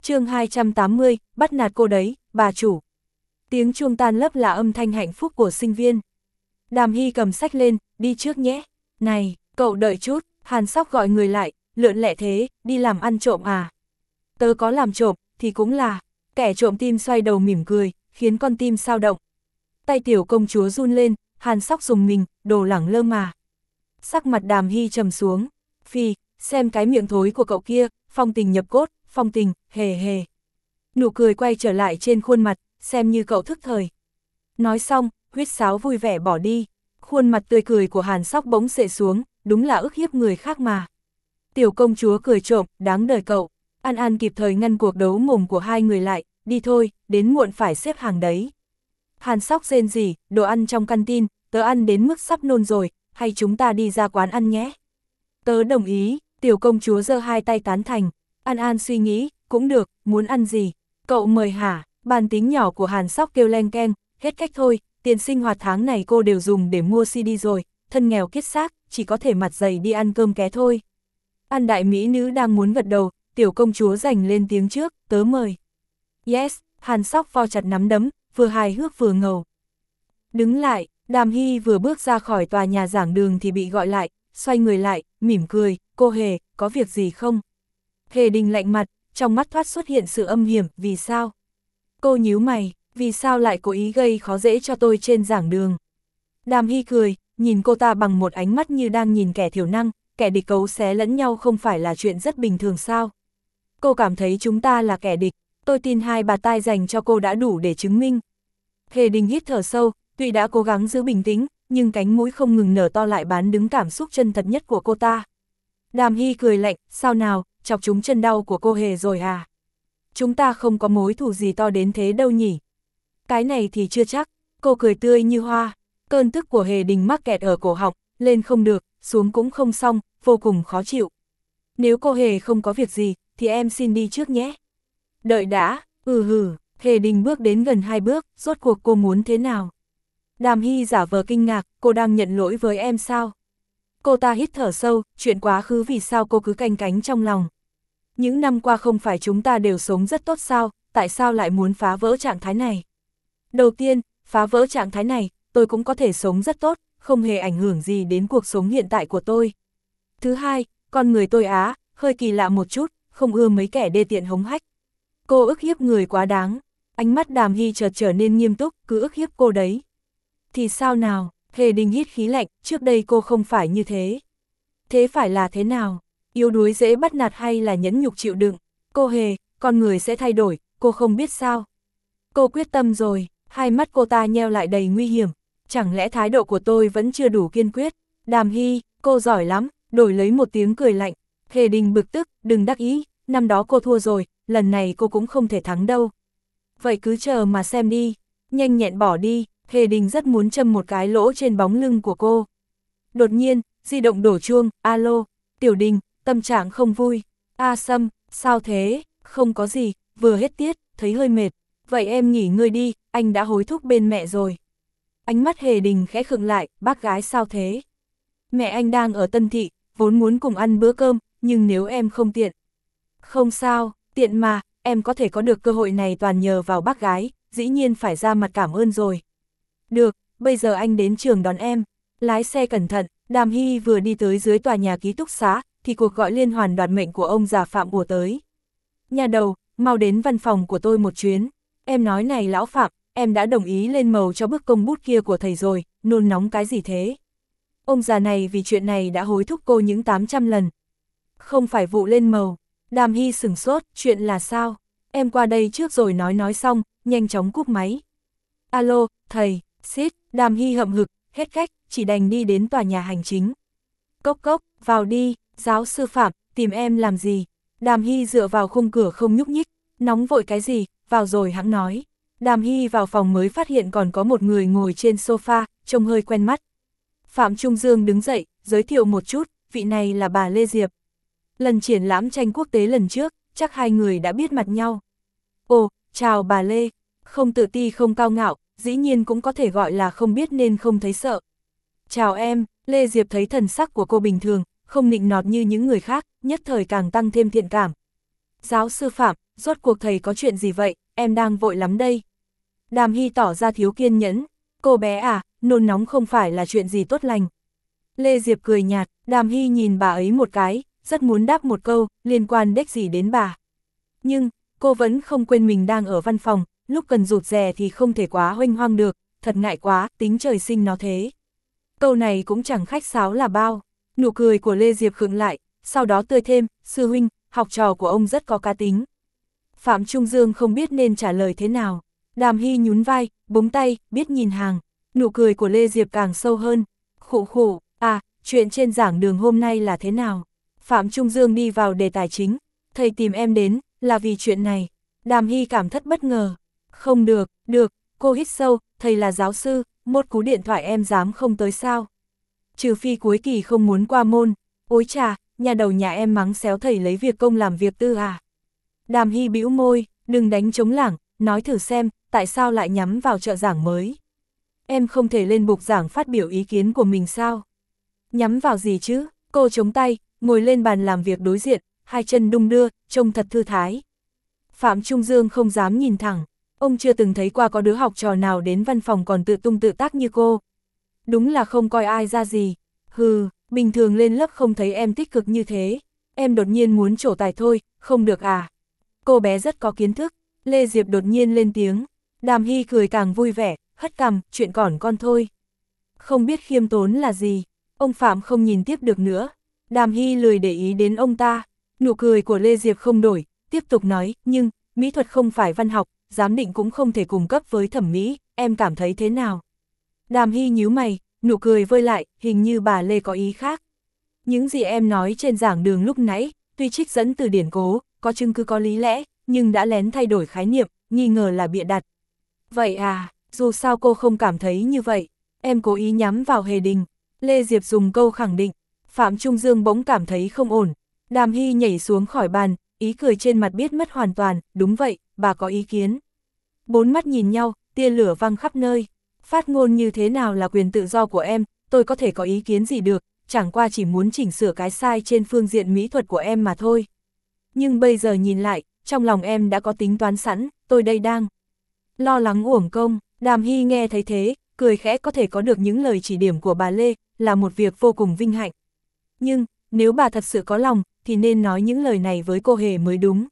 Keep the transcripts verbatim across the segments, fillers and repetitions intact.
chương hai trăm tám mươi, bắt nạt cô đấy, bà chủ. Tiếng chuông tan lớp là âm thanh hạnh phúc của sinh viên. Đàm Hy cầm sách lên, đi trước nhé. Này, cậu đợi chút, Hàn Sóc gọi người lại, lượn lẹ thế, đi làm ăn trộm à? Tớ có làm trộm, thì cũng là. Kẻ trộm tim xoay đầu mỉm cười, khiến con tim sao động. Tay tiểu công chúa run lên, Hàn Sóc dùng mình, đồ lẳng lơ mà. Sắc mặt Đàm Hy trầm xuống. Phi, xem cái miệng thối của cậu kia, phong tình nhập cốt, phong tình, hề hề. Nụ cười quay trở lại trên khuôn mặt, xem như cậu thức thời. Nói xong, huýt sáo vui vẻ bỏ đi. Khuôn mặt tươi cười của Hàn Sóc bỗng xệ xuống, đúng là ức hiếp người khác mà. Tiểu công chúa cười trộm, đáng đời cậu. An An kịp thời ngăn cuộc đấu mồm của hai người lại, đi thôi, đến muộn phải xếp hàng đấy. Hàn Sóc rên rỉ, đồ ăn trong căn tin, tớ ăn đến mức sắp nôn rồi, hay chúng ta đi ra quán ăn nhé. Tớ đồng ý, tiểu công chúa giơ hai tay tán thành. An An suy nghĩ, cũng được, muốn ăn gì? Cậu mời hả? Bàn tính nhỏ của Hàn Sóc kêu len keng, hết cách thôi, tiền sinh hoạt tháng này cô đều dùng để mua xê đê rồi, thân nghèo kiết xác, chỉ có thể mặt dày đi ăn cơm ké thôi. An đại mỹ nữ đang muốn gật đầu, tiểu công chúa giành lên tiếng trước, tớ mời. Yes, Hàn Sóc vo chặt nắm đấm, vừa hài hước vừa ngầu. Đứng lại, Đàm Hy vừa bước ra khỏi tòa nhà giảng đường thì bị gọi lại, xoay người lại, mỉm cười, cô Hề, có việc gì không? Hề Đình lạnh mặt, trong mắt thoát xuất hiện sự âm hiểm, vì sao? Cô nhíu mày, vì sao lại cố ý gây khó dễ cho tôi trên giảng đường? Đàm Hy cười, nhìn cô ta bằng một ánh mắt như đang nhìn kẻ thiểu năng, kẻ địch cấu xé lẫn nhau không phải là chuyện rất bình thường sao? Cô cảm thấy chúng ta là kẻ địch, tôi tin hai bà tai dành cho cô đã đủ để chứng minh. Hề Đình hít thở sâu, tuy đã cố gắng giữ bình tĩnh, nhưng cánh mũi không ngừng nở to lại bán đứng cảm xúc chân thật nhất của cô ta. Đàm Hy cười lạnh, sao nào, chọc trúng chân đau của cô Hề rồi à? Chúng ta không có mối thù gì to đến thế đâu nhỉ? Cái này thì chưa chắc, cô cười tươi như hoa. Cơn tức của Hề Đình mắc kẹt ở cổ họng, lên không được, xuống cũng không xong, vô cùng khó chịu. Nếu cô Hề không có việc gì, thì em xin đi trước nhé. Đợi đã, ừ hừ, Hề Đình bước đến gần hai bước, rốt cuộc cô muốn thế nào? Đàm Hy giả vờ kinh ngạc, cô đang nhận lỗi với em sao? Cô ta hít thở sâu, chuyện quá khứ vì sao cô cứ canh cánh trong lòng? Những năm qua không phải chúng ta đều sống rất tốt sao, tại sao lại muốn phá vỡ trạng thái này? Đầu tiên, phá vỡ trạng thái này, tôi cũng có thể sống rất tốt, không hề ảnh hưởng gì đến cuộc sống hiện tại của tôi. Thứ hai, con người tôi á, hơi kỳ lạ một chút, không ưa mấy kẻ đê tiện hống hách. Cô ức hiếp người quá đáng. Ánh mắt Đàm Hy chợt trở nên nghiêm túc, cứ ức hiếp cô đấy. Thì sao nào? Hề Đình hít khí lạnh, trước đây cô không phải như thế. Thế phải là thế nào? Yếu đuối dễ bắt nạt hay là nhẫn nhục chịu đựng? Cô Hề, con người sẽ thay đổi, cô không biết sao? Cô quyết tâm rồi, hai mắt cô ta nheo lại đầy nguy hiểm. Chẳng lẽ thái độ của tôi vẫn chưa đủ kiên quyết? Đàm Hy, cô giỏi lắm, đổi lấy một tiếng cười lạnh. Hề Đình bực tức, đừng đắc ý, năm đó cô thua rồi, lần này cô cũng không thể thắng đâu. Vậy cứ chờ mà xem đi, nhanh nhẹn bỏ đi. Hề Đình rất muốn châm một cái lỗ trên bóng lưng của cô. Đột nhiên, di động đổ chuông, alo, Tiểu Đình, tâm trạng không vui. A Sâm, sao thế? Không có gì, vừa hết tiết, thấy hơi mệt. Vậy em nghỉ ngơi đi, anh đã hối thúc bên mẹ rồi. Ánh mắt Hề Đình khẽ khựng lại, bác gái sao thế? Mẹ anh đang ở Tân Thị, vốn muốn cùng ăn bữa cơm, nhưng nếu em không tiện. Không sao, tiện mà, em có thể có được cơ hội này toàn nhờ vào bác gái, dĩ nhiên phải ra mặt cảm ơn rồi. Được, bây giờ anh đến trường đón em. Lái xe cẩn thận. Đàm Hy vừa đi tới dưới tòa nhà ký túc xá, thì cuộc gọi liên hoàn đoạt mệnh của ông già Phạm ùa tới. Nhà đầu, mau đến văn phòng của tôi một chuyến. Em nói này lão Phạm, em đã đồng ý lên màu cho bức công bút kia của thầy rồi, nôn nóng cái gì thế? Ông già này vì chuyện này đã hối thúc cô những tám trăm lần. Không phải vụ lên màu. Đàm Hy sửng sốt, chuyện là sao? Em qua đây trước rồi nói nói xong, nhanh chóng cúp máy. Alo, thầy, xít, Đàm Hy hậm hực, hết cách, chỉ đành đi đến tòa nhà hành chính. Cốc cốc, vào đi, giáo sư Phạm, tìm em làm gì? Đàm Hy dựa vào khung cửa không nhúc nhích, nóng vội cái gì, vào rồi hẵng nói. Đàm Hy vào phòng mới phát hiện còn có một người ngồi trên sofa, trông hơi quen mắt. Phạm Trung Dương đứng dậy, giới thiệu một chút, vị này là bà Lê Diệp. Lần triển lãm tranh quốc tế lần trước, chắc hai người đã biết mặt nhau. Ồ, chào bà Lê, không tự ti không cao ngạo, dĩ nhiên cũng có thể gọi là không biết nên không thấy sợ. Chào em, Lê Diệp thấy thần sắc của cô bình thường, không nịnh nọt như những người khác, nhất thời càng tăng thêm thiện cảm. Giáo sư Phạm, rốt cuộc thầy có chuyện gì vậy, em đang vội lắm đây. Đàm Hy tỏ ra thiếu kiên nhẫn. Cô bé à, nôn nóng không phải là chuyện gì tốt lành. Lê Diệp cười nhạt, Đàm Hy nhìn bà ấy một cái, rất muốn đáp một câu, liên quan đếch gì đến bà. Nhưng, cô vẫn không quên mình đang ở văn phòng, lúc cần rụt rè thì không thể quá huênh hoang được, thật ngại quá, tính trời sinh nó thế. Câu này cũng chẳng khách sáo là bao. Nụ cười của Lê Diệp khựng lại, sau đó tươi thêm, sư huynh, học trò của ông rất có cá tính. Phạm Trung Dương không biết nên trả lời thế nào. Đàm Hy nhún vai, búng tay, biết nhìn hàng. Nụ cười của Lê Diệp càng sâu hơn. Khụ khụ, à, chuyện trên giảng đường hôm nay là thế nào? Phạm Trung Dương đi vào đề tài chính. Thầy tìm em đến, là vì chuyện này. Đàm Hy cảm thất bất ngờ. Không được, được, cô hít sâu, thầy là giáo sư, một cú điện thoại em dám không tới sao? Trừ phi cuối kỳ không muốn qua môn. Ôi chà, nhà đầu nhà em mắng xéo thầy lấy việc công làm việc tư à? Đàm Hy bĩu môi, đừng đánh trống lảng, nói thử xem, tại sao lại nhắm vào trợ giảng mới? Em không thể lên bục giảng phát biểu ý kiến của mình sao? Nhắm vào gì chứ? Cô chống tay, ngồi lên bàn làm việc đối diện, hai chân đung đưa, trông thật thư thái. Phạm Trung Dương không dám nhìn thẳng, ông chưa từng thấy qua có đứa học trò nào đến văn phòng còn tự tung tự tác như cô. Đúng là không coi ai ra gì. Hừ, bình thường lên lớp không thấy em tích cực như thế. Em đột nhiên muốn trổ tài thôi, không được à? Cô bé rất có kiến thức. Lê Diệp đột nhiên lên tiếng. Đàm Hy cười càng vui vẻ, hất cằm, chuyện còn con thôi. Không biết khiêm tốn là gì. Ông Phạm không nhìn tiếp được nữa. Đàm Hy lười để ý đến ông ta. Nụ cười của Lê Diệp không đổi, tiếp tục nói, nhưng, mỹ thuật không phải văn học, giám định cũng không thể cung cấp với thẩm mỹ, em cảm thấy thế nào? Đàm Hy nhíu mày, nụ cười vơi lại, hình như bà Lê có ý khác. Những gì em nói trên giảng đường lúc nãy, tuy trích dẫn từ điển cố, có chứng cứ có lý lẽ, nhưng đã lén thay đổi khái niệm, nghi ngờ là bịa đặt. Vậy à, dù sao cô không cảm thấy như vậy, em cố ý nhắm vào Hề Đình. Lê Diệp dùng câu khẳng định, Phạm Trung Dương bỗng cảm thấy không ổn. Đàm Hy nhảy xuống khỏi bàn, ý cười trên mặt biết mất hoàn toàn, đúng vậy, bà có ý kiến. Bốn mắt nhìn nhau, tia lửa văng khắp nơi. Phát ngôn như thế nào là quyền tự do của em, tôi có thể có ý kiến gì được, chẳng qua chỉ muốn chỉnh sửa cái sai trên phương diện mỹ thuật của em mà thôi. Nhưng bây giờ nhìn lại, trong lòng em đã có tính toán sẵn, tôi đây đang lo lắng uổng công. Đàm Hy nghe thấy thế, cười khẽ, có thể có được những lời chỉ điểm của bà Lê, là một việc vô cùng vinh hạnh. Nhưng, nếu bà thật sự có lòng, thì nên nói những lời này với cô Hề mới đúng.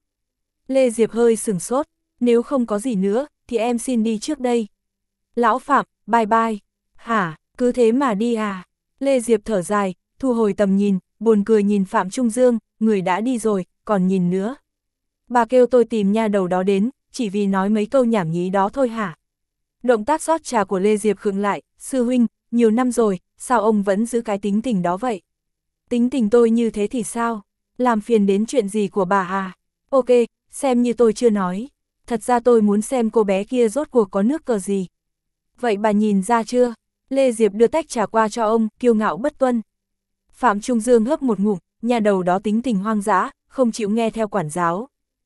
Lê Diệp hơi sửng sốt, nếu không có gì nữa, thì em xin đi trước đây. Lão Phạm, bye bye. Hả, cứ thế mà đi à? Lê Diệp thở dài, thu hồi tầm nhìn, buồn cười nhìn Phạm Trung Dương, người đã đi rồi, còn nhìn nữa. Bà kêu tôi tìm nha đầu đó đến, chỉ vì nói mấy câu nhảm nhí đó thôi hả? Động tác rót trà của Lê Diệp khựng lại, sư huynh, nhiều năm rồi, sao ông vẫn giữ cái tính tình đó vậy? Tính tình tôi như thế thì sao? Làm phiền đến chuyện gì của bà à? Ok, xem như tôi chưa nói. Thật ra tôi muốn xem cô bé kia rốt cuộc có nước cờ gì. Vậy bà nhìn ra chưa? Lê Diệp đưa tách trà qua cho ông, kiêu ngạo bất tuân. Phạm Trung Dương hớp một ngụm, nhà đầu đó tính tình hoang dã, không chịu nghe theo quản giáo.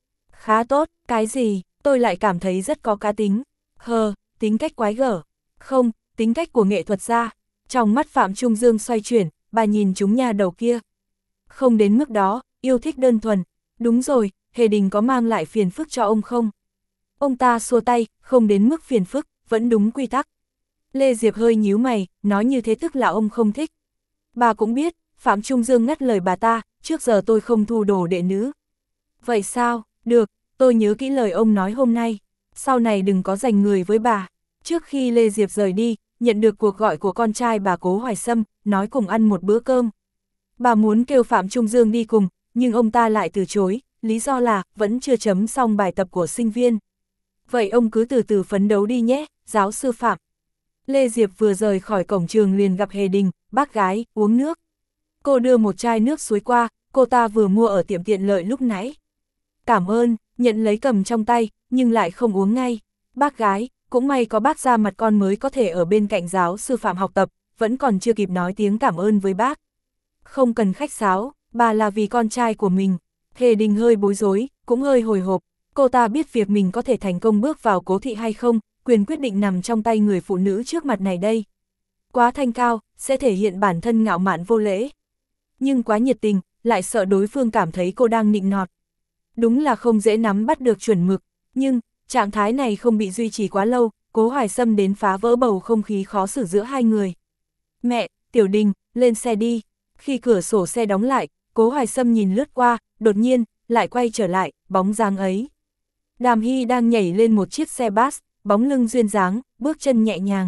Khá tốt, cái gì, tôi lại cảm thấy rất có cá tính. Hờ, tính cách quái gở. Không, tính cách của nghệ thuật gia. Trong mắt Phạm Trung Dương xoay chuyển, bà nhìn chúng nhà đầu kia. Không đến mức đó, yêu thích đơn thuần. Đúng rồi, Hề Đình có mang lại phiền phức cho ông không? Ông ta xua tay, không đến mức phiền phức, vẫn đúng quy tắc. Lê Diệp hơi nhíu mày, nói như thế tức là ông không thích. Bà cũng biết, Phạm Trung Dương ngắt lời bà ta, trước giờ tôi không thu đồ đệ nữ. Vậy sao, được, tôi nhớ kỹ lời ông nói hôm nay, sau này đừng có giành người với bà. Trước khi Lê Diệp rời đi, nhận được cuộc gọi của con trai bà Cố Hoài Sâm, nói cùng ăn một bữa cơm. Bà muốn kêu Phạm Trung Dương đi cùng, nhưng ông ta lại từ chối, lý do là vẫn chưa chấm xong bài tập của sinh viên. Vậy ông cứ từ từ phấn đấu đi nhé, giáo sư Phạm. Lê Diệp vừa rời khỏi cổng trường liền gặp Hề Đình, bác gái, uống nước. Cô đưa một chai nước suối qua, cô ta vừa mua ở tiệm tiện lợi lúc nãy. Cảm ơn, nhận lấy cầm trong tay, nhưng lại không uống ngay. Bác gái, cũng may có bác ra mặt con mới có thể ở bên cạnh giáo sư Phạm học tập, vẫn còn chưa kịp nói tiếng cảm ơn với bác. Không cần khách sáo, bà là vì con trai của mình. Hề Đình hơi bối rối, cũng hơi hồi hộp. Cô ta biết việc mình có thể thành công bước vào cố thị hay không, quyền quyết định nằm trong tay người phụ nữ trước mặt này đây. Quá thanh cao, sẽ thể hiện bản thân ngạo mạn vô lễ. Nhưng quá nhiệt tình, lại sợ đối phương cảm thấy cô đang nịnh nọt. Đúng là không dễ nắm bắt được chuẩn mực, nhưng, trạng thái này không bị duy trì quá lâu, Cố Hoài Sâm đến phá vỡ bầu không khí khó xử giữa hai người. Mẹ, Tiểu Đình, lên xe đi. Khi cửa sổ xe đóng lại, Cố Hoài Sâm nhìn lướt qua, đột nhiên, lại quay trở lại, bóng dáng ấy. Đàm Hy đang nhảy lên một chiếc xe bus, bóng lưng duyên dáng, bước chân nhẹ nhàng.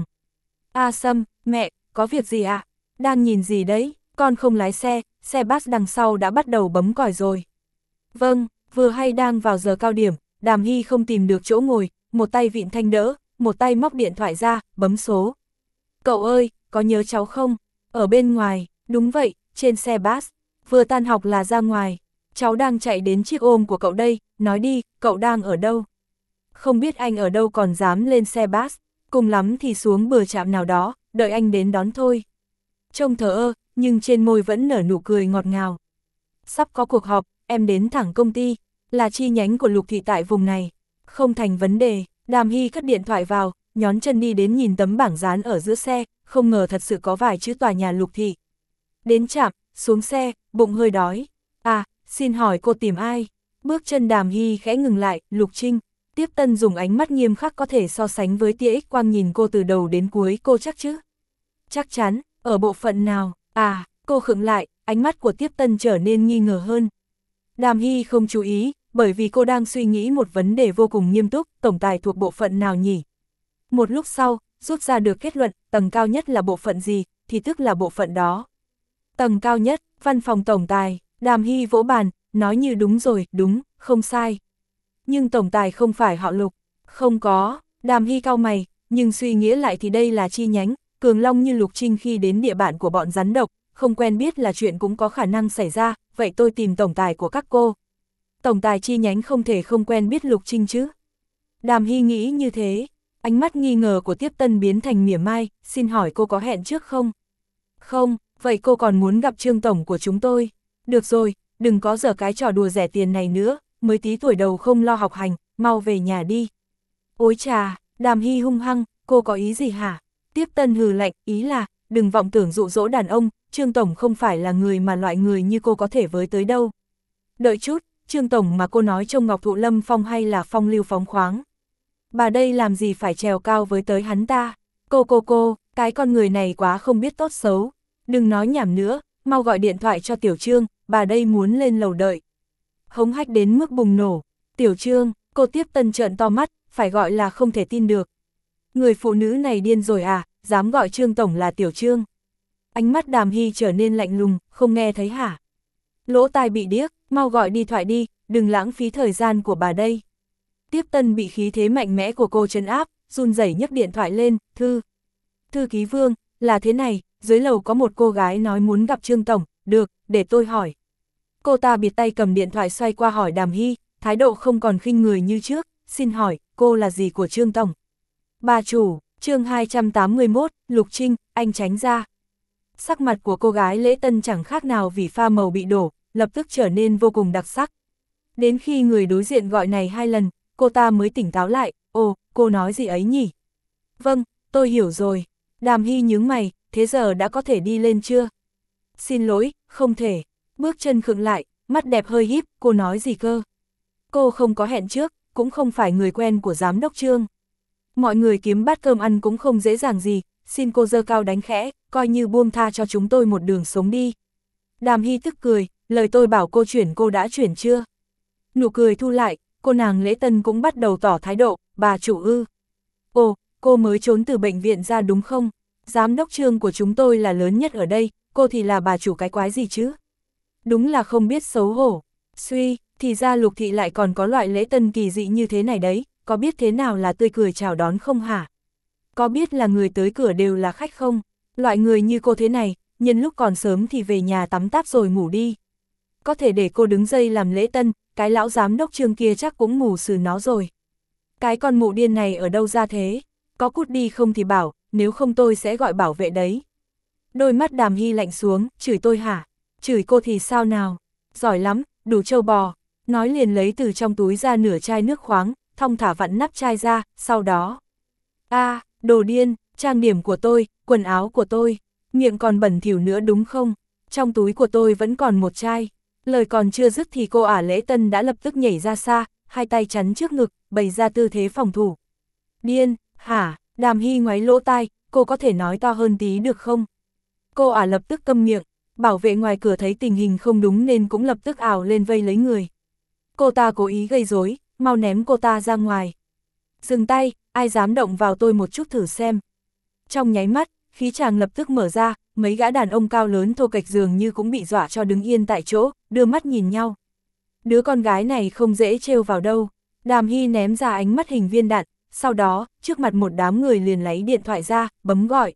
A Sâm, mẹ, có việc gì ạ? À? Đang nhìn gì đấy? Con không lái xe, xe bus đằng sau đã bắt đầu bấm còi rồi. Vâng, vừa hay đang vào giờ cao điểm, Đàm Hy không tìm được chỗ ngồi, một tay vịn thanh đỡ, một tay móc điện thoại ra, bấm số. Cậu ơi, có nhớ cháu không? Ở bên ngoài, đúng vậy, trên xe bus, vừa tan học là ra ngoài. Cháu đang chạy đến chiếc ôm của cậu đây, nói đi, cậu đang ở đâu? Không biết anh ở đâu còn dám lên xe bus, cùng lắm thì xuống bờ trạm nào đó, đợi anh đến đón thôi. Trông thờ ơ, nhưng trên môi vẫn nở nụ cười ngọt ngào. Sắp có cuộc họp, em đến thẳng công ty, là chi nhánh của Lục Thị tại vùng này. Không thành vấn đề, Đàm Hy cất điện thoại vào, nhón chân đi đến nhìn tấm bảng dán ở giữa xe, không ngờ thật sự có vài chữ tòa nhà Lục Thị. Đến trạm, xuống xe, bụng hơi đói. À, xin hỏi cô tìm ai? Bước chân Đàm Hy khẽ ngừng lại, Lục Trinh. Tiếp Tân dùng ánh mắt nghiêm khắc có thể so sánh với tia X quang nhìn cô từ đầu đến cuối, cô chắc chứ? Chắc chắn, ở bộ phận nào? À, cô khựng lại, ánh mắt của Tiếp Tân trở nên nghi ngờ hơn. Đàm Hy không chú ý, bởi vì cô đang suy nghĩ một vấn đề vô cùng nghiêm túc, tổng tài thuộc bộ phận nào nhỉ? Một lúc sau, rút ra được kết luận, tầng cao nhất là bộ phận gì, thì tức là bộ phận đó. Tầng cao nhất, văn phòng tổng tài, Đàm Hy vỗ bàn, nói như đúng rồi, đúng, không sai. Nhưng tổng tài không phải họ Lục, không có, Đàm Hy cau mày, nhưng suy nghĩ lại thì đây là chi nhánh, Cường Long như Lục Trinh khi đến địa bàn của bọn rắn độc, không quen biết là chuyện cũng có khả năng xảy ra, vậy tôi tìm tổng tài của các cô. Tổng tài chi nhánh không thể không quen biết Lục Trinh chứ. Đàm Hy nghĩ như thế, ánh mắt nghi ngờ của Tiếp Tân biến thành mỉa mai, xin hỏi cô có hẹn trước không? Không, vậy cô còn muốn gặp Trương tổng của chúng tôi. Được rồi, đừng có giở cái trò đùa rẻ tiền này nữa, mới tí tuổi đầu không lo học hành, mau về nhà đi. Ôi chà, Đàm Hy hung hăng, cô có ý gì hả? Tiếp Tân hừ lạnh, ý là, đừng vọng tưởng dụ dỗ đàn ông, Trương tổng không phải là người mà loại người như cô có thể với tới đâu. Đợi chút, Trương tổng mà cô nói trông Ngọc Thụ Lâm Phong hay là phong lưu phóng khoáng? Bà đây làm gì phải trèo cao với tới hắn ta? Cô cô cô, cái con người này quá không biết tốt xấu. Đừng nói nhảm nữa, mau gọi điện thoại cho Tiểu Trương, bà đây muốn lên lầu đợi. Hống hách đến mức bùng nổ. Tiểu Trương, cô Tiếp Tân trợn to mắt, phải gọi là không thể tin được. Người phụ nữ này điên rồi à, dám gọi Trương tổng là Tiểu Trương. Ánh mắt Đàm Hy trở nên lạnh lùng, không nghe thấy hả? Lỗ tai bị điếc, mau gọi đi thoại đi, đừng lãng phí thời gian của bà đây. Tiếp Tân bị khí thế mạnh mẽ của cô trấn áp, run rẩy nhấc điện thoại lên, thư. Thư ký Vương, là thế này, dưới lầu có một cô gái nói muốn gặp Trương tổng, được, để tôi hỏi. Cô ta bịt tay cầm điện thoại xoay qua hỏi Đàm Hy, thái độ không còn khinh người như trước, xin hỏi, cô là gì của Trương tổng? Bà chủ, chương hai trăm tám mươi mốt, Lục Trinh, anh tránh ra. Sắc mặt của cô gái Lễ Tân chẳng khác nào vì pha màu bị đổ, lập tức trở nên vô cùng đặc sắc. Đến khi người đối diện gọi này hai lần, cô ta mới tỉnh táo lại, ồ, cô nói gì ấy nhỉ? Vâng, tôi hiểu rồi. Đàm Hy nhướng mày, thế giờ đã có thể đi lên chưa? Xin lỗi, không thể. Bước chân khựng lại, mắt đẹp hơi híp, cô nói gì cơ? Cô không có hẹn trước, cũng không phải người quen của giám đốc Trương. Mọi người kiếm bát cơm ăn cũng không dễ dàng gì, xin cô giơ cao đánh khẽ, coi như buông tha cho chúng tôi một đường sống đi. Đàm Hy tức cười, lời tôi bảo cô chuyển cô đã chuyển chưa? Nụ cười thu lại, cô nàng Lễ Tân cũng bắt đầu tỏ thái độ, bà chủ ư. Ồ, cô mới trốn từ bệnh viện ra đúng không? Giám đốc Trương của chúng tôi là lớn nhất ở đây, cô thì là bà chủ cái quái gì chứ? Đúng là không biết xấu hổ. Suy, thì ra Lục Thị lại còn có loại Lễ Tân kỳ dị như thế này đấy, có biết thế nào là tươi cười chào đón không hả? Có biết là người tới cửa đều là khách không? Loại người như cô thế này, nhân lúc còn sớm thì về nhà tắm táp rồi ngủ đi. Có thể để cô đứng dây làm Lễ Tân, cái lão giám đốc Trương kia chắc cũng mù sừ nó rồi. Cái con mụ điên này ở đâu ra thế? Có cút đi không thì bảo, nếu không tôi sẽ gọi bảo vệ đấy. Đôi mắt Đàm Hy lạnh xuống, chửi tôi hả? Chửi cô thì sao nào? Giỏi lắm, đủ trâu bò. Nói liền lấy từ trong túi ra nửa chai nước khoáng, thong thả vặn nắp chai ra, sau đó. A, à, đồ điên, trang điểm của tôi, quần áo của tôi, miệng còn bẩn thỉu nữa đúng không? Trong túi của tôi vẫn còn một chai. Lời còn chưa dứt thì cô ả Lễ Tân đã lập tức nhảy ra xa, hai tay chắn trước ngực, bày ra tư thế phòng thủ. Điên, hả? Đàm Hy ngoáy lỗ tai, cô có thể nói to hơn tí được không? Cô ả lập tức câm miệng, bảo vệ ngoài cửa thấy tình hình không đúng nên cũng lập tức ảo lên vây lấy người. Cô ta cố ý gây rối, mau ném cô ta ra ngoài. Dừng tay, ai dám động vào tôi một chút thử xem. Trong nháy mắt, khí tràng lập tức mở ra, mấy gã đàn ông cao lớn thô kệch dường như cũng bị dọa cho đứng yên tại chỗ, đưa mắt nhìn nhau. Đứa con gái này không dễ trêu vào đâu. Đàm Hy ném ra ánh mắt hình viên đạn, sau đó, trước mặt một đám người liền lấy điện thoại ra, bấm gọi.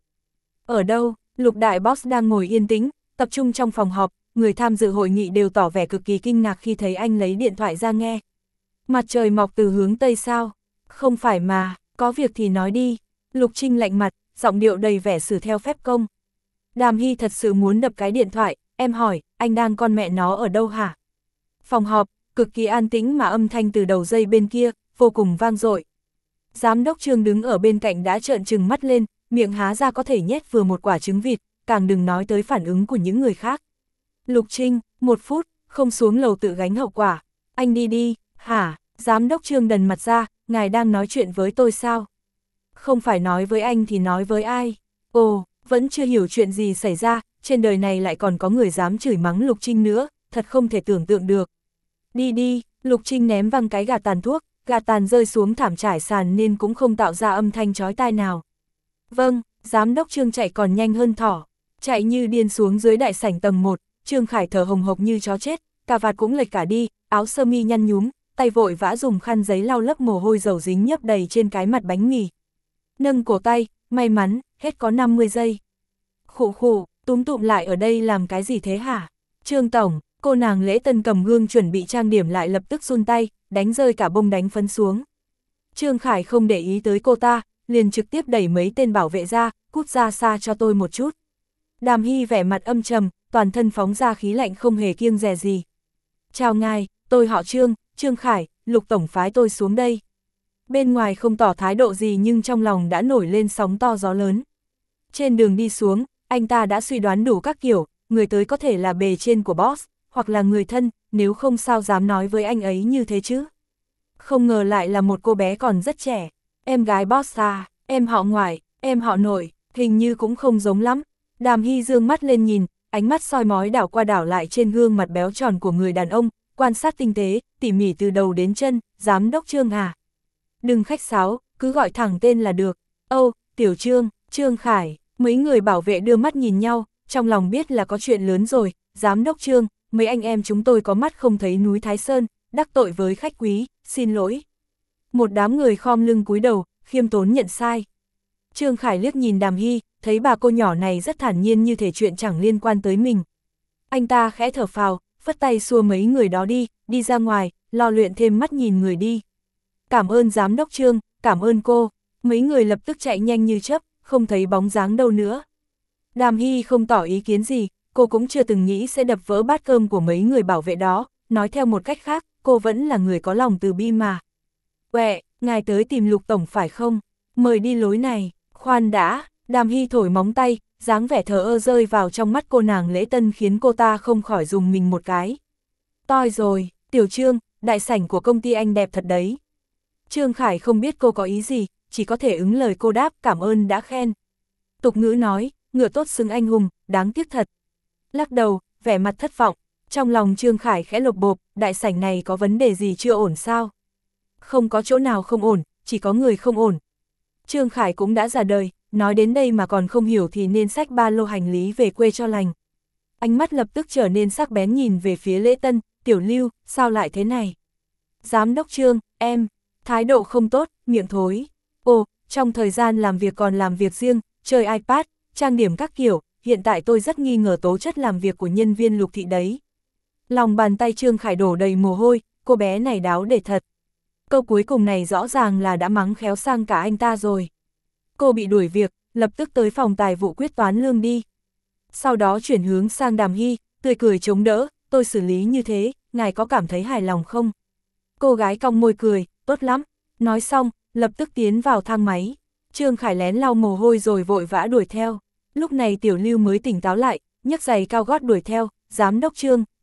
Ở đâu? Lục đại boss đang ngồi yên tĩnh, tập trung trong phòng họp, người tham dự hội nghị đều tỏ vẻ cực kỳ kinh ngạc khi thấy anh lấy điện thoại ra nghe. Mặt trời mọc từ hướng Tây sao? Không phải mà, có việc thì nói đi. Lục Trinh lạnh mặt, giọng điệu đầy vẻ xử theo phép công. Đàm Hy thật sự muốn đập cái điện thoại, em hỏi, anh đang con mẹ nó ở đâu hả? Phòng họp, cực kỳ an tĩnh mà âm thanh từ đầu dây bên kia, vô cùng vang dội. Giám đốc Trương đứng ở bên cạnh đã trợn trừng mắt lên, miệng há ra có thể nhét vừa một quả trứng vịt, càng đừng nói tới phản ứng của những người khác. Lục Trinh, một phút, không xuống lầu tự gánh hậu quả. Anh đi đi, hả? Giám đốc Trương đần mặt ra, ngài đang nói chuyện với tôi sao? Không phải nói với anh thì nói với ai? Ồ, vẫn chưa hiểu chuyện gì xảy ra, trên đời này lại còn có người dám chửi mắng Lục Trinh nữa, thật không thể tưởng tượng được. Đi đi, Lục Trinh ném văng cái gạt tàn thuốc, gạt tàn rơi xuống thảm trải sàn nên cũng không tạo ra âm thanh chói tai nào. Vâng, giám đốc Trương chạy còn nhanh hơn thỏ, chạy như điên xuống dưới đại sảnh tầng một, Trương Khải thở hồng hộc như chó chết, cà vạt cũng lệch cả đi, áo sơ mi nhăn nhúm, tay vội vã dùng khăn giấy lau lấp mồ hôi dầu dính nhấp đầy trên cái mặt bánh mì. Nâng cổ tay, may mắn, hết có năm mươi giây. Khụ khụ, túm tụm lại ở đây làm cái gì thế hả? Trương Tổng, cô nàng Lễ Tân cầm gương chuẩn bị trang điểm lại lập tức run tay, đánh rơi cả bông đánh phấn xuống. Trương Khải không để ý tới cô ta, liền trực tiếp đẩy mấy tên bảo vệ ra, cút ra xa cho tôi một chút. Đàm Hy vẻ mặt âm trầm, toàn thân phóng ra khí lạnh không hề kiêng dè gì. Chào ngài, tôi họ Trương, Trương Khải, Lục Tổng phái tôi xuống đây. Bên ngoài không tỏ thái độ gì nhưng trong lòng đã nổi lên sóng to gió lớn. Trên đường đi xuống, anh ta đã suy đoán đủ các kiểu, người tới có thể là bề trên của boss, hoặc là người thân, nếu không sao dám nói với anh ấy như thế chứ. Không ngờ lại là một cô bé còn rất trẻ, em gái boss à, em họ ngoại, em họ nội, hình như cũng không giống lắm. Đàm Hy dương mắt lên nhìn, ánh mắt soi mói đảo qua đảo lại trên gương mặt béo tròn của người đàn ông, quan sát tinh tế, tỉ mỉ từ đầu đến chân, giám đốc Trương à. Đừng khách sáo, cứ gọi thẳng tên là được. Âu, Tiểu Trương, Trương Khải, mấy người bảo vệ đưa mắt nhìn nhau, trong lòng biết là có chuyện lớn rồi, giám đốc Trương, mấy anh em chúng tôi có mắt không thấy núi Thái Sơn, đắc tội với khách quý, xin lỗi. Một đám người khom lưng cúi đầu, khiêm tốn nhận sai. Trương Khải liếc nhìn Đàm Hy, thấy bà cô nhỏ này rất thản nhiên như thể chuyện chẳng liên quan tới mình. Anh ta khẽ thở phào, phất tay xua mấy người đó đi, đi ra ngoài, lo luyện thêm mắt nhìn người đi. Cảm ơn giám đốc Trương, cảm ơn cô. Mấy người lập tức chạy nhanh như chớp, không thấy bóng dáng đâu nữa. Đàm Hy không tỏ ý kiến gì, cô cũng chưa từng nghĩ sẽ đập vỡ bát cơm của mấy người bảo vệ đó, nói theo một cách khác, cô vẫn là người có lòng từ bi mà. Uệ, ngài tới tìm Lục Tổng phải không? Mời đi lối này, khoan đã. Đàm Hy thổi móng tay, dáng vẻ thờ ơ rơi vào trong mắt cô nàng Lễ Tân khiến cô ta không khỏi dùng mình một cái. Toi rồi, Tiểu Trương, đại sảnh của công ty anh đẹp thật đấy. Trương Khải không biết cô có ý gì, chỉ có thể ứng lời cô đáp cảm ơn đã khen. Tục ngữ nói, ngựa tốt xứng anh hùng, đáng tiếc thật. Lắc đầu, vẻ mặt thất vọng, trong lòng Trương Khải khẽ lột bộp, đại sảnh này có vấn đề gì chưa ổn sao? Không có chỗ nào không ổn, chỉ có người không ổn. Trương Khải cũng đã già đời, nói đến đây mà còn không hiểu thì nên xách ba lô hành lý về quê cho lành. Ánh mắt lập tức trở nên sắc bén nhìn về phía Lễ Tân, Tiểu Lưu, sao lại thế này? Giám đốc Trương, em, thái độ không tốt, miệng thối. Ồ, trong thời gian làm việc còn làm việc riêng, chơi iPad, trang điểm các kiểu, hiện tại tôi rất nghi ngờ tố chất làm việc của nhân viên Lục thị đấy. Lòng bàn tay Trương Khải đổ đầy mồ hôi, cô bé này đáo để thật. Câu cuối cùng này rõ ràng là đã mắng khéo sang cả anh ta rồi. Cô bị đuổi việc, lập tức tới phòng tài vụ quyết toán lương đi. Sau đó chuyển hướng sang Đàm Hy, tươi cười chống đỡ, tôi xử lý như thế, ngài có cảm thấy hài lòng không? Cô gái cong môi cười, tốt lắm. Nói xong, lập tức tiến vào thang máy. Trương Khải lén lau mồ hôi rồi vội vã đuổi theo. Lúc này Tiểu Lưu mới tỉnh táo lại, nhấc giày cao gót đuổi theo, giám đốc Trương, tôi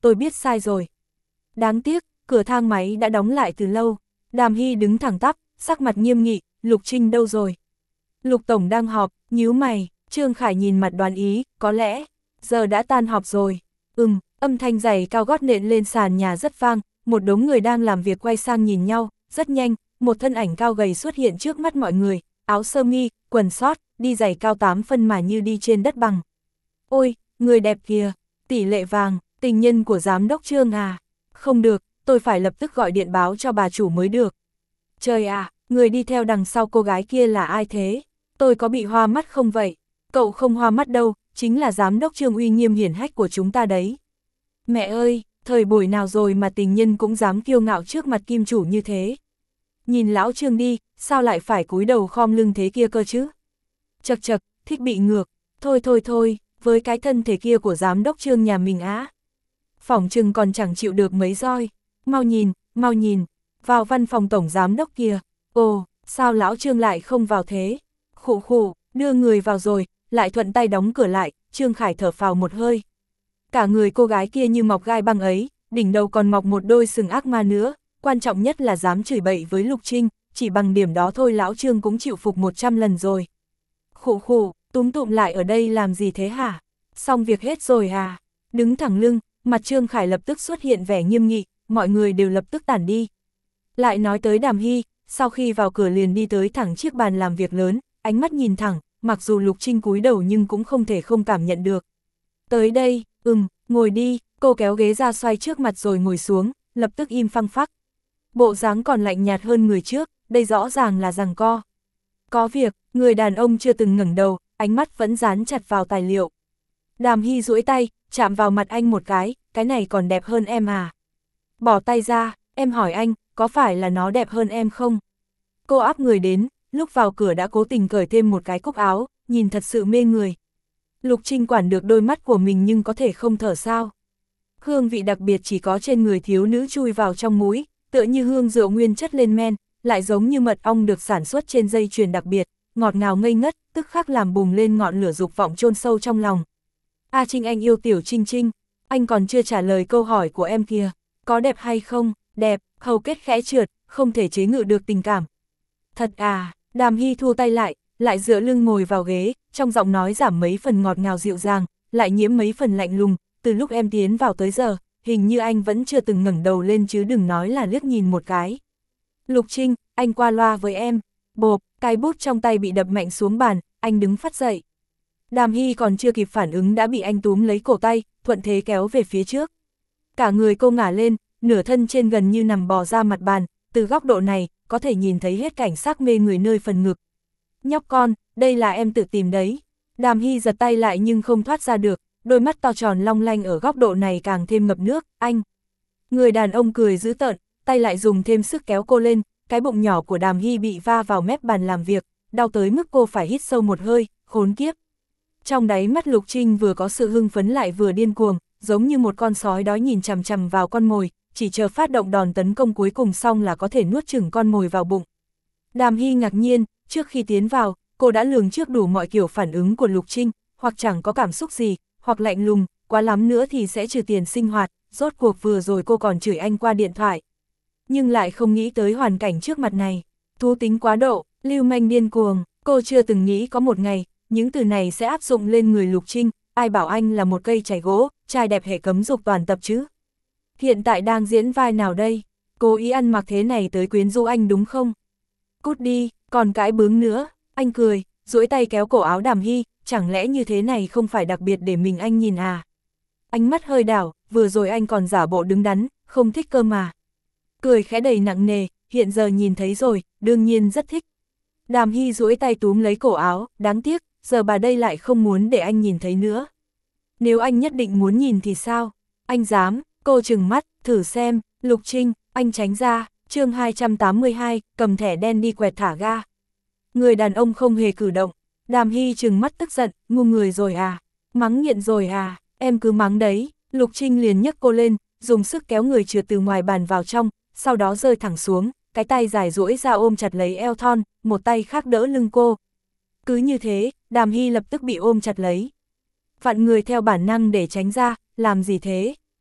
tôi biết sai rồi. Đáng tiếc, cửa thang máy đã đóng lại từ lâu. Đàm Hy đứng thẳng tắp, sắc mặt nghiêm nghị, Lục Trinh đâu rồi? Lục Tổng đang họp, nhíu mày, Trương Khải nhìn mặt đoán ý, có lẽ, giờ đã tan họp rồi. Ừm, âm thanh giày cao gót nện lên sàn nhà rất vang, một đống người đang làm việc quay sang nhìn nhau, rất nhanh, một thân ảnh cao gầy xuất hiện trước mắt mọi người, áo sơ mi, quần sót, đi giày cao tám phân mà như đi trên đất bằng. Ôi, người đẹp kìa, tỷ lệ vàng, tình nhân của giám đốc Trương à? Không được, tôi phải lập tức gọi điện báo cho bà chủ mới được. Trời à, người đi theo đằng sau cô gái kia là ai thế? Tôi có bị hoa mắt không vậy? Cậu không hoa mắt đâu, chính là giám đốc Trương uy nghiêm hiển hách của chúng ta đấy. Mẹ ơi, thời buổi nào rồi mà tình nhân cũng dám kiêu ngạo trước mặt kim chủ như thế? Nhìn lão Trương đi, sao lại phải cúi đầu khom lưng thế kia cơ chứ? Chật chật, thích bị ngược, thôi thôi thôi, với cái thân thể kia của giám đốc Trương nhà mình á. Phỏng chừng còn chẳng chịu được mấy roi, mau nhìn, mau nhìn, vào văn phòng tổng giám đốc kia, ồ, sao lão Trương lại không vào thế? Khụ khụ, đưa người vào rồi, lại thuận tay đóng cửa lại, Trương Khải thở phào một hơi. Cả người cô gái kia như mọc gai băng ấy, đỉnh đầu còn mọc một đôi sừng ác ma nữa, quan trọng nhất là dám chửi bậy với Lục Trinh, chỉ bằng điểm đó thôi lão Trương cũng chịu phục một trăm lần rồi. Khụ khụ, túm tụm lại ở đây làm gì thế hả? Xong việc hết rồi à? Đứng thẳng lưng, mặt Trương Khải lập tức xuất hiện vẻ nghiêm nghị, mọi người đều lập tức tản đi. Lại nói tới Đàm Hy, sau khi vào cửa liền đi tới thẳng chiếc bàn làm việc lớn, ánh mắt nhìn thẳng, mặc dù Lục Trinh cúi đầu nhưng cũng không thể không cảm nhận được. Tới đây, ừm, ngồi đi, cô kéo ghế ra xoay trước mặt rồi ngồi xuống, lập tức im phăng phắc. Bộ dáng còn lạnh nhạt hơn người trước, đây rõ ràng là giằng co. Có việc, người đàn ông chưa từng ngẩng đầu, ánh mắt vẫn dán chặt vào tài liệu. Đàm Hy duỗi tay, chạm vào mặt anh một cái, cái này còn đẹp hơn em à? Bỏ tay ra, em hỏi anh, có phải là nó đẹp hơn em không? Cô áp người đến, lúc vào cửa đã cố tình cởi thêm một cái cúc áo, nhìn thật sự mê người. Lục Trinh quản được đôi mắt của mình nhưng có thể không thở sao. Hương vị đặc biệt chỉ có trên người thiếu nữ chui vào trong mũi, tựa như hương rượu nguyên chất lên men, lại giống như mật ong được sản xuất trên dây chuyền đặc biệt, ngọt ngào ngây ngất, tức khắc làm bùng lên ngọn lửa dục vọng chôn sâu trong lòng. A Trinh anh yêu tiểu Trinh Trinh, anh còn chưa trả lời câu hỏi của em kìa, có đẹp hay không? Đẹp, hầu kết khẽ trượt, không thể chế ngự được tình cảm. Thật à, Đàm Hy thu tay lại, lại dựa lưng ngồi vào ghế, trong giọng nói giảm mấy phần ngọt ngào dịu dàng, lại nhiễm mấy phần lạnh lùng, từ lúc em tiến vào tới giờ, hình như anh vẫn chưa từng ngẩng đầu lên chứ đừng nói là liếc nhìn một cái. Lục Trinh, anh qua loa với em, bộp, cái bút trong tay bị đập mạnh xuống bàn, anh đứng phắt dậy. Đàm Hy còn chưa kịp phản ứng đã bị anh túm lấy cổ tay, thuận thế kéo về phía trước. Cả người cô ngả lên, nửa thân trên gần như nằm bò ra mặt bàn, từ góc độ này, có thể nhìn thấy hết cảnh sắc mê người nơi phần ngực. Nhóc con, đây là em tự tìm đấy. Đàm Hy giật tay lại nhưng không thoát ra được, đôi mắt to tròn long lanh ở góc độ này càng thêm ngập nước, anh. Người đàn ông cười dữ tợn, tay lại dùng thêm sức kéo cô lên, cái bụng nhỏ của Đàm Hy bị va vào mép bàn làm việc, đau tới mức cô phải hít sâu một hơi, khốn kiếp. Trong đáy mắt Lục Trinh vừa có sự hưng phấn lại vừa điên cuồng, giống như một con sói đói nhìn chằm chằm vào con mồi, chỉ chờ phát động đòn tấn công cuối cùng xong là có thể nuốt chửng con mồi vào bụng. Đàm Hy ngạc nhiên, trước khi tiến vào, cô đã lường trước đủ mọi kiểu phản ứng của Lục Trinh, hoặc chẳng có cảm xúc gì, hoặc lạnh lùng, quá lắm nữa thì sẽ trừ tiền sinh hoạt, rốt cuộc vừa rồi cô còn chửi anh qua điện thoại. Nhưng lại không nghĩ tới hoàn cảnh trước mặt này, thú tính quá độ, lưu manh điên cuồng, cô chưa từng nghĩ có một ngày, những từ này sẽ áp dụng lên người Lục Trinh, ai bảo anh là một cây chải gỗ, trai đẹp hệ cấm dục toàn tập chứ. Hiện tại đang diễn vai nào đây? Cố ý ăn mặc thế này tới quyến rũ anh đúng không? Cút đi, còn cãi bướng nữa, anh cười, duỗi tay kéo cổ áo Đàm Hy, chẳng lẽ như thế này không phải đặc biệt để mình anh nhìn à? Ánh mắt hơi đảo, vừa rồi anh còn giả bộ đứng đắn, không thích cơ mà. Cười khẽ đầy nặng nề, hiện giờ nhìn thấy rồi, đương nhiên rất thích. Đàm Hy duỗi tay túm lấy cổ áo, đáng tiếc, giờ bà đây lại không muốn để anh nhìn thấy nữa. Nếu anh nhất định muốn nhìn thì sao? Anh dám, cô trừng mắt, thử xem, Lục Trinh, anh tránh ra, chương hai trăm tám mươi hai, cầm thẻ đen đi quẹt thả ga. Người đàn ông không hề cử động, Đàm Hy trừng mắt tức giận, ngu người rồi à, mắng nghiện rồi à, em cứ mắng đấy. Lục Trinh liền nhấc cô lên, dùng sức kéo người trượt từ ngoài bàn vào trong, sau đó rơi thẳng xuống, cái tay dài duỗi ra ôm chặt lấy eo thon, một tay khác đỡ lưng cô. Cứ như thế, Đàm Hy lập tức bị ôm chặt lấy. Vặn người theo bản năng để tránh ra, làm gì thế?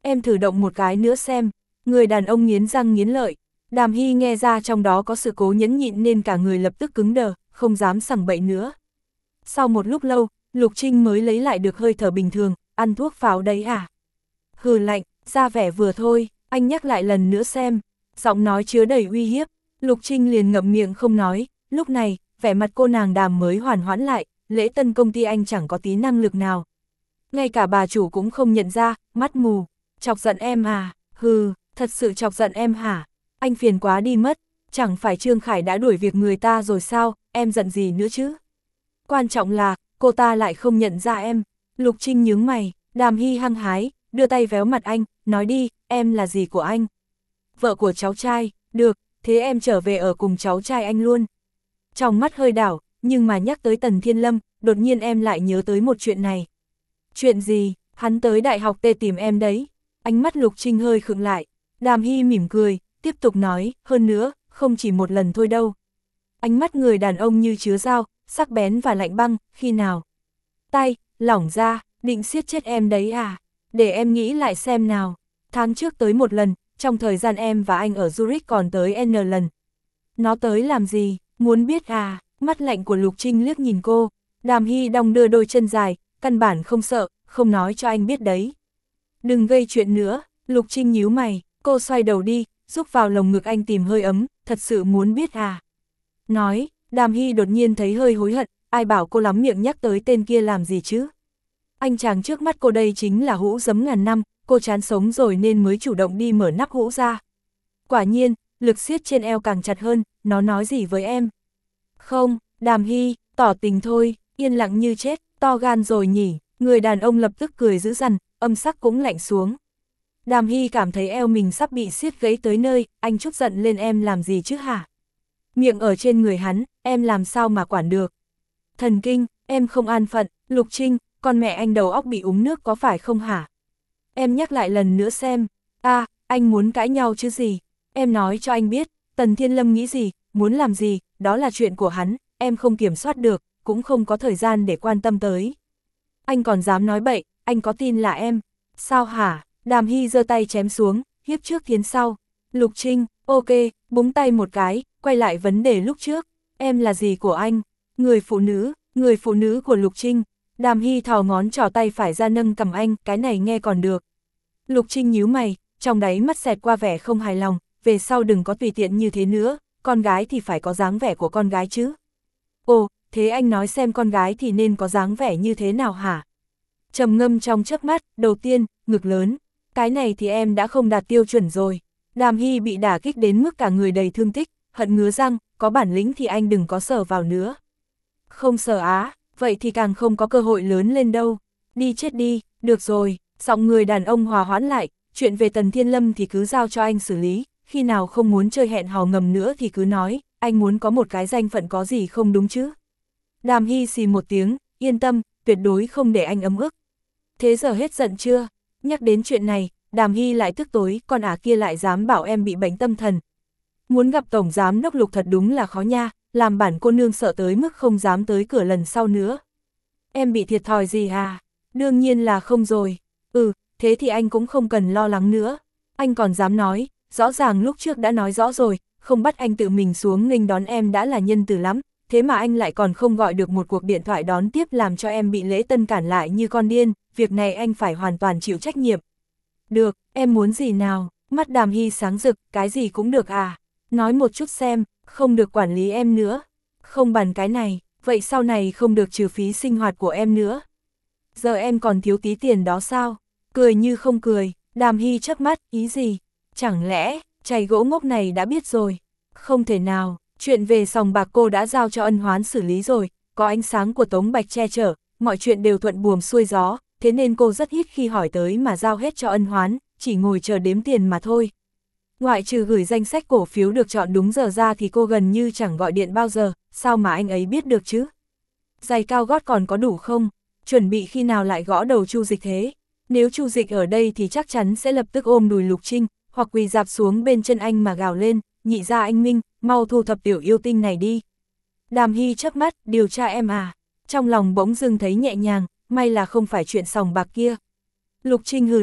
em thử động một cái nữa xem. Người đàn ông nghiến răng nghiến lợi. Đàm Hy nghe ra trong đó có sự cố nhẫn nhịn nên cả người lập tức cứng đờ, không dám sằng bậy nữa. Sau một lúc lâu, Lục Trinh mới lấy lại được hơi thở bình thường, ăn thuốc pháo đấy à? Hừ lạnh, ra vẻ vừa thôi, anh nhắc lại lần nữa xem. Giọng nói chứa đầy uy hiếp, Lục Trinh liền ngậm miệng không nói, lúc này, vẻ mặt cô nàng Đàm mới hoàn hoãn lại, lễ tân công ty anh chẳng có tí năng lực nào. Ngay cả bà chủ cũng không nhận ra, mắt mù, chọc giận em à, hừ, thật sự chọc giận em hả? Anh phiền quá đi mất, chẳng phải Trương Khải đã đuổi việc người ta rồi sao, em giận gì nữa chứ? Quan trọng là, cô ta lại không nhận ra em. Lục Trinh nhướng mày, Đàm Hy hăng hái, đưa tay véo mặt anh, nói đi, em là gì của anh? Vợ của cháu trai, được, thế em trở về ở cùng cháu trai anh luôn. Trong mắt hơi đảo, nhưng mà nhắc tới Tần Thiên Lâm, đột nhiên em lại nhớ tới một chuyện này. Chuyện gì? Hắn tới đại học T tìm em đấy. Ánh mắt Lục Trinh hơi khựng lại. Đàm Hy mỉm cười, tiếp tục nói, hơn nữa, không chỉ một lần thôi đâu. Ánh mắt người đàn ông như chứa dao, sắc bén và lạnh băng, khi nào? Tay, lỏng ra, định siết chết em đấy à? Để em nghĩ lại xem nào. Tháng trước tới một lần, trong thời gian em và anh ở Zurich còn tới N lần. Nó tới làm gì? Muốn biết à? Mắt lạnh của Lục Trinh liếc nhìn cô. Đàm Hy đong đưa đôi chân dài, căn bản không sợ, không nói cho anh biết đấy. Đừng gây chuyện nữa, Lục Trinh nhíu mày, cô xoay đầu đi, rúc vào lồng ngực anh tìm hơi ấm, thật sự muốn biết à? Nói, Đàm Hy đột nhiên thấy hơi hối hận, ai bảo cô lắm miệng nhắc tới tên kia làm gì chứ? Anh chàng trước mắt cô đây chính là hũ giấm ngàn năm, cô chán sống rồi nên mới chủ động đi mở nắp hũ ra. Quả nhiên, lực siết trên eo càng chặt hơn, nó nói gì với em? Không, Đàm Hy, tỏ tình thôi, yên lặng như chết, to gan rồi nhỉ, người đàn ông lập tức cười dữ dằn, âm sắc cũng lạnh xuống. Đàm Hy cảm thấy eo mình sắp bị siết gãy tới nơi, anh trút giận lên em làm gì chứ hả? Miệng ở trên người hắn, em làm sao mà quản được? Thần kinh, em không an phận, Lục Trinh, con mẹ anh đầu óc bị uống nước có phải không hả? Em nhắc lại lần nữa xem, à, anh muốn cãi nhau chứ gì? Em nói cho anh biết, Tần Thiên Lâm nghĩ gì, muốn làm gì, đó là chuyện của hắn, em không kiểm soát được, cũng không có thời gian để quan tâm tới. Anh còn dám nói bậy, anh có tin là em? Sao hả? Đàm Hy giơ tay chém xuống, hiếp trước tiến sau. Lục Trinh, ok, búng tay một cái, quay lại vấn đề lúc trước. Em là gì của anh? Người phụ nữ, người phụ nữ của Lục Trinh. Đàm Hy thò ngón trỏ tay phải ra nâng cầm anh, cái này nghe còn được. Lục Trinh nhíu mày, trong đáy mắt xẹt qua vẻ không hài lòng, về sau đừng có tùy tiện như thế nữa, con gái thì phải có dáng vẻ của con gái chứ. Ồ, thế anh nói xem con gái thì nên có dáng vẻ như thế nào hả? Trầm ngâm trong chớp mắt, đầu tiên, ngực lớn. Cái này thì em đã không đạt tiêu chuẩn rồi. Đàm Hy bị đả kích đến mức cả người đầy thương tích, hận ngứa răng, có bản lĩnh thì anh đừng có sờ vào nữa. Không sờ á, vậy thì càng không có cơ hội lớn lên đâu. Đi chết đi, được rồi, giọng người đàn ông hòa hoãn lại, chuyện về Tần Thiên Lâm thì cứ giao cho anh xử lý, khi nào không muốn chơi hẹn hò ngầm nữa thì cứ nói, anh muốn có một cái danh phận có gì không đúng chứ. Đàm Hy xì một tiếng, yên tâm, tuyệt đối không để anh ấm ức. Thế giờ hết giận chưa? Nhắc đến chuyện này, Đàm Hy lại tức tối, con ả kia lại dám bảo em bị bệnh tâm thần. Muốn gặp Tổng Giám Đốc Lục thật đúng là khó nha, làm bản cô nương sợ tới mức không dám tới cửa lần sau nữa. Em bị thiệt thòi gì à? Đương nhiên là không rồi. Ừ, thế thì anh cũng không cần lo lắng nữa. Anh còn dám nói, rõ ràng lúc trước đã nói rõ rồi, không bắt anh tự mình xuống nghênh đón em đã là nhân từ lắm, thế mà anh lại còn không gọi được một cuộc điện thoại đón tiếp làm cho em bị lễ tân cản lại như con điên, việc này anh phải hoàn toàn chịu trách nhiệm. Được, em muốn gì nào? Mắt Đàm Hy sáng rực, cái gì cũng được à? Nói một chút xem, không được quản lý em nữa. Không bàn cái này, vậy sau này không được trừ phí sinh hoạt của em nữa. Giờ em còn thiếu tí tiền đó sao? Cười như không cười, Đàm Hy chớp mắt, ý gì? Chẳng lẽ, chày gỗ ngốc này đã biết rồi? Không thể nào, chuyện về sòng bạc cô đã giao cho Ân Hoán xử lý rồi, có ánh sáng của Tống Bạch che chở, mọi chuyện đều thuận buồm xuôi gió, thế nên cô rất ít khi hỏi tới mà giao hết cho Ân Hoán, chỉ ngồi chờ đếm tiền mà thôi. Ngoại trừ gửi danh sách cổ phiếu được chọn đúng giờ ra thì cô gần như chẳng gọi điện bao giờ, sao mà anh ấy biết được chứ? Giày cao gót còn có đủ không? Chuẩn bị khi nào lại gõ đầu Chu Dịch thế? Nếu Chu Dịch ở đây thì chắc chắn sẽ lập tức ôm đùi Lục Trinh, hoặc quỳ dạp xuống bên chân anh mà gào lên, nhị ra anh Minh, mau thu thập tiểu yêu tinh này đi. Đàm Hy chớp mắt, điều tra em à? Trong lòng bỗng dưng thấy nhẹ nhàng, may là không phải chuyện sòng bạc kia. Lục Trinh hừ lạnh,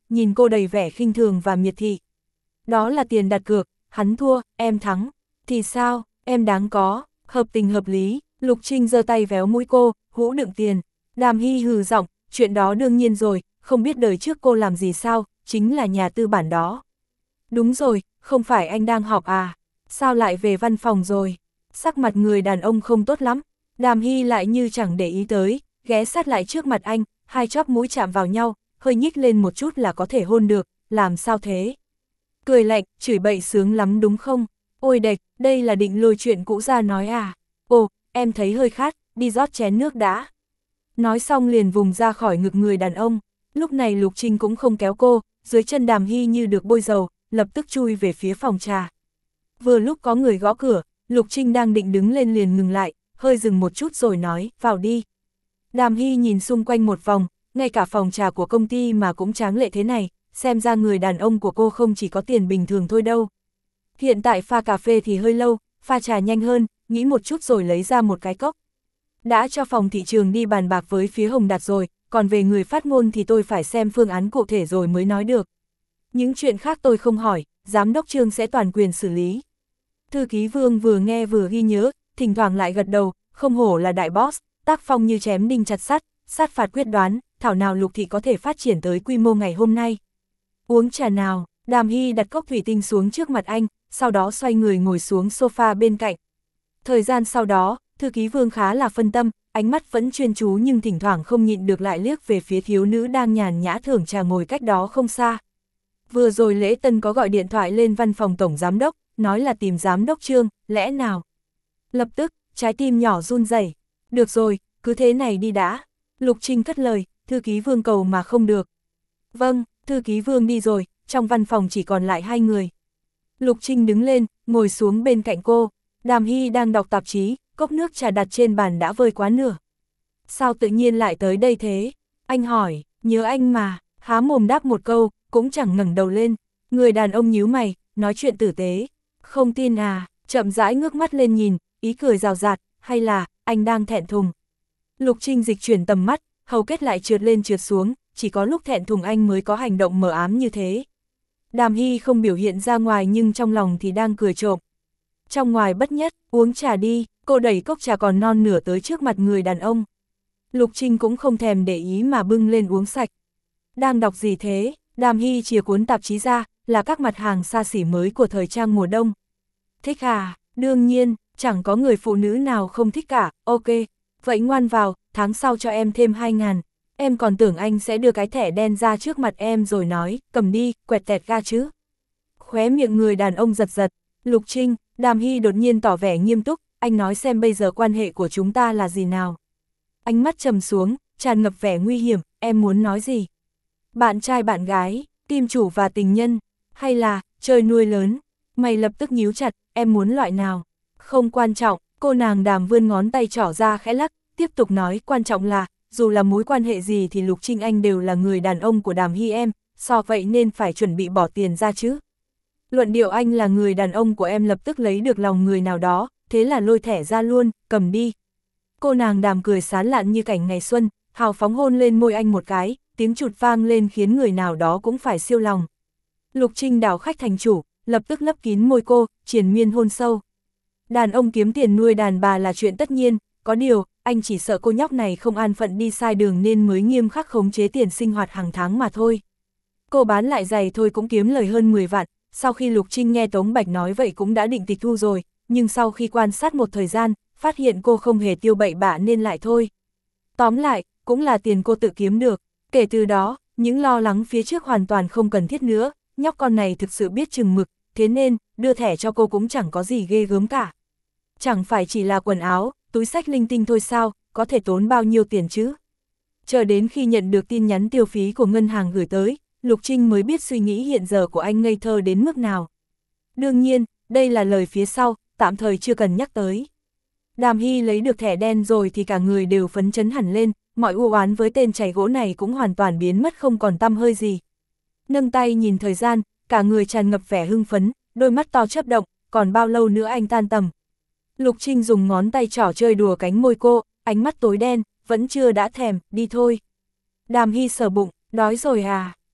nhìn cô đầy vẻ khinh thường và miệt thị. Đó là tiền đặt cược, hắn thua, em thắng. Thì sao, em đáng có, hợp tình hợp lý. Lục Trinh giơ tay véo mũi cô, hũ đựng tiền. Đàm Hy hừ giọng, chuyện đó đương nhiên rồi, không biết đời trước cô làm gì sao, chính là nhà tư bản đó. Đúng rồi, không phải anh đang họp à, sao lại về văn phòng rồi? Sắc mặt người đàn ông không tốt lắm. Đàm Hy lại như chẳng để ý tới, ghé sát lại trước mặt anh, hai chóp mũi chạm vào nhau, hơi nhích lên một chút là có thể hôn được, làm sao thế? Cười lạnh, chửi bậy sướng lắm đúng không? Ôi đệch, đây là định lôi chuyện cũ ra nói à? Ồ, em thấy hơi khát, đi rót chén nước đã. Nói xong liền vùng ra khỏi ngực người đàn ông. Lúc này Lục Trinh cũng không kéo cô, dưới chân Đàm Hy như được bôi dầu, lập tức chui về phía phòng trà. Vừa lúc có người gõ cửa, Lục Trinh đang định đứng lên liền ngừng lại, hơi dừng một chút rồi nói, vào đi. Đàm Hy nhìn xung quanh một vòng, ngay cả phòng trà của công ty mà cũng tráng lệ thế này, xem ra người đàn ông của cô không chỉ có tiền bình thường thôi đâu. Hiện tại pha cà phê thì hơi lâu, pha trà nhanh hơn, nghĩ một chút rồi lấy ra một cái cốc. Đã cho phòng thị trường đi bàn bạc với phía Hồng Đạt rồi, còn về người phát ngôn thì tôi phải xem phương án cụ thể rồi mới nói được. Những chuyện khác tôi không hỏi, giám đốc Trương sẽ toàn quyền xử lý. Thư ký Vương vừa nghe vừa ghi nhớ, thỉnh thoảng lại gật đầu, không hổ là đại boss, tác phong như chém đinh chặt sắt, sát phạt quyết đoán, thảo nào Lục thị có thể phát triển tới quy mô ngày hôm nay. Uống trà nào, Đàm Hy đặt cốc thủy tinh xuống trước mặt anh, sau đó xoay người ngồi xuống sofa bên cạnh. Thời gian sau đó, thư ký Vương khá là phân tâm, ánh mắt vẫn chuyên chú nhưng thỉnh thoảng không nhịn được lại liếc về phía thiếu nữ đang nhàn nhã thưởng trà ngồi cách đó không xa. Vừa rồi Lễ Tân có gọi điện thoại lên văn phòng tổng giám đốc, nói là tìm giám đốc Trương, lẽ nào? Lập tức, trái tim nhỏ run rẩy. Được rồi, cứ thế này đi đã. Lục Trinh cất lời, thư ký Vương cầu mà không được. Vâng, thư ký Vương đi rồi, trong văn phòng chỉ còn lại hai người. Lục Trinh đứng lên, ngồi xuống bên cạnh cô. Đàm Hy đang đọc tạp chí, cốc nước trà đặt trên bàn đã vơi quá nửa. Sao tự nhiên lại tới đây thế? Anh hỏi, nhớ anh mà, há mồm đáp một câu, cũng chẳng ngẩng đầu lên. Người đàn ông nhíu mày, nói chuyện tử tế. Không tin à, chậm rãi ngước mắt lên nhìn, ý cười rào rạt, hay là, anh đang thẹn thùng. Lục Trinh dịch chuyển tầm mắt, hầu kết lại trượt lên trượt xuống, chỉ có lúc thẹn thùng anh mới có hành động mờ ám như thế. Đàm Hy không biểu hiện ra ngoài nhưng trong lòng thì đang cười trộm. Trong ngoài bất nhất, uống trà đi, cô đẩy cốc trà còn non nửa tới trước mặt người đàn ông. Lục Trinh cũng không thèm để ý mà bưng lên uống sạch. Đang đọc gì thế? Đàm Hy chìa cuốn tạp chí ra, là các mặt hàng xa xỉ mới của thời trang mùa đông. Thích à? Đương nhiên, chẳng có người phụ nữ nào không thích cả, ok. Vậy ngoan vào, tháng sau cho em thêm hai ngàn. Em còn tưởng anh sẽ đưa cái thẻ đen ra trước mặt em rồi nói, cầm đi, quẹt tẹt ga chứ. Khóe miệng người đàn ông giật giật. Lục Trinh, Đàm Hy đột nhiên tỏ vẻ nghiêm túc, anh nói xem bây giờ quan hệ của chúng ta là gì nào. Ánh mắt trầm xuống, tràn ngập vẻ nguy hiểm, em muốn nói gì? Bạn trai bạn gái, kim chủ và tình nhân, hay là, chơi nuôi lớn? Mày lập tức nhíu chặt, em muốn loại nào? Không quan trọng, cô nàng Đàm vươn ngón tay trỏ ra khẽ lắc, tiếp tục nói quan trọng là, dù là mối quan hệ gì thì Lục Trinh anh đều là người đàn ông của Đàm Hy em, so vậy nên phải chuẩn bị bỏ tiền ra chứ. Luận điệu anh là người đàn ông của em lập tức lấy được lòng người nào đó, thế là lôi thẻ ra luôn, cầm đi. Cô nàng Đàm cười sán lạn như cảnh ngày xuân, hào phóng hôn lên môi anh một cái, tiếng chụt vang lên khiến người nào đó cũng phải siêu lòng. Lục Trinh đảo khách thành chủ, lập tức lấp kín môi cô, triền miên hôn sâu. Đàn ông kiếm tiền nuôi đàn bà là chuyện tất nhiên, có điều, anh chỉ sợ cô nhóc này không an phận đi sai đường nên mới nghiêm khắc khống chế tiền sinh hoạt hàng tháng mà thôi. Cô bán lại giày thôi cũng kiếm lời hơn mười vạn, sau khi Lục Trinh nghe Tống Bạch nói vậy cũng đã định tịch thu rồi, nhưng sau khi quan sát một thời gian, phát hiện cô không hề tiêu bậy bạ nên lại thôi. Tóm lại, cũng là tiền cô tự kiếm được, kể từ đó, những lo lắng phía trước hoàn toàn không cần thiết nữa, nhóc con này thực sự biết chừng mực, thế nên, đưa thẻ cho cô cũng chẳng có gì ghê gớm cả. Chẳng phải chỉ là quần áo, túi xách linh tinh thôi sao, có thể tốn bao nhiêu tiền chứ? Chờ đến khi nhận được tin nhắn tiêu phí của ngân hàng gửi tới, Lục Trinh mới biết suy nghĩ hiện giờ của anh ngây thơ đến mức nào. Đương nhiên, đây là lời phía sau, tạm thời chưa cần nhắc tới. Đàm Hy lấy được thẻ đen rồi thì cả người đều phấn chấn hẳn lên, mọi u oán với tên chảy gỗ này cũng hoàn toàn biến mất không còn tăm hơi gì. Nâng tay nhìn thời gian, cả người tràn ngập vẻ hưng phấn, đôi mắt to chớp động, còn bao lâu nữa anh tan tầm. Lục Trinh dùng ngón tay trỏ chơi đùa cánh môi cô, ánh mắt tối đen, vẫn chưa đã thèm, đi thôi. Đàm Hy sờ bụng, đói rồi à, ừm,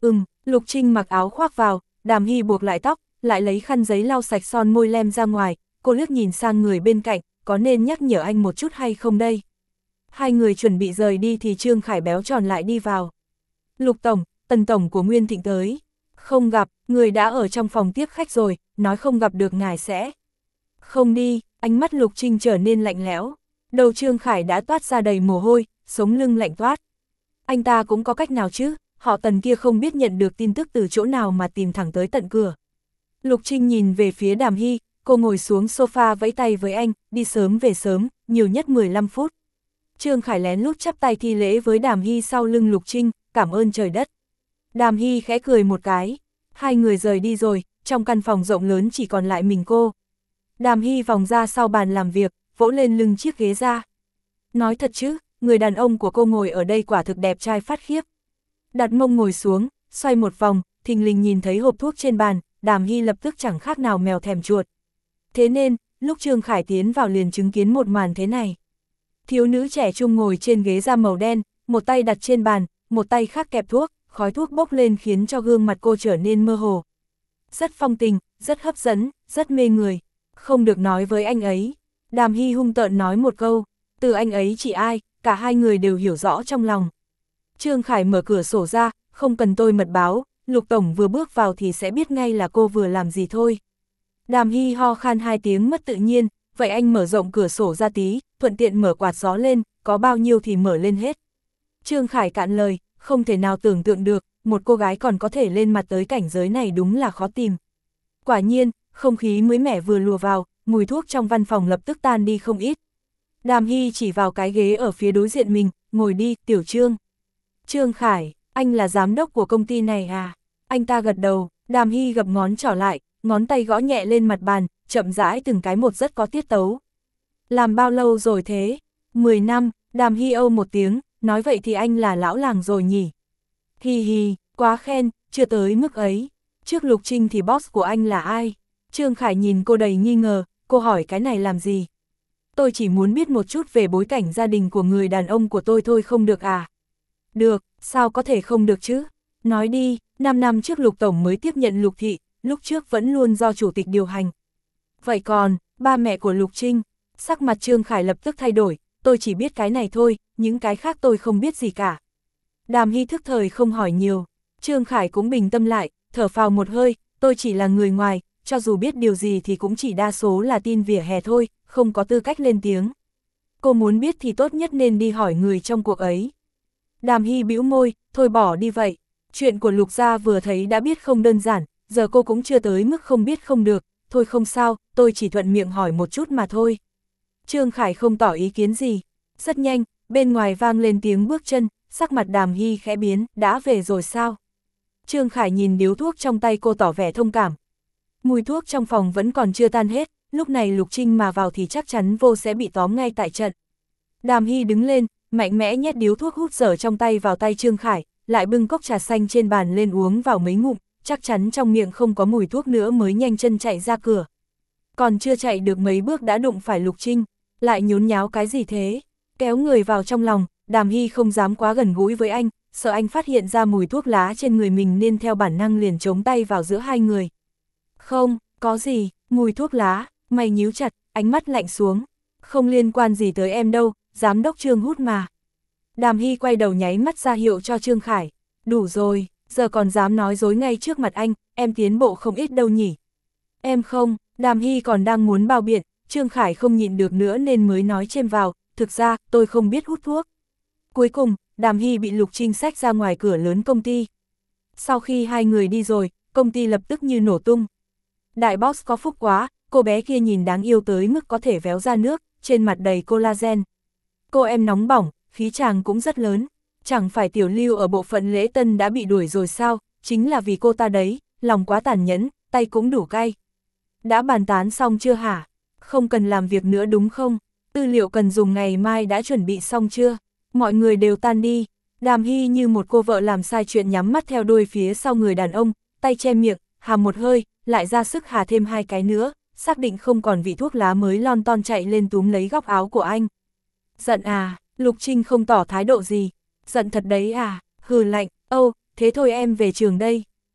Lục Trinh mặc áo khoác vào, Đàm Hy buộc lại tóc, lại lấy khăn giấy lau sạch son môi lem ra ngoài, cô liếc nhìn sang người bên cạnh, có nên nhắc nhở anh một chút hay không đây? Hai người chuẩn bị rời đi thì Trương Khải béo tròn lại đi vào. Lục Tổng, Tần Tổng của Nguyên Thịnh tới. Không gặp, người đã ở trong phòng tiếp khách rồi, nói không gặp được ngài sẽ. Không đi, ánh mắt Lục Trinh trở nên lạnh lẽo. Đầu Trương Khải đã toát ra đầy mồ hôi, sống lưng lạnh toát. Anh ta cũng có cách nào chứ, họ Tần kia không biết nhận được tin tức từ chỗ nào mà tìm thẳng tới tận cửa. Lục Trinh nhìn về phía Đàm Hy, cô ngồi xuống sofa vẫy tay với anh, đi sớm về sớm, nhiều nhất mười lăm phút. Trương Khải lén lút chắp tay thi lễ với Đàm Hy sau lưng Lục Trinh, cảm ơn trời đất. Đàm Hy khẽ cười một cái, hai người rời đi rồi, trong căn phòng rộng lớn chỉ còn lại mình cô. Đàm Hy vòng ra sau bàn làm việc, vỗ lên lưng chiếc ghế ra. Nói thật chứ, người đàn ông của cô ngồi ở đây quả thực đẹp trai phát khiếp. Đặt mông ngồi xuống, xoay một vòng, thình lình nhìn thấy hộp thuốc trên bàn, Đàm Hy lập tức chẳng khác nào mèo thèm chuột. Thế nên, lúc Trương Khải tiến vào liền chứng kiến một màn thế này. Thiếu nữ trẻ trung ngồi trên ghế da màu đen, một tay đặt trên bàn, một tay khác kẹp thuốc, khói thuốc bốc lên khiến cho gương mặt cô trở nên mơ hồ. Rất phong tình, rất hấp dẫn, rất mê người. Không được nói với anh ấy. Đàm Hy hung tợn nói một câu, từ anh ấy chỉ ai, cả hai người đều hiểu rõ trong lòng. Trương Khải mở cửa sổ ra, không cần tôi mật báo, Lục Tổng vừa bước vào thì sẽ biết ngay là cô vừa làm gì thôi. Đàm Hy ho khan hai tiếng mất tự nhiên, vậy anh mở rộng cửa sổ ra tí, thuận tiện mở quạt gió lên, có bao nhiêu thì mở lên hết. Trương Khải cạn lời, không thể nào tưởng tượng được, một cô gái còn có thể lên mặt tới cảnh giới này đúng là khó tìm. Quả nhiên, không khí mới mẻ vừa lùa vào, mùi thuốc trong văn phòng lập tức tan đi không ít. Đàm Hy chỉ vào cái ghế ở phía đối diện mình, ngồi đi, Tiểu Trương. Trương Khải, anh là giám đốc của công ty này à? Anh ta gật đầu, Đàm Hy gập ngón trỏ lại, ngón tay gõ nhẹ lên mặt bàn, chậm rãi từng cái một rất có tiết tấu. Làm bao lâu rồi thế? Mười năm, Đàm Hy âu một tiếng, nói vậy thì anh là lão làng rồi nhỉ? Hi hi, quá khen, chưa tới mức ấy. Trước Lục Trinh thì boss của anh là ai? Trương Khải nhìn cô đầy nghi ngờ, cô hỏi cái này làm gì? Tôi chỉ muốn biết một chút về bối cảnh gia đình của người đàn ông của tôi thôi không được à? Được, sao có thể không được chứ? Nói đi, năm năm trước Lục Tổng mới tiếp nhận Lục Thị, lúc trước vẫn luôn do chủ tịch điều hành. Vậy còn, ba mẹ của Lục Trinh, sắc mặt Trương Khải lập tức thay đổi, tôi chỉ biết cái này thôi, những cái khác tôi không biết gì cả. Đàm Hy thức thời không hỏi nhiều, Trương Khải cũng bình tâm lại, thở phào một hơi, tôi chỉ là người ngoài, cho dù biết điều gì thì cũng chỉ đa số là tin vỉa hè thôi, không có tư cách lên tiếng. Cô muốn biết thì tốt nhất nên đi hỏi người trong cuộc ấy. Đàm Hy bĩu môi, thôi bỏ đi vậy. Chuyện của Lục gia vừa thấy đã biết không đơn giản, giờ cô cũng chưa tới mức không biết không được, thôi không sao, tôi chỉ thuận miệng hỏi một chút mà thôi. Trương Khải không tỏ ý kiến gì. Rất nhanh, bên ngoài vang lên tiếng bước chân, sắc mặt Đàm Hy khẽ biến, đã về rồi sao? Trương Khải nhìn điếu thuốc trong tay cô tỏ vẻ thông cảm. Mùi thuốc trong phòng vẫn còn chưa tan hết, lúc này Lục Trinh mà vào thì chắc chắn vô sẽ bị tóm ngay tại trận. Đàm Hy đứng lên, mạnh mẽ nhét điếu thuốc hút dở trong tay vào tay Trương Khải, lại bưng cốc trà xanh trên bàn lên uống vào mấy ngụm, chắc chắn trong miệng không có mùi thuốc nữa mới nhanh chân chạy ra cửa. Còn chưa chạy được mấy bước đã đụng phải Lục Trinh, lại nhốn nháo cái gì thế? Kéo người vào trong lòng, Đàm Hy không dám quá gần gũi với anh, sợ anh phát hiện ra mùi thuốc lá trên người mình nên theo bản năng liền chống tay vào giữa hai người. Không, có gì, mùi thuốc lá, mày nhíu chặt, ánh mắt lạnh xuống. Không liên quan gì tới em đâu, giám đốc Trương hút mà. Đàm Hy quay đầu nháy mắt ra hiệu cho Trương Khải. Đủ rồi, giờ còn dám nói dối ngay trước mặt anh, em tiến bộ không ít đâu nhỉ. Em không, Đàm Hy còn đang muốn bao biện, Trương Khải không nhịn được nữa nên mới nói chêm vào, thực ra tôi không biết hút thuốc. Cuối cùng, Đàm Hy bị Lục Trinh xách ra ngoài cửa lớn công ty. Sau khi hai người đi rồi, công ty lập tức như nổ tung. Đại boss có phúc quá, cô bé kia nhìn đáng yêu tới mức có thể véo ra nước, trên mặt đầy collagen. Cô em nóng bỏng, khí chàng cũng rất lớn. Chẳng phải Tiểu Lưu ở bộ phận lễ tân đã bị đuổi rồi sao, chính là vì cô ta đấy, lòng quá tàn nhẫn, tay cũng đủ cay. Đã bàn tán xong chưa hả? Không cần làm việc nữa đúng không? Tư liệu cần dùng ngày mai đã chuẩn bị xong chưa? Mọi người đều tan đi. Đàm Hy như một cô vợ làm sai chuyện nhắm mắt theo đuôi phía sau người đàn ông, tay che miệng, hàm một hơi, lại ra sức hà thêm hai cái nữa, xác định không còn vị thuốc lá mới lon ton chạy lên túm lấy góc áo của anh. Giận à? Lục Trinh không tỏ thái độ gì. Giận thật đấy à? Hừ lạnh, âu, thế thôi em về trường đây.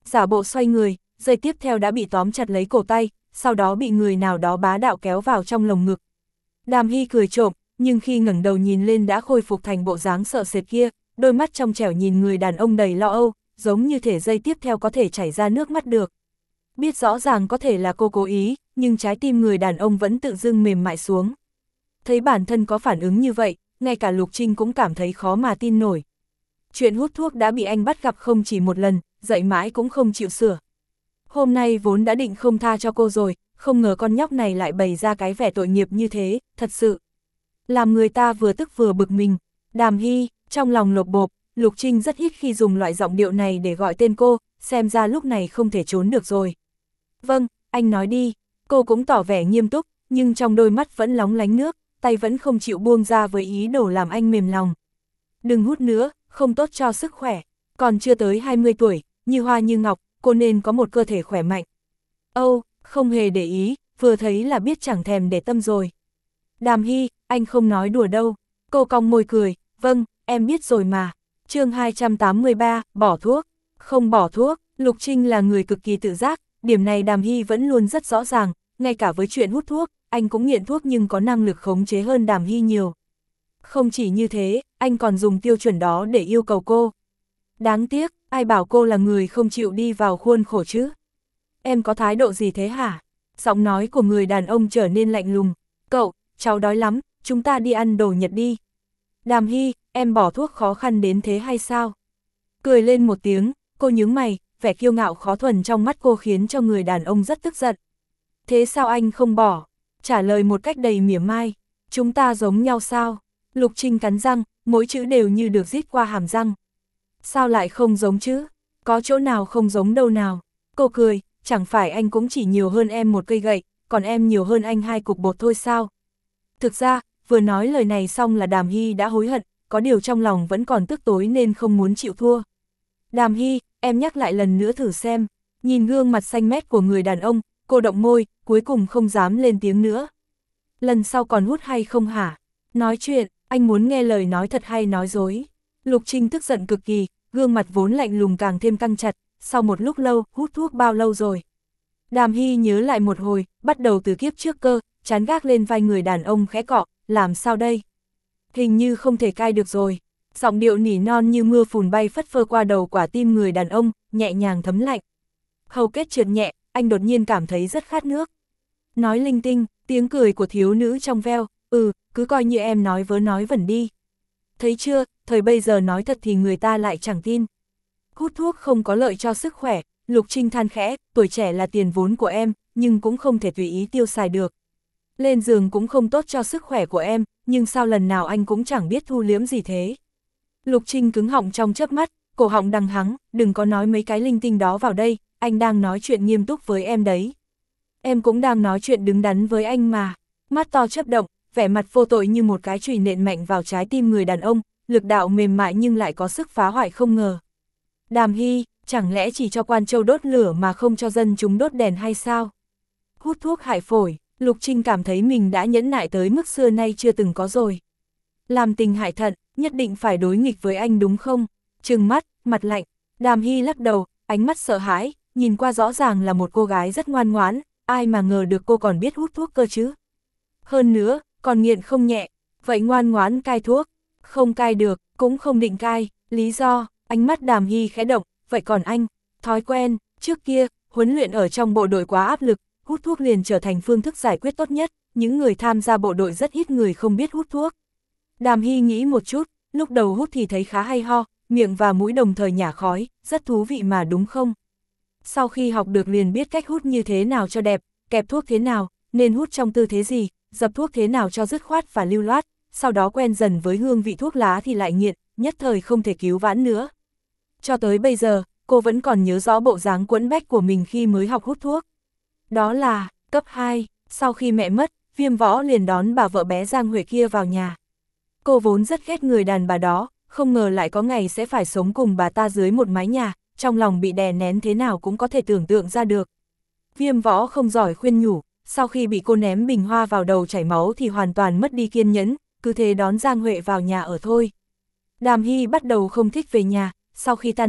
giả bộ xoay người, giây tiếp theo đã bị tóm chặt lấy cổ tay, sau đó bị người nào đó bá đạo kéo vào trong lồng ngực. Đàm Hy cười trộm, nhưng khi ngẩng đầu nhìn lên đã khôi phục thành bộ dáng sợ sệt kia, đôi mắt trong trẻo nhìn người đàn ông đầy lo âu, giống như thể giây tiếp theo có thể chảy ra nước mắt được. Biết rõ ràng có thể là cô cố ý, nhưng trái tim người đàn ông vẫn tự dưng mềm mại xuống. Thấy bản thân có phản ứng như vậy, ngay cả Lục Trinh cũng cảm thấy khó mà tin nổi. Chuyện hút thuốc đã bị anh bắt gặp không chỉ một lần, dậy mãi cũng không chịu sửa. Hôm nay vốn đã định không tha cho cô rồi, không ngờ con nhóc này lại bày ra cái vẻ tội nghiệp như thế, thật sự. Làm người ta vừa tức vừa bực mình. Đàm Hy, trong lòng lột bộp, Lục Trinh rất ít khi dùng loại giọng điệu này để gọi tên cô, xem ra lúc này không thể trốn được rồi. Vâng, anh nói đi, cô cũng tỏ vẻ nghiêm túc, nhưng trong đôi mắt vẫn lóng lánh nước, tay vẫn không chịu buông ra với ý đồ làm anh mềm lòng. Đừng hút nữa, không tốt cho sức khỏe, còn chưa tới hai mươi tuổi, như hoa như ngọc, cô nên có một cơ thể khỏe mạnh. Âu, không hề để ý, vừa thấy là biết chẳng thèm để tâm rồi. Đàm Hy, anh không nói đùa đâu. Cô cong môi cười, vâng, em biết rồi mà. Chương hai trăm tám mươi ba, bỏ thuốc. Không bỏ thuốc, Lục Trinh là người cực kỳ tự giác, điểm này Đàm Hy vẫn luôn rất rõ ràng, ngay cả với chuyện hút thuốc, anh cũng nghiện thuốc nhưng có năng lực khống chế hơn Đàm Hy nhiều. Không chỉ như thế, anh còn dùng tiêu chuẩn đó để yêu cầu cô. Đáng tiếc, ai bảo cô là người không chịu đi vào khuôn khổ chứ. Em có thái độ gì thế hả? Giọng nói của người đàn ông trở nên lạnh lùng. Cậu, cháu đói lắm, chúng ta đi ăn đồ Nhật đi. Đàm Hy, em bỏ thuốc khó khăn đến thế hay sao? Cười lên một tiếng, cô nhướng mày, vẻ kiêu ngạo khó thuần trong mắt cô khiến cho người đàn ông rất tức giận. Thế sao anh không bỏ? Trả lời một cách đầy mỉa mai. Chúng ta giống nhau sao? Lục Trinh cắn răng, mỗi chữ đều như được rít qua hàm răng. Sao lại không giống chứ? Có chỗ nào không giống đâu nào? Cô cười, chẳng phải anh cũng chỉ nhiều hơn em một cây gậy, còn em nhiều hơn anh hai cục bột thôi sao? Thực ra, vừa nói lời này xong là Đàm Hy đã hối hận, có điều trong lòng vẫn còn tức tối nên không muốn chịu thua. Đàm Hy, em nhắc lại lần nữa thử xem. Nhìn gương mặt xanh mét của người đàn ông, cô động môi, cuối cùng không dám lên tiếng nữa. Lần sau còn hút hay không hả? Nói chuyện, anh muốn nghe lời nói thật hay nói dối? Lục Trinh tức giận cực kỳ, gương mặt vốn lạnh lùng càng thêm căng chặt, sau một lúc lâu, hút thuốc bao lâu rồi? Đàm Hy nhớ lại một hồi, bắt đầu từ kiếp trước cơ, chán gác lên vai người đàn ông khẽ cọ, làm sao đây? Hình như không thể cai được rồi. Giọng điệu nỉ non như mưa phùn bay phất phơ qua đầu quả tim người đàn ông, nhẹ nhàng thấm lạnh. Hầu kết trượt nhẹ, anh đột nhiên cảm thấy rất khát nước. Nói linh tinh, tiếng cười của thiếu nữ trong veo, ừ, cứ coi như em nói vớ nói vẩn đi. Thấy chưa, thời bây giờ nói thật thì người ta lại chẳng tin. Hút thuốc không có lợi cho sức khỏe, Lục Trinh than khẽ, tuổi trẻ là tiền vốn của em, nhưng cũng không thể tùy ý tiêu xài được. Lên giường cũng không tốt cho sức khỏe của em, nhưng sao lần nào anh cũng chẳng biết thu liếm gì thế. Lục Trinh cứng họng trong chớp mắt, cổ họng đằng hắng, đừng có nói mấy cái linh tinh đó vào đây, anh đang nói chuyện nghiêm túc với em đấy. Em cũng đang nói chuyện đứng đắn với anh mà. Mắt to chớp động, vẻ mặt vô tội như một cái chùy nện mạnh vào trái tim người đàn ông, lực đạo mềm mại nhưng lại có sức phá hoại không ngờ. Đàm Hy, chẳng lẽ chỉ cho quan châu đốt lửa mà không cho dân chúng đốt đèn hay sao? Hút thuốc hại phổi, Lục Trinh cảm thấy mình đã nhẫn nại tới mức xưa nay chưa từng có rồi. Làm tình hại thận, nhất định phải đối nghịch với anh đúng không? Trừng mắt, mặt lạnh, Đàm Hy lắc đầu, ánh mắt sợ hãi, nhìn qua rõ ràng là một cô gái rất ngoan ngoãn, ai mà ngờ được cô còn biết hút thuốc cơ chứ. Hơn nữa, còn nghiện không nhẹ, vậy ngoan ngoãn cai thuốc, không cai được, cũng không định cai, lý do, ánh mắt Đàm Hy khẽ động, vậy còn anh, thói quen, trước kia, huấn luyện ở trong bộ đội quá áp lực, hút thuốc liền trở thành phương thức giải quyết tốt nhất, những người tham gia bộ đội rất ít người không biết hút thuốc. Đàm Hy nghĩ một chút, lúc đầu hút thì thấy khá hay ho, miệng và mũi đồng thời nhả khói, rất thú vị mà đúng không? Sau khi học được liền biết cách hút như thế nào cho đẹp, kẹp thuốc thế nào, nên hút trong tư thế gì, dập thuốc thế nào cho dứt khoát và lưu loát, sau đó quen dần với hương vị thuốc lá thì lại nghiện, nhất thời không thể cứu vãn nữa. Cho tới bây giờ, cô vẫn còn nhớ rõ bộ dáng quẫn bách của mình khi mới học hút thuốc. Đó là, cấp hai, sau khi mẹ mất, Viêm Võ liền đón bà vợ bé Giang Huệ kia vào nhà. Cô vốn rất ghét người đàn bà đó, không ngờ lại có ngày sẽ phải sống cùng bà ta dưới một mái nhà, trong lòng bị đè nén thế nào cũng có thể tưởng tượng ra được. Viêm Võ không giỏi khuyên nhủ, sau khi bị cô ném bình hoa vào đầu chảy máu thì hoàn toàn mất đi kiên nhẫn, cứ thế đón Giang Huệ vào nhà ở thôi. Đàm Hy bắt đầu không thích về nhà, sau khi tan học,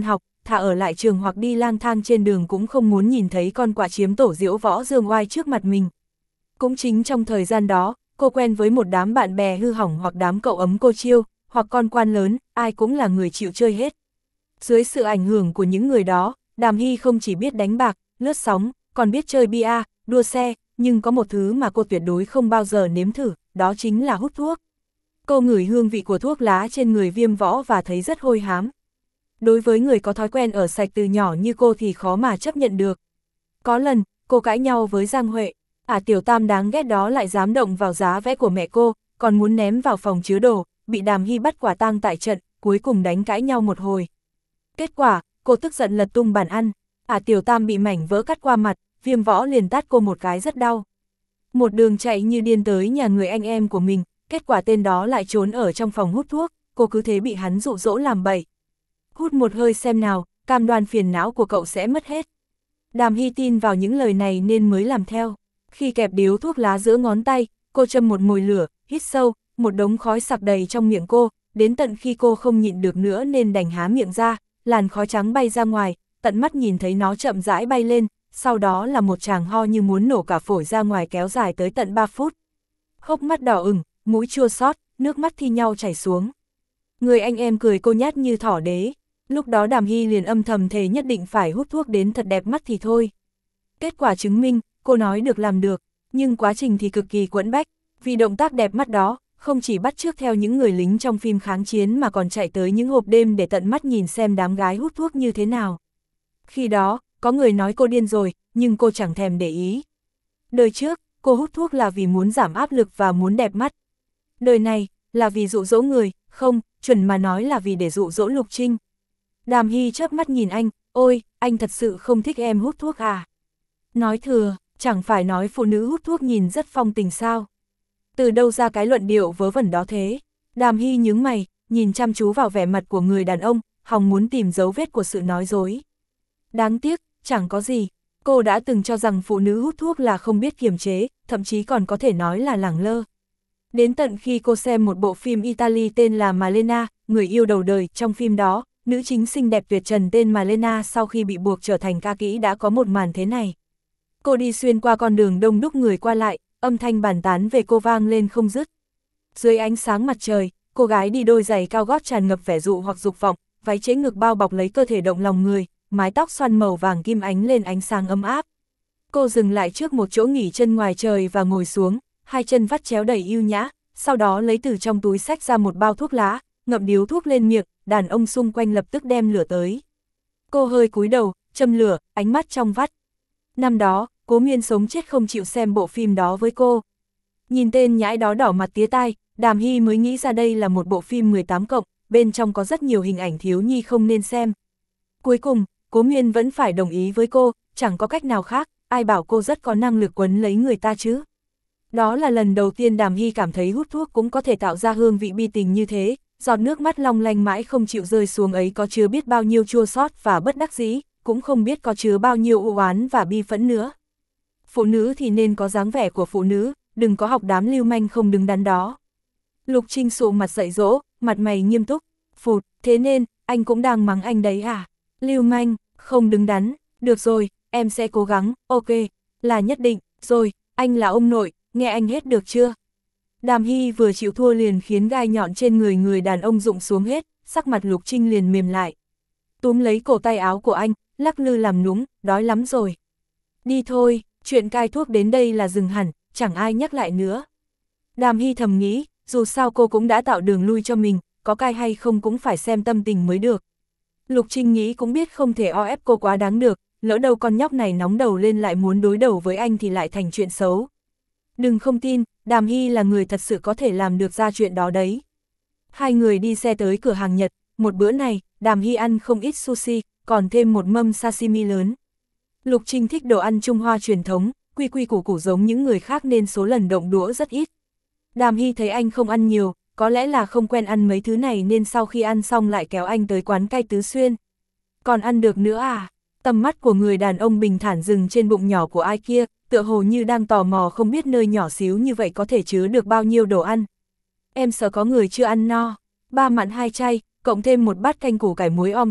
thà ở lại trường hoặc đi lang thang trên đường cũng không muốn nhìn thấy con quạ chiếm tổ diễu võ dương oai trước mặt mình. Cũng chính trong thời gian đó, cô quen với một đám bạn bè hư hỏng hoặc đám cậu ấm cô chiêu, hoặc con quan lớn, ai cũng là người chịu chơi hết. Dưới sự ảnh hưởng của những người đó, Đàm Hy không chỉ biết đánh bạc, lướt sóng, còn biết chơi bia, đua xe, nhưng có một thứ mà cô tuyệt đối không bao giờ nếm thử, đó chính là hút thuốc. Cô ngửi hương vị của thuốc lá trên người Viêm Võ và thấy rất hôi hám. Đối với người có thói quen ở sạch từ nhỏ như cô thì khó mà chấp nhận được. Có lần, cô cãi nhau với Giang Huệ, à tiểu tam đáng ghét đó lại dám động vào giá vẽ của mẹ cô, còn muốn ném vào phòng chứa đồ, bị Đàm Hy bắt quả tang tại trận, cuối cùng đánh cãi nhau một hồi. Kết quả, cô tức giận lật tung bàn ăn, à tiểu tam bị mảnh vỡ cắt qua mặt, Viêm Võ liền tát cô một cái rất đau. Một đường chạy như điên tới nhà người anh em của mình, kết quả tên đó lại trốn ở trong phòng hút thuốc, cô cứ thế bị hắn dụ dỗ làm bậy. Hút một hơi xem nào, cam đoan phiền não của cậu sẽ mất hết. Đàm Hy tin vào những lời này nên mới làm theo. Khi kẹp điếu thuốc lá giữa ngón tay, cô châm một mồi lửa, hít sâu, một đống khói sặc đầy trong miệng cô, đến tận khi cô không nhịn được nữa nên đành há miệng ra, làn khói trắng bay ra ngoài, tận mắt nhìn thấy nó chậm rãi bay lên, sau đó là một tràng ho như muốn nổ cả phổi ra ngoài kéo dài tới tận ba phút. Hốc mắt đỏ ửng, mũi chua xót, nước mắt thi nhau chảy xuống. Người anh em cười cô nhát như thỏ đế. Lúc đó Đàm Hy liền âm thầm thề nhất định phải hút thuốc đến thật đẹp mắt thì thôi. Kết quả chứng minh, cô nói được làm được, nhưng quá trình thì cực kỳ quẫn bách, vì động tác đẹp mắt đó, không chỉ bắt chước theo những người lính trong phim kháng chiến mà còn chạy tới những hộp đêm để tận mắt nhìn xem đám gái hút thuốc như thế nào. Khi đó, có người nói cô điên rồi, nhưng cô chẳng thèm để ý. Đời trước, cô hút thuốc là vì muốn giảm áp lực và muốn đẹp mắt. Đời này, là vì dụ dỗ người, không, chuẩn mà nói là vì để dụ dỗ Lục Trinh. Đàm Hy chớp mắt nhìn anh, ôi, anh thật sự không thích em hút thuốc à? Nói thừa, chẳng phải nói phụ nữ hút thuốc nhìn rất phong tình sao? Từ đâu ra cái luận điệu vớ vẩn đó thế? Đàm Hy nhướng mày, nhìn chăm chú vào vẻ mặt của người đàn ông, hòng muốn tìm dấu vết của sự nói dối. Đáng tiếc, chẳng có gì. Cô đã từng cho rằng phụ nữ hút thuốc là không biết kiềm chế, thậm chí còn có thể nói là lẳng lơ. Đến tận khi cô xem một bộ phim Italy tên là Malena, người yêu đầu đời, trong phim đó, nữ chính xinh đẹp tuyệt trần tên Malena sau khi bị buộc trở thành ca kỹ đã có một màn thế này. Cô đi xuyên qua con đường đông đúc người qua lại, âm thanh bàn tán về cô vang lên không dứt. Dưới ánh sáng mặt trời, cô gái đi đôi giày cao gót tràn ngập vẻ dụ hoặc dục vọng, váy trễ ngực bao bọc lấy cơ thể động lòng người, mái tóc xoăn màu vàng kim ánh lên ánh sáng ấm áp. Cô dừng lại trước một chỗ nghỉ chân ngoài trời và ngồi xuống, hai chân vắt chéo đầy yêu nhã, sau đó lấy từ trong túi xách ra một bao thuốc lá, ngậm điếu thuốc lên miệng, đàn ông xung quanh lập tức đem lửa tới. Cô hơi cúi đầu, châm lửa, ánh mắt trong vắt. Năm đó, Cố Miên sống chết không chịu xem bộ phim đó với cô. Nhìn tên nhãi đó đỏ mặt tía tai, Đàm Hy mới nghĩ ra đây là một bộ phim mười tám cộng, bên trong có rất nhiều hình ảnh thiếu nhi không nên xem. Cuối cùng, Cố Miên vẫn phải đồng ý với cô, chẳng có cách nào khác, ai bảo cô rất có năng lực quấn lấy người ta chứ. Đó là lần đầu tiên Đàm Hy cảm thấy hút thuốc cũng có thể tạo ra hương vị bi tình như thế, giọt nước mắt long lanh mãi không chịu rơi xuống ấy có chứa biết bao nhiêu chua xót và bất đắc dĩ, cũng không biết có chứa bao nhiêu u oán và bi phẫn nữa. Phụ nữ thì nên có dáng vẻ của phụ nữ, đừng có học đám lưu manh không đứng đắn đó. Lục Trinh sụ mặt dạy dỗ, mặt mày nghiêm túc, phụt, thế nên, anh cũng đang mắng anh đấy à? Lưu manh, không đứng đắn, được rồi, em sẽ cố gắng, ok, là nhất định, rồi, anh là ông nội, nghe anh hết được chưa? Đàm Hy vừa chịu thua liền khiến gai nhọn trên người người đàn ông rụng xuống hết, sắc mặt Lục Trinh liền mềm lại. Túm lấy cổ tay áo của anh, lắc lư làm nũng, đói lắm rồi. Đi thôi, chuyện cai thuốc đến đây là dừng hẳn, chẳng ai nhắc lại nữa. Đàm Hy thầm nghĩ, dù sao cô cũng đã tạo đường lui cho mình, có cai hay không cũng phải xem tâm tình mới được. Lục Trinh nghĩ cũng biết không thể o ép cô quá đáng được, lỡ đâu con nhóc này nóng đầu lên lại muốn đối đầu với anh thì lại thành chuyện xấu. Đừng không tin, Đàm Hy là người thật sự có thể làm được ra chuyện đó đấy. Hai người đi xe tới cửa hàng Nhật, một bữa này, Đàm Hy ăn không ít sushi, còn thêm một mâm sashimi lớn. Lục Trinh thích đồ ăn Trung Hoa truyền thống, quy quy củ củ giống những người khác nên số lần động đũa rất ít. Đàm Hy thấy anh không ăn nhiều, có lẽ là không quen ăn mấy thứ này nên sau khi ăn xong lại kéo anh tới quán cay Tứ Xuyên. Còn ăn được nữa à? Tầm mắt của người đàn ông bình thản dừng trên bụng nhỏ của ai kia, tựa hồ như đang tò mò không biết nơi nhỏ xíu như vậy có thể chứa được bao nhiêu đồ ăn. Em sợ có người chưa ăn no. Ba mặn hai chay, cộng thêm một bát canh củ cải muối om vịt,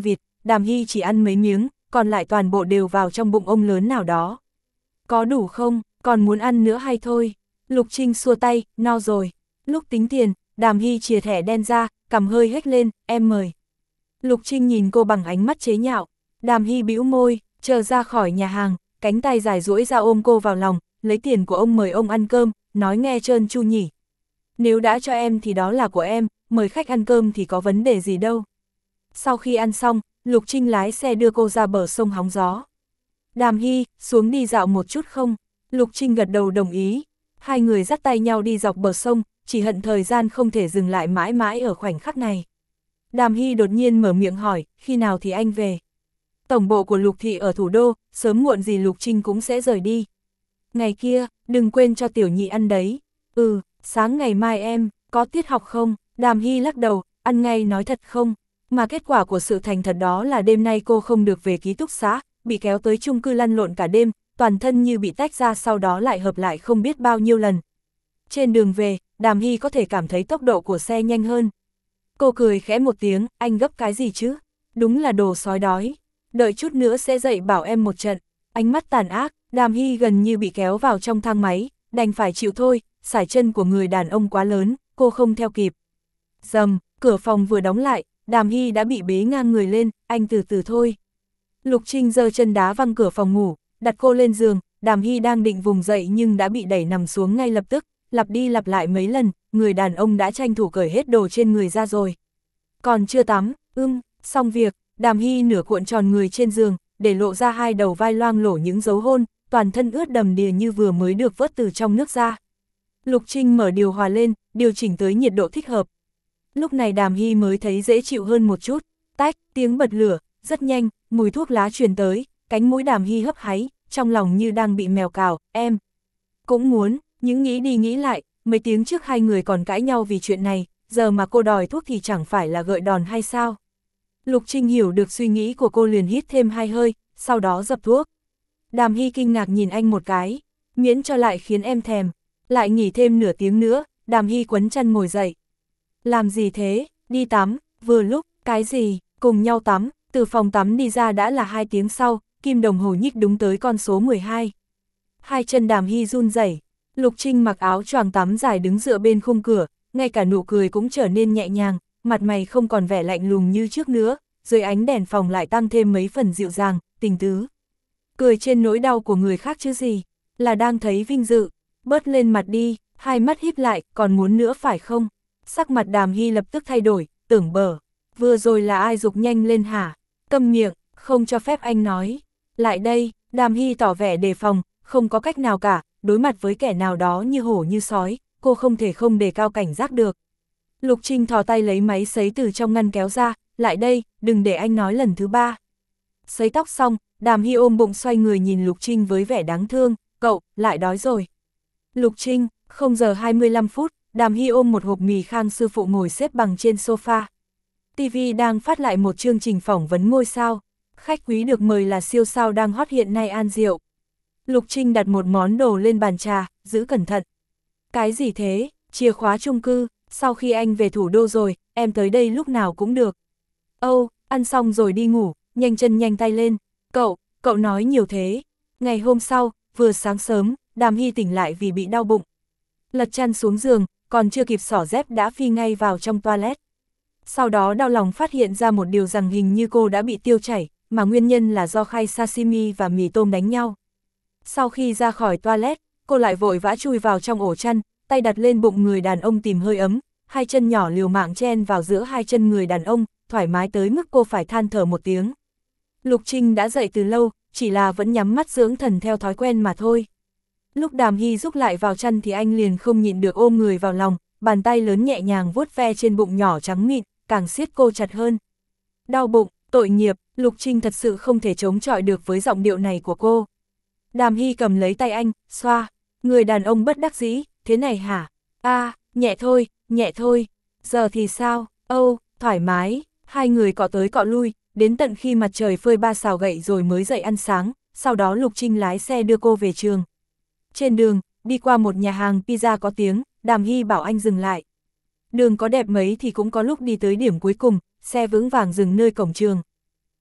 Đàm Hy chỉ ăn mấy miếng, còn lại toàn bộ đều vào trong bụng ông lớn nào đó. Có đủ không, còn muốn ăn nữa hay thôi? Lục Trinh xua tay, no rồi. Lúc tính tiền, Đàm Hy chìa thẻ đen ra, cằm hơi hếch lên, em mời. Lục Trinh nhìn cô bằng ánh mắt chế nhạo. Đàm Hy bĩu môi, chờ ra khỏi nhà hàng, cánh tay dài duỗi ra ôm cô vào lòng, lấy tiền của ông mời ông ăn cơm, nói nghe trơn tru nhỉ. Nếu đã cho em thì đó là của em, mời khách ăn cơm thì có vấn đề gì đâu. Sau khi ăn xong, Lục Trinh lái xe đưa cô ra bờ sông hóng gió. Đàm Hy, xuống đi dạo một chút không? Lục Trinh gật đầu đồng ý. Hai người dắt tay nhau đi dọc bờ sông, chỉ hận thời gian không thể dừng lại mãi mãi ở khoảnh khắc này. Đàm Hy đột nhiên mở miệng hỏi, khi nào thì anh về? Tổng bộ của Lục Thị ở thủ đô, sớm muộn gì Lục Trinh cũng sẽ rời đi. Ngày kia, đừng quên cho tiểu nhị ăn đấy. Ừ, sáng ngày mai em, có tiết học không? Đàm Hy lắc đầu, ăn ngay nói thật không? Mà kết quả của sự thành thật đó là đêm nay cô không được về ký túc xá, bị kéo tới chung cư lăn lộn cả đêm, toàn thân như bị tách ra sau đó lại hợp lại không biết bao nhiêu lần. Trên đường về, Đàm Hy có thể cảm thấy tốc độ của xe nhanh hơn. Cô cười khẽ một tiếng, anh gấp cái gì chứ? Đúng là đồ sói đói. Đợi chút nữa sẽ dậy bảo em một trận. Ánh mắt tàn ác, Đàm Hy gần như bị kéo vào trong thang máy, đành phải chịu thôi, sải chân của người đàn ông quá lớn, cô không theo kịp. Dầm, cửa phòng vừa đóng lại, Đàm Hy đã bị bế ngang người lên, anh từ từ thôi. Lục Trinh giơ chân đá văng cửa phòng ngủ, đặt cô lên giường, Đàm Hy đang định vùng dậy nhưng đã bị đẩy nằm xuống ngay lập tức, lặp đi lặp lại mấy lần, người đàn ông đã tranh thủ cởi hết đồ trên người ra rồi. Còn chưa tắm, ưm, xong việc, Đàm Hy nửa cuộn tròn người trên giường, để lộ ra hai đầu vai loang lổ những dấu hôn, toàn thân ướt đầm đìa như vừa mới được vớt từ trong nước ra. Lục Trinh mở điều hòa lên, điều chỉnh tới nhiệt độ thích hợp. Lúc này Đàm Hy mới thấy dễ chịu hơn một chút, tách, tiếng bật lửa, rất nhanh, mùi thuốc lá truyền tới, cánh mũi Đàm Hy hấp háy, trong lòng như đang bị mèo cào, em. Cũng muốn, những nghĩ đi nghĩ lại, mấy tiếng trước hai người còn cãi nhau vì chuyện này, giờ mà cô đòi thuốc thì chẳng phải là gợi đòn hay sao? Lục Trinh hiểu được suy nghĩ của cô liền hít thêm hai hơi, sau đó dập thuốc. Đàm Hy kinh ngạc nhìn anh một cái, miễn cho lại khiến em thèm. Lại nghỉ thêm nửa tiếng nữa, Đàm Hy quấn chăn ngồi dậy. Làm gì thế, đi tắm, vừa lúc, cái gì, cùng nhau tắm, từ phòng tắm đi ra đã là hai tiếng sau, kim đồng hồ nhích đúng tới con số mười hai. Hai chân Đàm Hy run rẩy. Lục Trinh mặc áo choàng tắm dài đứng dựa bên khung cửa, ngay cả nụ cười cũng trở nên nhẹ nhàng, mặt mày không còn vẻ lạnh lùng như trước nữa, dưới ánh đèn phòng lại tăng thêm mấy phần dịu dàng, tình tứ. Cười trên nỗi đau của người khác chứ gì, là đang thấy vinh dự, bớt lên mặt đi, hai mắt híp lại, còn muốn nữa phải không? Sắc mặt Đàm Hy lập tức thay đổi, tưởng bở, vừa rồi là ai giục nhanh lên hả? Câm miệng, không cho phép anh nói. Lại đây, Đàm Hy tỏ vẻ đề phòng, không có cách nào cả, đối mặt với kẻ nào đó như hổ như sói, cô không thể không đề cao cảnh giác được. Lục Trinh thò tay lấy máy sấy từ trong ngăn kéo ra, lại đây, đừng để anh nói lần thứ ba. Sấy tóc xong, Đàm Hy ôm bụng xoay người nhìn Lục Trinh với vẻ đáng thương, cậu, lại đói rồi. Lục Trinh, không giờ hai mươi lăm phút, Đàm Hy ôm một hộp mì Khang sư phụ ngồi xếp bằng trên sofa. ti vi đang phát lại một chương trình phỏng vấn ngôi sao, khách quý được mời là siêu sao đang hot hiện nay An Diệu. Lục Trinh đặt một món đồ lên bàn trà, giữ cẩn thận. Cái gì thế, chìa khóa chung cư, sau khi anh về thủ đô rồi, em tới đây lúc nào cũng được. Âu, ăn xong rồi đi ngủ, nhanh chân nhanh tay lên. Cậu, cậu nói nhiều thế. Ngày hôm sau, vừa sáng sớm, Đàm Hy tỉnh lại vì bị đau bụng. Lật chăn xuống giường, còn chưa kịp xỏ dép đã phi ngay vào trong toilet. Sau đó đau lòng phát hiện ra một điều rằng hình như cô đã bị tiêu chảy, mà nguyên nhân là do khay sashimi và mì tôm đánh nhau. Sau khi ra khỏi toilet, cô lại vội vã chui vào trong ổ chăn, tay đặt lên bụng người đàn ông tìm hơi ấm, hai chân nhỏ liều mạng chen vào giữa hai chân người đàn ông, thoải mái tới mức cô phải than thở một tiếng. Lục Trinh đã dậy từ lâu, chỉ là vẫn nhắm mắt dưỡng thần theo thói quen mà thôi. Lúc Đàm Hy rúc lại vào chăn thì anh liền không nhịn được ôm người vào lòng, bàn tay lớn nhẹ nhàng vuốt ve trên bụng nhỏ trắng mịn, càng siết cô chặt hơn. Đau bụng, tội nghiệp, Lục Trinh thật sự không thể chống chọi được với giọng điệu này của cô. Đàm Hy cầm lấy tay anh, xoa, người đàn ông bất đắc dĩ, thế này hả? A, à, nhẹ thôi, nhẹ thôi, giờ thì sao? Âu, thoải mái, hai người cọ tới cọ lui, đến tận khi mặt trời phơi ba xào gậy rồi mới dậy ăn sáng, sau đó Lục Trinh lái xe đưa cô về trường. Trên đường, đi qua một nhà hàng pizza có tiếng, Đàm Hy bảo anh dừng lại. Đường có đẹp mấy thì cũng có lúc đi tới điểm cuối cùng, xe vững vàng dừng nơi cổng trường.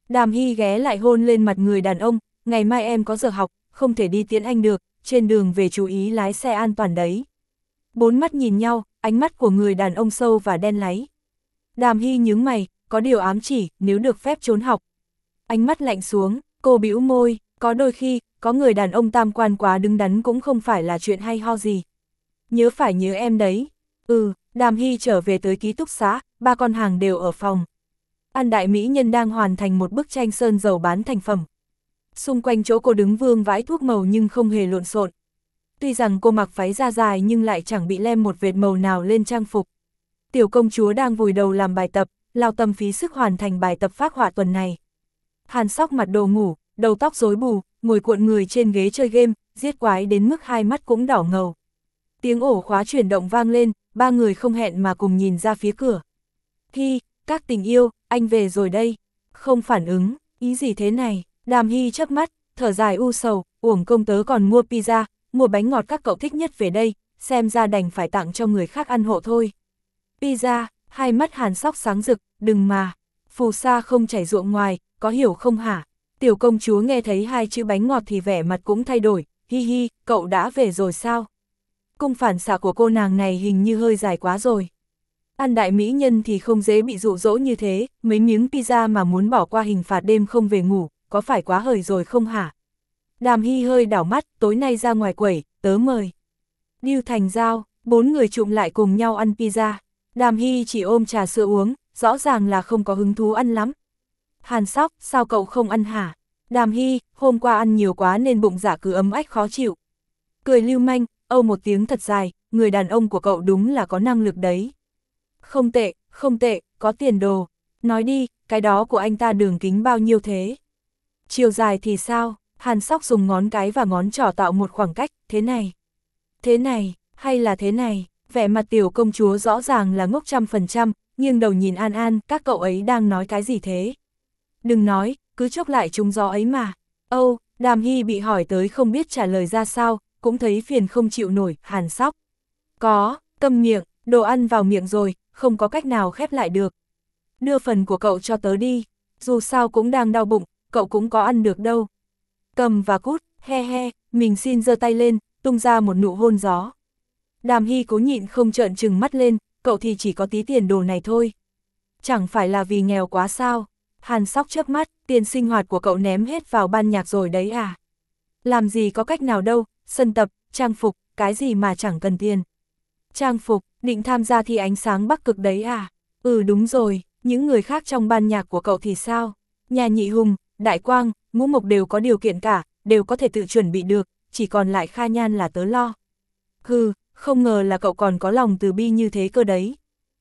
Đàm Hy ghé lại hôn lên mặt người đàn ông, ngày mai em có giờ học, không thể đi tiễn anh được, trên đường về chú ý lái xe an toàn đấy. Bốn mắt nhìn nhau, ánh mắt của người đàn ông sâu và đen láy. Đàm Hy nhướng mày, có điều ám chỉ, nếu được phép trốn học. Ánh mắt lạnh xuống, cô bĩu môi, có đôi khi, có người đàn ông tam quan quá đứng đắn cũng không phải là chuyện hay ho gì. Nhớ phải nhớ em đấy. Ừ, Đàm Hy trở về tới ký túc xá, ba con hàng đều ở phòng. An đại mỹ nhân đang hoàn thành một bức tranh sơn dầu bán thành phẩm. Xung quanh chỗ cô đứng vương vãi thuốc màu nhưng không hề lộn xộn. Tuy rằng cô mặc váy da dài nhưng lại chẳng bị lem một vệt màu nào lên trang phục. Tiểu công chúa đang vùi đầu làm bài tập, lao tâm phí sức hoàn thành bài tập phác họa tuần này. Hàn Sóc mặt đồ ngủ, đầu tóc rối bù, ngồi cuộn người trên ghế chơi game, giết quái đến mức hai mắt cũng đỏ ngầu. Tiếng ổ khóa chuyển động vang lên, ba người không hẹn mà cùng nhìn ra phía cửa. Hy, các tình yêu, anh về rồi đây. Không phản ứng, ý gì thế này? Đàm Hy chớp mắt, thở dài u sầu, uổng công tớ còn mua pizza, mua bánh ngọt các cậu thích nhất về đây, xem ra đành phải tặng cho người khác ăn hộ thôi. Pizza, hai mắt Hàn Sóc sáng rực, đừng mà. Phù sa không chảy ruộng ngoài, có hiểu không hả? Tiểu công chúa nghe thấy hai chữ bánh ngọt thì vẻ mặt cũng thay đổi, hi hi, cậu đã về rồi sao? Cung phản xạ của cô nàng này hình như hơi dài quá rồi. An đại mỹ nhân thì không dễ bị dụ dỗ như thế, mấy miếng pizza mà muốn bỏ qua hình phạt đêm không về ngủ, có phải quá hời rồi không hả? Đàm Hy hơi đảo mắt, tối nay ra ngoài quẩy, tớ mời. Điêu Thành Giao, bốn người chụm lại cùng nhau ăn pizza. Đàm Hy chỉ ôm trà sữa uống, rõ ràng là không có hứng thú ăn lắm. Hàn Sóc, sao cậu không ăn hả? Đàm Hy, hôm qua ăn nhiều quá nên bụng dạ cứ ấm ách khó chịu. Cười lưu manh, âu một tiếng thật dài, người đàn ông của cậu đúng là có năng lực đấy. Không tệ, không tệ, có tiền đồ. Nói đi, cái đó của anh ta đường kính bao nhiêu thế? Chiều dài thì sao? Hàn Sóc dùng ngón cái và ngón trỏ tạo một khoảng cách, thế này. Thế này, hay là thế này? Vẻ mặt tiểu công chúa rõ ràng là ngốc trăm phần trăm, nghiêng đầu nhìn An An, các cậu ấy đang nói cái gì thế? Đừng nói, cứ chốc lại chúng gió ấy mà. Âu, Đàm Hy bị hỏi tới không biết trả lời ra sao, cũng thấy phiền không chịu nổi, Hàn Sóc. Có, câm miệng, đồ ăn vào miệng rồi, không có cách nào khép lại được. Đưa phần của cậu cho tớ đi, dù sao cũng đang đau bụng, cậu cũng có ăn được đâu. Cầm và cút, he he, mình xin giơ tay lên, tung ra một nụ hôn gió. Đàm Hy cố nhịn không trợn trừng mắt lên, cậu thì chỉ có tí tiền đồ này thôi. Chẳng phải là vì nghèo quá sao? Hàn Sóc chớp mắt, tiền sinh hoạt của cậu ném hết vào ban nhạc rồi đấy à? Làm gì có cách nào đâu, sân tập, trang phục, cái gì mà chẳng cần tiền. Trang phục, định tham gia thi ánh sáng Bắc Cực đấy à? Ừ đúng rồi, những người khác trong ban nhạc của cậu thì sao? Nhà Nhị Hùng, Đại Quang, Ngũ Mộc đều có điều kiện cả, đều có thể tự chuẩn bị được, chỉ còn lại Kha Nhan là tớ lo. Hừ, không ngờ là cậu còn có lòng từ bi như thế cơ đấy.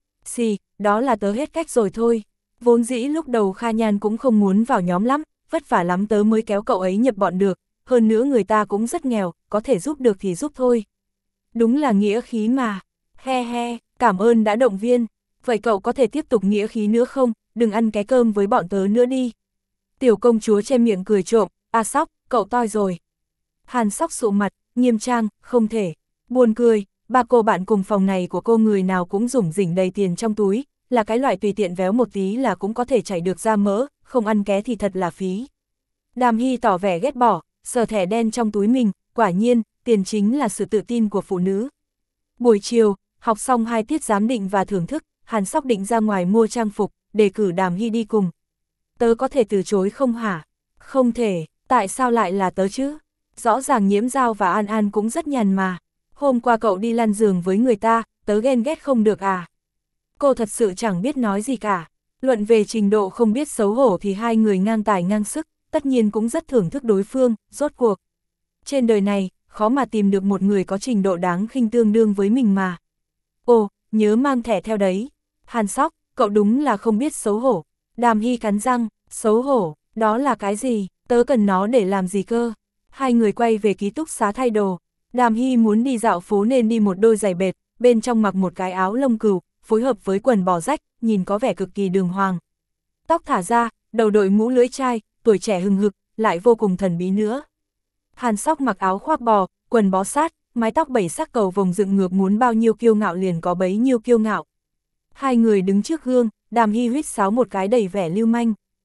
Xì, đó là tớ hết cách rồi thôi. Vốn dĩ lúc đầu Kha Nhan cũng không muốn vào nhóm lắm, vất vả lắm tớ mới kéo cậu ấy nhập bọn được, hơn nữa người ta cũng rất nghèo, có thể giúp được thì giúp thôi. Đúng là nghĩa khí mà. He he, cảm ơn đã động viên. Vậy cậu có thể tiếp tục nghĩa khí nữa không, đừng ăn cái cơm với bọn tớ nữa đi. Tiểu công chúa che miệng cười trộm, a Sóc, cậu toi rồi. Hàn Sóc sụ mặt, nghiêm trang, không thể. Buồn cười, ba cô bạn cùng phòng này của cô người nào cũng rủng rỉnh đầy tiền trong túi, là cái loại tùy tiện véo một tí là cũng có thể chảy được ra mỡ, không ăn ké thì thật là phí. Đàm Hy tỏ vẻ ghét bỏ, sờ thẻ đen trong túi mình, quả nhiên, tiền chính là sự tự tin của phụ nữ. Buổi chiều, học xong hai tiết giám định và thưởng thức, Hàn Sóc định ra ngoài mua trang phục, đề cử Đàm Hy đi cùng. Tớ có thể từ chối không hả? Không thể, tại sao lại là tớ chứ? Rõ ràng Nhiễm Giao và An An cũng rất nhàn mà. Hôm qua cậu đi lăn giường với người ta, tớ ghen ghét không được à? Cô thật sự chẳng biết nói gì cả. Luận về trình độ không biết xấu hổ thì hai người ngang tài ngang sức, tất nhiên cũng rất thưởng thức đối phương, rốt cuộc. Trên đời này, khó mà tìm được một người có trình độ đáng khinh tương đương với mình mà. Ồ, nhớ mang thẻ theo đấy. Hàn Sóc, cậu đúng là không biết xấu hổ. Đàm Hy cắn răng, xấu hổ, đó là cái gì, tớ cần nó để làm gì cơ. Hai người quay về ký túc xá thay đồ. Đàm Hy muốn đi dạo phố nên đi một đôi giày bệt, bên trong mặc một cái áo lông cừu, phối hợp với quần bò rách, nhìn có vẻ cực kỳ đường hoàng. Tóc thả ra, đầu đội mũ lưỡi chai, tuổi trẻ hừng hực, lại vô cùng thần bí nữa. Hàn Sóc mặc áo khoác bò, quần bó sát, mái tóc bảy sắc cầu vồng dựng ngược muốn bao nhiêu kiêu ngạo liền có bấy nhiêu kiêu ngạo. Hai người đứng trước gương, Đàm Hy huýt sáo một cái đầy vẻ lưu manh.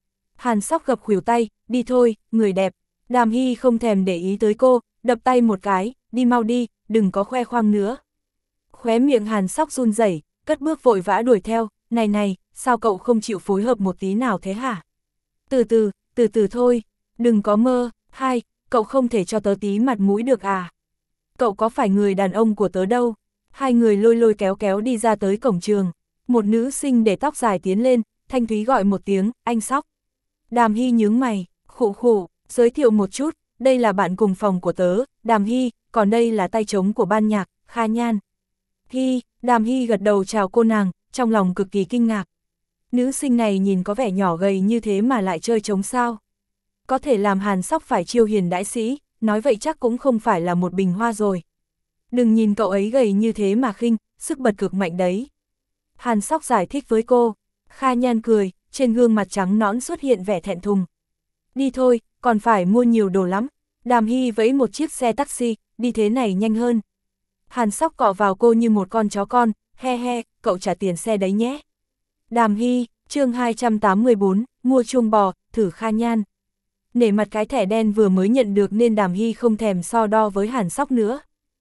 Hàn Sóc gập khuỷu tay, đi thôi, người đẹp. Đàm Hy không thèm để ý tới cô, đập tay một cái, đi mau đi, đừng có khoe khoang nữa. Khóe miệng Hàn Sóc run rẩy, cất bước vội vã đuổi theo, này này, sao cậu không chịu phối hợp một tí nào thế hả? Từ từ, từ từ thôi, đừng có mơ, hai, cậu không thể cho tớ tí mặt mũi được à? Cậu có phải người đàn ông của tớ đâu? Hai người lôi lôi kéo kéo đi ra tới cổng trường, một nữ sinh để tóc dài tiến lên, thanh thúy gọi một tiếng, anh Sóc. Đàm Hy nhướng mày, khụ khụ, giới thiệu một chút, đây là bạn cùng phòng của tớ, Đàm Hy, còn đây là tay trống của ban nhạc, Kha Nhan. Hy, Đàm Hy gật đầu chào cô nàng, trong lòng cực kỳ kinh ngạc. Nữ sinh này nhìn có vẻ nhỏ gầy như thế mà lại chơi trống sao. Có thể làm Hàn Sóc phải chiêu hiền đãi sĩ, nói vậy chắc cũng không phải là một bình hoa rồi. Đừng nhìn cậu ấy gầy như thế mà khinh, sức bật cực mạnh đấy. Hàn Sóc giải thích với cô. Kha Nhan cười, trên gương mặt trắng nõn xuất hiện vẻ thẹn thùng. Đi thôi, còn phải mua nhiều đồ lắm. Đàm Hy vẫy một chiếc xe taxi, đi thế này nhanh hơn. Hàn Sóc cọ vào cô như một con chó con, he he, cậu trả tiền xe đấy nhé. Đàm Hy, chương hai trăm tám mươi bốn, mua chuông bò, thử Kha Nhan. Nể mặt cái thẻ đen vừa mới nhận được nên Đàm Hy không thèm so đo với Hàn Sóc nữa.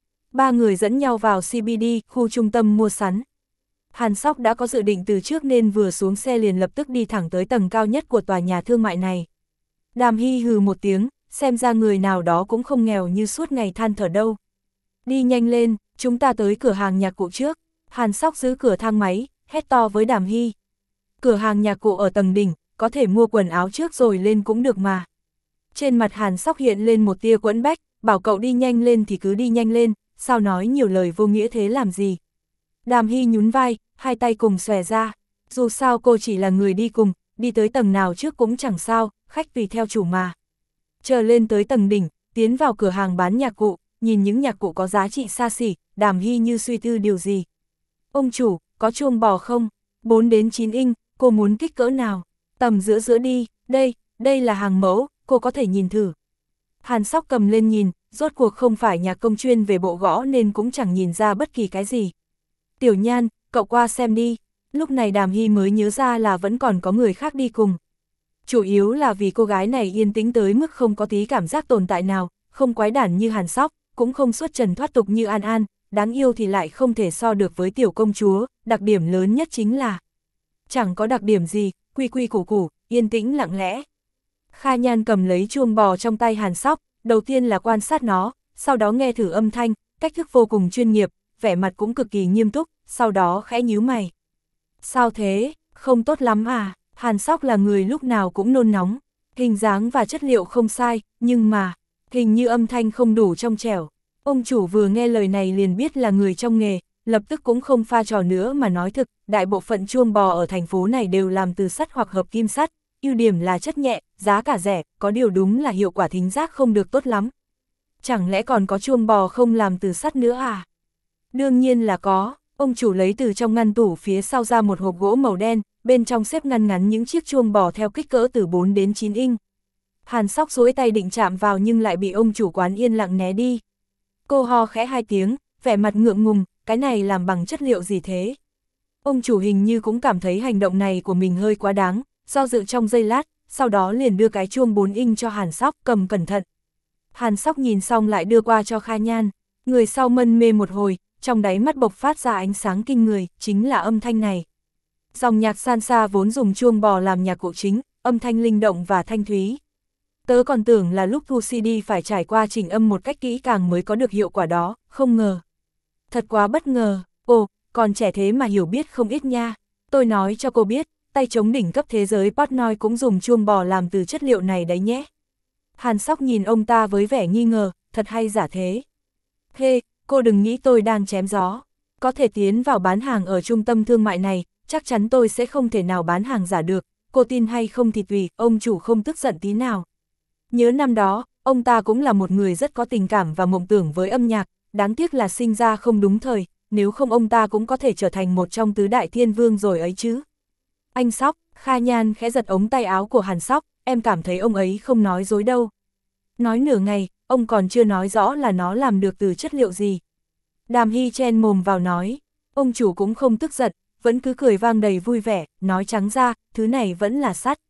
Ba người dẫn nhau vào xê bê đê, khu trung tâm mua sắm. Hàn Sóc đã có dự định từ trước nên vừa xuống xe liền lập tức đi thẳng tới tầng cao nhất của tòa nhà thương mại này. Đàm Hy hừ một tiếng, xem ra người nào đó cũng không nghèo như suốt ngày than thở đâu. Đi nhanh lên, chúng ta tới cửa hàng nhạc cụ trước. Hàn Sóc giữ cửa thang máy, hét to với Đàm Hy. Cửa hàng nhạc cụ ở tầng đỉnh, có thể mua quần áo trước rồi lên cũng được mà. Trên mặt Hàn Sóc hiện lên một tia quẫn bách, bảo cậu đi nhanh lên thì cứ đi nhanh lên, sao nói nhiều lời vô nghĩa thế làm gì. Đàm Hy nhún vai, hai tay cùng xòe ra, dù sao cô chỉ là người đi cùng, đi tới tầng nào trước cũng chẳng sao, khách tùy theo chủ mà. Chờ lên tới tầng đỉnh, tiến vào cửa hàng bán nhạc cụ, nhìn những nhạc cụ có giá trị xa xỉ, Đàm Hy như suy tư điều gì. Ông chủ, có chuông bò không? bốn đến chín inch, cô muốn kích cỡ nào? Tầm giữa giữa đi, đây, đây là hàng mẫu, cô có thể nhìn thử. Hàn Sóc cầm lên nhìn, rốt cuộc không phải nhạc công chuyên về bộ gõ nên cũng chẳng nhìn ra bất kỳ cái gì. Tiểu Nhan, cậu qua xem đi. Lúc này Đàm Hy mới nhớ ra là vẫn còn có người khác đi cùng. Chủ yếu là vì cô gái này yên tĩnh tới mức không có tí cảm giác tồn tại nào, không quái đản như Hàn Sóc, cũng không xuất trần thoát tục như An An, đáng yêu thì lại không thể so được với tiểu công chúa, đặc điểm lớn nhất chính là chẳng có đặc điểm gì, quy quy củ củ, yên tĩnh lặng lẽ. Kha Nhan cầm lấy chuông bò trong tay Hàn Sóc, đầu tiên là quan sát nó, sau đó nghe thử âm thanh, cách thức vô cùng chuyên nghiệp, vẻ mặt cũng cực kỳ nghiêm túc, sau đó khẽ nhíu mày. Sao thế, không tốt lắm à? Hàn Sóc là người lúc nào cũng nôn nóng, hình dáng và chất liệu không sai, nhưng mà, hình như âm thanh không đủ trong trẻo. Ông chủ vừa nghe lời này liền biết là người trong nghề, lập tức cũng không pha trò nữa mà nói thực, đại bộ phận chuông bò ở thành phố này đều làm từ sắt hoặc hợp kim sắt, ưu điểm là chất nhẹ, giá cả rẻ, có điều đúng là hiệu quả thính giác không được tốt lắm. Chẳng lẽ còn có chuông bò không làm từ sắt nữa à? Đương nhiên là có, ông chủ lấy từ trong ngăn tủ phía sau ra một hộp gỗ màu đen, bên trong xếp ngăn ngắn những chiếc chuông bò theo kích cỡ từ bốn đến chín inch. Hàn Sóc duỗi tay định chạm vào nhưng lại bị ông chủ quán yên lặng né đi. Cô ho khẽ hai tiếng, vẻ mặt ngượng ngùng, cái này làm bằng chất liệu gì thế? Ông chủ hình như cũng cảm thấy hành động này của mình hơi quá đáng, do dự trong giây lát, sau đó liền đưa cái chuông bốn inch cho Hàn Sóc, cầm cẩn thận. Hàn Sóc nhìn xong lại đưa qua cho Kha Nhan, người sau mân mê một hồi, trong đáy mắt bộc phát ra ánh sáng kinh người, chính là âm thanh này. Dòng nhạc salsa vốn dùng chuông bò làm nhạc cụ chính, âm thanh linh động và thanh thúy. Tớ còn tưởng là lúc thu xê đê phải trải qua chỉnh âm một cách kỹ càng mới có được hiệu quả đó, không ngờ. Thật quá bất ngờ, ồ, còn trẻ thế mà hiểu biết không ít nha. Tôi nói cho cô biết, tay trống đỉnh cấp thế giới Portnoy cũng dùng chuông bò làm từ chất liệu này đấy nhé. Hàn Sóc nhìn ông ta với vẻ nghi ngờ, thật hay giả thế. Hê, hey, cô đừng nghĩ tôi đang chém gió. Có thể tiến vào bán hàng ở trung tâm thương mại này, chắc chắn tôi sẽ không thể nào bán hàng giả được. Cô tin hay không thì tùy, ông chủ không tức giận tí nào. Nhớ năm đó, ông ta cũng là một người rất có tình cảm và mộng tưởng với âm nhạc, đáng tiếc là sinh ra không đúng thời, nếu không ông ta cũng có thể trở thành một trong tứ đại thiên vương rồi ấy chứ. Anh Sóc, Kha Nhan khẽ giật ống tay áo của Hàn Sóc, em cảm thấy ông ấy không nói dối đâu. Nói nửa ngày, ông còn chưa nói rõ là nó làm được từ chất liệu gì. Đàm Hy chen mồm vào nói, ông chủ cũng không tức giận, vẫn cứ cười vang đầy vui vẻ, nói trắng ra, thứ này vẫn là sắt.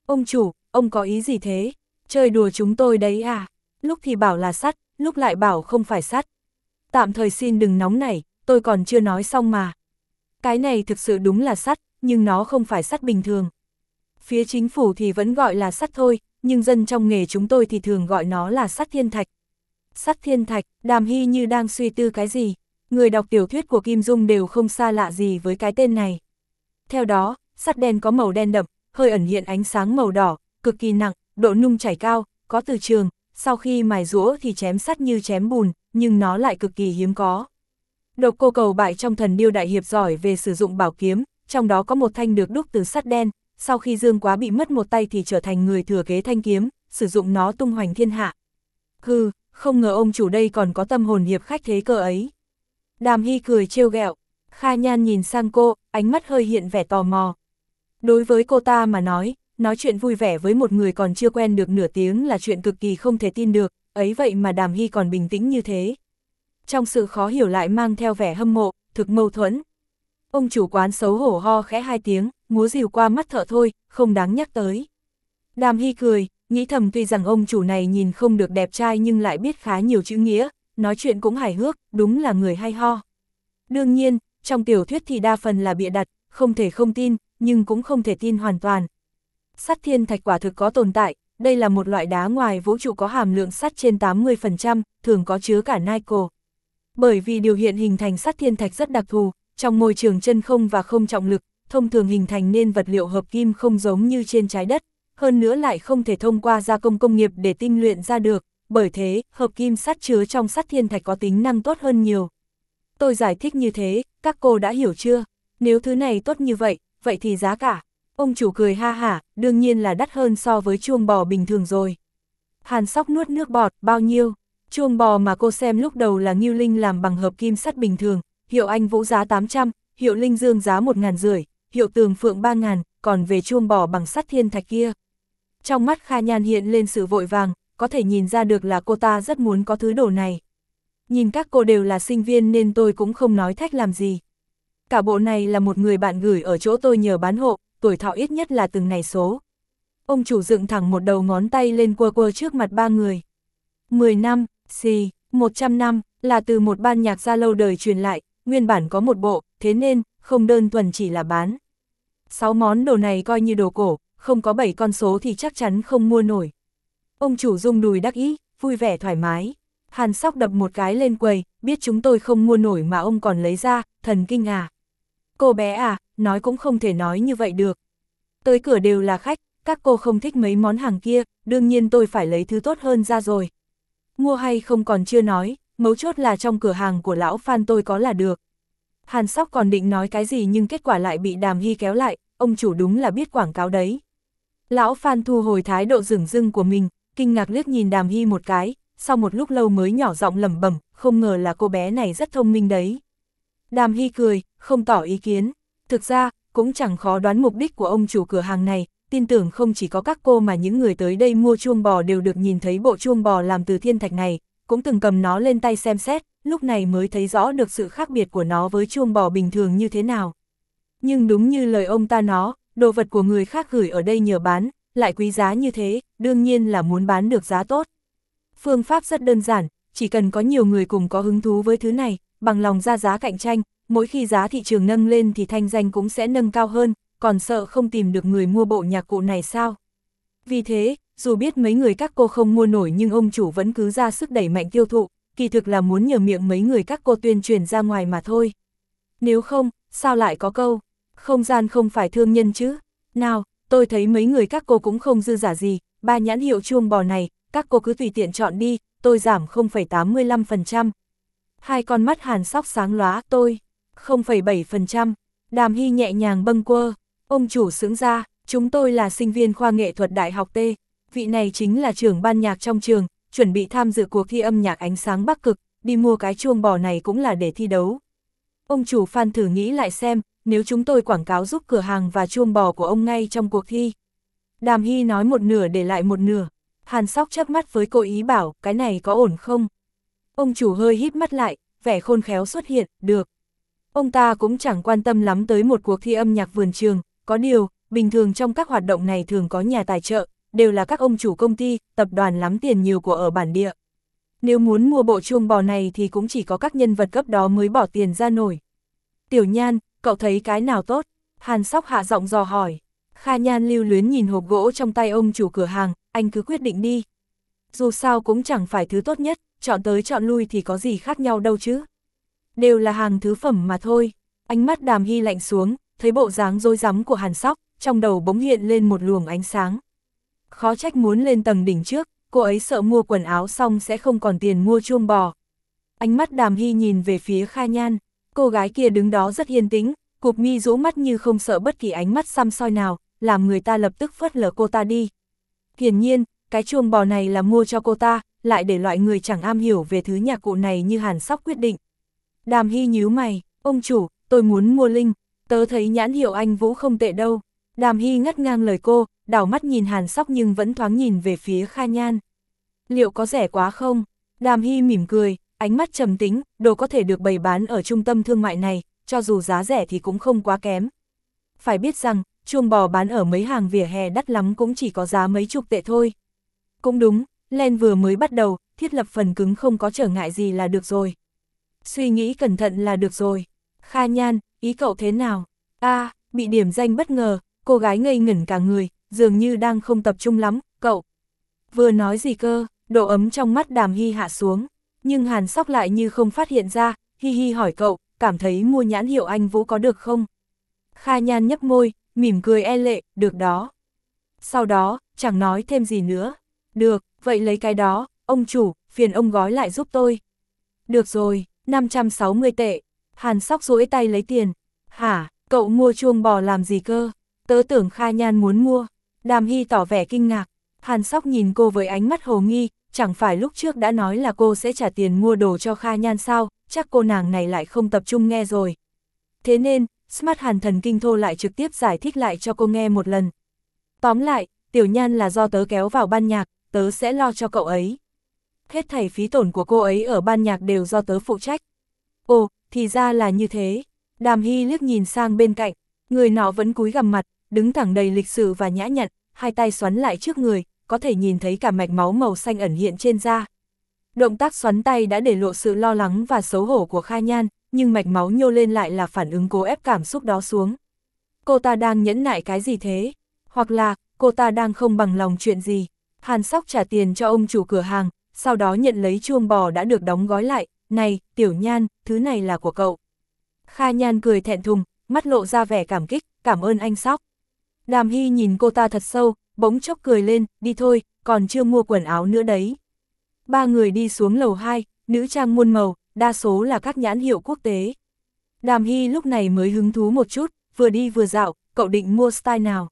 Ông chủ, ông có ý gì thế? Chơi đùa chúng tôi đấy à? Lúc thì bảo là sắt, lúc lại bảo không phải sắt. Tạm thời xin đừng nóng nảy, tôi còn chưa nói xong mà. Cái này thực sự đúng là sắt, nhưng nó không phải sắt bình thường. Phía chính phủ thì vẫn gọi là sắt thôi, nhưng dân trong nghề chúng tôi thì thường gọi nó là sắt thiên thạch. Sắt thiên thạch, Đàm Hy như đang suy tư cái gì. Người đọc tiểu thuyết của Kim Dung đều không xa lạ gì với cái tên này. Theo đó, sắt đen có màu đen đậm, hơi ẩn hiện ánh sáng màu đỏ, cực kỳ nặng, độ nung chảy cao, có từ trường, sau khi mài rũa thì chém sắt như chém bùn, nhưng nó lại cực kỳ hiếm có. Độc Cô Cầu Bại trong Thần Điêu Đại Hiệp giỏi về sử dụng bảo kiếm, trong đó có một thanh được đúc từ sắt đen, sau khi Dương Quá bị mất một tay thì trở thành người thừa kế thanh kiếm, sử dụng nó tung hoành thiên hạ. Hừ, không ngờ ông chủ đây còn có tâm hồn hiệp khách thế cơ ấy. Đàm Hy cười trêu ghẹo, Kha Nhan nhìn sang cô, ánh mắt hơi hiện vẻ tò mò. Đối với cô ta mà nói, nói chuyện vui vẻ với một người còn chưa quen được nửa tiếng là chuyện cực kỳ không thể tin được, ấy vậy mà Đàm Hy còn bình tĩnh như thế. Trong sự khó hiểu lại mang theo vẻ hâm mộ, thực mâu thuẫn. Ông chủ quán xấu hổ ho khẽ hai tiếng, múa rìu qua mắt thợ thôi, không đáng nhắc tới. Đàm Hy cười, nghĩ thầm tuy rằng ông chủ này nhìn không được đẹp trai nhưng lại biết khá nhiều chữ nghĩa, nói chuyện cũng hài hước, đúng là người hay ho. Đương nhiên, trong tiểu thuyết thì đa phần là bịa đặt, không thể không tin, nhưng cũng không thể tin hoàn toàn. Sắt thiên thạch quả thực có tồn tại, đây là một loại đá ngoài vũ trụ có hàm lượng sắt trên tám mươi phần trăm, thường có chứa cả nickel. Bởi vì điều hiện hình thành sắt thiên thạch rất đặc thù, trong môi trường chân không và không trọng lực, thông thường hình thành nên vật liệu hợp kim không giống như trên trái đất, hơn nữa lại không thể thông qua gia công công nghiệp để tinh luyện ra được, bởi thế, hợp kim sắt chứa trong sắt thiên thạch có tính năng tốt hơn nhiều. Tôi giải thích như thế, các cô đã hiểu chưa? Nếu thứ này tốt như vậy, vậy thì giá cả. Ông chủ cười ha hả, đương nhiên là đắt hơn so với chuông bò bình thường rồi. Hàn Sóc nuốt nước bọt, bao nhiêu? Chuông bò mà cô xem lúc đầu là Ngưu Linh làm bằng hợp kim sắt bình thường, hiệu Anh Vũ giá tám trăm, hiệu Linh Dương giá một nghìn rưỡi, hiệu Tường Phượng ba nghìn, còn về chuông bò bằng sắt thiên thạch kia. Trong mắt Kha Nhan hiện lên sự vội vàng, có thể nhìn ra được là cô ta rất muốn có thứ đồ này. Nhìn các cô đều là sinh viên nên tôi cũng không nói thách làm gì. Cả bộ này là một người bạn gửi ở chỗ tôi nhờ bán hộ, tuổi thọ ít nhất là từng này số. Ông chủ dựng thẳng một đầu ngón tay lên quơ quơ trước mặt ba người. mười năm, xì, một trăm năm, là từ một ban nhạc gia lâu đời truyền lại, nguyên bản có một bộ, thế nên, không đơn thuần chỉ là bán. Sáu món đồ này coi như đồ cổ, không có bảy con số thì chắc chắn không mua nổi. Ông chủ rung đùi đắc ý, vui vẻ thoải mái. Hàn Sóc đập một cái lên quầy, biết chúng tôi không mua nổi mà ông còn lấy ra, thần kinh à. Cô bé à, nói cũng không thể nói như vậy được. Tới cửa đều là khách, các cô không thích mấy món hàng kia, đương nhiên tôi phải lấy thứ tốt hơn ra rồi. Mua hay không còn chưa nói, mấu chốt là trong cửa hàng của lão Phan tôi có là được. Hàn Sóc còn định nói cái gì nhưng kết quả lại bị Đàm Hy kéo lại, ông chủ đúng là biết quảng cáo đấy. Lão Phan thu hồi thái độ dửng dưng của mình, kinh ngạc liếc nhìn Đàm Hy một cái, sau một lúc lâu mới nhỏ giọng lẩm bẩm, không ngờ là cô bé này rất thông minh đấy. Đàm Hy cười, không tỏ ý kiến. Thực ra, cũng chẳng khó đoán mục đích của ông chủ cửa hàng này, tin tưởng không chỉ có các cô mà những người tới đây mua chuông bò đều được nhìn thấy bộ chuông bò làm từ thiên thạch này, cũng từng cầm nó lên tay xem xét, lúc này mới thấy rõ được sự khác biệt của nó với chuông bò bình thường như thế nào. Nhưng đúng như lời ông ta nói, đồ vật của người khác gửi ở đây nhờ bán, lại quý giá như thế, đương nhiên là muốn bán được giá tốt. Phương pháp rất đơn giản, chỉ cần có nhiều người cùng có hứng thú với thứ này, bằng lòng ra giá cạnh tranh, mỗi khi giá thị trường nâng lên thì thanh danh cũng sẽ nâng cao hơn, còn sợ không tìm được người mua bộ nhạc cụ này sao? Vì thế, dù biết mấy người các cô không mua nổi nhưng ông chủ vẫn cứ ra sức đẩy mạnh tiêu thụ, kỳ thực là muốn nhờ miệng mấy người các cô tuyên truyền ra ngoài mà thôi. Nếu không, sao lại có câu, không gian không phải thương nhân chứ? Nào, tôi thấy mấy người các cô cũng không dư giả gì, ba nhãn hiệu chuông bò này, các cô cứ tùy tiện chọn đi, tôi giảm không phẩy tám mươi lăm phần trăm. Hai con mắt Hàn Sóc sáng lóa, tôi, không phẩy bảy phần trăm. Đàm Hy nhẹ nhàng bâng quơ, ông chủ sướng ra, chúng tôi là sinh viên khoa nghệ thuật Đại học T, vị này chính là trưởng ban nhạc trong trường, chuẩn bị tham dự cuộc thi âm nhạc ánh sáng Bắc Cực, đi mua cái chuông bò này cũng là để thi đấu. Ông chủ Phan thử nghĩ lại xem, nếu chúng tôi quảng cáo giúp cửa hàng và chuông bò của ông ngay trong cuộc thi. Đàm Hy nói một nửa để lại một nửa, Hàn Sóc chớp mắt với cô ý bảo, cái này có ổn không? Ông chủ hơi híp mắt lại, vẻ khôn khéo xuất hiện, được. Ông ta cũng chẳng quan tâm lắm tới một cuộc thi âm nhạc vườn trường, có điều, bình thường trong các hoạt động này thường có nhà tài trợ, đều là các ông chủ công ty, tập đoàn lắm tiền nhiều của ở bản địa. Nếu muốn mua bộ chuông bò này thì cũng chỉ có các nhân vật cấp đó mới bỏ tiền ra nổi. Tiểu Nhan, cậu thấy cái nào tốt? Hàn Sóc hạ giọng dò hỏi. Kha Nhan lưu luyến nhìn hộp gỗ trong tay ông chủ cửa hàng, anh cứ quyết định đi. Dù sao cũng chẳng phải thứ tốt nhất, chọn tới chọn lui thì có gì khác nhau đâu chứ. Đều là hàng thứ phẩm mà thôi. Ánh mắt Đàm Hy lạnh xuống, thấy bộ dáng rối rắm của Hàn Sóc, trong đầu bỗng hiện lên một luồng ánh sáng. Khó trách muốn lên tầng đỉnh trước, cô ấy sợ mua quần áo xong sẽ không còn tiền mua chuông bò. Ánh mắt Đàm Hy nhìn về phía Kha Nhan, cô gái kia đứng đó rất yên tĩnh, cụp mi rũ mắt như không sợ bất kỳ ánh mắt săm soi nào, làm người ta lập tức phớt lờ cô ta đi. Hiển nhiên, cái chuông bò này là mua cho cô ta, lại để loại người chẳng am hiểu về thứ nhạc cụ này như Hàn Sóc quyết định. Đàm Hy nhíu mày, ông chủ, tôi muốn mua linh, tớ thấy nhãn hiệu Anh Vũ không tệ đâu. Đàm Hy ngắt ngang lời cô, đảo mắt nhìn Hàn Sóc nhưng vẫn thoáng nhìn về phía Kha Nhan. Liệu có rẻ quá không? Đàm Hy mỉm cười, ánh mắt trầm tính, đồ có thể được bày bán ở trung tâm thương mại này, cho dù giá rẻ thì cũng không quá kém. Phải biết rằng, chuông bò bán ở mấy hàng vỉa hè đắt lắm cũng chỉ có giá mấy chục tệ thôi. Cũng đúng, Len vừa mới bắt đầu, thiết lập phần cứng không có trở ngại gì là được rồi. Suy nghĩ cẩn thận là được rồi. Kha Nhan, ý cậu thế nào? A, à, bị điểm danh bất ngờ, cô gái ngây ngẩn cả người, dường như đang không tập trung lắm, cậu. Vừa nói gì cơ, độ ấm trong mắt Đàm Hy hạ xuống, nhưng Hàn Sóc lại như không phát hiện ra, hi hi hỏi cậu, cảm thấy mua nhãn hiệu Anh Vũ có được không? Kha Nhan nhấp môi, mỉm cười e lệ, được đó. Sau đó, chẳng nói thêm gì nữa. Được, vậy lấy cái đó, ông chủ, phiền ông gói lại giúp tôi. Được rồi, năm trăm sáu mươi tệ. Hàn Sóc duỗi tay lấy tiền. Hả, cậu mua chuông bò làm gì cơ? Tớ tưởng Kha Nhan muốn mua. Đàm Hy tỏ vẻ kinh ngạc. Hàn Sóc nhìn cô với ánh mắt hồ nghi, chẳng phải lúc trước đã nói là cô sẽ trả tiền mua đồ cho Kha Nhan sao, chắc cô nàng này lại không tập trung nghe rồi. Thế nên, Smart Hàn thần kinh thô lại trực tiếp giải thích lại cho cô nghe một lần. Tóm lại, Tiểu Nhan là do tớ kéo vào ban nhạc, tớ sẽ lo cho cậu ấy. Hết thảy phí tổn của cô ấy ở ban nhạc đều do tớ phụ trách. Ồ, thì ra là như thế. Đàm Hy liếc nhìn sang bên cạnh, người nọ vẫn cúi gằm mặt, đứng thẳng đầy lịch sự và nhã nhặn, hai tay xoắn lại trước người, có thể nhìn thấy cả mạch máu màu xanh ẩn hiện trên da. Động tác xoắn tay đã để lộ sự lo lắng và xấu hổ của Kha Nhan, nhưng mạch máu nhô lên lại là phản ứng cố ép cảm xúc đó xuống. Cô ta đang nhẫn nại cái gì thế? Hoặc là, cô ta đang không bằng lòng chuyện gì? Hàn Sóc trả tiền cho ông chủ cửa hàng, sau đó nhận lấy chuông bò đã được đóng gói lại. Này, Tiểu Nhan, thứ này là của cậu. Kha Nhan cười thẹn thùng, mắt lộ ra vẻ cảm kích, cảm ơn anh Sóc. Đàm Hy nhìn cô ta thật sâu, bỗng chốc cười lên, đi thôi, còn chưa mua quần áo nữa đấy. Ba người đi xuống lầu hai, nữ trang muôn màu, đa số là các nhãn hiệu quốc tế. Đàm Hy lúc này mới hứng thú một chút, vừa đi vừa dạo, cậu định mua style nào?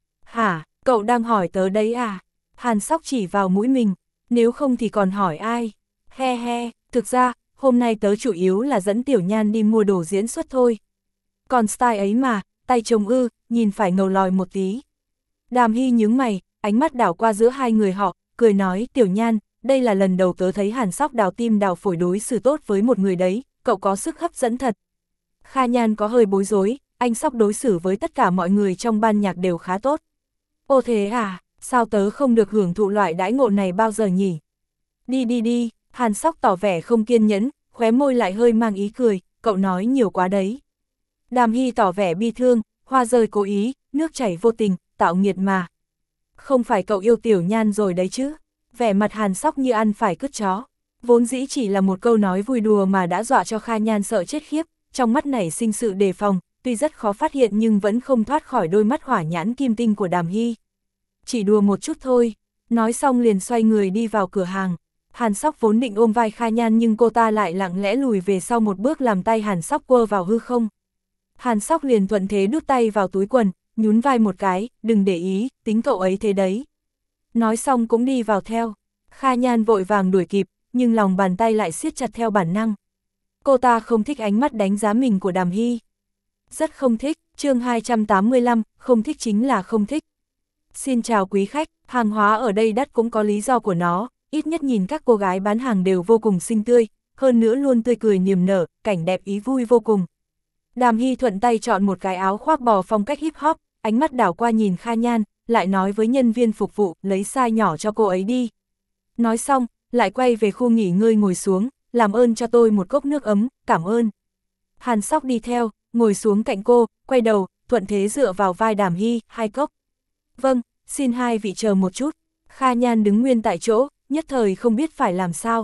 Hả, cậu đang hỏi tớ đấy à? Hàn Sóc chỉ vào mũi mình, nếu không thì còn hỏi ai? He he, thực ra, hôm nay tớ chủ yếu là dẫn Tiểu Nhan đi mua đồ diễn xuất thôi. Còn style ấy mà, tay chồng ư, nhìn phải ngầu lòi một tí. Đàm Hy nhướng mày, ánh mắt đảo qua giữa hai người họ, cười nói, Tiểu Nhan, đây là lần đầu tớ thấy Hàn Sóc đào tim đào phổi đối xử tốt với một người đấy, cậu có sức hấp dẫn thật. Kha Nhan có hơi bối rối, anh Sóc đối xử với tất cả mọi người trong ban nhạc đều khá tốt. Ồ thế à, sao tớ không được hưởng thụ loại đãi ngộ này bao giờ nhỉ? Đi đi đi, Hàn Sóc tỏ vẻ không kiên nhẫn, khóe môi lại hơi mang ý cười, cậu nói nhiều quá đấy. Đàm Hy tỏ vẻ bi thương, hoa rơi cố ý, nước chảy vô tình, tạo nghiệt mà. Không phải cậu yêu Tiểu Nhan rồi đấy chứ? Vẻ mặt Hàn Sóc như ăn phải cứt chó. Vốn dĩ chỉ là một câu nói vui đùa mà đã dọa cho Kha Nhan sợ chết khiếp, trong mắt nảy sinh sự đề phòng, tuy rất khó phát hiện nhưng vẫn không thoát khỏi đôi mắt hỏa nhãn kim tinh của Đàm Hy. Chỉ đùa một chút thôi, nói xong liền xoay người đi vào cửa hàng. Hàn Sóc vốn định ôm vai Kha Nhan nhưng cô ta lại lặng lẽ lùi về sau một bước làm tay Hàn Sóc quơ vào hư không. Hàn Sóc liền thuận thế đút tay vào túi quần, nhún vai một cái, đừng để ý, tính cậu ấy thế đấy. Nói xong cũng đi vào theo. Kha Nhan vội vàng đuổi kịp, nhưng lòng bàn tay lại siết chặt theo bản năng. Cô ta không thích ánh mắt đánh giá mình của Đàm Hy. Rất không thích, chương hai trăm tám mươi lăm, không thích chính là không thích. Xin chào quý khách, hàng hóa ở đây đắt cũng có lý do của nó, ít nhất nhìn các cô gái bán hàng đều vô cùng xinh tươi, hơn nữa luôn tươi cười niềm nở, cảnh đẹp ý vui vô cùng. Đàm Hy thuận tay chọn một cái áo khoác bò phong cách hip hop, ánh mắt đảo qua nhìn Kha Nhan, lại nói với nhân viên phục vụ, lấy size nhỏ cho cô ấy đi. Nói xong, lại quay về khu nghỉ ngơi ngồi xuống, làm ơn cho tôi một cốc nước ấm, cảm ơn. Hàn Sóc đi theo, ngồi xuống cạnh cô, quay đầu, thuận thế dựa vào vai Đàm Hy, hai cốc. Vâng, xin hai vị chờ một chút. Kha Nhan đứng nguyên tại chỗ, nhất thời không biết phải làm sao.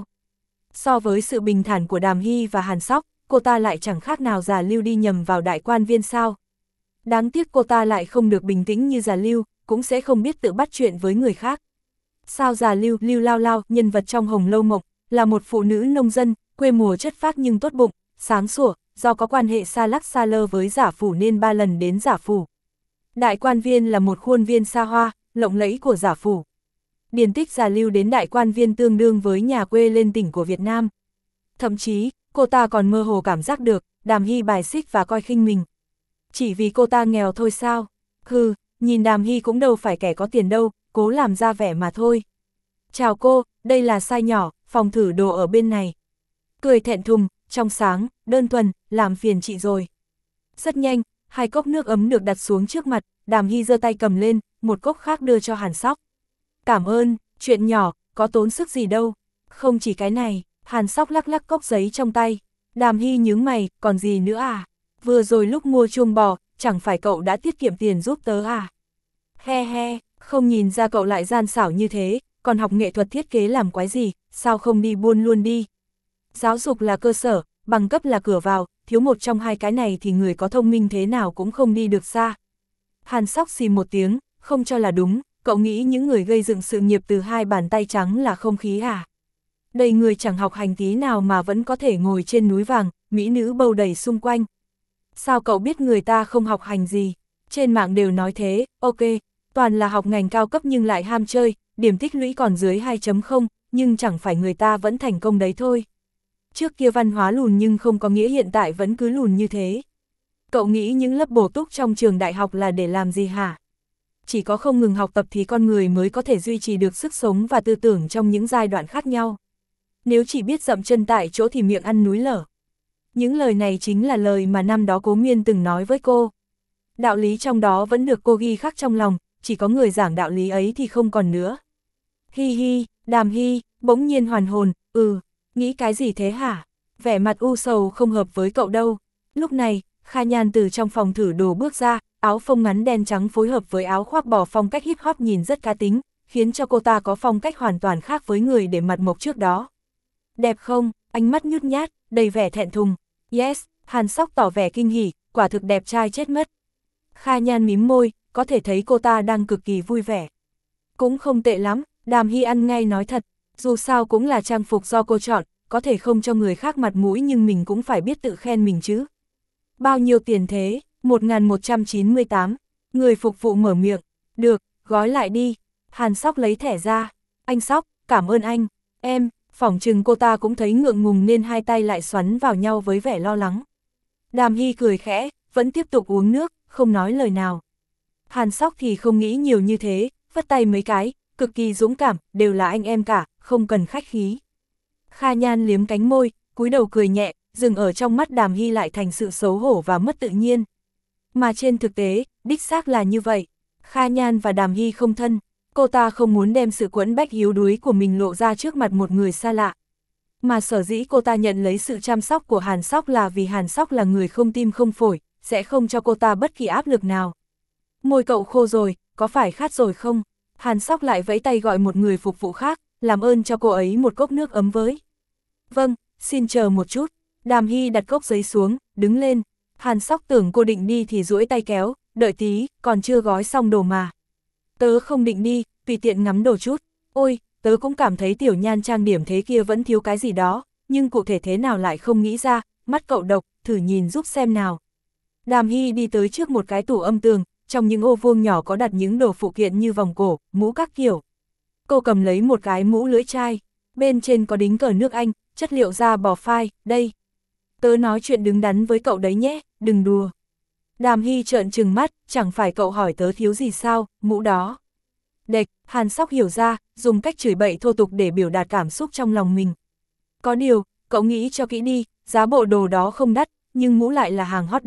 So với sự bình thản của Đàm Hy và Hàn Sóc, cô ta lại chẳng khác nào Già Lưu đi nhầm vào đại quan viên sao. Đáng tiếc cô ta lại không được bình tĩnh như Già Lưu, cũng sẽ không biết tự bắt chuyện với người khác. Sao Già Lưu, Lưu Lao Lao, nhân vật trong Hồng Lâu Mộng, là một phụ nữ nông dân, quê mùa chất phác nhưng tốt bụng, sáng sủa, do có quan hệ xa lắc xa lơ với giả phủ nên ba lần đến giả phủ. Đại quan viên là một khuôn viên xa hoa, lộng lẫy của giả phủ. Điển tích Già Lưu đến đại quan viên tương đương với nhà quê lên tỉnh của Việt Nam. Thậm chí, cô ta còn mơ hồ cảm giác được, Đàm Hy bài xích và coi khinh mình. Chỉ vì cô ta nghèo thôi sao? Hừ, nhìn Đàm Hy cũng đâu phải kẻ có tiền đâu, cố làm ra vẻ mà thôi. Chào cô, đây là size nhỏ, phòng thử đồ ở bên này. Cười thẹn thùng, trong sáng, đơn thuần, làm phiền chị rồi. Rất nhanh, hai cốc nước ấm được đặt xuống trước mặt, Đàm Hy giơ tay cầm lên, một cốc khác đưa cho Hàn Sóc. Cảm ơn, chuyện nhỏ, có tốn sức gì đâu. Không chỉ cái này, Hàn Sóc lắc lắc cốc giấy trong tay. Đàm Hy nhướng mày, còn gì nữa à? Vừa rồi lúc mua chuông bò, chẳng phải cậu đã tiết kiệm tiền giúp tớ à? He he, không nhìn ra cậu lại gian xảo như thế, còn học nghệ thuật thiết kế làm quái gì, sao không đi buôn luôn đi? Giáo dục là cơ sở, bằng cấp là cửa vào, thiếu một trong hai cái này thì người có thông minh thế nào cũng không đi được xa. Hàn Sóc xì một tiếng, không cho là đúng, cậu nghĩ những người gây dựng sự nghiệp từ hai bàn tay trắng là không khí à? Đây người chẳng học hành tí nào mà vẫn có thể ngồi trên núi vàng, mỹ nữ bầu đầy xung quanh. Sao cậu biết người ta không học hành gì? Trên mạng đều nói thế, ok, toàn là học ngành cao cấp nhưng lại ham chơi, điểm tích lũy còn dưới hai chấm không, nhưng chẳng phải người ta vẫn thành công đấy thôi. Trước kia văn hóa lùn nhưng không có nghĩa hiện tại vẫn cứ lùn như thế. Cậu nghĩ những lớp bổ túc trong trường đại học là để làm gì hả? Chỉ có không ngừng học tập thì con người mới có thể duy trì được sức sống và tư tưởng trong những giai đoạn khác nhau. Nếu chỉ biết dậm chân tại chỗ thì miệng ăn núi lở. Những lời này chính là lời mà năm đó Cố Miên từng nói với cô. Đạo lý trong đó vẫn được cô ghi khắc trong lòng, chỉ có người giảng đạo lý ấy thì không còn nữa. Hi hi, Đàm Hy, bỗng nhiên hoàn hồn, ừ, nghĩ cái gì thế hả? Vẻ mặt u sầu không hợp với cậu đâu. Lúc này, Kha Nhan từ trong phòng thử đồ bước ra, áo phông ngắn đen trắng phối hợp với áo khoác bò phong cách hip hop nhìn rất cá tính, khiến cho cô ta có phong cách hoàn toàn khác với người để mặt mộc trước đó. Đẹp không? Ánh mắt nhút nhát, đầy vẻ thẹn thùng. Yes, Hàn Sóc tỏ vẻ kinh hỉ, quả thực đẹp trai chết mất. Kha Nhan mím môi, có thể thấy cô ta đang cực kỳ vui vẻ. Cũng không tệ lắm, Đàm Hy ăn ngay nói thật, dù sao cũng là trang phục do cô chọn, có thể không cho người khác mặt mũi nhưng mình cũng phải biết tự khen mình chứ. Bao nhiêu tiền thế? một nghìn một trăm chín mươi tám. Người phục vụ mở miệng. Được, gói lại đi. Hàn Sóc lấy thẻ ra. Anh Sóc, cảm ơn anh. Em, phỏng chừng cô ta cũng thấy ngượng ngùng nên hai tay lại xoắn vào nhau với vẻ lo lắng. Đàm Hy cười khẽ, vẫn tiếp tục uống nước, không nói lời nào. Hàn Sóc thì không nghĩ nhiều như thế, vất tay mấy cái, cực kỳ dũng cảm, đều là anh em cả, không cần khách khí. Kha Nhan liếm cánh môi, cúi đầu cười nhẹ, dừng ở trong mắt Đàm Hy lại thành sự xấu hổ và mất tự nhiên. Mà trên thực tế, đích xác là như vậy. Kha Nhan và Đàm Hy không thân, cô ta không muốn đem sự quẫn bách yếu đuối của mình lộ ra trước mặt một người xa lạ. Mà sở dĩ cô ta nhận lấy sự chăm sóc của Hàn Sóc là vì Hàn Sóc là người không tim không phổi, sẽ không cho cô ta bất kỳ áp lực nào. Môi cậu khô rồi, có phải khát rồi không? Hàn Sóc lại vẫy tay gọi một người phục vụ khác, làm ơn cho cô ấy một cốc nước ấm với. Vâng, xin chờ một chút. Đàm Hy đặt cốc giấy xuống, đứng lên. Hàn Sóc tưởng cô định đi thì duỗi tay kéo, đợi tí, còn chưa gói xong đồ mà. Tớ không định đi, tùy tiện ngắm đồ chút. Ôi, tớ cũng cảm thấy Tiểu Nhan trang điểm thế kia vẫn thiếu cái gì đó, nhưng cụ thể thế nào lại không nghĩ ra, mắt cậu độc, thử nhìn giúp xem nào. Đàm Hy đi tới trước một cái tủ âm tường, trong những ô vuông nhỏ có đặt những đồ phụ kiện như vòng cổ, mũ các kiểu. Cô cầm lấy một cái mũ lưỡi chai, bên trên có đính cờ nước Anh, chất liệu da bò phai, đây. Tớ nói chuyện đứng đắn với cậu đấy nhé, đừng đùa. Đàm Hy trợn trừng mắt, chẳng phải cậu hỏi tớ thiếu gì sao, mũ đó. Đệch, Hàn Sóc hiểu ra, dùng cách chửi bậy thô tục để biểu đạt cảm xúc trong lòng mình. Có điều, cậu nghĩ cho kỹ đi, giá bộ đồ đó không đắt, nhưng mũ lại là hàng hot đấy,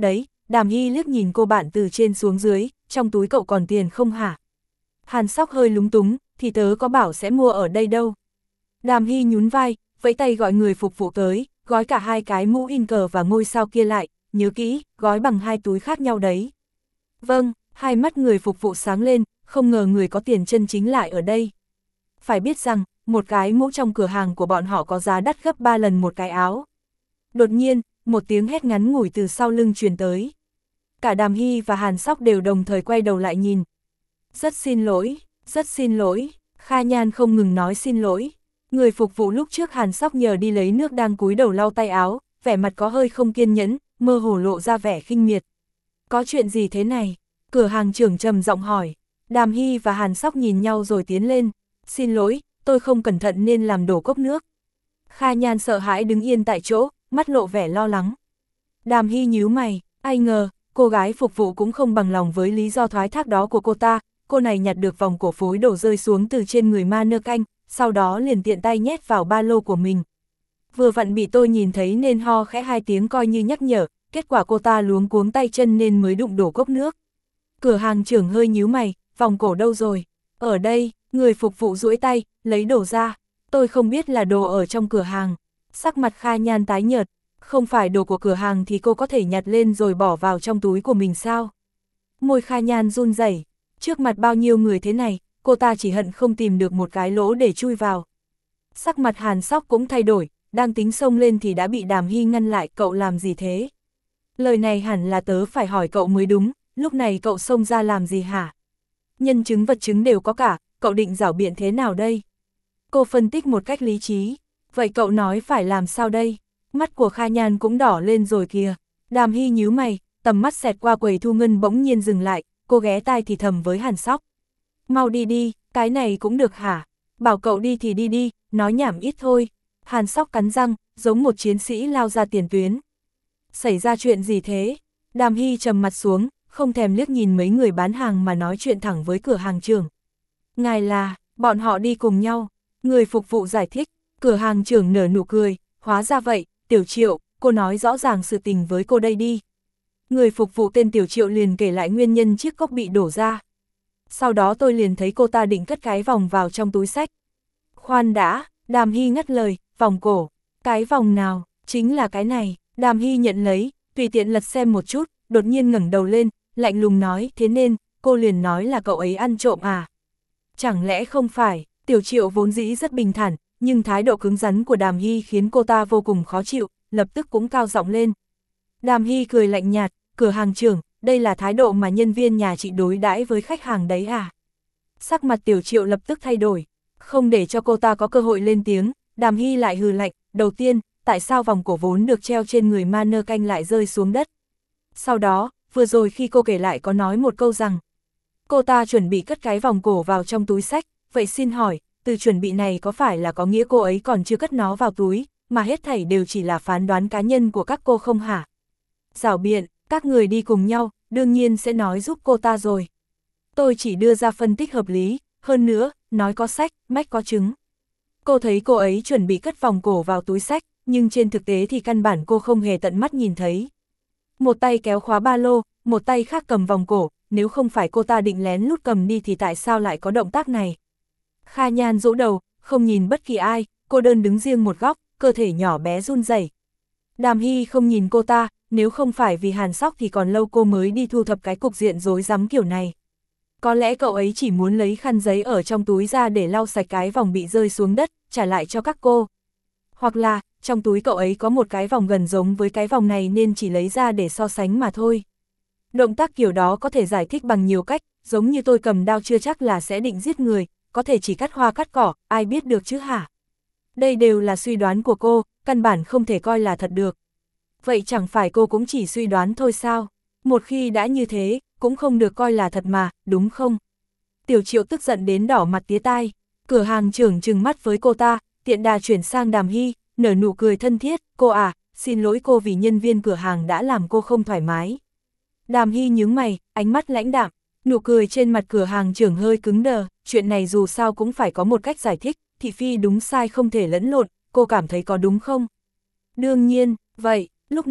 Đàm Hy liếc nhìn cô bạn từ trên xuống dưới, trong túi cậu còn tiền không hả? Hàn Sóc hơi lúng túng, thì tớ có bảo sẽ mua ở đây đâu. Đàm Hy nhún vai, vẫy tay gọi người phục vụ tới, gói cả hai cái mũ in cờ và ngôi sao kia lại, nhớ kỹ, gói bằng hai túi khác nhau đấy. Vâng, hai mắt người phục vụ sáng lên, không ngờ người có tiền chân chính lại ở đây. Phải biết rằng, một cái mũ trong cửa hàng của bọn họ có giá đắt gấp ba lần một cái áo. Đột nhiên, một tiếng hét ngắn ngủi từ sau lưng truyền tới. Cả Đàm Hy và Hàn Sóc đều đồng thời quay đầu lại nhìn. Rất xin lỗi, rất xin lỗi, Kha Nhan không ngừng nói xin lỗi. Người phục vụ lúc trước Hàn Sóc nhờ đi lấy nước đang cúi đầu lau tay áo, vẻ mặt có hơi không kiên nhẫn, mơ hồ lộ ra vẻ khinh miệt. Có chuyện gì thế này? Cửa hàng trưởng trầm giọng hỏi. Đàm Hy và Hàn Sóc nhìn nhau rồi tiến lên. Xin lỗi, tôi không cẩn thận nên làm đổ cốc nước. Kha Nhan sợ hãi đứng yên tại chỗ, mắt lộ vẻ lo lắng. Đàm Hy nhíu mày, ai ngờ, cô gái phục vụ cũng không bằng lòng với lý do thoái thác đó của cô ta. Cô này nhặt được vòng cổ phối đổ rơi xuống từ trên người ma nơ canh, sau đó liền tiện tay nhét vào ba lô của mình. Vừa vặn bị tôi nhìn thấy nên ho khẽ hai tiếng coi như nhắc nhở, kết quả cô ta luống cuống tay chân nên mới đụng đổ cốc nước. Cửa hàng trưởng hơi nhíu mày, vòng cổ đâu rồi? Ở đây, người phục vụ duỗi tay, lấy đồ ra. Tôi không biết là đồ ở trong cửa hàng. Sắc mặt Kha Nhan tái nhợt, không phải đồ của cửa hàng thì cô có thể nhặt lên rồi bỏ vào trong túi của mình sao? Môi Kha Nhan run rẩy, trước mặt bao nhiêu người thế này, cô ta chỉ hận không tìm được một cái lỗ để chui vào. Sắc mặt Hàn Sóc cũng thay đổi, đang tính xông lên thì đã bị Đàm Hy ngăn lại. Cậu làm gì thế? Lời này hẳn là tớ phải hỏi cậu mới đúng, lúc này cậu xông ra làm gì hả? Nhân chứng vật chứng đều có cả, cậu định giảo biện thế nào đây? Cô phân tích một cách lý trí, vậy cậu nói phải làm sao đây? Mắt của Kha Nhan cũng đỏ lên rồi kìa. Đàm Hy nhíu mày, tầm mắt xẹt qua quầy thu ngân bỗng nhiên dừng lại, cô ghé tai thì thầm với Hàn Sóc. Mau đi đi, cái này cũng được hả? Bảo cậu đi thì đi đi, nói nhảm ít thôi. Hàn Sóc cắn răng, giống một chiến sĩ lao ra tiền tuyến. Xảy ra chuyện gì thế? Đàm Hy trầm mặt xuống, không thèm liếc nhìn mấy người bán hàng mà nói chuyện thẳng với cửa hàng trưởng. Ngài là, bọn họ đi cùng nhau. Người phục vụ giải thích, cửa hàng trưởng nở nụ cười, hóa ra vậy, Tiểu Triệu, cô nói rõ ràng sự tình với cô đây đi. Người phục vụ tên Tiểu Triệu liền kể lại nguyên nhân chiếc cốc bị đổ ra. Sau đó tôi liền thấy cô ta định cất cái vòng vào trong túi xách. Khoan đã, Đàm Hy ngắt lời, vòng cổ, cái vòng nào, chính là cái này. Đàm Hy nhận lấy, tùy tiện lật xem một chút, đột nhiên ngẩng đầu lên, lạnh lùng nói, thế nên, cô liền nói là cậu ấy ăn trộm à? Chẳng lẽ không phải? Tiểu Triệu vốn dĩ rất bình thản, nhưng thái độ cứng rắn của Đàm Hy khiến cô ta vô cùng khó chịu, lập tức cũng cao giọng lên. Đàm Hy cười lạnh nhạt, cửa hàng trưởng, đây là thái độ mà nhân viên nhà chị đối đãi với khách hàng đấy à? Sắc mặt Tiểu Triệu lập tức thay đổi, không để cho cô ta có cơ hội lên tiếng, Đàm Hy lại hừ lạnh, đầu tiên, tại sao vòng cổ vốn được treo trên người ma nơ canh lại rơi xuống đất? Sau đó, vừa rồi khi cô kể lại có nói một câu rằng, cô ta chuẩn bị cất cái vòng cổ vào trong túi xách, vậy xin hỏi, từ chuẩn bị này có phải là có nghĩa cô ấy còn chưa cất nó vào túi, mà hết thảy đều chỉ là phán đoán cá nhân của các cô không hả? Giảo biện, các người đi cùng nhau, đương nhiên sẽ nói giúp cô ta rồi. Tôi chỉ đưa ra phân tích hợp lý, hơn nữa, nói có sách, mách có chứng. Cô thấy cô ấy chuẩn bị cất vòng cổ vào túi xách, nhưng trên thực tế thì căn bản cô không hề tận mắt nhìn thấy. Một tay kéo khóa ba lô, một tay khác cầm vòng cổ, nếu không phải cô ta định lén lút cầm đi thì tại sao lại có động tác này? Kha Nhan rũ đầu, không nhìn bất kỳ ai, cô đơn đứng riêng một góc, cơ thể nhỏ bé run rẩy. Đàm Hy không nhìn cô ta, nếu không phải vì Hàn Sóc thì còn lâu cô mới đi thu thập cái cục diện rối rắm kiểu này. Có lẽ cậu ấy chỉ muốn lấy khăn giấy ở trong túi ra để lau sạch cái vòng bị rơi xuống đất, trả lại cho các cô. Hoặc là, trong túi cậu ấy có một cái vòng gần giống với cái vòng này nên chỉ lấy ra để so sánh mà thôi. Động tác kiểu đó có thể giải thích bằng nhiều cách, giống như tôi cầm đao chưa chắc là sẽ định giết người, có thể chỉ cắt hoa cắt cỏ, ai biết được chứ hả? Đây đều là suy đoán của cô, căn bản không thể coi là thật được. Vậy chẳng phải cô cũng chỉ suy đoán thôi sao? Một khi đã như thế, cũng không được coi là thật mà, đúng không? Tiểu Triệu tức giận đến đỏ mặt tía tai, cửa hàng trưởng trừng mắt với cô ta, tiện đà chuyển sang Đàm Hy, nở nụ cười thân thiết, cô à, xin lỗi cô vì nhân viên cửa hàng đã làm cô không thoải mái. Đàm Hy nhướng mày, ánh mắt lãnh đạm, nụ cười trên mặt cửa hàng trưởng hơi cứng đờ, chuyện này dù sao cũng phải có một cách giải thích, thị phi đúng sai không thể lẫn lộn, cô cảm thấy có đúng không? Đương nhiên, vậy, lúc này,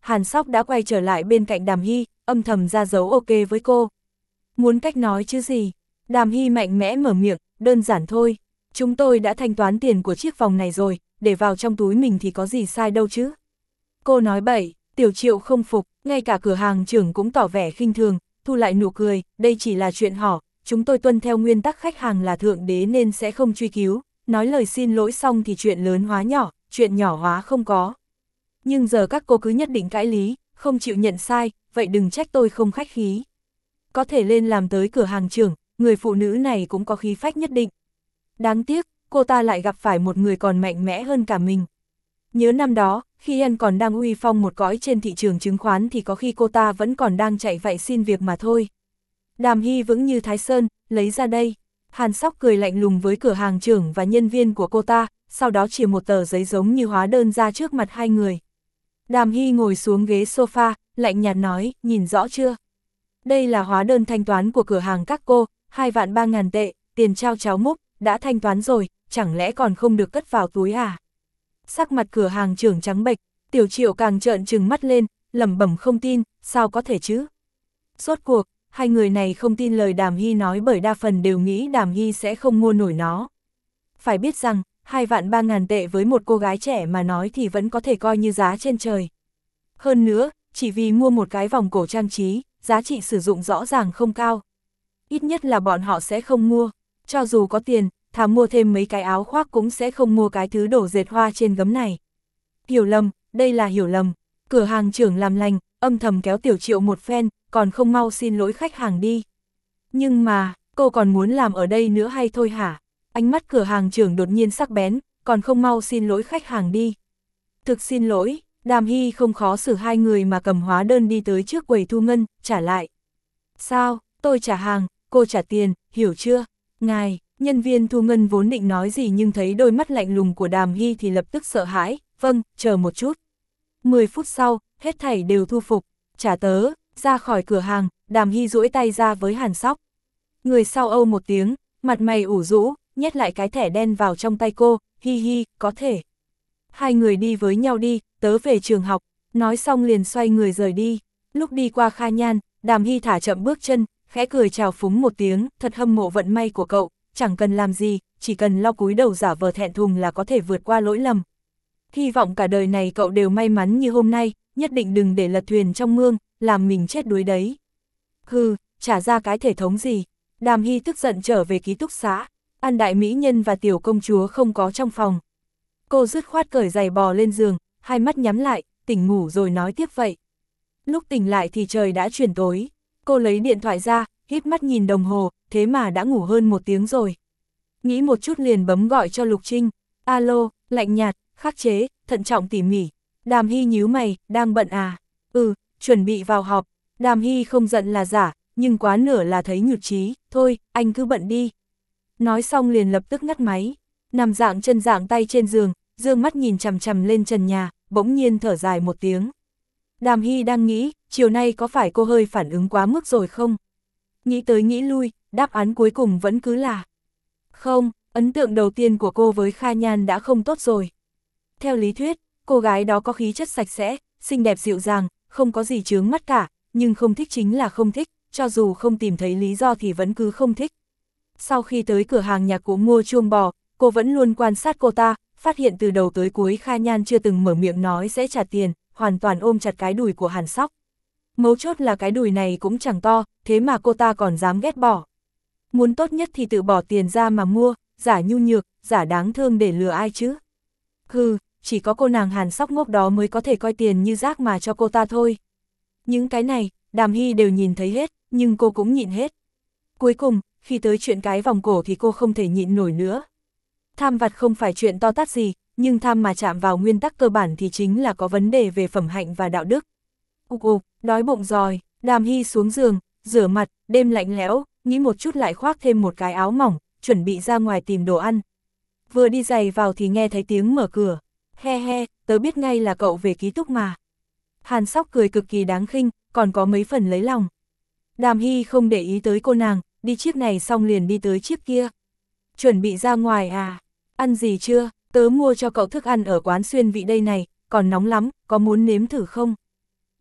Hàn Sóc đã quay trở lại bên cạnh Đàm Hy, âm thầm ra dấu ok với cô. Muốn cách nói chứ gì? Đàm Hy mạnh mẽ mở miệng, đơn giản thôi. Chúng tôi đã thanh toán tiền của chiếc vòng này rồi, để vào trong túi mình thì có gì sai đâu chứ. Cô nói bậy, Tiểu Triệu không phục, ngay cả cửa hàng trưởng cũng tỏ vẻ khinh thường, thu lại nụ cười, đây chỉ là chuyện họ, chúng tôi tuân theo nguyên tắc khách hàng là thượng đế nên sẽ không truy cứu, nói lời xin lỗi xong thì chuyện lớn hóa nhỏ, chuyện nhỏ hóa không có. Nhưng giờ các cô cứ nhất định cãi lý, không chịu nhận sai, vậy đừng trách tôi không khách khí. Có thể lên làm tới cửa hàng trưởng, người phụ nữ này cũng có khí phách nhất định. Đáng tiếc, cô ta lại gặp phải một người còn mạnh mẽ hơn cả mình. Nhớ năm đó, khi anh còn đang uy phong một cõi trên thị trường chứng khoán thì có khi cô ta vẫn còn đang chạy vậy xin việc mà thôi. Đàm Hy vững như Thái Sơn, lấy ra đây. Hàn Sóc cười lạnh lùng với cửa hàng trưởng và nhân viên của cô ta, sau đó chỉ một tờ giấy giống như hóa đơn ra trước mặt hai người. Đàm Hy ngồi xuống ghế sofa, lạnh nhạt nói, nhìn rõ chưa? Đây là hóa đơn thanh toán của cửa hàng các cô, hai vạn ba ngàn tệ, tiền trao cháo múc, đã thanh toán rồi, chẳng lẽ còn không được cất vào túi à? Sắc mặt cửa hàng trưởng trắng bệch, Tiểu Triệu càng trợn trừng mắt lên, lẩm bẩm không tin, sao có thể chứ? Rốt cuộc, hai người này không tin lời Đàm Hy nói bởi đa phần đều nghĩ Đàm Hy sẽ không mua nổi nó. Phải biết rằng, hai vạn ba ngàn tệ với một cô gái trẻ mà nói thì vẫn có thể coi như giá trên trời. Hơn nữa, chỉ vì mua một cái vòng cổ trang trí, giá trị sử dụng rõ ràng không cao. Ít nhất là bọn họ sẽ không mua, cho dù có tiền, thà mua thêm mấy cái áo khoác cũng sẽ không mua cái thứ đổ dệt hoa trên gấm này. Hiểu lầm, đây là hiểu lầm. Cửa hàng trưởng làm lành, âm thầm kéo Tiểu Triệu một phen, còn không mau xin lỗi khách hàng đi. Nhưng mà, cô còn muốn làm ở đây nữa hay thôi hả? Ánh mắt cửa hàng trưởng đột nhiên sắc bén, còn không mau xin lỗi khách hàng đi. Thực xin lỗi, Đàm Hy không khó xử hai người mà cầm hóa đơn đi tới trước quầy thu ngân, trả lại. Sao, tôi trả hàng, cô trả tiền, hiểu chưa? Ngài, nhân viên thu ngân vốn định nói gì nhưng thấy đôi mắt lạnh lùng của Đàm Hy thì lập tức sợ hãi, vâng, chờ một chút. mười phút sau, hết thảy đều thu phục, trả tớ, ra khỏi cửa hàng, Đàm Hy duỗi tay ra với Hàn Sóc. Người sau âu một tiếng, mặt mày ủ rũ, nhét lại cái thẻ đen vào trong tay cô, hi hi, có thể. Hai người đi với nhau đi, tớ về trường học, nói xong liền xoay người rời đi. Lúc đi qua Kha Nhan, Đàm Hy thả chậm bước chân, khẽ cười chào phúng một tiếng, thật hâm mộ vận may của cậu, chẳng cần làm gì, chỉ cần lau cúi đầu giả vờ thẹn thùng là có thể vượt qua lỗi lầm. Hy vọng cả đời này cậu đều may mắn như hôm nay, nhất định đừng để lật thuyền trong mương, làm mình chết đuối đấy. Hừ, trả ra cái thể thống gì? Đàm Hy tức giận trở về ký túc xá, An đại mỹ nhân và tiểu công chúa không có trong phòng. Cô dứt khoát cởi giày bò lên giường, hai mắt nhắm lại, tỉnh ngủ rồi nói tiếp vậy. Lúc tỉnh lại thì trời đã chuyển tối, cô lấy điện thoại ra, híp mắt nhìn đồng hồ, thế mà đã ngủ hơn một tiếng rồi. Nghĩ một chút liền bấm gọi cho Lục Trinh, alo, lạnh nhạt, khắc chế, thận trọng tỉ mỉ. Đàm Hy nhíu mày, đang bận à? Ừ, chuẩn bị vào họp. Đàm Hy không giận là giả, nhưng quá nửa là thấy nhụt chí, thôi, anh cứ bận đi. Nói xong liền lập tức ngắt máy, nằm dạng chân dạng tay trên giường, dương mắt nhìn chằm chằm lên trần nhà, bỗng nhiên thở dài một tiếng. Đàm Hy đang nghĩ, chiều nay có phải cô hơi phản ứng quá mức rồi không? Nghĩ tới nghĩ lui, đáp án cuối cùng vẫn cứ là không, ấn tượng đầu tiên của cô với Kha Nhan đã không tốt rồi. Theo lý thuyết, cô gái đó có khí chất sạch sẽ, xinh đẹp dịu dàng, không có gì chướng mắt cả, nhưng không thích chính là không thích, cho dù không tìm thấy lý do thì vẫn cứ không thích. Sau khi tới cửa hàng nhạc cụ mua chuông bò, cô vẫn luôn quan sát cô ta, phát hiện từ đầu tới cuối Kha Nhan chưa từng mở miệng nói sẽ trả tiền, hoàn toàn ôm chặt cái đùi của Hàn Sóc. Mấu chốt là cái đùi này cũng chẳng to, thế mà cô ta còn dám ghét bỏ. Muốn tốt nhất thì tự bỏ tiền ra mà mua, giả nhu nhược, giả đáng thương để lừa ai chứ. Hừ, chỉ có cô nàng Hàn Sóc ngốc đó mới có thể coi tiền như rác mà cho cô ta thôi. Những cái này, Đàm Hy đều nhìn thấy hết, nhưng cô cũng nhịn hết. Cuối cùng, khi tới chuyện cái vòng cổ thì cô không thể nhịn nổi nữa. Tham vặt không phải chuyện to tát gì, nhưng tham mà chạm vào nguyên tắc cơ bản thì chính là có vấn đề về phẩm hạnh và đạo đức. Ục ục, đói bụng rồi, Đàm Hy xuống giường, rửa mặt, đêm lạnh lẽo, nghĩ một chút lại khoác thêm một cái áo mỏng, chuẩn bị ra ngoài tìm đồ ăn. Vừa đi giày vào thì nghe thấy tiếng mở cửa. He he, tớ biết ngay là cậu về ký túc mà. Hàn Sóc cười cực kỳ đáng khinh, còn có mấy phần lấy lòng. Đàm Hy không để ý tới cô nàng, đi chiếc này xong liền đi tới chiếc kia. Chuẩn bị ra ngoài à? Ăn gì chưa? Tớ mua cho cậu thức ăn ở quán xuyên vị đây này, còn nóng lắm, có muốn nếm thử không?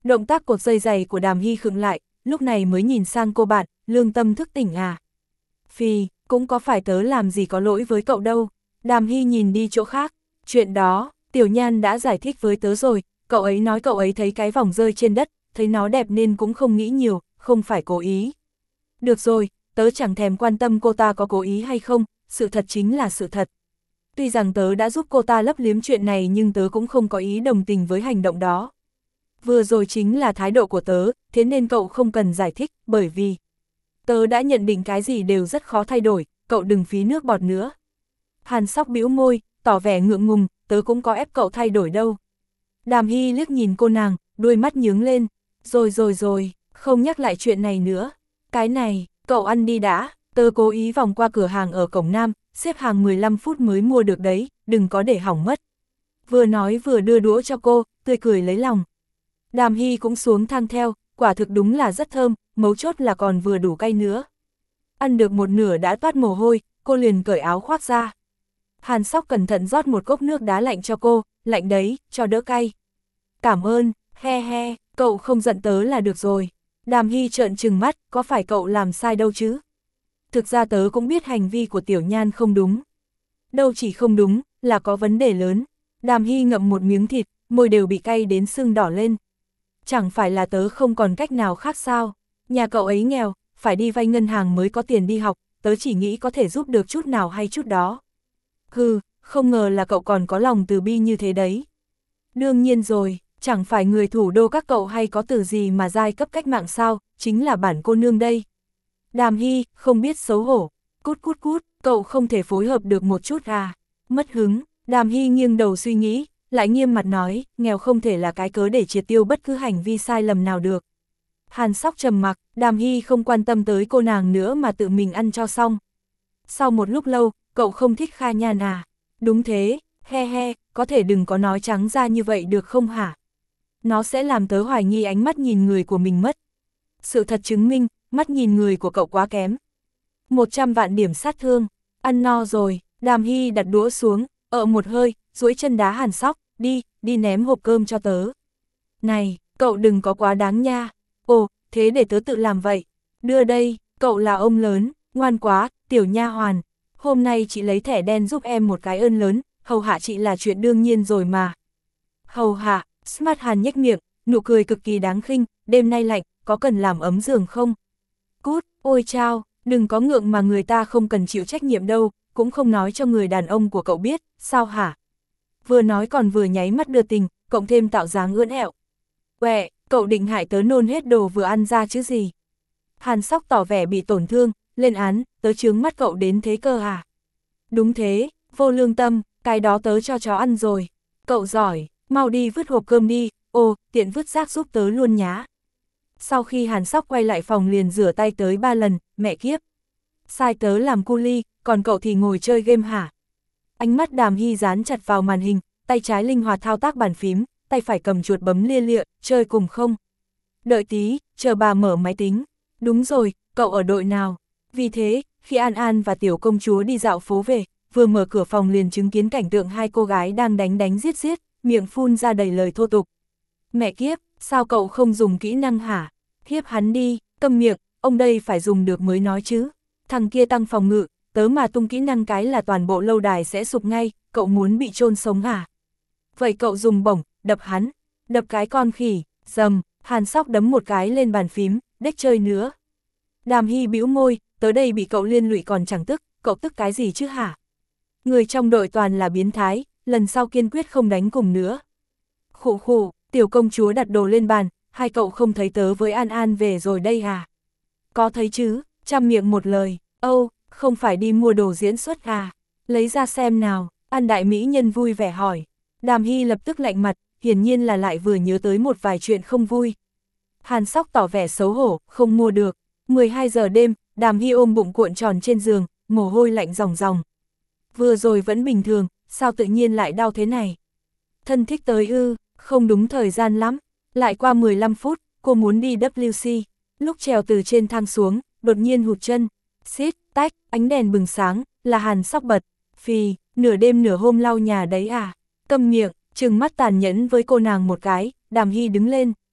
Động tác cột dây giày của Đàm Hy khựng lại, lúc này mới nhìn sang cô bạn, lương tâm thức tỉnh à. Phì, cũng có phải tớ làm gì có lỗi với cậu đâu. Đàm Hy nhìn đi chỗ khác, chuyện đó, Tiểu Nhan đã giải thích với tớ rồi, cậu ấy nói cậu ấy thấy cái vòng rơi trên đất, thấy nó đẹp nên cũng không nghĩ nhiều, không phải cố ý. Được rồi, tớ chẳng thèm quan tâm cô ta có cố ý hay không, sự thật chính là sự thật. Tuy rằng tớ đã giúp cô ta lấp liếm chuyện này nhưng tớ cũng không có ý đồng tình với hành động đó. Vừa rồi chính là thái độ của tớ, thế nên cậu không cần giải thích, bởi vì tớ đã nhận định cái gì đều rất khó thay đổi, cậu đừng phí nước bọt nữa. Hàn Sóc bĩu môi, tỏ vẻ ngượng ngùng, tớ cũng có ép cậu thay đổi đâu. Đàm Hy liếc nhìn cô nàng, đuôi mắt nhướng lên, rồi rồi rồi, không nhắc lại chuyện này nữa. Cái này, cậu ăn đi đã, tớ cố ý vòng qua cửa hàng ở cổng Nam, xếp hàng mười lăm phút mới mua được đấy, đừng có để hỏng mất. Vừa nói vừa đưa đũa cho cô, tươi cười lấy lòng. Đàm Hy cũng xuống thang theo, quả thực đúng là rất thơm, mấu chốt là còn vừa đủ cay nữa. Ăn được một nửa đã toát mồ hôi, cô liền cởi áo khoác ra. Hàn Sóc cẩn thận rót một cốc nước đá lạnh cho cô, lạnh đấy, cho đỡ cay. Cảm ơn, he he, cậu không giận tớ là được rồi. Đàm Hy trợn trừng mắt, có phải cậu làm sai đâu chứ? Thực ra tớ cũng biết hành vi của Tiểu Nhan không đúng. Đâu chỉ không đúng, là có vấn đề lớn. Đàm Hy ngậm một miếng thịt, môi đều bị cay đến sưng đỏ lên. Chẳng phải là tớ không còn cách nào khác sao? Nhà cậu ấy nghèo, phải đi vay ngân hàng mới có tiền đi học, tớ chỉ nghĩ có thể giúp được chút nào hay chút đó. Hừ, không ngờ là cậu còn có lòng từ bi như thế đấy. Đương nhiên rồi, chẳng phải người thủ đô các cậu hay có từ gì mà giai cấp cách mạng sao, chính là bản cô nương đây. Đàm Hy, không biết xấu hổ, cút cút cút, cậu không thể phối hợp được một chút à, mất hứng. Đàm Hy nghiêng đầu suy nghĩ, lại nghiêm mặt nói, nghèo không thể là cái cớ để triệt tiêu bất cứ hành vi sai lầm nào được. Hàn Sóc trầm mặc, Đàm Hy không quan tâm tới cô nàng nữa mà tự mình ăn cho xong. Sau một lúc lâu, cậu không thích Kha Nhan à? Đúng thế, he he, có thể đừng có nói trắng ra như vậy được không hả? Nó sẽ làm tớ hoài nghi ánh mắt nhìn người của mình mất. Sự thật chứng minh, mắt nhìn người của cậu quá kém. Một trăm vạn điểm sát thương, ăn no rồi, Đàm Hy đặt đũa xuống, ợ một hơi, duỗi chân đá Hàn Sóc, đi, đi ném hộp cơm cho tớ. Này, cậu đừng có quá đáng nha. Ồ, thế để tớ tự làm vậy. Đưa đây, cậu là ông lớn, ngoan quá, tiểu nha hoàn. Hôm nay chị lấy thẻ đen giúp em một cái ơn lớn, hầu hạ chị là chuyện đương nhiên rồi mà. Hầu hạ, Smart Hàn nhếch miệng, nụ cười cực kỳ đáng khinh, đêm nay lạnh, có cần làm ấm giường không? Cút, ôi chao, đừng có ngượng mà người ta không cần chịu trách nhiệm đâu, cũng không nói cho người đàn ông của cậu biết, sao hả? Vừa nói còn vừa nháy mắt đưa tình, cộng thêm tạo dáng ưỡn ẹo. Quẹ, cậu định hại tớ nôn hết đồ vừa ăn ra chứ gì? Hàn Sóc tỏ vẻ bị tổn thương, lên án, tớ chướng mắt cậu đến thế cơ à? Đúng thế, vô lương tâm, cái đó tớ cho chó ăn rồi. Cậu giỏi, mau đi vứt hộp cơm đi, ô, tiện vứt rác giúp tớ luôn nhá. Sau khi Hàn Sóc quay lại phòng liền rửa tay tới ba lần, mẹ kiếp. Sai tớ làm cu ly, còn cậu thì ngồi chơi game hả? Ánh mắt Đàm Hy dán chặt vào màn hình, tay trái linh hoạt thao tác bàn phím, tay phải cầm chuột bấm lia lịa, chơi cùng không? Đợi tí, chờ bà mở máy tính. Đúng rồi, cậu ở đội nào? Vì thế, khi An An và tiểu công chúa đi dạo phố về, vừa mở cửa phòng liền chứng kiến cảnh tượng hai cô gái đang đánh đánh giết giết, miệng phun ra đầy lời thô tục. Mẹ kiếp, sao cậu không dùng kỹ năng hả? Hiếp hắn đi, câm miệng, ông đây phải dùng được mới nói chứ. Thằng kia tăng phòng ngự, tớ mà tung kỹ năng cái là toàn bộ lâu đài sẽ sụp ngay, cậu muốn bị chôn sống hả? Vậy cậu dùng bổng, đập hắn, đập cái con khỉ, dầm, Hàn Sóc đấm một cái lên bàn phím, đếch chơi nữa. Đàm Hy bĩu môi, tớ đây bị cậu liên lụy còn chẳng tức, cậu tức cái gì chứ hả? Người trong đội toàn là biến thái, lần sau kiên quyết không đánh cùng nữa. Khụ khụ, tiểu công chúa đặt đồ lên bàn, hai cậu không thấy tớ với An An về rồi đây à? Có thấy chứ, trăm miệng một lời, âu, không phải đi mua đồ diễn xuất à? Lấy ra xem nào, An đại mỹ nhân vui vẻ hỏi. Đàm Hy lập tức lạnh mặt, hiển nhiên là lại vừa nhớ tới một vài chuyện không vui. Hàn Sóc tỏ vẻ xấu hổ, không mua được. mười hai giờ đêm, Đàm Hy ôm bụng cuộn tròn trên giường, mồ hôi lạnh ròng ròng. Vừa rồi vẫn bình thường, sao tự nhiên lại đau thế này? Thân thích tới ư, không đúng thời gian lắm. Lại qua mười lăm phút, cô muốn đi W C. Lúc trèo từ trên thang xuống, đột nhiên hụt chân. Xít, tách, ánh đèn bừng sáng, là Hàn Sóc bật. Phì, nửa đêm nửa hôm lau nhà đấy à? Câm miệng, trừng mắt tàn nhẫn với cô nàng một cái, Đàm Hy đứng lên.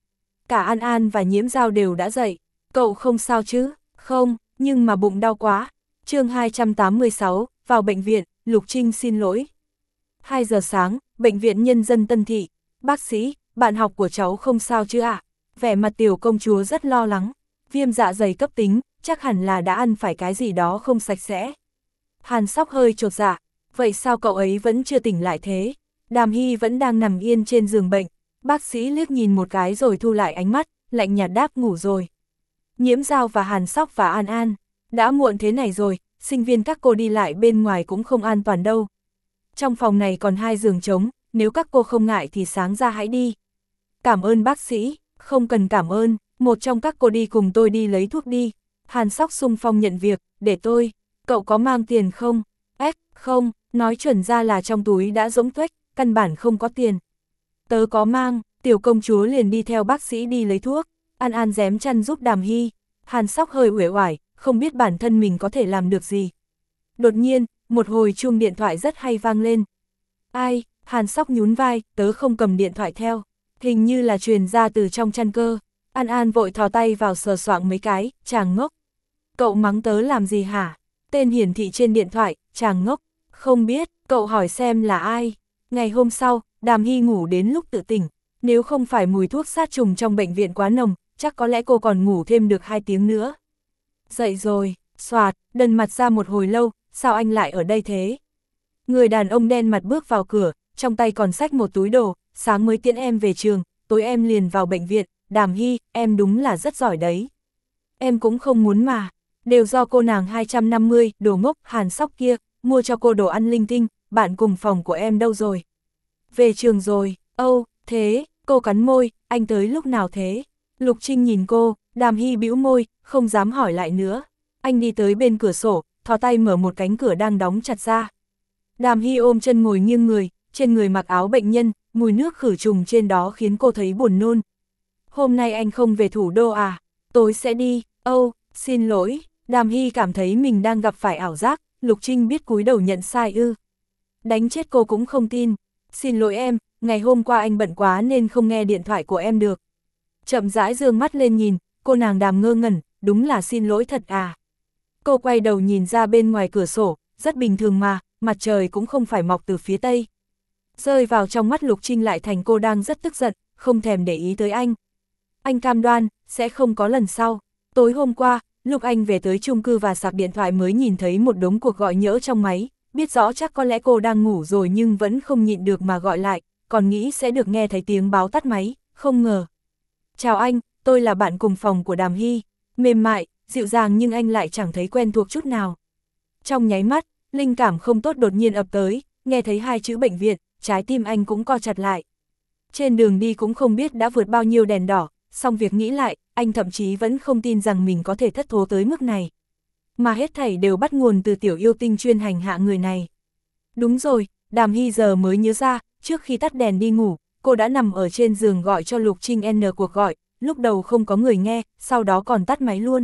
Cả An An và Nhiễm Giao đều đã dậy. Cậu không sao chứ? Không, nhưng mà bụng đau quá. Chương hai trăm tám mươi sáu, vào bệnh viện, Lục Trinh xin lỗi. hai giờ sáng, bệnh viện Nhân dân Tân Thị. Bác sĩ, bạn học của cháu không sao chứ ạ? À? Vẻ mặt tiểu công chúa rất lo lắng. Viêm dạ dày cấp tính, chắc hẳn là đã ăn phải cái gì đó không sạch sẽ. Hàn Sóc hơi chột dạ, vậy sao cậu ấy vẫn chưa tỉnh lại thế? Đàm Hy vẫn đang nằm yên trên giường bệnh. Bác sĩ liếc nhìn một cái rồi thu lại ánh mắt, lạnh nhạt đáp ngủ rồi. Nhiễm Giao và Hàn Sóc và An An, đã muộn thế này rồi, sinh viên các cô đi lại bên ngoài cũng không an toàn đâu. Trong phòng này còn hai giường trống, nếu các cô không ngại thì sáng ra hãy đi. Cảm ơn bác sĩ, không cần cảm ơn, một trong các cô đi cùng tôi đi lấy thuốc đi. Hàn Sóc xung phong nhận việc, để tôi, cậu có mang tiền không? Ếch, không, nói chuẩn ra là trong túi đã rỗng tuếch, căn bản không có tiền. Tớ có mang, tiểu công chúa liền đi theo bác sĩ đi lấy thuốc. An An rém chăn giúp Đàm Hy. Hàn Sóc hơi uể oải, không biết bản thân mình có thể làm được gì. Đột nhiên, một hồi chuông điện thoại rất hay vang lên. Ai? Hàn Sóc nhún vai, tớ không cầm điện thoại theo. Hình như là truyền ra từ trong chăn cơ. An An vội thò tay vào sờ soạng mấy cái, chàng ngốc. Cậu mắng tớ làm gì hả? Tên hiển thị trên điện thoại, chàng ngốc. Không biết, cậu hỏi xem là ai. Ngày hôm sau, Đàm Hy ngủ đến lúc tự tỉnh. Nếu không phải mùi thuốc sát trùng trong bệnh viện quá nồng, chắc có lẽ cô còn ngủ thêm được hai tiếng nữa. Dậy rồi, xoạt, đần mặt ra một hồi lâu, sao anh lại ở đây thế? Người đàn ông đen mặt bước vào cửa, trong tay còn xách một túi đồ, sáng mới tiễn em về trường, tối em liền vào bệnh viện. Đàm Hy, em đúng là rất giỏi đấy. Em cũng không muốn mà, đều do cô nàng hai trăm năm mươi, đồ ngốc, Hàn Sóc kia, mua cho cô đồ ăn linh tinh, bạn cùng phòng của em đâu rồi? Về trường rồi, âu, thế, cô cắn môi, anh tới lúc nào thế? Lục Trinh nhìn cô, Đàm Hy bĩu môi, không dám hỏi lại nữa. Anh đi tới bên cửa sổ, thò tay mở một cánh cửa đang đóng chặt ra. Đàm Hy ôm chân ngồi nghiêng người, trên người mặc áo bệnh nhân, mùi nước khử trùng trên đó khiến cô thấy buồn nôn. Hôm nay anh không về thủ đô à? Tối sẽ đi, âu, xin lỗi. Đàm Hy cảm thấy mình đang gặp phải ảo giác, Lục Trinh biết cúi đầu nhận sai ư. Đánh chết cô cũng không tin. Xin lỗi em, ngày hôm qua anh bận quá nên không nghe điện thoại của em được. Chậm rãi dương mắt lên nhìn, cô nàng Đàm ngơ ngẩn, đúng là xin lỗi thật à. Cô quay đầu nhìn ra bên ngoài cửa sổ, rất bình thường mà, mặt trời cũng không phải mọc từ phía tây. Rơi vào trong mắt Lục Trinh lại thành cô đang rất tức giận, không thèm để ý tới anh. Anh cam đoan, sẽ không có lần sau. Tối hôm qua, lúc anh về tới chung cư và sạc điện thoại mới nhìn thấy một đống cuộc gọi nhỡ trong máy, biết rõ chắc có lẽ cô đang ngủ rồi nhưng vẫn không nhịn được mà gọi lại, còn nghĩ sẽ được nghe thấy tiếng báo tắt máy, không ngờ. Chào anh, tôi là bạn cùng phòng của Đàm Hy, mềm mại, dịu dàng nhưng anh lại chẳng thấy quen thuộc chút nào. Trong nháy mắt, linh cảm không tốt đột nhiên ập tới, nghe thấy hai chữ bệnh viện, trái tim anh cũng co chặt lại. Trên đường đi cũng không biết đã vượt bao nhiêu đèn đỏ, xong việc nghĩ lại, anh thậm chí vẫn không tin rằng mình có thể thất thố tới mức này. Mà hết thảy đều bắt nguồn từ tiểu yêu tinh chuyên hành hạ người này. Đúng rồi, Đàm Hy giờ mới nhớ ra, trước khi tắt đèn đi ngủ, cô đã nằm ở trên giường gọi cho Lục Trinh N cuộc gọi, lúc đầu không có người nghe, sau đó còn tắt máy luôn.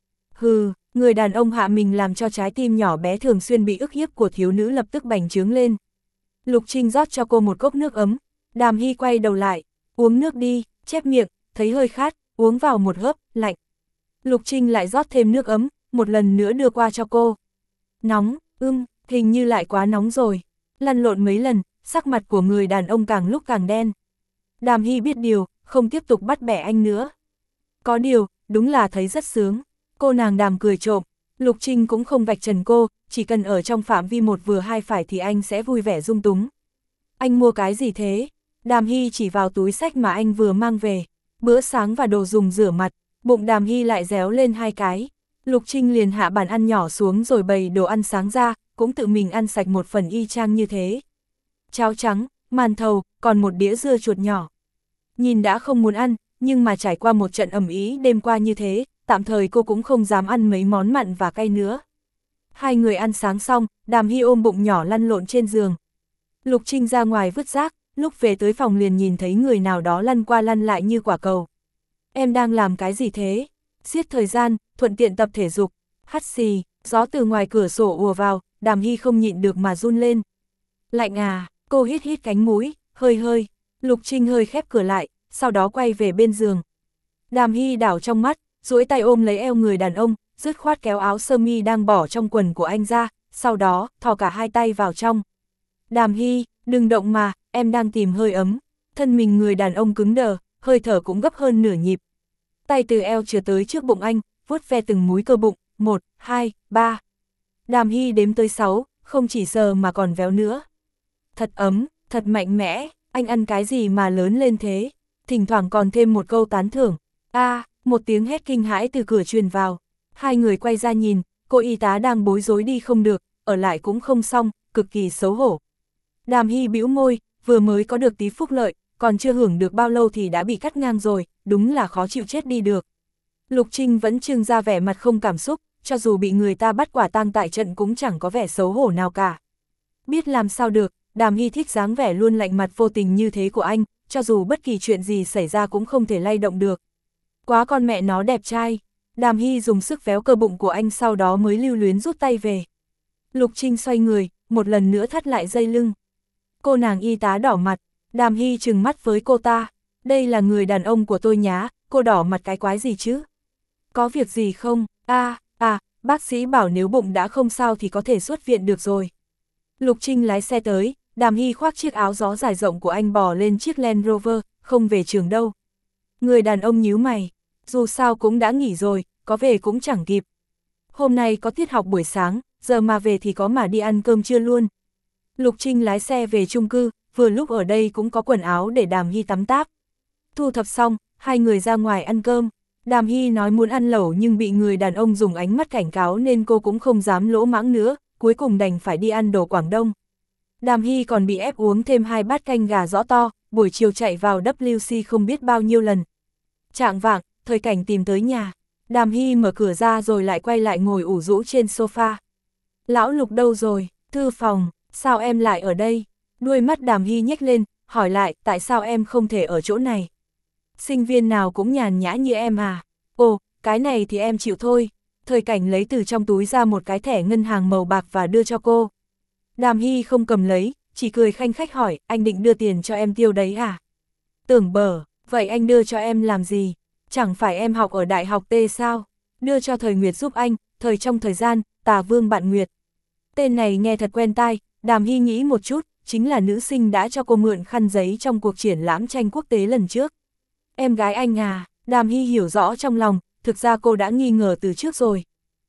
Hừ, người đàn ông hạ mình làm cho trái tim nhỏ bé thường xuyên bị ức hiếp của thiếu nữ lập tức bành trướng lên. Lục Trinh rót cho cô một cốc nước ấm, Đàm Hy quay đầu lại, uống nước đi, chép miệng, thấy hơi khát, uống vào một hớp, lạnh. Lục Trinh lại rót thêm nước ấm, một lần nữa đưa qua cho cô. Nóng, ưm, hình như lại quá nóng rồi. Lăn lộn mấy lần, sắc mặt của người đàn ông càng lúc càng đen. Đàm Hy biết điều, không tiếp tục bắt bẻ anh nữa. Có điều, đúng là thấy rất sướng. Cô nàng Đàm cười trộm, Lục Trinh cũng không vạch trần cô, chỉ cần ở trong phạm vi một vừa hai phải thì anh sẽ vui vẻ dung túng. Anh mua cái gì thế? Đàm Hy chỉ vào túi xách mà anh vừa mang về. Bữa sáng và đồ dùng rửa mặt, bụng Đàm Hy lại réo lên hai cái. Lục Trinh liền hạ bàn ăn nhỏ xuống rồi bày đồ ăn sáng ra, cũng tự mình ăn sạch một phần y chang như thế. Cháo trắng, màn thầu, còn một đĩa dưa chuột nhỏ. Nhìn đã không muốn ăn, nhưng mà trải qua một trận ầm ĩ đêm qua như thế, tạm thời cô cũng không dám ăn mấy món mặn và cay nữa. Hai người ăn sáng xong, Đàm Hy ôm bụng nhỏ lăn lộn trên giường. Lục Trinh ra ngoài vứt rác, lúc về tới phòng liền nhìn thấy người nào đó lăn qua lăn lại như quả cầu. Em đang làm cái gì thế? Giết thời gian, thuận tiện tập thể dục. Hắt xì, gió từ ngoài cửa sổ ùa vào, Đàm Hy không nhịn được mà run lên. Lạnh à, cô hít hít cánh mũi, hơi hơi. Lục Trinh hơi khép cửa lại, sau đó quay về bên giường. Đàm Hy đảo trong mắt, duỗi tay ôm lấy eo người đàn ông, dứt khoát kéo áo sơ mi đang bỏ trong quần của anh ra, sau đó, thò cả hai tay vào trong. Đàm Hy, đừng động mà, em đang tìm hơi ấm. Thân mình người đàn ông cứng đờ, hơi thở cũng gấp hơn nửa nhịp. Tay từ eo chừa tới trước bụng anh, vuốt ve từng múi cơ bụng, một, hai, ba. Đàm Hy đếm tới sáu, không chỉ sờ mà còn véo nữa. Thật ấm, thật mạnh mẽ, anh ăn cái gì mà lớn lên thế? Thỉnh thoảng còn thêm một câu tán thưởng. A, à, một tiếng hét kinh hãi từ cửa truyền vào. Hai người quay ra nhìn, cô y tá đang bối rối đi không được, ở lại cũng không xong, cực kỳ xấu hổ. Đàm Hy bĩu môi, vừa mới có được tí phúc lợi, còn chưa hưởng được bao lâu thì đã bị cắt ngang rồi, đúng là khó chịu chết đi được. Lục Trinh vẫn trưng ra vẻ mặt không cảm xúc, cho dù bị người ta bắt quả tang tại trận cũng chẳng có vẻ xấu hổ nào cả. Biết làm sao được, Đàm Hy thích dáng vẻ luôn lạnh mặt vô tình như thế của anh, cho dù bất kỳ chuyện gì xảy ra cũng không thể lay động được. Quá con mẹ nó đẹp trai. Đàm Hy dùng sức véo cơ bụng của anh, sau đó mới lưu luyến rút tay về. Lục Trinh xoay người, một lần nữa thắt lại dây lưng. Cô nàng y tá đỏ mặt, Đàm Hy trừng mắt với cô ta. Đây là người đàn ông của tôi nhá, cô đỏ mặt cái quái gì chứ? Có việc gì không? À, à, bác sĩ bảo nếu bụng đã không sao thì có thể xuất viện được rồi. Lục Trinh lái xe tới, Đàm Hy khoác chiếc áo gió dài rộng của anh bò lên chiếc Land Rover, không về trường đâu. Người đàn ông nhíu mày, dù sao cũng đã nghỉ rồi, có về cũng chẳng kịp. Hôm nay có tiết học buổi sáng, giờ mà về thì có mà đi ăn cơm trưa luôn. Lục Trinh lái xe về chung cư, vừa lúc ở đây cũng có quần áo để Đàm Hy tắm táp. Thu thập xong, hai người ra ngoài ăn cơm. Đàm Hy nói muốn ăn lẩu nhưng bị người đàn ông dùng ánh mắt cảnh cáo nên cô cũng không dám lỗ mãng nữa, cuối cùng đành phải đi ăn đồ Quảng Đông. Đàm Hy còn bị ép uống thêm hai bát canh gà rõ to, buổi chiều chạy vào W C không biết bao nhiêu lần. Chạng vạng, Thời Cảnh tìm tới nhà. Đàm Hy mở cửa ra rồi lại quay lại ngồi ủ rũ trên sofa. Lão Lục đâu rồi? Thư phòng, sao em lại ở đây? Đuôi mắt Đàm Hy nhếch lên, hỏi lại tại sao em không thể ở chỗ này? Sinh viên nào cũng nhàn nhã như em à? Ồ, cái này thì em chịu thôi. Thời Cảnh lấy từ trong túi ra một cái thẻ ngân hàng màu bạc và đưa cho cô. Đàm Hy không cầm lấy, chỉ cười khanh khách hỏi, anh định đưa tiền cho em tiêu đấy à? Tưởng bở, vậy anh đưa cho em làm gì? Chẳng phải em học ở Đại học T sao? Đưa cho Thời Nguyệt giúp anh, thời trong thời gian, Tà Vương bạn Nguyệt. Tên này nghe thật quen tai, Đàm Hy nghĩ một chút, chính là nữ sinh đã cho cô mượn khăn giấy trong cuộc triển lãm tranh quốc tế lần trước. Em gái anh à? Đàm Hy hiểu rõ trong lòng, thực ra cô đã nghi ngờ từ trước rồi.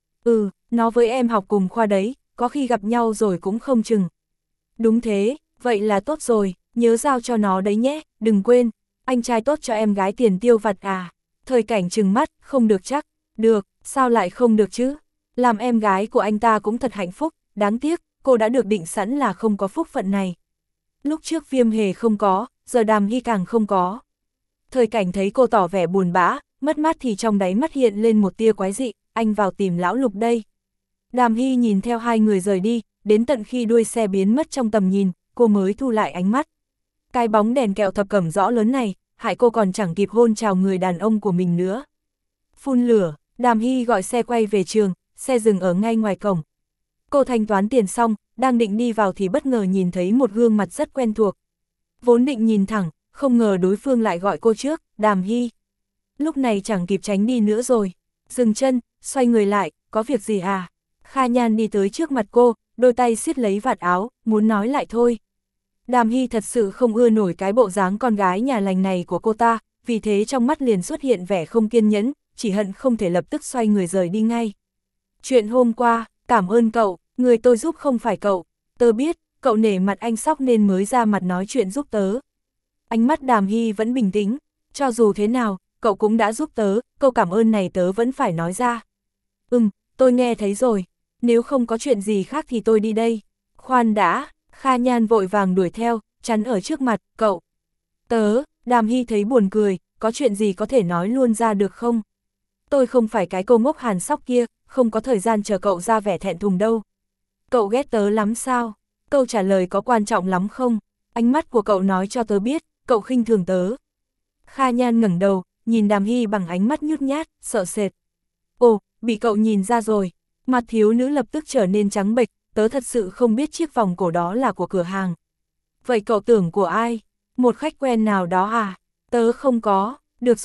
Ừ, nó với em học cùng khoa đấy, có khi gặp nhau rồi cũng không chừng. Đúng thế, vậy là tốt rồi, nhớ giao cho nó đấy nhé, đừng quên, anh trai tốt cho em gái tiền tiêu vặt à? Thời Cảnh trừng mắt, không được chắc, được, sao lại không được chứ? Làm em gái của anh ta cũng thật hạnh phúc, đáng tiếc, cô đã được định sẵn là không có phúc phận này. Lúc trước Viêm Hề không có, giờ Đàm Hy càng không có. Thời Cảnh thấy cô tỏ vẻ buồn bã, mất mát thì trong đáy mắt hiện lên một tia quái dị, anh vào tìm lão Lục đây. Đàm Hy nhìn theo hai người rời đi, đến tận khi đuôi xe biến mất trong tầm nhìn, cô mới thu lại ánh mắt. Cái bóng đèn kẹo thập cẩm rõ lớn này, hại cô còn chẳng kịp hôn chào người đàn ông của mình nữa. Phun lửa, Đàm Hy gọi xe quay về trường, xe dừng ở ngay ngoài cổng. Cô thanh toán tiền xong, đang định đi vào thì bất ngờ nhìn thấy một gương mặt rất quen thuộc. Vốn định nhìn thẳng, không ngờ đối phương lại gọi cô trước, Đàm Hy. Lúc này chẳng kịp tránh đi nữa rồi. Dừng chân, xoay người lại, có việc gì à? Kha Nhan đi tới trước mặt cô, đôi tay siết lấy vạt áo, muốn nói lại thôi. Đàm Hy thật sự không ưa nổi cái bộ dáng con gái nhà lành này của cô ta, vì thế trong mắt liền xuất hiện vẻ không kiên nhẫn, chỉ hận không thể lập tức xoay người rời đi ngay. Chuyện hôm qua, cảm ơn cậu, người tôi giúp không phải cậu, tớ biết, cậu nể mặt anh Sóc nên mới ra mặt nói chuyện giúp tớ. Ánh mắt Đàm Hy vẫn bình tĩnh, cho dù thế nào, cậu cũng đã giúp tớ, câu cảm ơn này tớ vẫn phải nói ra. Ừm, tôi nghe thấy rồi, nếu không có chuyện gì khác thì tôi đi đây. Khoan đã, Kha Nhan vội vàng đuổi theo, chắn ở trước mặt, cậu. Tớ, Đàm Hy thấy buồn cười, có chuyện gì có thể nói luôn ra được không? Tôi không phải cái cô ngốc Hàn Sóc kia, không có thời gian chờ cậu ra vẻ thẹn thùng đâu. Cậu ghét tớ lắm sao? Câu trả lời có quan trọng lắm không? Ánh mắt của cậu nói cho tớ biết, cậu khinh thường tớ. Kha Nhan ngẩng đầu, nhìn Đàm Hy bằng ánh mắt nhút nhát, sợ sệt. Ồ, bị cậu nhìn ra rồi. Mặt thiếu nữ lập tức trở nên trắng bệch, tớ thật sự không biết chiếc vòng cổ đó là của cửa hàng. Vậy cậu tưởng của ai? Một khách quen nào đó à? Tớ không có. Được rồi,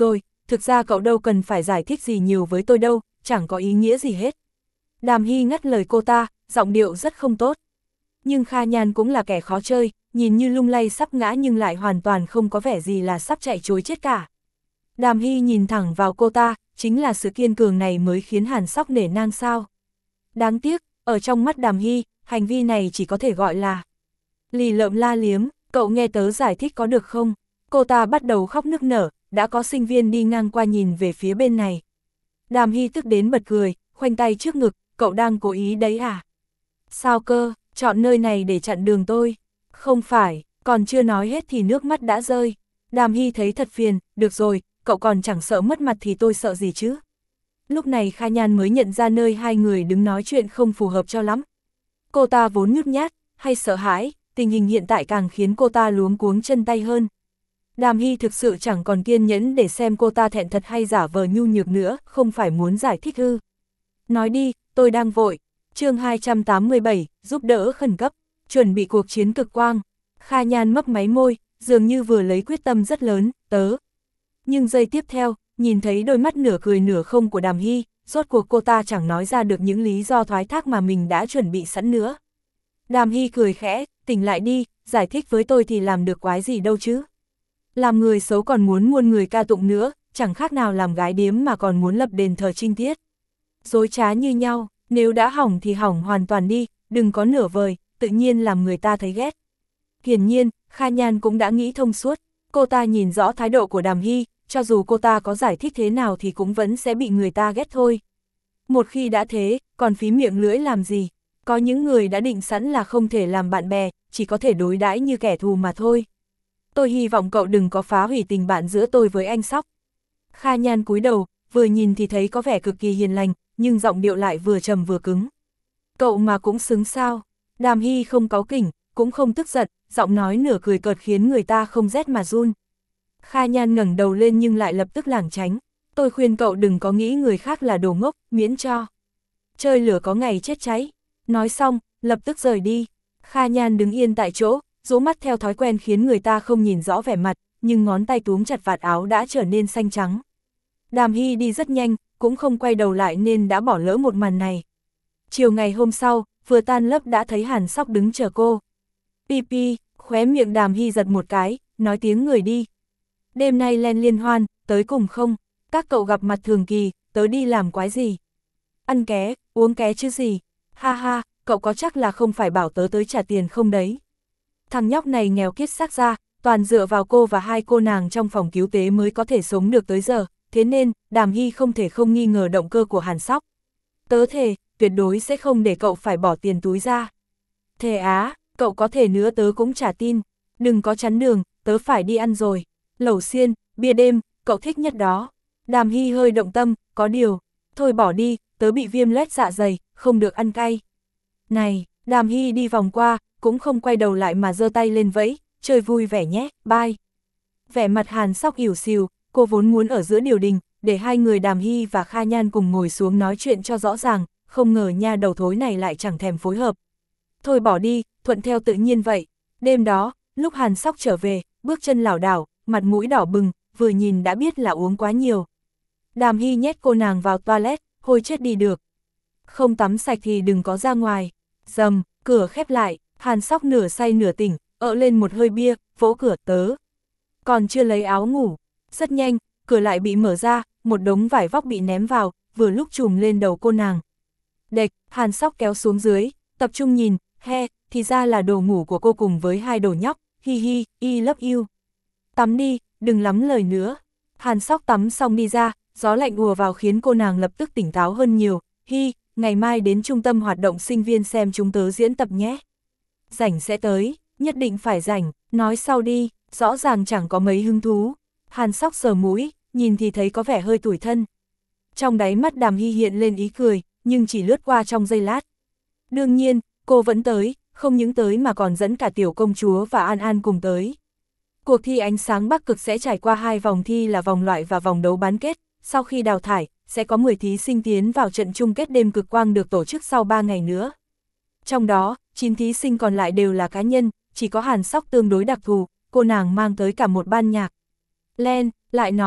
thực ra cậu đâu cần phải giải thích gì nhiều với tôi đâu, chẳng có ý nghĩa gì hết. Đàm Hy ngắt lời cô ta, giọng điệu rất không tốt. Nhưng Kha Nhan cũng là kẻ khó chơi, nhìn như lung lay sắp ngã nhưng lại hoàn toàn không có vẻ gì là sắp chạy trối chết cả. Đàm Hy nhìn thẳng vào cô ta, chính là sự kiên cường này mới khiến Hàn Sóc nể nang sao. Đáng tiếc, ở trong mắt Đàm Hy, hành vi này chỉ có thể gọi là lì lợm la liếm, cậu nghe tớ giải thích có được không? Cô ta bắt đầu khóc nức nở, đã có sinh viên đi ngang qua nhìn về phía bên này. Đàm Hy tức đến bật cười, khoanh tay trước ngực, cậu đang cố ý đấy à? Sao cơ, chọn nơi này để chặn đường tôi? Không phải, còn chưa nói hết thì nước mắt đã rơi. Đàm Hy thấy thật phiền, được rồi, cậu còn chẳng sợ mất mặt thì tôi sợ gì chứ? Lúc này Kha Nhan mới nhận ra nơi hai người đứng nói chuyện không phù hợp cho lắm. Cô ta vốn nhút nhát, hay sợ hãi, tình hình hiện tại càng khiến cô ta luống cuống chân tay hơn. Đàm Hy thực sự chẳng còn kiên nhẫn để xem cô ta thẹn thật hay giả vờ nhu nhược nữa, không phải muốn giải thích ư. Nói đi, tôi đang vội. Chương hai trăm tám mươi bảy, giúp đỡ khẩn cấp, chuẩn bị cuộc chiến cực quang. Kha Nhan mấp máy môi, dường như vừa lấy quyết tâm rất lớn, tớ. Nhưng giây tiếp theo, nhìn thấy đôi mắt nửa cười nửa không của Đàm Hy, rốt cuộc cô ta chẳng nói ra được những lý do thoái thác mà mình đã chuẩn bị sẵn nữa. Đàm Hy cười khẽ, tỉnh lại đi, giải thích với tôi thì làm được quái gì đâu chứ. Làm người xấu còn muốn muôn người ca tụng nữa, chẳng khác nào làm gái điếm mà còn muốn lập đền thờ trinh tiết. Dối trá như nhau, nếu đã hỏng thì hỏng hoàn toàn đi, đừng có nửa vời, tự nhiên làm người ta thấy ghét. Hiển nhiên, Kha Nhan cũng đã nghĩ thông suốt, cô ta nhìn rõ thái độ của Đàm Hy, cho dù cô ta có giải thích thế nào thì cũng vẫn sẽ bị người ta ghét thôi. Một khi đã thế, còn phí miệng lưỡi làm gì? Có những người đã định sẵn là không thể làm bạn bè, chỉ có thể đối đãi như kẻ thù mà thôi. Tôi hy vọng cậu đừng có phá hủy tình bạn giữa tôi với anh Sóc. Kha Nhan cúi đầu, vừa nhìn thì thấy có vẻ cực kỳ hiền lành, nhưng giọng điệu lại vừa trầm vừa cứng. Cậu mà cũng xứng sao? Đàm Hy không cáu kỉnh, cũng không tức giận, giọng nói nửa cười cợt khiến người ta không rét mà run. Kha Nhan ngẩng đầu lên nhưng lại lập tức lảng tránh. Tôi khuyên cậu đừng có nghĩ người khác là đồ ngốc, miễn cho chơi lửa có ngày chết cháy. Nói xong, lập tức rời đi. Kha Nhan đứng yên tại chỗ, rũ mắt theo thói quen khiến người ta không nhìn rõ vẻ mặt, nhưng ngón tay túm chặt vạt áo đã trở nên xanh trắng. Đàm Hy đi rất nhanh, cũng không quay đầu lại nên đã bỏ lỡ một màn này. Chiều ngày hôm sau, vừa tan lớp đã thấy Hàn Sóc đứng chờ cô. Pi pi, khóe miệng Đàm Hy giật một cái, nói tiếng người đi. Đêm nay lên liên hoan, tới cùng không? Các cậu gặp mặt thường kỳ, tớ đi làm quái gì? Ăn ké, uống ké chứ gì? Ha ha, cậu có chắc là không phải bảo tớ tới trả tiền không đấy? Thằng nhóc này nghèo kiết xác ra, toàn dựa vào cô và hai cô nàng trong phòng cứu tế mới có thể sống được tới giờ, thế nên, Đàm Hy không thể không nghi ngờ động cơ của Hàn Sóc. Tớ thề, tuyệt đối sẽ không để cậu phải bỏ tiền túi ra. Thề á, cậu có thể nữa tớ cũng chả tin. Đừng có chắn đường, tớ phải đi ăn rồi. Lẩu xiên, bia đêm, cậu thích nhất đó. Đàm Hy hơi động tâm, có điều. Thôi bỏ đi, tớ bị viêm loét dạ dày, không được ăn cay. Này, Đàm Hy đi vòng qua, cũng không quay đầu lại mà giơ tay lên vẫy, chơi vui vẻ nhé, bye. Vẻ mặt Hàn Sóc ỉu xìu, cô vốn muốn ở giữa điều đình, để hai người Đàm Hy và Kha Nhan cùng ngồi xuống nói chuyện cho rõ ràng, không ngờ nha đầu thối này lại chẳng thèm phối hợp. Thôi bỏ đi, thuận theo tự nhiên vậy. Đêm đó, lúc Hàn Sóc trở về, bước chân lảo đảo, mặt mũi đỏ bừng, vừa nhìn đã biết là uống quá nhiều. Đàm Hy nhét cô nàng vào toilet, hôi chết đi được. Không tắm sạch thì đừng có ra ngoài. Dầm, cửa khép lại, Hàn Sóc nửa say nửa tỉnh, ợ lên một hơi bia, vỗ cửa tớ. Còn chưa lấy áo ngủ. Rất nhanh, cửa lại bị mở ra, một đống vải vóc bị ném vào, vừa lúc trùm lên đầu cô nàng. Đệch, Hàn Sóc kéo xuống dưới, tập trung nhìn, he, thì ra là đồ ngủ của cô cùng với hai đồ nhóc, hi hi, I love you. Tắm đi, đừng lắm lời nữa. Hàn Sóc tắm xong đi ra, gió lạnh ùa vào khiến cô nàng lập tức tỉnh táo hơn nhiều, hi, ngày mai đến trung tâm hoạt động sinh viên xem chúng tớ diễn tập nhé. Rảnh sẽ tới, nhất định phải rảnh, nói sau đi, rõ ràng chẳng có mấy hứng thú. Hàn Sóc sờ mũi, nhìn thì thấy có vẻ hơi tủi thân. Trong đáy mắt Đàm Hy hiện lên ý cười, nhưng chỉ lướt qua trong giây lát. Đương nhiên, cô vẫn tới, không những tới mà còn dẫn cả tiểu công chúa và An An cùng tới. Cuộc thi ánh sáng Bắc Cực sẽ trải qua hai vòng thi là vòng loại và vòng đấu bán kết, sau khi đào thải, sẽ có mười thí sinh tiến vào trận chung kết đêm cực quang được tổ chức sau ba ngày nữa. Trong đó, chín thí sinh còn lại đều là cá nhân, chỉ có Hàn Sóc tương đối đặc thù, cô nàng mang tới cả một ban nhạc. Len lại nói,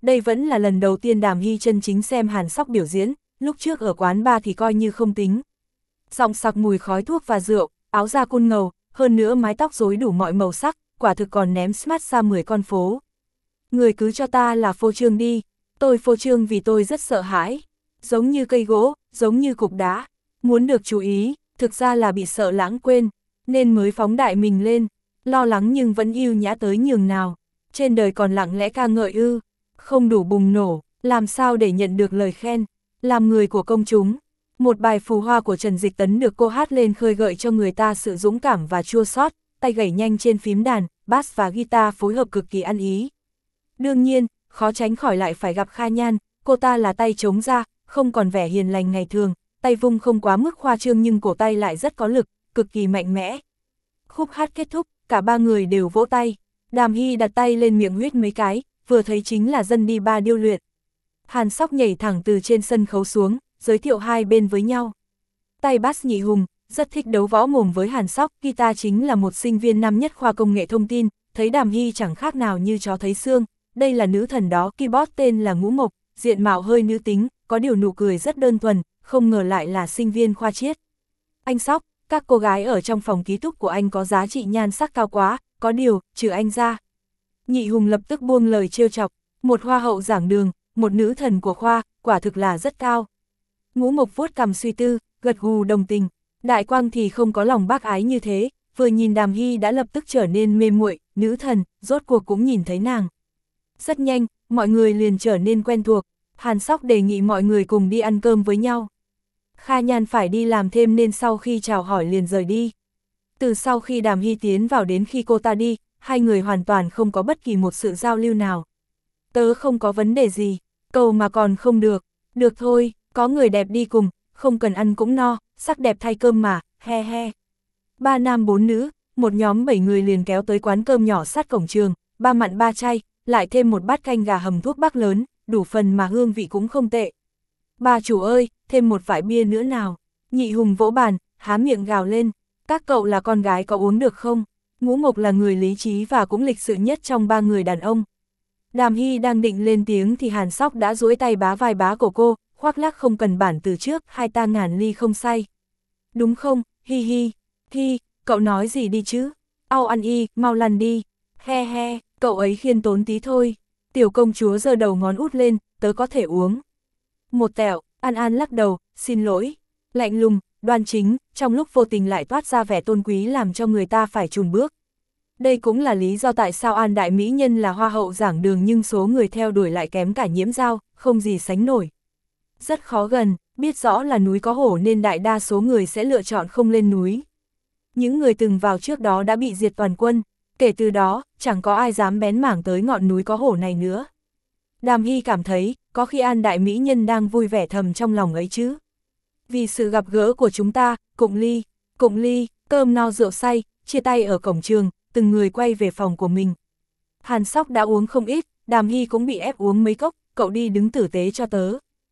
Đây vẫn là lần đầu tiên Đàm Hy chân chính xem Hàn Sóc biểu diễn, lúc trước ở quán bar thì coi như không tính. Giọng sặc mùi khói thuốc và rượu, áo da côn ngầu, hơn nữa mái tóc rối đủ mọi màu sắc, quả thực còn ném smart xa mười con phố. Người cứ cho ta là phô trương đi, tôi phô trương vì tôi rất sợ hãi. Giống như cây gỗ, giống như cục đá, muốn được chú ý, thực ra là bị sợ lãng quên, nên mới phóng đại mình lên, lo lắng nhưng vẫn yêu nhã tới nhường nào. Trên đời còn lặng lẽ ca ngợi ư, không đủ bùng nổ, làm sao để nhận được lời khen, làm người của công chúng. Một bài phù hoa của Trần Dịch Tấn được cô hát lên khơi gợi cho người ta sự dũng cảm và chua xót, tay gảy nhanh trên phím đàn, bass và guitar phối hợp cực kỳ ăn ý. Đương nhiên, khó tránh khỏi lại phải gặp Kha Nhan, cô ta là tay trống ra, không còn vẻ hiền lành ngày thường, tay vung không quá mức khoa trương nhưng cổ tay lại rất có lực, cực kỳ mạnh mẽ. Khúc hát kết thúc, cả ba người đều vỗ tay, Đàm Hy đặt tay lên miệng huýt mấy cái, vừa thấy chính là dân đi ba điêu luyện. Hàn Sóc nhảy thẳng từ trên sân khấu xuống, giới thiệu hai bên với nhau. Tay bass Nhị Hùng, rất thích đấu võ mồm với Hàn Sóc, guitar chính là một sinh viên năm nhất khoa công nghệ thông tin, thấy Đàm Hy chẳng khác nào như chó thấy xương, đây là nữ thần đó, keyboard tên là Ngũ Mộc, diện mạo hơi nữ tính, có điều nụ cười rất đơn thuần, không ngờ lại là sinh viên khoa triết. Anh Sóc, các cô gái ở trong phòng ký túc của anh có giá trị nhan sắc cao quá, có điều, trừ anh ra. Nhị Hùng lập tức buông lời trêu chọc, một hoa hậu giảng đường, một nữ thần của khoa, quả thực là rất cao. Ngũ Mộc vuốt cằm suy tư, gật gù đồng tình, Đại Quang thì không có lòng bác ái như thế, vừa nhìn Đàm Hy đã lập tức trở nên mê muội, nữ thần, rốt cuộc cũng nhìn thấy nàng. Rất nhanh, mọi người liền trở nên quen thuộc, Hàn Sóc đề nghị mọi người cùng đi ăn cơm với nhau. Kha Nhan phải đi làm thêm nên sau khi chào hỏi liền rời đi. Từ sau khi Đàm Hy tiến vào đến khi cô ta đi, hai người hoàn toàn không có bất kỳ một sự giao lưu nào. Tớ không có vấn đề gì, cầu mà còn không được, được thôi, có người đẹp đi cùng, không cần ăn cũng no, sắc đẹp thay cơm mà, he he. Ba nam bốn nữ, một nhóm bảy người liền kéo tới quán cơm nhỏ sát cổng trường, ba mặn ba chay, lại thêm một bát canh gà hầm thuốc bắc lớn, đủ phần mà hương vị cũng không tệ. Bà chủ ơi, thêm một vải bia nữa nào. Nhị Hùng vỗ bàn, há miệng gào lên, các cậu là con gái có uống được không? Ngũ Mộc là người lý trí và cũng lịch sự nhất trong ba người đàn ông. Đàm Hy đang định lên tiếng thì Hàn Sóc đã duỗi tay bá vai bá của cô, khoác lác không cần bản từ trước, hai ta ngàn ly không say. Đúng không, hi hi, hi, cậu nói gì đi chứ? Au ăn y, mau lăn đi, he he, cậu ấy khiêm tốn tí thôi. Tiểu công chúa giơ đầu ngón út lên, tớ có thể uống. Một tẹo, An An lắc đầu, xin lỗi. Lạnh lùng, đoan chính, trong lúc vô tình lại toát ra vẻ tôn quý làm cho người ta phải chùn bước. Đây cũng là lý do tại sao An Đại Mỹ Nhân là hoa hậu giảng đường nhưng số người theo đuổi lại kém cả Nhiễm Giao, không gì sánh nổi. Rất khó gần, biết rõ là núi có hổ nên đại đa số người sẽ lựa chọn không lên núi. Những người từng vào trước đó đã bị diệt toàn quân, kể từ đó, chẳng có ai dám bén mảng tới ngọn núi có hổ này nữa. Đàm Hy cảm thấy, có khi An Đại Mỹ Nhân đang vui vẻ thầm trong lòng ấy chứ. Vì sự gặp gỡ của chúng ta, cụng ly, cụng ly, cơm no rượu say, chia tay ở cổng trường, từng người quay về phòng của mình. Hàn Sóc đã uống không ít, Đàm Hy cũng bị ép uống mấy cốc, cậu đi đứng tử tế cho tớ.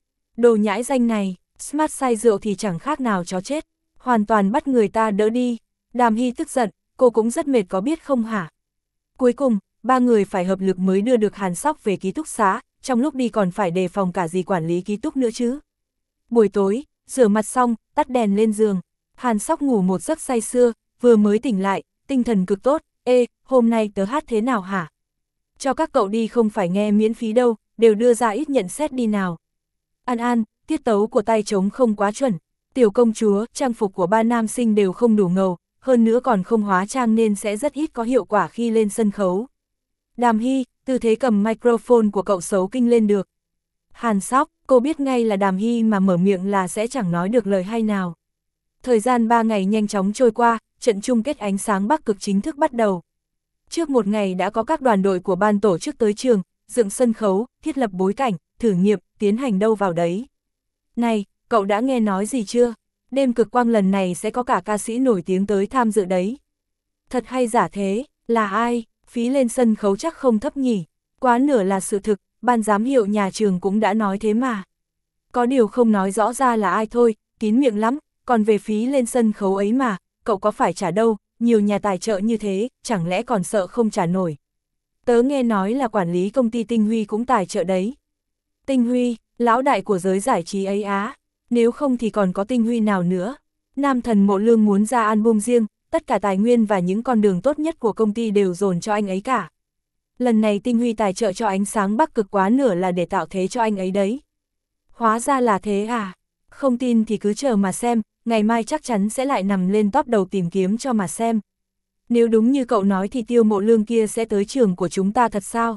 Đồ nhãi danh này, smart say rượu thì chẳng khác nào chó chết, hoàn toàn bắt người ta đỡ đi. Đàm Hy tức giận, cô cũng rất mệt có biết không hả? Cuối cùng, ba người phải hợp lực mới đưa được Hàn Sóc về ký túc xá, trong lúc đi còn phải đề phòng cả dì quản lý ký túc nữa chứ. Buổi tối, rửa mặt xong, tắt đèn lên giường, Hàn Sóc ngủ một giấc say sưa, vừa mới tỉnh lại, tinh thần cực tốt. Ê, hôm nay tớ hát thế nào hả? Cho các cậu đi không phải nghe miễn phí đâu, đều đưa ra ít nhận xét đi nào. An An, tiết tấu của tay trống không quá chuẩn. Tiểu công chúa, trang phục của ba nam sinh đều không đủ ngầu, hơn nữa còn không hóa trang nên sẽ rất ít có hiệu quả khi lên sân khấu. Đàm Hy, tư thế cầm microphone của cậu xấu kinh lên được. Hàn Sóc, cô biết ngay là Đàm Hy mà mở miệng là sẽ chẳng nói được lời hay nào. Thời gian ba ngày nhanh chóng trôi qua, trận chung kết ánh sáng Bắc Cực chính thức bắt đầu. Trước một ngày đã có các đoàn đội của ban tổ chức tới trường, dựng sân khấu, thiết lập bối cảnh, thử nghiệm, tiến hành đâu vào đấy. Này, cậu đã nghe nói gì chưa? Đêm cực quang lần này sẽ có cả ca sĩ nổi tiếng tới tham dự đấy. Thật hay giả thế, là ai? Phí lên sân khấu chắc không thấp nhỉ? Quá nửa là sự thực, ban giám hiệu nhà trường cũng đã nói thế mà. Có điều không nói rõ ra là ai thôi, kín miệng lắm, còn về phí lên sân khấu ấy mà, cậu có phải trả đâu, nhiều nhà tài trợ như thế, chẳng lẽ còn sợ không trả nổi. Tớ nghe nói là quản lý công ty Tinh Huy cũng tài trợ đấy. Tinh Huy, lão đại của giới giải trí ấy á, nếu không thì còn có Tinh Huy nào nữa. Nam Thần Mộ Lương muốn ra album riêng, tất cả tài nguyên và những con đường tốt nhất của công ty đều dồn cho anh ấy cả. Lần này Tinh Huy tài trợ cho ánh sáng Bắc Cực quá nửa là để tạo thế cho anh ấy đấy. Hóa ra là thế à? Không tin thì cứ chờ mà xem, ngày mai chắc chắn sẽ lại nằm lên top đầu tìm kiếm cho mà xem. Nếu đúng như cậu nói thì Tiêu Mộ Lương kia sẽ tới trường của chúng ta thật sao?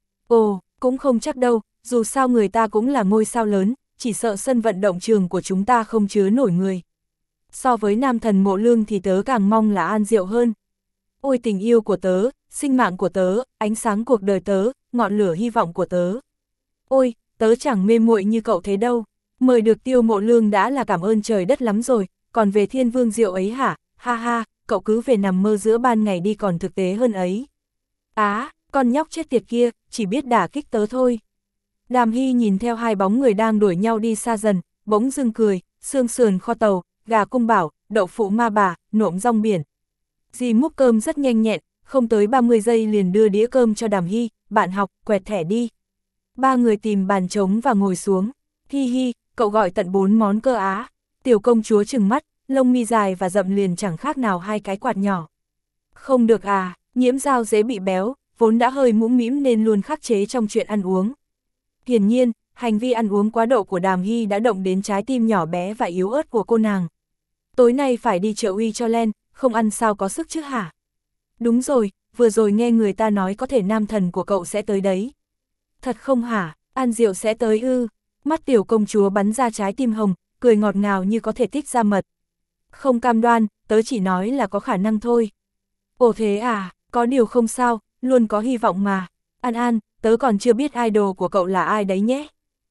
Ồ, cũng không chắc đâu, dù sao người ta cũng là ngôi sao lớn, chỉ sợ sân vận động trường của chúng ta không chứa nổi người. So với Nam Thần Mộ Lương thì tớ càng mong là An Diệu hơn. Ôi tình yêu của tớ, sinh mạng của tớ, ánh sáng cuộc đời tớ, ngọn lửa hy vọng của tớ. Ôi, tớ chẳng mê muội như cậu thế đâu. Mời được Tiêu Mộ Lương đã là cảm ơn trời đất lắm rồi, còn về Thiên Vương Diệu ấy hả? Ha ha, cậu cứ về nằm mơ giữa ban ngày đi còn thực tế hơn ấy. Á, con nhóc chết tiệt kia, chỉ biết đả kích tớ thôi. Đàm Hy nhìn theo hai bóng người đang đuổi nhau đi xa dần, bỗng dưng cười, xương sườn kho tàu, gà cung bảo, đậu phụ ma bà, nộm rong biển. Dì múc cơm rất nhanh nhẹn, không tới ba mươi giây liền đưa đĩa cơm cho Đàm Hy, bạn học, quẹt thẻ đi. Ba người tìm bàn trống và ngồi xuống. Hi hi, cậu gọi tận bốn món cơ á. Tiểu công chúa trừng mắt, lông mi dài và rậm liền chẳng khác nào hai cái quạt nhỏ. Không được à, Nhiễm Giao dễ bị béo, vốn đã hơi mũm mĩm nên luôn khắc chế trong chuyện ăn uống. Hiển nhiên, hành vi ăn uống quá độ của Đàm Hy đã động đến trái tim nhỏ bé và yếu ớt của cô nàng. Tối nay phải đi chợ uy cho Len, không ăn sao có sức chứ hả? Đúng rồi, vừa rồi nghe người ta nói có thể nam thần của cậu sẽ tới đấy. Thật không hả, An Diệu sẽ tới ư? Mắt tiểu công chúa bắn ra trái tim hồng, cười ngọt ngào như có thể tích ra mật. Không cam đoan, tớ chỉ nói là có khả năng thôi. Ồ thế à, có điều không sao, luôn có hy vọng mà. An An, tớ còn chưa biết idol của cậu là ai đấy nhé.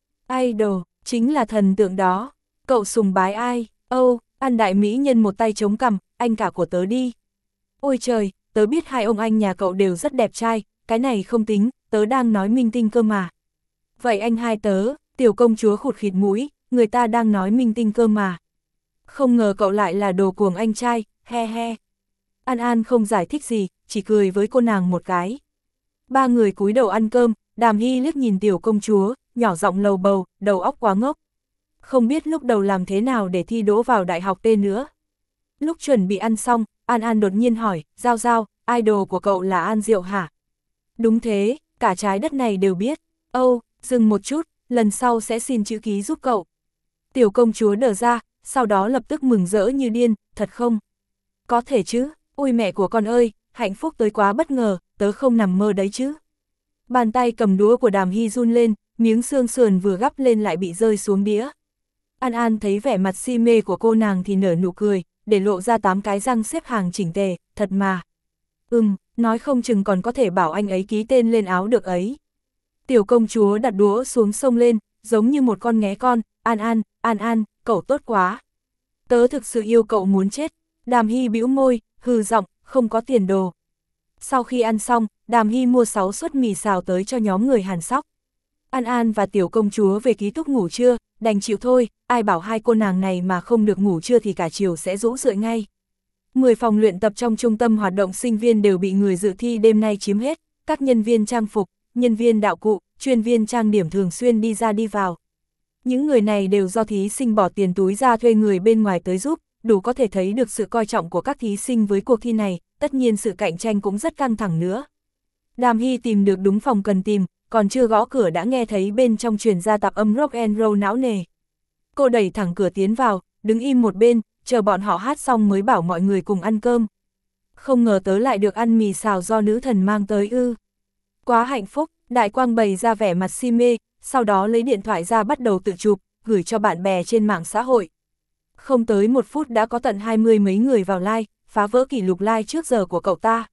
Idol, chính là thần tượng đó. Cậu sùng bái ai? Âu, oh, An đại mỹ nhân một tay chống cằm, anh cả của tớ đi. Ôi trời, tớ biết hai ông anh nhà cậu đều rất đẹp trai, cái này không tính, tớ đang nói minh tinh cơ mà. Vậy anh hai tớ, tiểu công chúa khụt khịt mũi, người ta đang nói minh tinh cơ mà. Không ngờ cậu lại là đồ cuồng anh trai, he he. An An không giải thích gì, chỉ cười với cô nàng một cái. Ba người cúi đầu ăn cơm, Đàm Hy liếc nhìn tiểu công chúa, nhỏ giọng lầu bầu, đầu óc quá ngốc. Không biết lúc đầu làm thế nào để thi đỗ vào đại học T nữa. Lúc chuẩn bị ăn xong, An An đột nhiên hỏi, Giao Giao, idol của cậu là An Diệu hả? Đúng thế, cả trái đất này đều biết. Âu, oh, dừng một chút, lần sau sẽ xin chữ ký giúp cậu. Tiểu công chúa đờ ra, sau đó lập tức mừng rỡ như điên, thật không? Có thể chứ, ôi mẹ của con ơi, hạnh phúc tới quá bất ngờ, tớ không nằm mơ đấy chứ. Bàn tay cầm đũa của Đàm Hy run lên, miếng xương sườn vừa gắp lên lại bị rơi xuống đĩa. An An thấy vẻ mặt si mê của cô nàng thì nở nụ cười, để lộ ra tám cái răng xếp hàng chỉnh tề, thật mà. Ừm, nói không chừng còn có thể bảo anh ấy ký tên lên áo được ấy. Tiểu công chúa đặt đũa xuống sông lên, giống như một con nghé con, An An, An An, cậu tốt quá. Tớ thực sự yêu cậu muốn chết. Đàm Hy bĩu môi, hừ giọng, không có tiền đồ. Sau khi ăn xong, Đàm Hy mua sáu suất mì xào tới cho nhóm người Hàn Sóc. An An và tiểu công chúa về ký túc ngủ trưa, đành chịu thôi, ai bảo hai cô nàng này mà không được ngủ trưa thì cả chiều sẽ rũ rượi ngay. Mười phòng luyện tập trong trung tâm hoạt động sinh viên đều bị người dự thi đêm nay chiếm hết, các nhân viên trang phục, nhân viên đạo cụ, chuyên viên trang điểm thường xuyên đi ra đi vào. Những người này đều do thí sinh bỏ tiền túi ra thuê người bên ngoài tới giúp, đủ có thể thấy được sự coi trọng của các thí sinh với cuộc thi này, tất nhiên sự cạnh tranh cũng rất căng thẳng nữa. Đàm Hy tìm được đúng phòng cần tìm, còn chưa gõ cửa đã nghe thấy bên trong truyền ra tạp âm rock and roll não nề. Cô đẩy thẳng cửa tiến vào, đứng im một bên, chờ bọn họ hát xong mới bảo mọi người cùng ăn cơm. Không ngờ tớ lại được ăn mì xào do nữ thần mang tới ư. Quá hạnh phúc, Đại Quang bày ra vẻ mặt si mê, sau đó lấy điện thoại ra bắt đầu tự chụp, gửi cho bạn bè trên mạng xã hội. Không tới một phút đã có tận hai mươi mấy người vào like, phá vỡ kỷ lục like trước giờ của cậu ta.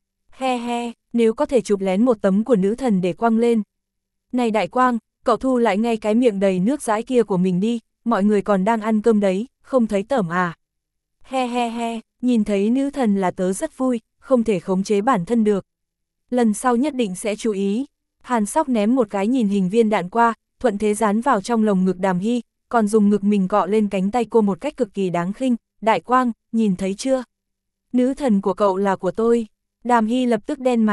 He he, nếu có thể chụp lén một tấm của nữ thần để quăng lên. Này Đại Quang, cậu thu lại ngay cái miệng đầy nước dãi kia của mình đi, mọi người còn đang ăn cơm đấy, không thấy tởm à. He he he, nhìn thấy nữ thần là tớ rất vui, không thể khống chế bản thân được. Lần sau nhất định sẽ chú ý. Hàn Sóc ném một cái nhìn hình viên đạn qua, thuận thế dán vào trong lồng ngực Đàm Hy, còn dùng ngực mình cọ lên cánh tay cô một cách cực kỳ đáng khinh. Đại Quang, nhìn thấy chưa? Nữ thần của cậu là của tôi. Đàm Hy lập tức đen mặt,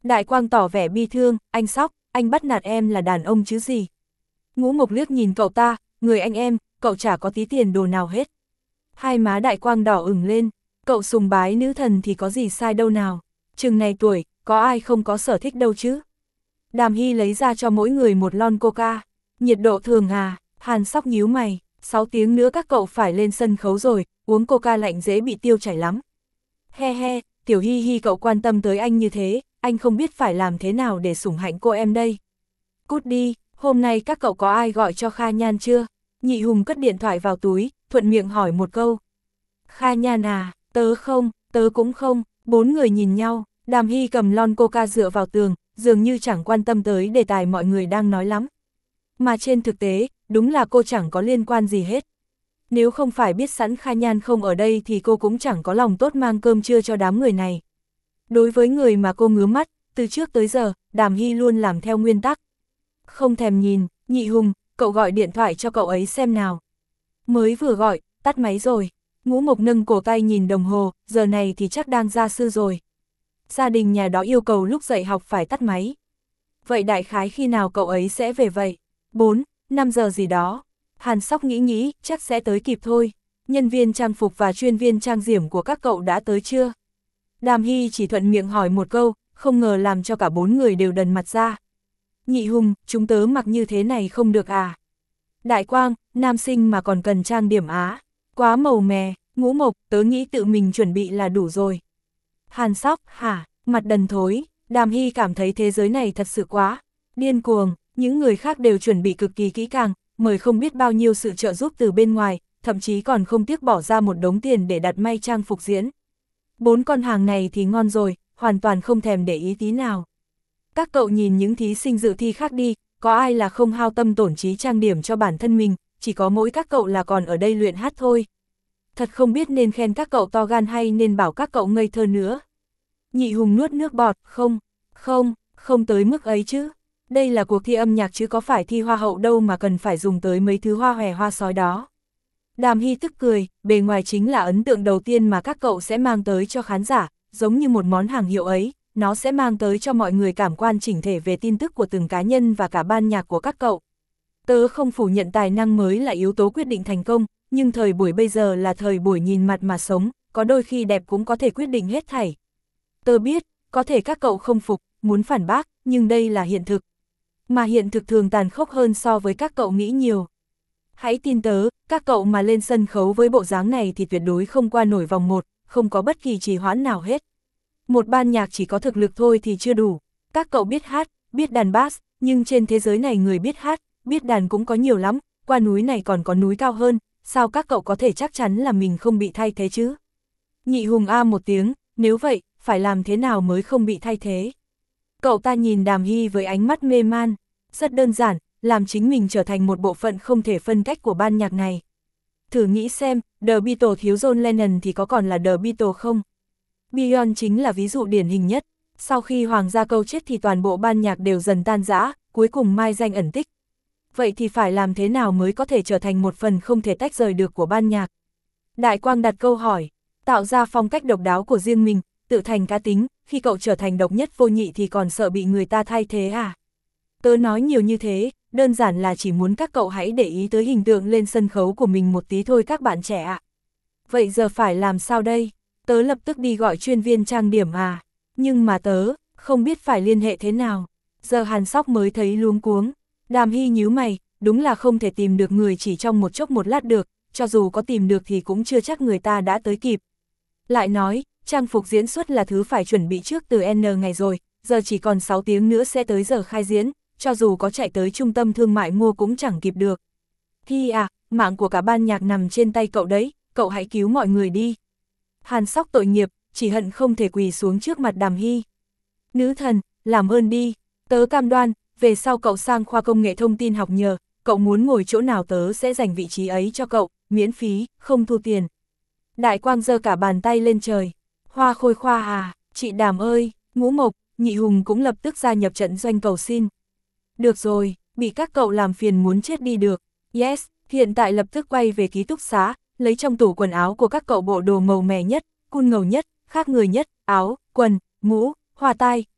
Đại Quang tỏ vẻ bi thương, anh Sóc, anh bắt nạt em là đàn ông chứ gì. Ngũ Mộc liếc nhìn cậu ta, người anh em, cậu chả có tí tiền đồ nào hết. Hai má Đại Quang đỏ ửng lên, cậu sùng bái nữ thần thì có gì sai đâu nào, chừng này tuổi, có ai không có sở thích đâu chứ. Đàm Hy lấy ra cho mỗi người một lon coca, nhiệt độ thường à, Hàn Sóc nhíu mày, sáu tiếng nữa các cậu phải lên sân khấu rồi, uống coca lạnh dễ bị tiêu chảy lắm. He he, Tiểu Hy Hy cậu quan tâm tới anh như thế, anh không biết phải làm thế nào để sủng hạnh cô em đây. Cút đi, hôm nay các cậu có ai gọi cho Kha Nhan chưa? Nhị Hùng cất điện thoại vào túi, thuận miệng hỏi một câu. Kha Nhan à, tớ không, tớ cũng không, bốn người nhìn nhau, Đàm Hy cầm lon coca dựa vào tường, dường như chẳng quan tâm tới đề tài mọi người đang nói lắm. Mà trên thực tế, đúng là cô chẳng có liên quan gì hết. Nếu không phải biết sẵn Kha Nhan không ở đây thì cô cũng chẳng có lòng tốt mang cơm trưa cho đám người này. Đối với người mà cô ngứa mắt, từ trước tới giờ, Đàm Hy luôn làm theo nguyên tắc. Không thèm nhìn, Nhị Hùng, cậu gọi điện thoại cho cậu ấy xem nào. Mới vừa gọi, tắt máy rồi. Ngũ Mộc nâng cổ tay nhìn đồng hồ, giờ này thì chắc đang gia sư rồi. Gia đình nhà đó yêu cầu lúc dạy học phải tắt máy. Vậy đại khái khi nào cậu ấy sẽ về vậy? bốn, năm giờ gì đó. Hàn Sóc nghĩ nghĩ, chắc sẽ tới kịp thôi. Nhân viên trang phục và chuyên viên trang điểm của các cậu đã tới chưa? Đàm Hy chỉ thuận miệng hỏi một câu, không ngờ làm cho cả bốn người đều đần mặt ra. Nhị Hùng, chúng tớ mặc như thế này không được à? Đại Quang, nam sinh mà còn cần trang điểm á. Quá màu mè. Ngũ Mộc, tớ nghĩ tự mình chuẩn bị là đủ rồi. Hàn Sóc, hả, mặt đần thối. Đàm Hy cảm thấy thế giới này thật sự quá điên cuồng, những người khác đều chuẩn bị cực kỳ kỹ càng, mời không biết bao nhiêu sự trợ giúp từ bên ngoài, thậm chí còn không tiếc bỏ ra một đống tiền để đặt may trang phục diễn. Bốn con hàng này thì ngon rồi, hoàn toàn không thèm để ý tí nào. Các cậu nhìn những thí sinh dự thi khác đi, có ai là không hao tâm tổn trí trang điểm cho bản thân mình, chỉ có mỗi các cậu là còn ở đây luyện hát thôi. Thật không biết nên khen các cậu to gan hay nên bảo các cậu ngây thơ nữa. Nhị Hùng nuốt nước bọt, không, không, không tới mức ấy chứ. Đây là cuộc thi âm nhạc chứ có phải thi hoa hậu đâu mà cần phải dùng tới mấy thứ hoa hòe hoa sói đó. Đàm Hy tức cười, bề ngoài chính là ấn tượng đầu tiên mà các cậu sẽ mang tới cho khán giả, giống như một món hàng hiệu ấy, nó sẽ mang tới cho mọi người cảm quan chỉnh thể về tin tức của từng cá nhân và cả ban nhạc của các cậu. Tớ không phủ nhận tài năng mới là yếu tố quyết định thành công, nhưng thời buổi bây giờ là thời buổi nhìn mặt mà sống, có đôi khi đẹp cũng có thể quyết định hết thảy. Tớ biết, có thể các cậu không phục, muốn phản bác, nhưng đây là hiện thực. Mà hiện thực thường tàn khốc hơn so với các cậu nghĩ nhiều. Hãy tin tớ, các cậu mà lên sân khấu với bộ dáng này thì tuyệt đối không qua nổi vòng một, không có bất kỳ trì hoãn nào hết. Một ban nhạc chỉ có thực lực thôi thì chưa đủ. Các cậu biết hát, biết đàn bass, nhưng trên thế giới này người biết hát, biết đàn cũng có nhiều lắm, qua núi này còn có núi cao hơn, sao các cậu có thể chắc chắn là mình không bị thay thế chứ? Nhị Hùng a một tiếng, nếu vậy, phải làm thế nào mới không bị thay thế? Cậu ta nhìn Đàm Hy với ánh mắt mê man, rất đơn giản, làm chính mình trở thành một bộ phận không thể phân cách của ban nhạc này. Thử nghĩ xem, The Beatles thiếu John Lennon thì có còn là The Beatles không? Beyond chính là ví dụ điển hình nhất, sau khi Hoàng Gia Câu chết thì toàn bộ ban nhạc đều dần tan rã, cuối cùng mai danh ẩn tích. Vậy thì phải làm thế nào mới có thể trở thành một phần không thể tách rời được của ban nhạc? Đại Quang đặt câu hỏi, tạo ra phong cách độc đáo của riêng mình, tự thành cá tính, khi cậu trở thành độc nhất vô nhị thì còn sợ bị người ta thay thế à? Tớ nói nhiều như thế, đơn giản là chỉ muốn các cậu hãy để ý tới hình tượng lên sân khấu của mình một tí thôi các bạn trẻ ạ. Vậy giờ phải làm sao đây? Tớ lập tức đi gọi chuyên viên trang điểm à? Nhưng mà tớ, không biết phải liên hệ thế nào. Giờ Hàn Sóc mới thấy luống cuống. Đàm Hy nhíu mày, đúng là không thể tìm được người chỉ trong một chốc một lát được, cho dù có tìm được thì cũng chưa chắc người ta đã tới kịp. Lại nói, trang phục diễn xuất là thứ phải chuẩn bị trước từ N ngày rồi, giờ chỉ còn sáu tiếng nữa sẽ tới giờ khai diễn, cho dù có chạy tới trung tâm thương mại mua cũng chẳng kịp được. Hi à, mạng của cả ban nhạc nằm trên tay cậu đấy, cậu hãy cứu mọi người đi. Hàn Sóc tội nghiệp, chỉ hận không thể quỳ xuống trước mặt Đàm Hy. Nữ thần, làm ơn đi, tớ cam đoan, về sau cậu sang khoa công nghệ thông tin học nhờ, cậu muốn ngồi chỗ nào tớ sẽ dành vị trí ấy cho cậu, miễn phí, không thu tiền. Đại Quang giơ cả bàn tay lên trời. Hoa Khôi Khoa à, chị Đàm ơi, Ngũ Mộc, Nhị Hùng cũng lập tức gia nhập trận doanh cầu xin. Được rồi, bị các cậu làm phiền muốn chết đi được. Yes, hiện tại lập tức quay về ký túc xá, lấy trong tủ quần áo của các cậu bộ đồ màu mè nhất, cool ngầu nhất, khác người nhất, áo, quần, mũ, hoa tai,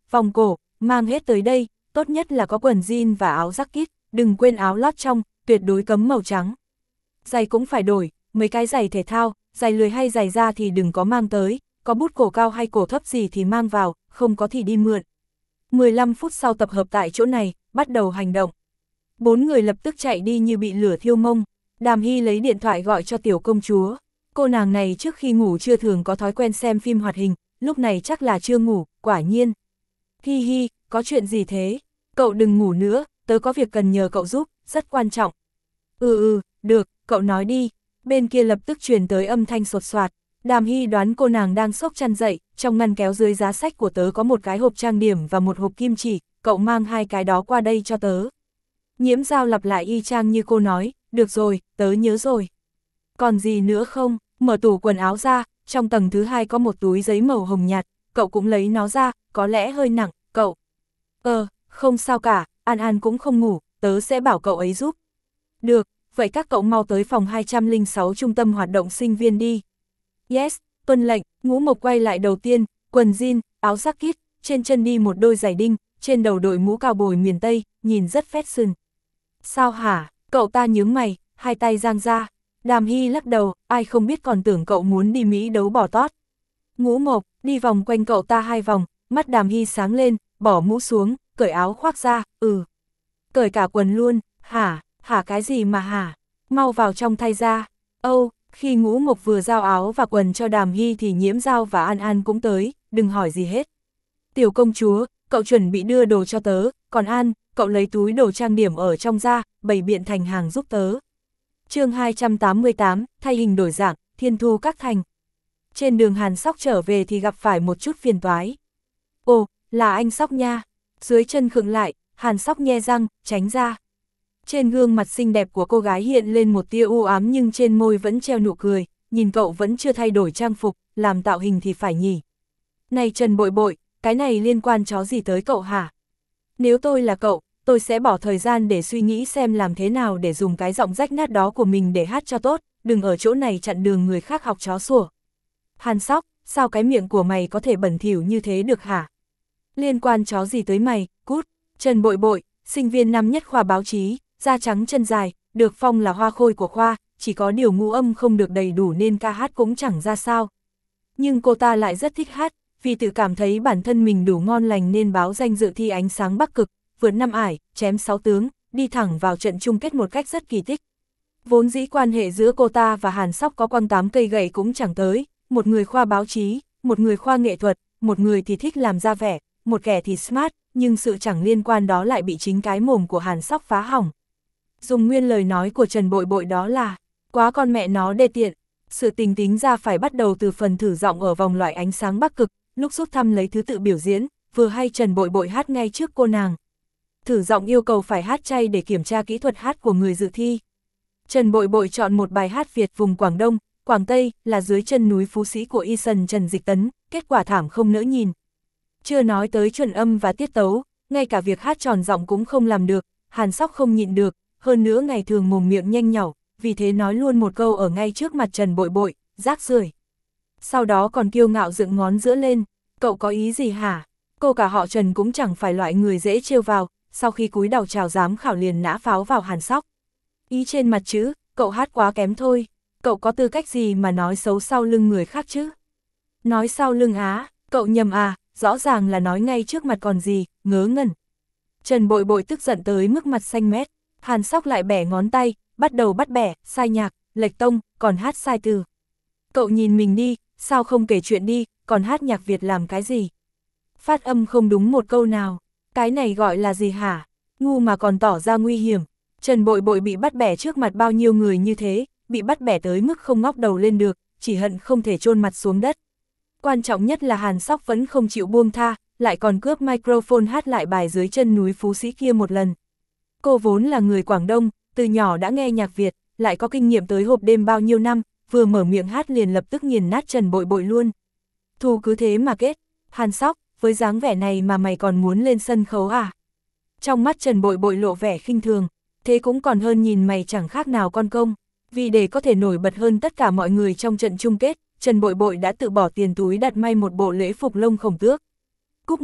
vòng cổ, mang hết tới đây, tốt nhất là có quần jean và áo jacket, đừng quên áo lót trong, tuyệt đối cấm màu trắng. Giày cũng phải đổi, mấy cái giày thể thao, giày lười hay giày da thì đừng có mang tới, có bút cổ cao hay cổ thấp gì thì mang vào, không có thì đi mượn. mười lăm phút sau tập hợp tại chỗ này, bắt đầu hành động. Bốn người lập tức chạy đi như bị lửa thiêu mông. Đàm Hy lấy điện thoại gọi cho tiểu công chúa. Cô nàng này trước khi ngủ chưa thường có thói quen xem phim hoạt hình, lúc này chắc là chưa ngủ, quả nhiên. Hi hi, có chuyện gì thế? Cậu đừng ngủ nữa, tớ có việc cần nhờ cậu giúp, rất quan trọng. Ừ ừ, được, cậu nói đi. Bên kia lập tức truyền tới âm thanh sột soạt. Đàm Hy đoán cô nàng đang xốc chăn dậy, trong ngăn kéo dưới giá sách của tớ có một cái hộp trang điểm và một hộp kim chỉ, cậu mang hai cái đó qua đây cho tớ. Nhiễm Giao lặp lại y chang như cô nói, được rồi, tớ nhớ rồi. Còn gì nữa không? Mở tủ quần áo ra, trong tầng thứ hai có một túi giấy màu hồng nhạt, cậu cũng lấy nó ra, có lẽ hơi nặng, cậu. Ờ, không sao cả, An An cũng không ngủ, tớ sẽ bảo cậu ấy giúp. Được, vậy các cậu mau tới phòng hai trăm lẻ sáu trung tâm hoạt động sinh viên đi. Yes, tuân lệnh. Ngũ Mộc quay lại đầu tiên, quần jean, áo jacket, trên chân đi một đôi giày đinh, trên đầu đội mũ cao bồi miền Tây, nhìn rất fashion. Sao hả? Cậu ta nhướng mày, hai tay giang ra. Đàm Hy lắc đầu, ai không biết còn tưởng cậu muốn đi Mỹ đấu bỏ tót. Ngũ Mộc đi vòng quanh cậu ta hai vòng, mắt Đàm Hy sáng lên, bỏ mũ xuống, cởi áo khoác ra, ừ. Cởi cả quần luôn, hả, hả cái gì mà hả? Mau vào trong thay ra. Âu, khi Ngũ Mộc vừa giao áo và quần cho Đàm Hy thì Nhiễm Giao và An An cũng tới, đừng hỏi gì hết. Tiểu công chúa, cậu chuẩn bị đưa đồ cho tớ, còn An, cậu lấy túi đồ trang điểm ở trong ra, bày biện thành hàng giúp tớ. Chương hai trăm tám mươi tám, thay hình đổi dạng, Thiên Thu Các Thành. Trên đường Hàn Sóc trở về thì gặp phải một chút phiền toái. Ồ, là anh Sóc nha. Dưới chân khựng lại, Hàn Sóc nhe răng, tránh ra. Trên gương mặt xinh đẹp của cô gái hiện lên một tia u ám nhưng trên môi vẫn treo nụ cười, nhìn cậu vẫn chưa thay đổi trang phục, làm tạo hình thì phải nhỉ. Này Trần Bội Bội, cái này liên quan chó gì tới cậu hả? Nếu tôi là cậu, tôi sẽ bỏ thời gian để suy nghĩ xem làm thế nào để dùng cái giọng rách nát đó của mình để hát cho tốt, đừng ở chỗ này chặn đường người khác học chó sủa. Hàn Sóc, sao cái miệng của mày có thể bẩn thỉu như thế được hả? Liên quan chó gì tới mày, cút. Trần Bội Bội, sinh viên năm nhất khoa báo chí, da trắng chân dài, được phong là hoa khôi của khoa, chỉ có điều ngũ âm không được đầy đủ nên ca hát cũng chẳng ra sao. Nhưng cô ta lại rất thích hát, vì tự cảm thấy bản thân mình đủ ngon lành nên báo danh dự thi ánh sáng Bắc Cực, vượt năm ải, chém sáu tướng, đi thẳng vào trận chung kết một cách rất kỳ tích. Vốn dĩ quan hệ giữa cô ta và Hàn Sóc có quăng tám cây gậy cũng chẳng tới, một người khoa báo chí, một người khoa nghệ thuật, một người thì thích làm ra vẻ, một kẻ thì smart, nhưng sự chẳng liên quan đó lại bị chính cái mồm của Hàn Sóc phá hỏng. Dùng nguyên lời nói của Trần Bội Bội đó là, quá con mẹ nó đê tiện. Sự tình tính ra phải bắt đầu từ phần thử giọng ở vòng loại ánh sáng Bắc Cực, lúc rút thăm lấy thứ tự biểu diễn, vừa hay Trần Bội Bội hát ngay trước cô nàng. Thử giọng yêu cầu phải hát chay để kiểm tra kỹ thuật hát của người dự thi. Trần Bội Bội chọn một bài hát Việt vùng Quảng Đông, Quảng Tây, là dưới chân núi Phú Sĩ của Eason Trần Dịch Tấn, kết quả thảm không nỡ nhìn. Chưa nói tới chuẩn âm và tiết tấu, ngay cả việc hát tròn giọng cũng không làm được, Hàn Sóc không nhịn được, hơn nữa ngày thường mồm miệng nhanh nhảu, vì thế nói luôn một câu ở ngay trước mặt Trần Bội Bội, rác rưởi. Sau đó còn kiêu ngạo dựng ngón giữa lên, cậu có ý gì hả? Cô cả họ Trần cũng chẳng phải loại người dễ trêu vào, sau khi cúi đầu chào giám khảo liền nã pháo vào Hàn Sóc. Ý trên mặt chữ, cậu hát quá kém thôi, cậu có tư cách gì mà nói xấu sau lưng người khác chứ? Nói sau lưng á, cậu nhầm à, rõ ràng là nói ngay trước mặt còn gì, ngớ ngẩn. Trần Bội Bội tức giận tới mức mặt xanh mét, Hàn Sóc lại bẻ ngón tay, bắt đầu bắt bẻ, sai nhạc, lệch tông, còn hát sai từ. Cậu nhìn mình đi, sao không kể chuyện đi, còn hát nhạc Việt làm cái gì? Phát âm không đúng một câu nào, cái này gọi là gì hả? Ngu mà còn tỏ ra nguy hiểm. Trần Bội Bội bị bắt bẻ trước mặt bao nhiêu người như thế, bị bắt bẻ tới mức không ngóc đầu lên được, chỉ hận không thể chôn mặt xuống đất. Quan trọng nhất là Hàn Sóc vẫn không chịu buông tha, lại còn cướp microphone hát lại bài dưới chân núi Phú Sĩ kia một lần. Cô vốn là người Quảng Đông, từ nhỏ đã nghe nhạc Việt, lại có kinh nghiệm tới hộp đêm bao nhiêu năm, vừa mở miệng hát liền lập tức nghiền nát Trần Bội Bội luôn. Thù cứ thế mà kết, Hàn Sóc, với dáng vẻ này mà mày còn muốn lên sân khấu à? Trong mắt Trần Bội Bội lộ vẻ khinh thường, thế cũng còn hơn nhìn mày chẳng khác nào con công. Vì để có thể nổi bật hơn tất cả mọi người trong trận chung kết, Trần Bội Bội đã tự bỏ tiền túi đặt may một bộ lễ phục lông khổng tước. Cúp ngực,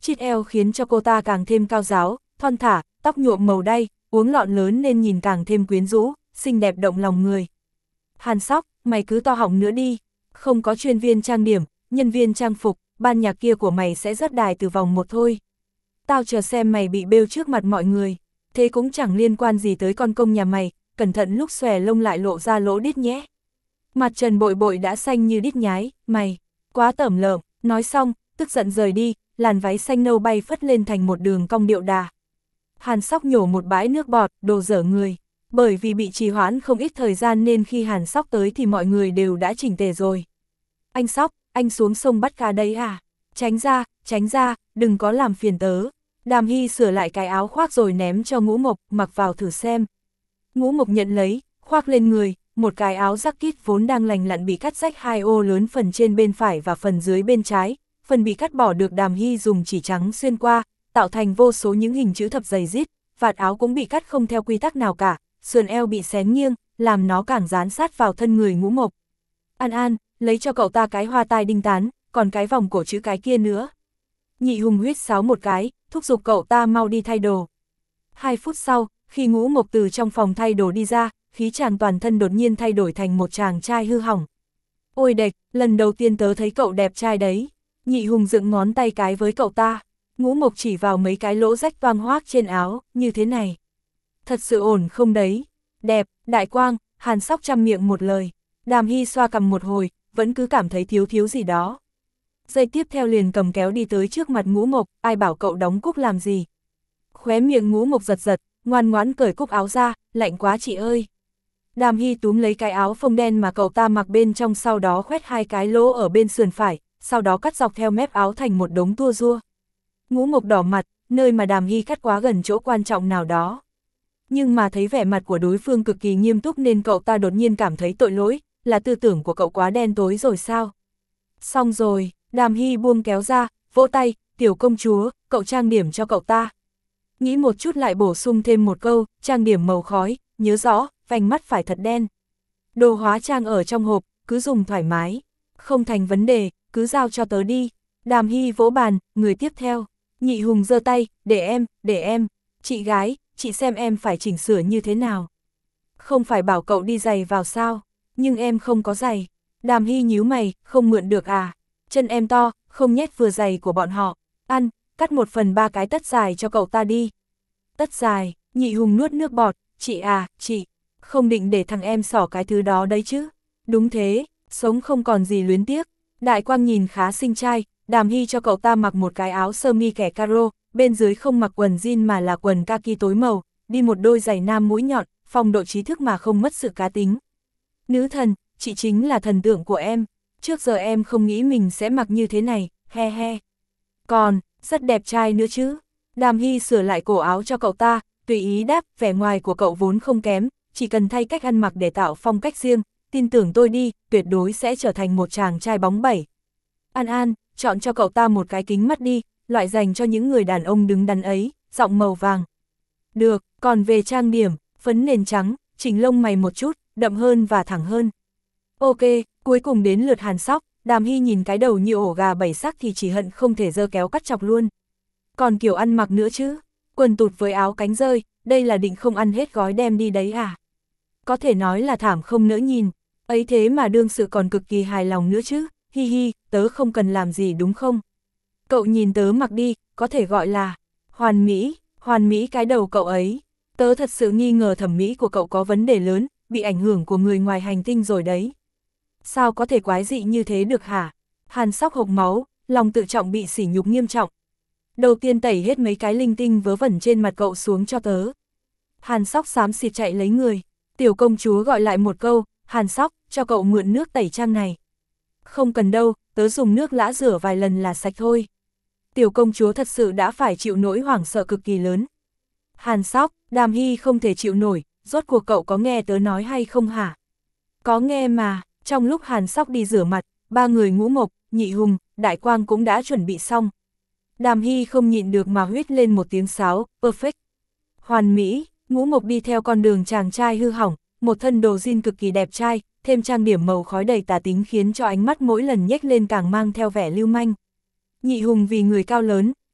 Chít eo khiến cho cô ta càng thêm cao ráo, thon thả, tóc nhuộm màu đay, uống lọn lớn nên nhìn càng thêm quyến rũ, xinh đẹp động lòng người. Hàn Sóc, mày cứ to họng nữa đi, không có chuyên viên trang điểm, nhân viên trang phục, ban nhạc kia của mày sẽ rớt đài từ vòng một thôi. Tao chờ xem mày bị bêu trước mặt mọi người, thế cũng chẳng liên quan gì tới con công nhà mày, cẩn thận lúc xòe lông lại lộ ra lỗ đít nhé. Mặt Trần Bội Bội đã xanh như đít nhái, mày, quá tởm lợm, nói xong, tức giận rời đi, làn váy xanh nâu bay phất lên thành một đường cong điệu đà. Hàn Sóc nhổ một bãi nước bọt, đồ dở người, bởi vì bị trì hoãn không ít thời gian nên khi Hàn Sóc tới thì mọi người đều đã chỉnh tề rồi. Anh Sóc, anh xuống sông bắt cá đấy à? Tránh ra, tránh ra, đừng có làm phiền tớ. Đàm Hy sửa lại cái áo khoác rồi ném cho Ngũ Mộc, mặc vào thử xem. Ngũ Mộc nhận lấy, khoác lên người, một cái áo jacket vốn đang lành lặn bị cắt rách hai ô lớn phần trên bên phải và phần dưới bên trái, phần bị cắt bỏ được Đàm Hy dùng chỉ trắng xuyên qua, tạo thành vô số những hình chữ thập dày rít, vạt áo cũng bị cắt không theo quy tắc nào cả, sườn eo bị xén nghiêng, làm nó càng dán sát vào thân người Ngũ Mộc. An An, lấy cho cậu ta cái hoa tai đinh tán, còn cái vòng cổ chữ cái kia nữa. Nhị Hùng huýt sáo một cái, thúc giục cậu ta mau đi thay đồ. Hai phút sau, khi Ngũ Mộc từ trong phòng thay đồ đi ra, khí chàng toàn thân đột nhiên thay đổi thành một chàng trai hư hỏng. Ôi đệch, lần đầu tiên tớ thấy cậu đẹp trai đấy. Nhị Hùng dựng ngón tay cái với cậu ta. Ngũ Mộc chỉ vào mấy cái lỗ rách toang hoác trên áo, như thế này. Thật sự ổn không đấy? Đẹp, Đại Quang, Hàn Sóc trăm miệng một lời. Đàm Hy xoa cằm một hồi, vẫn cứ cảm thấy thiếu thiếu gì đó. Giây tiếp theo liền cầm kéo đi tới trước mặt Ngũ Mộc, ai bảo cậu đóng cúc làm gì. Khóe miệng Ngũ Mộc giật giật, ngoan ngoãn cởi cúc áo ra, lạnh quá chị ơi. Đàm Hy túm lấy cái áo phông đen mà cậu ta mặc bên trong, sau đó khoét hai cái lỗ ở bên sườn phải, sau đó cắt dọc theo mép áo thành một đống tua rua. Ngũ Mộc đỏ mặt, nơi mà Đàm Hy cắt quá gần chỗ quan trọng nào đó. Nhưng mà thấy vẻ mặt của đối phương cực kỳ nghiêm túc nên cậu ta đột nhiên cảm thấy tội lỗi, là tư tưởng của cậu quá đen tối rồi sao? Xong rồi, Đàm Hy buông kéo ra, vỗ tay, tiểu công chúa, cậu trang điểm cho cậu ta. Nghĩ một chút lại bổ sung thêm một câu, trang điểm màu khói, nhớ rõ, vành mắt phải thật đen. Đồ hóa trang ở trong hộp, cứ dùng thoải mái. Không thành vấn đề, cứ giao cho tớ đi. Đàm Hy vỗ bàn, người tiếp theo. Nhị Hùng giơ tay, để em, để em. Chị gái, chị xem em phải chỉnh sửa như thế nào. Không phải bảo cậu đi giày vào sao, nhưng em không có giày. Đàm Hy nhíu mày, không mượn được à. Chân em to, không nhét vừa giày của bọn họ. Ăn, cắt một phần ba cái tất dài cho cậu ta đi. Tất dài, Nhị Hùng nuốt nước bọt, chị à, chị, không định để thằng em xỏ cái thứ đó đấy chứ. Đúng thế, sống không còn gì luyến tiếc. Đại Quang nhìn khá xinh trai, Đàm Hy cho cậu ta mặc một cái áo sơ mi kẻ caro, bên dưới không mặc quần jean mà là quần kaki tối màu, đi một đôi giày nam mũi nhọn, phong độ trí thức mà không mất sự cá tính. Nữ thần, chị chính là thần tượng của em, trước giờ em không nghĩ mình sẽ mặc như thế này, he he. Còn, rất đẹp trai nữa chứ. Đàm Hy sửa lại cổ áo cho cậu ta, tùy ý đáp, vẻ ngoài của cậu vốn không kém, chỉ cần thay cách ăn mặc để tạo phong cách riêng, tin tưởng tôi đi, tuyệt đối sẽ trở thành một chàng trai bóng bẩy. An An, chọn cho cậu ta một cái kính mắt đi, loại dành cho những người đàn ông đứng đắn ấy, giọng màu vàng. Được, còn về trang điểm, phấn nền trắng, chỉnh lông mày một chút, đậm hơn và thẳng hơn. Ok, cuối cùng đến lượt Hàn Sóc, Đàm Hy nhìn cái đầu như ổ gà bảy sắc thì chỉ hận không thể giơ kéo cắt chọc luôn. Còn kiểu ăn mặc nữa chứ, quần tụt với áo cánh rơi, đây là định không ăn hết gói đem đi đấy à? Có thể nói là thảm không nỡ nhìn, ấy thế mà đương sự còn cực kỳ hài lòng nữa chứ, hi hi, tớ không cần làm gì đúng không? Cậu nhìn tớ mặc đi, có thể gọi là hoàn mỹ, hoàn mỹ cái đầu cậu ấy. Tớ thật sự nghi ngờ thẩm mỹ của cậu có vấn đề lớn, bị ảnh hưởng của người ngoài hành tinh rồi đấy. Sao có thể quái dị như thế được hả? Hàn Sóc hộc máu, lòng tự trọng bị sỉ nhục nghiêm trọng. Đầu tiên tẩy hết mấy cái linh tinh vớ vẩn trên mặt cậu xuống cho tớ. Hàn Sóc xám xịt chạy lấy người. Tiểu công chúa gọi lại một câu, Hàn Sóc, cho cậu mượn nước tẩy trang này. Không cần đâu, tớ dùng nước lã rửa vài lần là sạch thôi. Tiểu công chúa thật sự đã phải chịu nỗi hoảng sợ cực kỳ lớn. Hàn Sóc, Đàm Hy không thể chịu nổi, rốt cuộc cậu có nghe tớ nói hay không hả? Có nghe mà, trong lúc Hàn Sóc đi rửa mặt, ba người Ngũ Mộc, Nhị Hùng, Đại Quang cũng đã chuẩn bị xong. Đàm Hy không nhịn được mà huýt lên một tiếng sáo, perfect. Hoàn mỹ, Ngũ Mộc đi theo con đường chàng trai hư hỏng, một thân đồ jean cực kỳ đẹp trai, thêm trang điểm màu khói đầy tà tính khiến cho ánh mắt mỗi lần nhếch lên càng mang theo vẻ lưu manh. Nhị Hùng vì người cao lớn,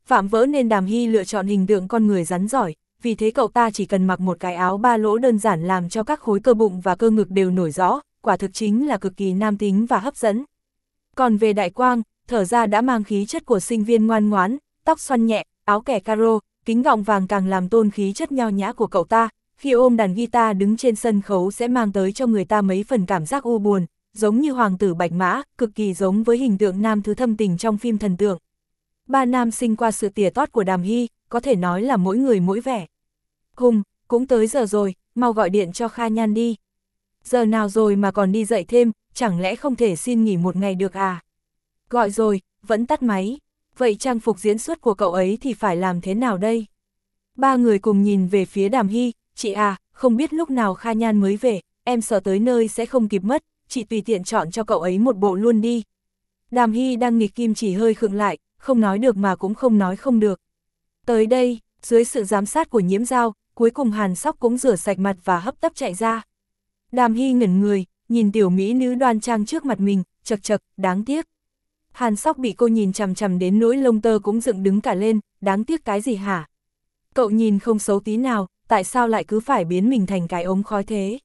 Vạm vỡ nên Đàm Hy lựa chọn hình tượng con người rắn giỏi, vì thế cậu ta chỉ cần mặc một cái áo ba lỗ đơn giản làm cho các khối cơ bụng và cơ ngực đều nổi rõ, quả thực chính là cực kỳ nam tính và hấp dẫn. Còn về Đại Quang, thở ra đã mang khí chất của sinh viên ngoan ngoãn, tóc xoăn nhẹ, áo kẻ caro, kính gọng vàng càng làm tôn khí chất nho nhã của cậu ta, khi ôm đàn guitar đứng trên sân khấu sẽ mang tới cho người ta mấy phần cảm giác u buồn, giống như hoàng tử bạch mã, cực kỳ giống với hình tượng nam thứ thâm tình trong phim thần tượng. Ba nam sinh qua sự tỉa tót của Đàm Hy, có thể nói là mỗi người mỗi vẻ. Hùng, cũng tới giờ rồi, mau gọi điện cho Kha Nhan đi. Giờ nào rồi mà còn đi dậy thêm, chẳng lẽ không thể xin nghỉ một ngày được à? Gọi rồi, vẫn tắt máy. Vậy trang phục diễn xuất của cậu ấy thì phải làm thế nào đây? Ba người cùng nhìn về phía Đàm Hy, chị à, không biết lúc nào Kha Nhan mới về, em sợ tới nơi sẽ không kịp mất, chị tùy tiện chọn cho cậu ấy một bộ luôn đi. Đàm Hy đang nghịch kim chỉ hơi khựng lại, không nói được mà cũng không nói không được. Tới đây, dưới sự giám sát của Nhiễm Giao, cuối cùng Hàn Sóc cũng rửa sạch mặt và hấp tấp chạy ra. Đàm Hy ngẩn người, nhìn tiểu mỹ nữ đoan trang trước mặt mình, chật chật, đáng tiếc. Hàn Sóc bị cô nhìn chằm chằm đến nỗi lông tơ cũng dựng đứng cả lên, đáng tiếc cái gì hả? Cậu nhìn không xấu tí nào, tại sao lại cứ phải biến mình thành cái ống khói thế?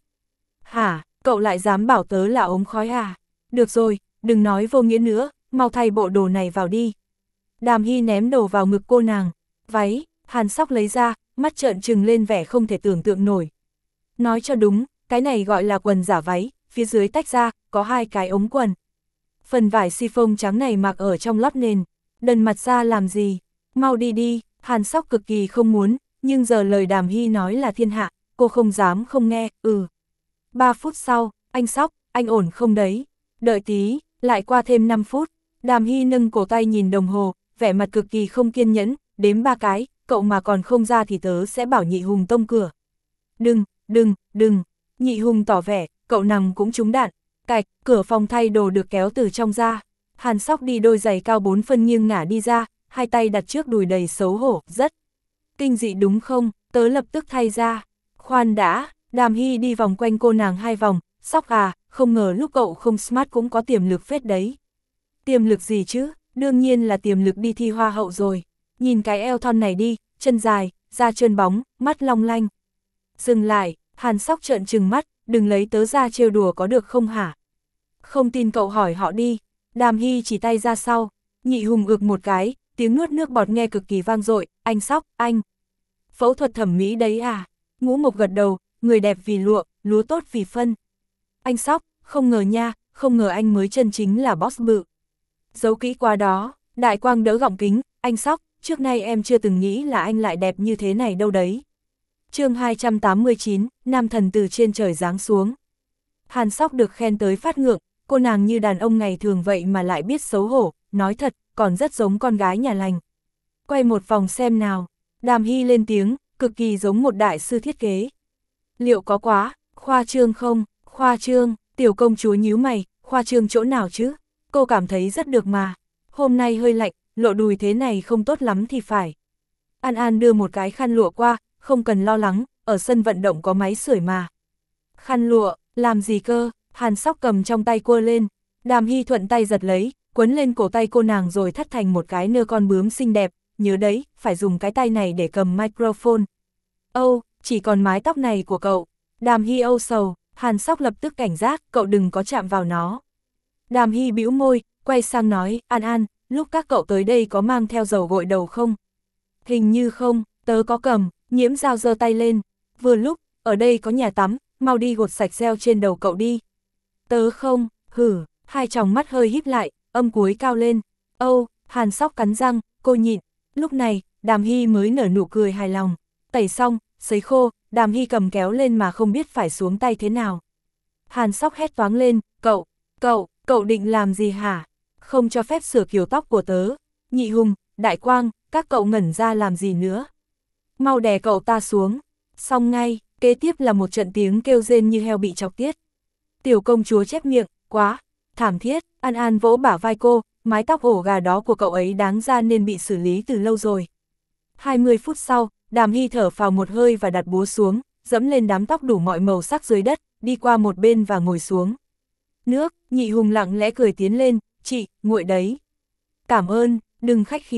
Hả, cậu lại dám bảo tớ là ống khói à? Được rồi, đừng nói vô nghĩa nữa, mau thay bộ đồ này vào đi. Đàm Hy ném đồ vào ngực cô nàng, váy, Hàn Sóc lấy ra, mắt trợn trừng lên vẻ không thể tưởng tượng nổi. Nói cho đúng, cái này gọi là quần giả váy, phía dưới tách ra, có hai cái ống quần. Phần vải siphon trắng này mặc ở trong lót nền, đần mặt ra làm gì, mau đi đi, Hàn Sóc cực kỳ không muốn, nhưng giờ lời Đàm Hy nói là thiên hạ, cô không dám không nghe, ừ. Ba phút sau, anh Sóc, anh ổn không đấy, đợi tí, lại qua thêm năm phút, Đàm Hy nâng cổ tay nhìn đồng hồ, vẻ mặt cực kỳ không kiên nhẫn, đếm ba cái, cậu mà còn không ra thì tớ sẽ bảo Nhị Hùng tông cửa. Đừng, đừng, đừng, Nhị Hùng tỏ vẻ, cậu nằm cũng trúng đạn, cạch, cửa phòng thay đồ được kéo từ trong ra, Hàn Sóc đi đôi giày cao bốn phân nghiêng ngả đi ra, hai tay đặt trước đùi đầy xấu hổ, rất kinh dị đúng không, tớ lập tức thay ra, khoan đã, Đàm Hy đi vòng quanh cô nàng hai vòng, Sóc à, không ngờ lúc cậu không smart cũng có tiềm lực phết đấy. Tiềm lực gì chứ, đương nhiên là tiềm lực đi thi hoa hậu rồi, nhìn cái eo thon này đi, chân dài, da trơn bóng, mắt long lanh. Dừng lại, Hàn Sóc trợn trừng mắt, đừng lấy tớ ra trêu đùa có được không hả? Không tin cậu hỏi họ đi, Đàm Hy chỉ tay ra sau, Nhị Hùng ực một cái, tiếng nuốt nước bọt nghe cực kỳ vang dội, anh Sóc, anh. Phẫu thuật thẩm mỹ đấy à? Ngũ Mục gật đầu, người đẹp vì lụa, lúa tốt vì phân. Anh Sóc, không ngờ nha, không ngờ anh mới chân chính là boss bự. Giấu kỹ qua đó, Đại Quang đỡ gọng kính, anh Sóc, trước nay em chưa từng nghĩ là anh lại đẹp như thế này đâu đấy. Chương hai trăm tám mươi chín, nam thần từ trên trời giáng xuống. Hàn Sóc được khen tới phát ngượng, cô nàng như đàn ông ngày thường vậy mà lại biết xấu hổ, nói thật, còn rất giống con gái nhà lành. Quay một vòng xem nào, Đàm Hy lên tiếng, cực kỳ giống một đại sư thiết kế. Liệu có quá, khoa trương không, khoa trương, tiểu công chúa nhíu mày, khoa trương chỗ nào chứ, cô cảm thấy rất được mà, hôm nay hơi lạnh, lộ đùi thế này không tốt lắm thì phải. An An đưa một cái khăn lụa qua, không cần lo lắng, ở sân vận động có máy sưởi mà. Khăn lụa, làm gì cơ, Hàn Sóc cầm trong tay quơ lên, Đàm Hy thuận tay giật lấy, quấn lên cổ tay cô nàng rồi thắt thành một cái nơ con bướm xinh đẹp, nhớ đấy, phải dùng cái tay này để cầm microphone. Âu, chỉ còn mái tóc này của cậu, Đàm Hy âu sầu, Hàn Sóc lập tức cảnh giác, cậu đừng có chạm vào nó. Đàm Hy bĩu môi, quay sang nói, An An, lúc các cậu tới đây có mang theo dầu gội đầu không? Hình như không, tớ có cầm, Nhiễm Giao giơ tay lên, vừa lúc, ở đây có nhà tắm, mau đi gột sạch gel trên đầu cậu đi. Tớ không, hử, hai tròng mắt hơi híp lại, âm cuối cao lên, âu, Hàn Sóc cắn răng, cô nhịn, lúc này, Đàm Hy mới nở nụ cười hài lòng, tẩy xong, sấy khô, Đàm Hy cầm kéo lên mà không biết phải xuống tay thế nào. Hàn Sóc hét toáng lên, cậu, cậu, cậu định làm gì hả? Không cho phép sửa kiểu tóc của tớ. Nhị Hùng, Đại Quang, các cậu ngẩn ra làm gì nữa? Mau đè cậu ta xuống. Xong ngay, kế tiếp là một trận tiếng kêu rên như heo bị chọc tiết. Tiểu công chúa chép miệng, quá, thảm thiết, An An vỗ bả vai cô, mái tóc ổ gà đó của cậu ấy đáng ra nên bị xử lý từ lâu rồi. hai mươi phút sau, Đàm Hy thở phào một hơi và đặt búa xuống, dẫm lên đám tóc đủ mọi màu sắc dưới đất, đi qua một bên và ngồi xuống. Nước, Nhị Hùng lặng lẽ cười tiến lên, chị, nguội đấy. Cảm ơn, đừng khách khí,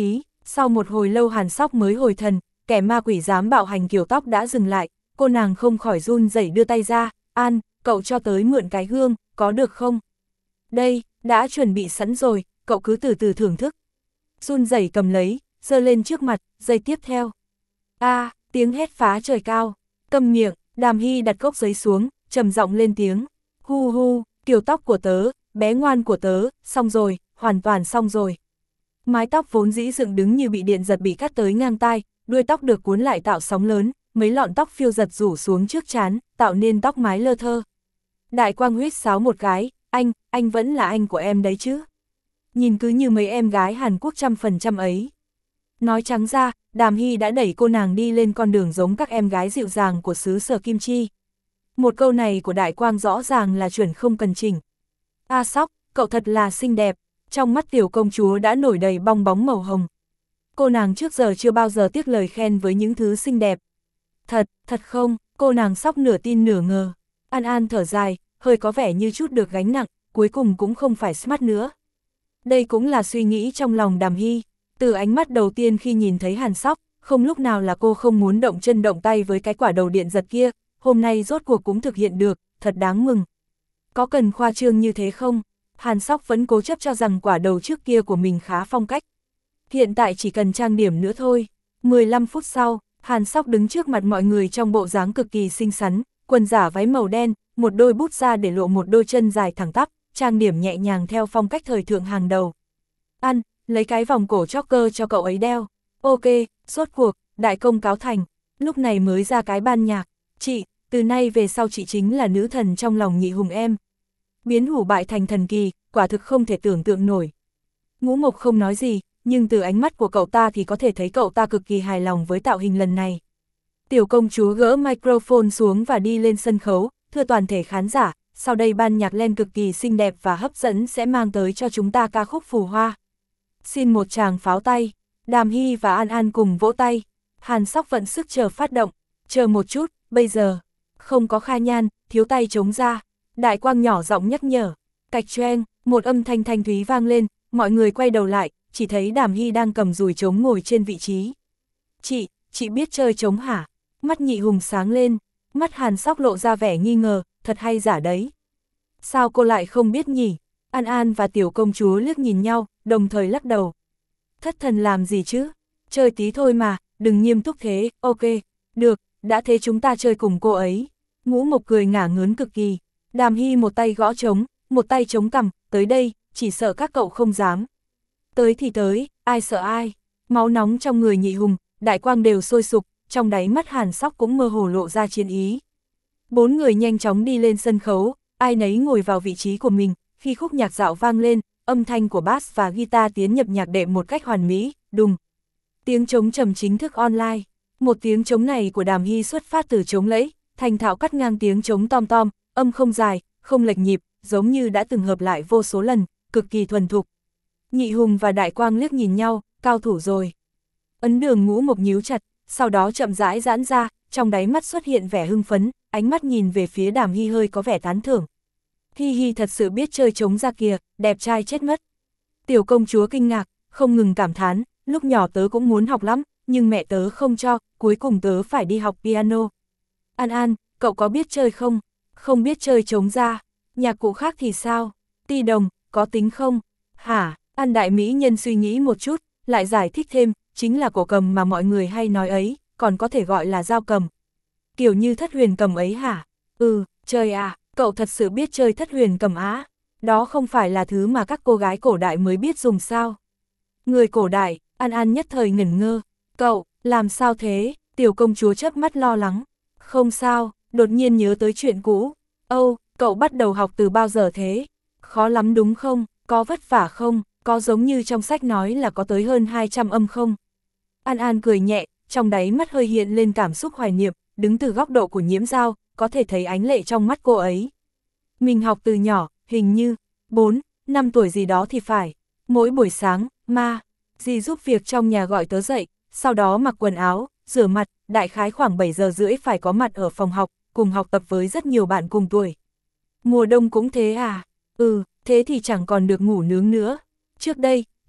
Sau một hồi lâu Hàn Sóc mới hồi thần, kẻ ma quỷ dám bạo hành kiểu tóc đã dừng lại, cô nàng không khỏi run rẩy đưa tay ra, An, cậu cho tới mượn cái gương, có được không? Đây, đã chuẩn bị sẵn rồi, cậu cứ từ từ thưởng thức. Run rẩy cầm lấy, giơ lên trước mặt, giây tiếp theo. A, à, tiếng hét phá trời cao, câm miệng, Đàm Hy đặt cốc giấy xuống, trầm giọng lên tiếng, hu hu, kiểu tóc của tớ, bé ngoan của tớ, xong rồi, hoàn toàn xong rồi. Mái tóc vốn dĩ dựng đứng như bị điện giật bị cắt tới ngang tai, đuôi tóc được cuốn lại tạo sóng lớn, mấy lọn tóc phiêu giật rủ xuống trước trán, tạo nên tóc mái lơ thơ. Đại Quang huýt sáo một cái, anh, anh vẫn là anh của em đấy chứ. Nhìn cứ như mấy em gái Hàn Quốc trăm phần trăm ấy. Nói trắng ra, Đàm Hy đã đẩy cô nàng đi lên con đường giống các em gái dịu dàng của xứ Sở Kim Chi. Một câu này của Đại Quang rõ ràng là chuẩn không cần chỉnh. A Sóc, cậu thật là xinh đẹp, trong mắt tiểu công chúa đã nổi đầy bong bóng màu hồng. Cô nàng trước giờ chưa bao giờ tiếc lời khen với những thứ xinh đẹp. Thật, thật không, cô nàng Sóc nửa tin nửa ngờ. An An thở dài, hơi có vẻ như chút được gánh nặng, cuối cùng cũng không phải smart nữa. Đây cũng là suy nghĩ trong lòng Đàm Hy. Từ ánh mắt đầu tiên khi nhìn thấy Hàn Sóc, không lúc nào là cô không muốn động chân động tay với cái quả đầu điện giật kia, hôm nay rốt cuộc cũng thực hiện được, thật đáng mừng. Có cần khoa trương như thế không? Hàn Sóc vẫn cố chấp cho rằng quả đầu trước kia của mình khá phong cách. Hiện tại chỉ cần trang điểm nữa thôi. mười lăm phút sau, Hàn Sóc đứng trước mặt mọi người trong bộ dáng cực kỳ xinh xắn, quần giả váy màu đen, một đôi bút ra để lộ một đôi chân dài thẳng tắp, trang điểm nhẹ nhàng theo phong cách thời thượng hàng đầu. Ăn, lấy cái vòng cổ choker cho cậu ấy đeo. Ok, rốt cuộc, đại công cáo thành. Lúc này mới ra cái ban nhạc. Chị, từ nay về sau chị chính là nữ thần trong lòng Nhị Hùng em. Biến hủ bại thành thần kỳ, quả thực không thể tưởng tượng nổi. Ngũ Mộc không nói gì, nhưng từ ánh mắt của cậu ta thì có thể thấy cậu ta cực kỳ hài lòng với tạo hình lần này. Tiểu công chúa gỡ microphone xuống và đi lên sân khấu, thưa toàn thể khán giả, sau đây ban nhạc Len cực kỳ xinh đẹp và hấp dẫn sẽ mang tới cho chúng ta ca khúc Phù Hoa. Xin một tràng pháo tay, Đàm Hy và An An cùng vỗ tay. Hàn Sóc vận sức chờ phát động, chờ một chút, bây giờ, không có Kha Nhan, thiếu tay chống ra. Đại Quang nhỏ giọng nhắc nhở, cạch choeng, một âm thanh thanh thúy vang lên, mọi người quay đầu lại, chỉ thấy Đàm Hy đang cầm dùi trống ngồi trên vị trí. Chị, chị biết chơi trống hả? Mắt Nhị Hùng sáng lên, mắt Hàn Sóc lộ ra vẻ nghi ngờ, thật hay giả đấy. Sao cô lại không biết nhỉ? An An và tiểu công chúa liếc nhìn nhau, đồng thời lắc đầu. Thất thần làm gì chứ? Chơi tí thôi mà, đừng nghiêm túc thế, ok, được, đã thế chúng ta chơi cùng cô ấy. Ngũ Mộc cười ngả ngớn cực kỳ. Đàm Hy một tay gõ trống, một tay chống cằm, tới đây, chỉ sợ các cậu không dám. Tới thì tới, ai sợ ai. Máu nóng trong người Nhị Hùng, Đại Quang đều sôi sục, trong đáy mắt Hàn Sóc cũng mơ hồ lộ ra chiến ý. Bốn người nhanh chóng đi lên sân khấu, ai nấy ngồi vào vị trí của mình, khi khúc nhạc dạo vang lên, âm thanh của bass và guitar tiến nhập nhạc đệm một cách hoàn mỹ, đùng. Tiếng trống trầm chính thức online. Một tiếng trống này của Đàm Hy xuất phát từ trống lẫy, thành thạo cắt ngang tiếng trống tom tom, âm không dài, không lệch nhịp, giống như đã từng hợp lại vô số lần, cực kỳ thuần thục. Nhị Hùng và Đại Quang liếc nhìn nhau, cao thủ rồi. Ấn Đường Ngũ Mộc nhíu chặt, sau đó chậm rãi giãn ra, trong đáy mắt xuất hiện vẻ hưng phấn, ánh mắt nhìn về phía Đàm Hy hơi có vẻ tán thưởng. Hi Hi thật sự biết chơi trống ra kìa, đẹp trai chết mất. Tiểu công chúa kinh ngạc, không ngừng cảm thán, lúc nhỏ tớ cũng muốn học lắm, nhưng mẹ tớ không cho, cuối cùng tớ phải đi học piano. An An, cậu có biết chơi không? Không biết chơi trống ra. Nhạc cụ khác thì sao? Ti đồng, có tính không? Hả? An đại mỹ nhân suy nghĩ một chút, lại giải thích thêm, chính là cổ cầm mà mọi người hay nói ấy, còn có thể gọi là dao cầm. Kiểu như thất huyền cầm ấy hả? Ừ, chơi à, cậu thật sự biết chơi thất huyền cầm á? Đó không phải là thứ mà các cô gái cổ đại mới biết dùng sao? Người cổ đại, An An nhất thời ngẩn ngơ. Cậu, làm sao thế? Tiểu công chúa chớp mắt lo lắng. Không sao, đột nhiên nhớ tới chuyện cũ. Âu, cậu bắt đầu học từ bao giờ thế? Khó lắm đúng không? Có vất vả không? Có giống như trong sách nói là có tới hơn hai trăm âm không? An An cười nhẹ, trong đáy mắt hơi hiện lên cảm xúc hoài niệm, đứng từ góc độ của Nhiễm Dao, có thể thấy ánh lệ trong mắt cô ấy. Mình học từ nhỏ, hình như, bốn, năm tuổi gì đó thì phải. Mỗi buổi sáng, ma, dì giúp việc trong nhà gọi tớ dậy, sau đó mặc quần áo, rửa mặt, đại khái khoảng bảy giờ rưỡi phải có mặt ở phòng học, cùng học tập với rất nhiều bạn cùng tuổi. Mùa đông cũng thế à? Ừ, thế thì chẳng còn được ngủ nướng nữa. Trước đây,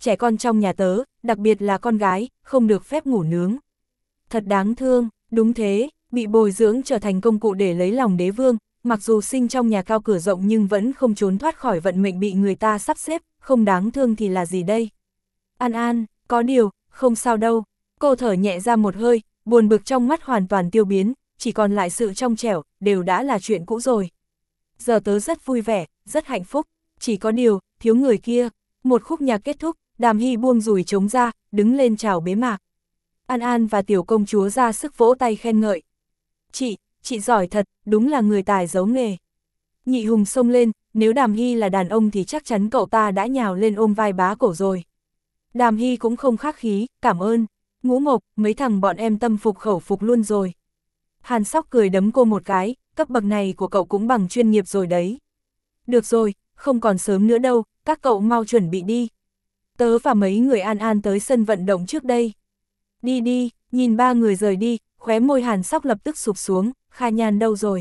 trẻ con trong nhà tớ, đặc biệt là con gái, không được phép ngủ nướng. Thật đáng thương, đúng thế, bị bồi dưỡng trở thành công cụ để lấy lòng đế vương, mặc dù sinh trong nhà cao cửa rộng nhưng vẫn không trốn thoát khỏi vận mệnh bị người ta sắp xếp, không đáng thương thì là gì đây? An An, có điều, không sao đâu, cô thở nhẹ ra một hơi, buồn bực trong mắt hoàn toàn tiêu biến, chỉ còn lại sự trong trẻo, đều đã là chuyện cũ rồi. Giờ tớ rất vui vẻ, rất hạnh phúc, chỉ có điều, thiếu người kia. Một khúc nhạc kết thúc, Đàm Hy buông dùi trống ra, đứng lên chào bế mạc. An An và tiểu công chúa ra sức vỗ tay khen ngợi. Chị, chị giỏi thật, đúng là người tài giấu nghề. Nhị Hùng xông lên, nếu Đàm Hy là đàn ông thì chắc chắn cậu ta đã nhào lên ôm vai bá cổ rồi. Đàm Hy cũng không khách khí, cảm ơn. Ngũ Mộc, mấy thằng bọn em tâm phục khẩu phục luôn rồi. Hàn Sóc cười đấm cô một cái, cấp bậc này của cậu cũng bằng chuyên nghiệp rồi đấy. Được rồi, không còn sớm nữa đâu, các cậu mau chuẩn bị đi. Tớ và mấy người An An tới sân vận động trước đây. Đi đi, nhìn ba người rời đi, khóe môi Hàn Sóc lập tức sụp xuống, Kha Nhan đâu rồi?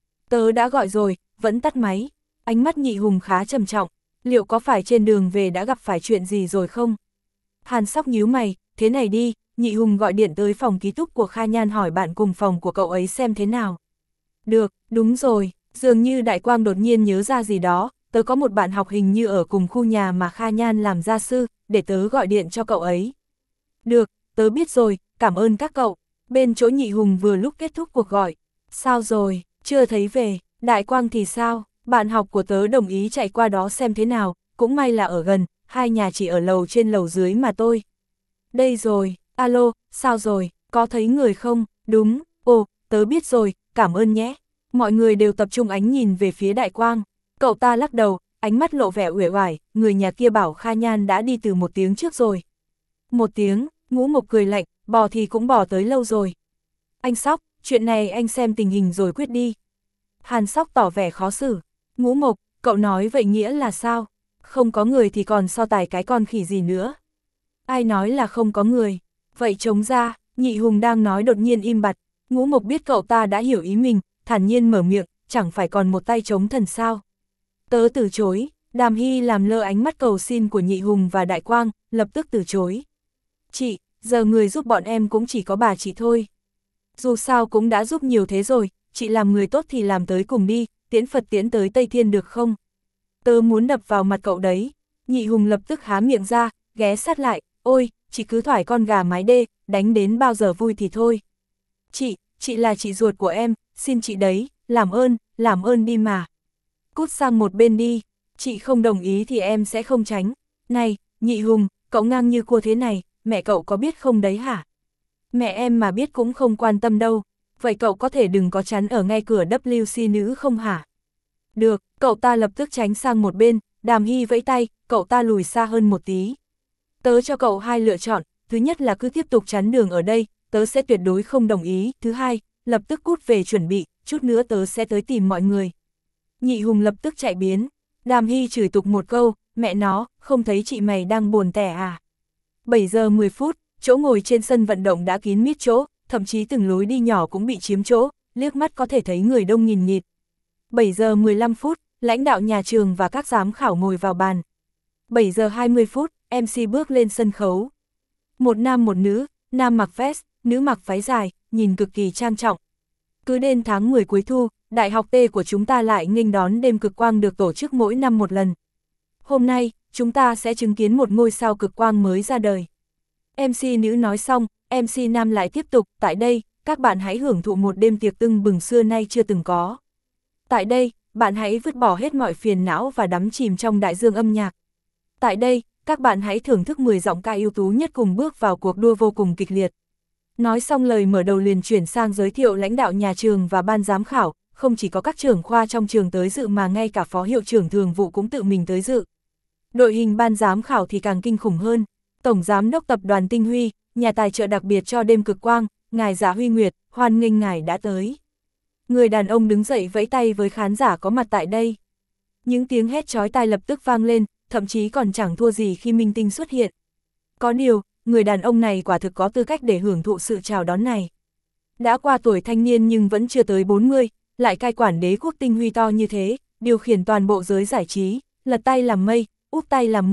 Tớ đã gọi rồi, vẫn tắt máy. Ánh mắt Nhị Hùng khá trầm trọng, liệu có phải trên đường về đã gặp phải chuyện gì rồi không? Hàn Sóc nhíu mày, thế này đi, Nhị Hùng gọi điện tới phòng ký túc của Kha Nhan hỏi bạn cùng phòng của cậu ấy xem thế nào. Được, đúng rồi, dường như Đại Quang đột nhiên nhớ ra gì đó, tớ có một bạn học hình như ở cùng khu nhà mà Kha Nhan làm gia sư, để tớ gọi điện cho cậu ấy. Được, tớ biết rồi, cảm ơn các cậu. Bên chỗ Nhị Hùng vừa lúc kết thúc cuộc gọi. Sao rồi, chưa thấy về, Đại Quang thì sao, bạn học của tớ đồng ý chạy qua đó xem thế nào, cũng may là ở gần, hai nhà chỉ ở lầu trên lầu dưới mà tôi. Đây rồi, alo, sao rồi, có thấy người không, đúng, ồ, tớ biết rồi, cảm ơn nhé. Mọi người đều tập trung ánh nhìn về phía Đại Quang, cậu ta lắc đầu, ánh mắt lộ vẻ uể oải, người nhà kia bảo Kha Nhan đã đi từ một tiếng trước rồi. Một tiếng, Ngũ Mộc cười lạnh, bò thì cũng bò tới lâu rồi. Anh Sóc, chuyện này anh xem tình hình rồi quyết đi. Hàn Sóc tỏ vẻ khó xử. Ngũ Mộc, cậu nói vậy nghĩa là sao? Không có người thì còn so tài cái con khỉ gì nữa? Ai nói là không có người? Vậy trống ra, Nhị Hùng đang nói đột nhiên im bặt. Ngũ Mộc biết cậu ta đã hiểu ý mình, thản nhiên mở miệng, chẳng phải còn một tay trống thần sao? Tớ từ chối. Đàm Hy làm lơ ánh mắt cầu xin của Nhị Hùng và Đại Quang, lập tức từ chối. Chị, giờ người giúp bọn em cũng chỉ có bà chị thôi. Dù sao cũng đã giúp nhiều thế rồi, chị làm người tốt thì làm tới cùng đi, tiễn Phật tiễn tới Tây Thiên được không? Tớ muốn đập vào mặt cậu đấy. Nhị Hùng lập tức há miệng ra, ghé sát lại, ôi, chị cứ thoải con gà mái đê, đánh đến bao giờ vui thì thôi. Chị, chị là chị ruột của em, xin chị đấy, làm ơn, làm ơn đi mà. Cút sang một bên đi, chị không đồng ý thì em sẽ không tránh. Này, Nhị Hùng, cậu ngang như cua thế này, mẹ cậu có biết không đấy hả? Mẹ em mà biết cũng không quan tâm đâu, vậy cậu có thể đừng có chắn ở ngay cửa W C nữ không hả? Được, cậu ta lập tức tránh sang một bên, Đàm Hy vẫy tay, cậu ta lùi xa hơn một tí. Tớ cho cậu hai lựa chọn, thứ nhất là cứ tiếp tục chắn đường ở đây, tớ sẽ tuyệt đối không đồng ý, thứ hai, lập tức cút về chuẩn bị, chút nữa tớ sẽ tới tìm mọi người. Nhị Hùng lập tức chạy biến, Đàm Hy chửi tục một câu, mẹ nó, không thấy chị mày đang buồn tẻ à? bảy giờ mười phút, chỗ ngồi trên sân vận động đã kín mít chỗ, thậm chí từng lối đi nhỏ cũng bị chiếm chỗ, liếc mắt có thể thấy người đông nghìn nghịt. bảy giờ mười lăm phút, lãnh đạo nhà trường và các giám khảo ngồi vào bàn. bảy giờ hai mươi phút, em xê bước lên sân khấu. Một nam một nữ, nam mặc vest, nữ mặc váy dài, nhìn cực kỳ trang trọng. Cứ đến tháng mười cuối thu, Đại học T của chúng ta lại nghênh đón đêm cực quang được tổ chức mỗi năm một lần. Hôm nay, chúng ta sẽ chứng kiến một ngôi sao cực quang mới ra đời. em xê nữ nói xong, em xê nam lại tiếp tục, tại đây, các bạn hãy hưởng thụ một đêm tiệc tưng bừng xưa nay chưa từng có. Tại đây, bạn hãy vứt bỏ hết mọi phiền não và đắm chìm trong đại dương âm nhạc. Tại đây, các bạn hãy thưởng thức mười giọng ca ưu tú nhất cùng bước vào cuộc đua vô cùng kịch liệt. Nói xong lời mở đầu liền chuyển sang giới thiệu lãnh đạo nhà trường và ban giám khảo, không chỉ có các trưởng khoa trong trường tới dự mà ngay cả phó hiệu trưởng thường vụ cũng tự mình tới dự. Đội hình ban giám khảo thì càng kinh khủng hơn. Tổng giám đốc tập đoàn Tinh Huy, nhà tài trợ đặc biệt cho đêm cực quang, ngài Giả Huy Nguyệt, hoan nghênh ngài đã tới. Người đàn ông đứng dậy vẫy tay với khán giả có mặt tại đây. Những tiếng hét chói tai lập tức vang lên, thậm chí còn chẳng thua gì khi minh tinh xuất hiện. Có điều, người đàn ông này quả thực có tư cách để hưởng thụ sự chào đón này. Đã qua tuổi thanh niên nhưng vẫn chưa tới bốn mươi, lại cai quản đế quốc Tinh Huy to như thế, điều khiển toàn bộ giới giải trí, lật tay làm mây, úp tay làm mưa,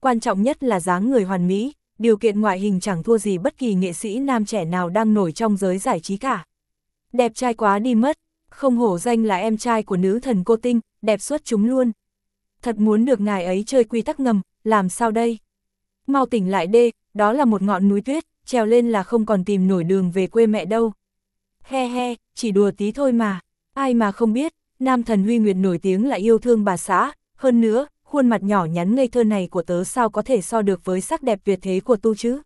quan trọng nhất là dáng người hoàn mỹ, điều kiện ngoại hình chẳng thua gì bất kỳ nghệ sĩ nam trẻ nào đang nổi trong giới giải trí cả. Đẹp trai quá đi mất, không hổ danh là em trai của nữ thần cô tinh, đẹp xuất chúng luôn. Thật muốn được ngài ấy chơi quy tắc ngầm, làm sao đây? Mau tỉnh lại đê, đó là một ngọn núi tuyết, trèo lên là không còn tìm nổi đường về quê mẹ đâu. He he, chỉ đùa tí thôi mà, ai mà không biết, nam thần Huy Nguyệt nổi tiếng là yêu thương bà xã, hơn nữa, khuôn mặt nhỏ nhắn ngây thơ này của tớ sao có thể so được với sắc đẹp tuyệt thế của tu chứ?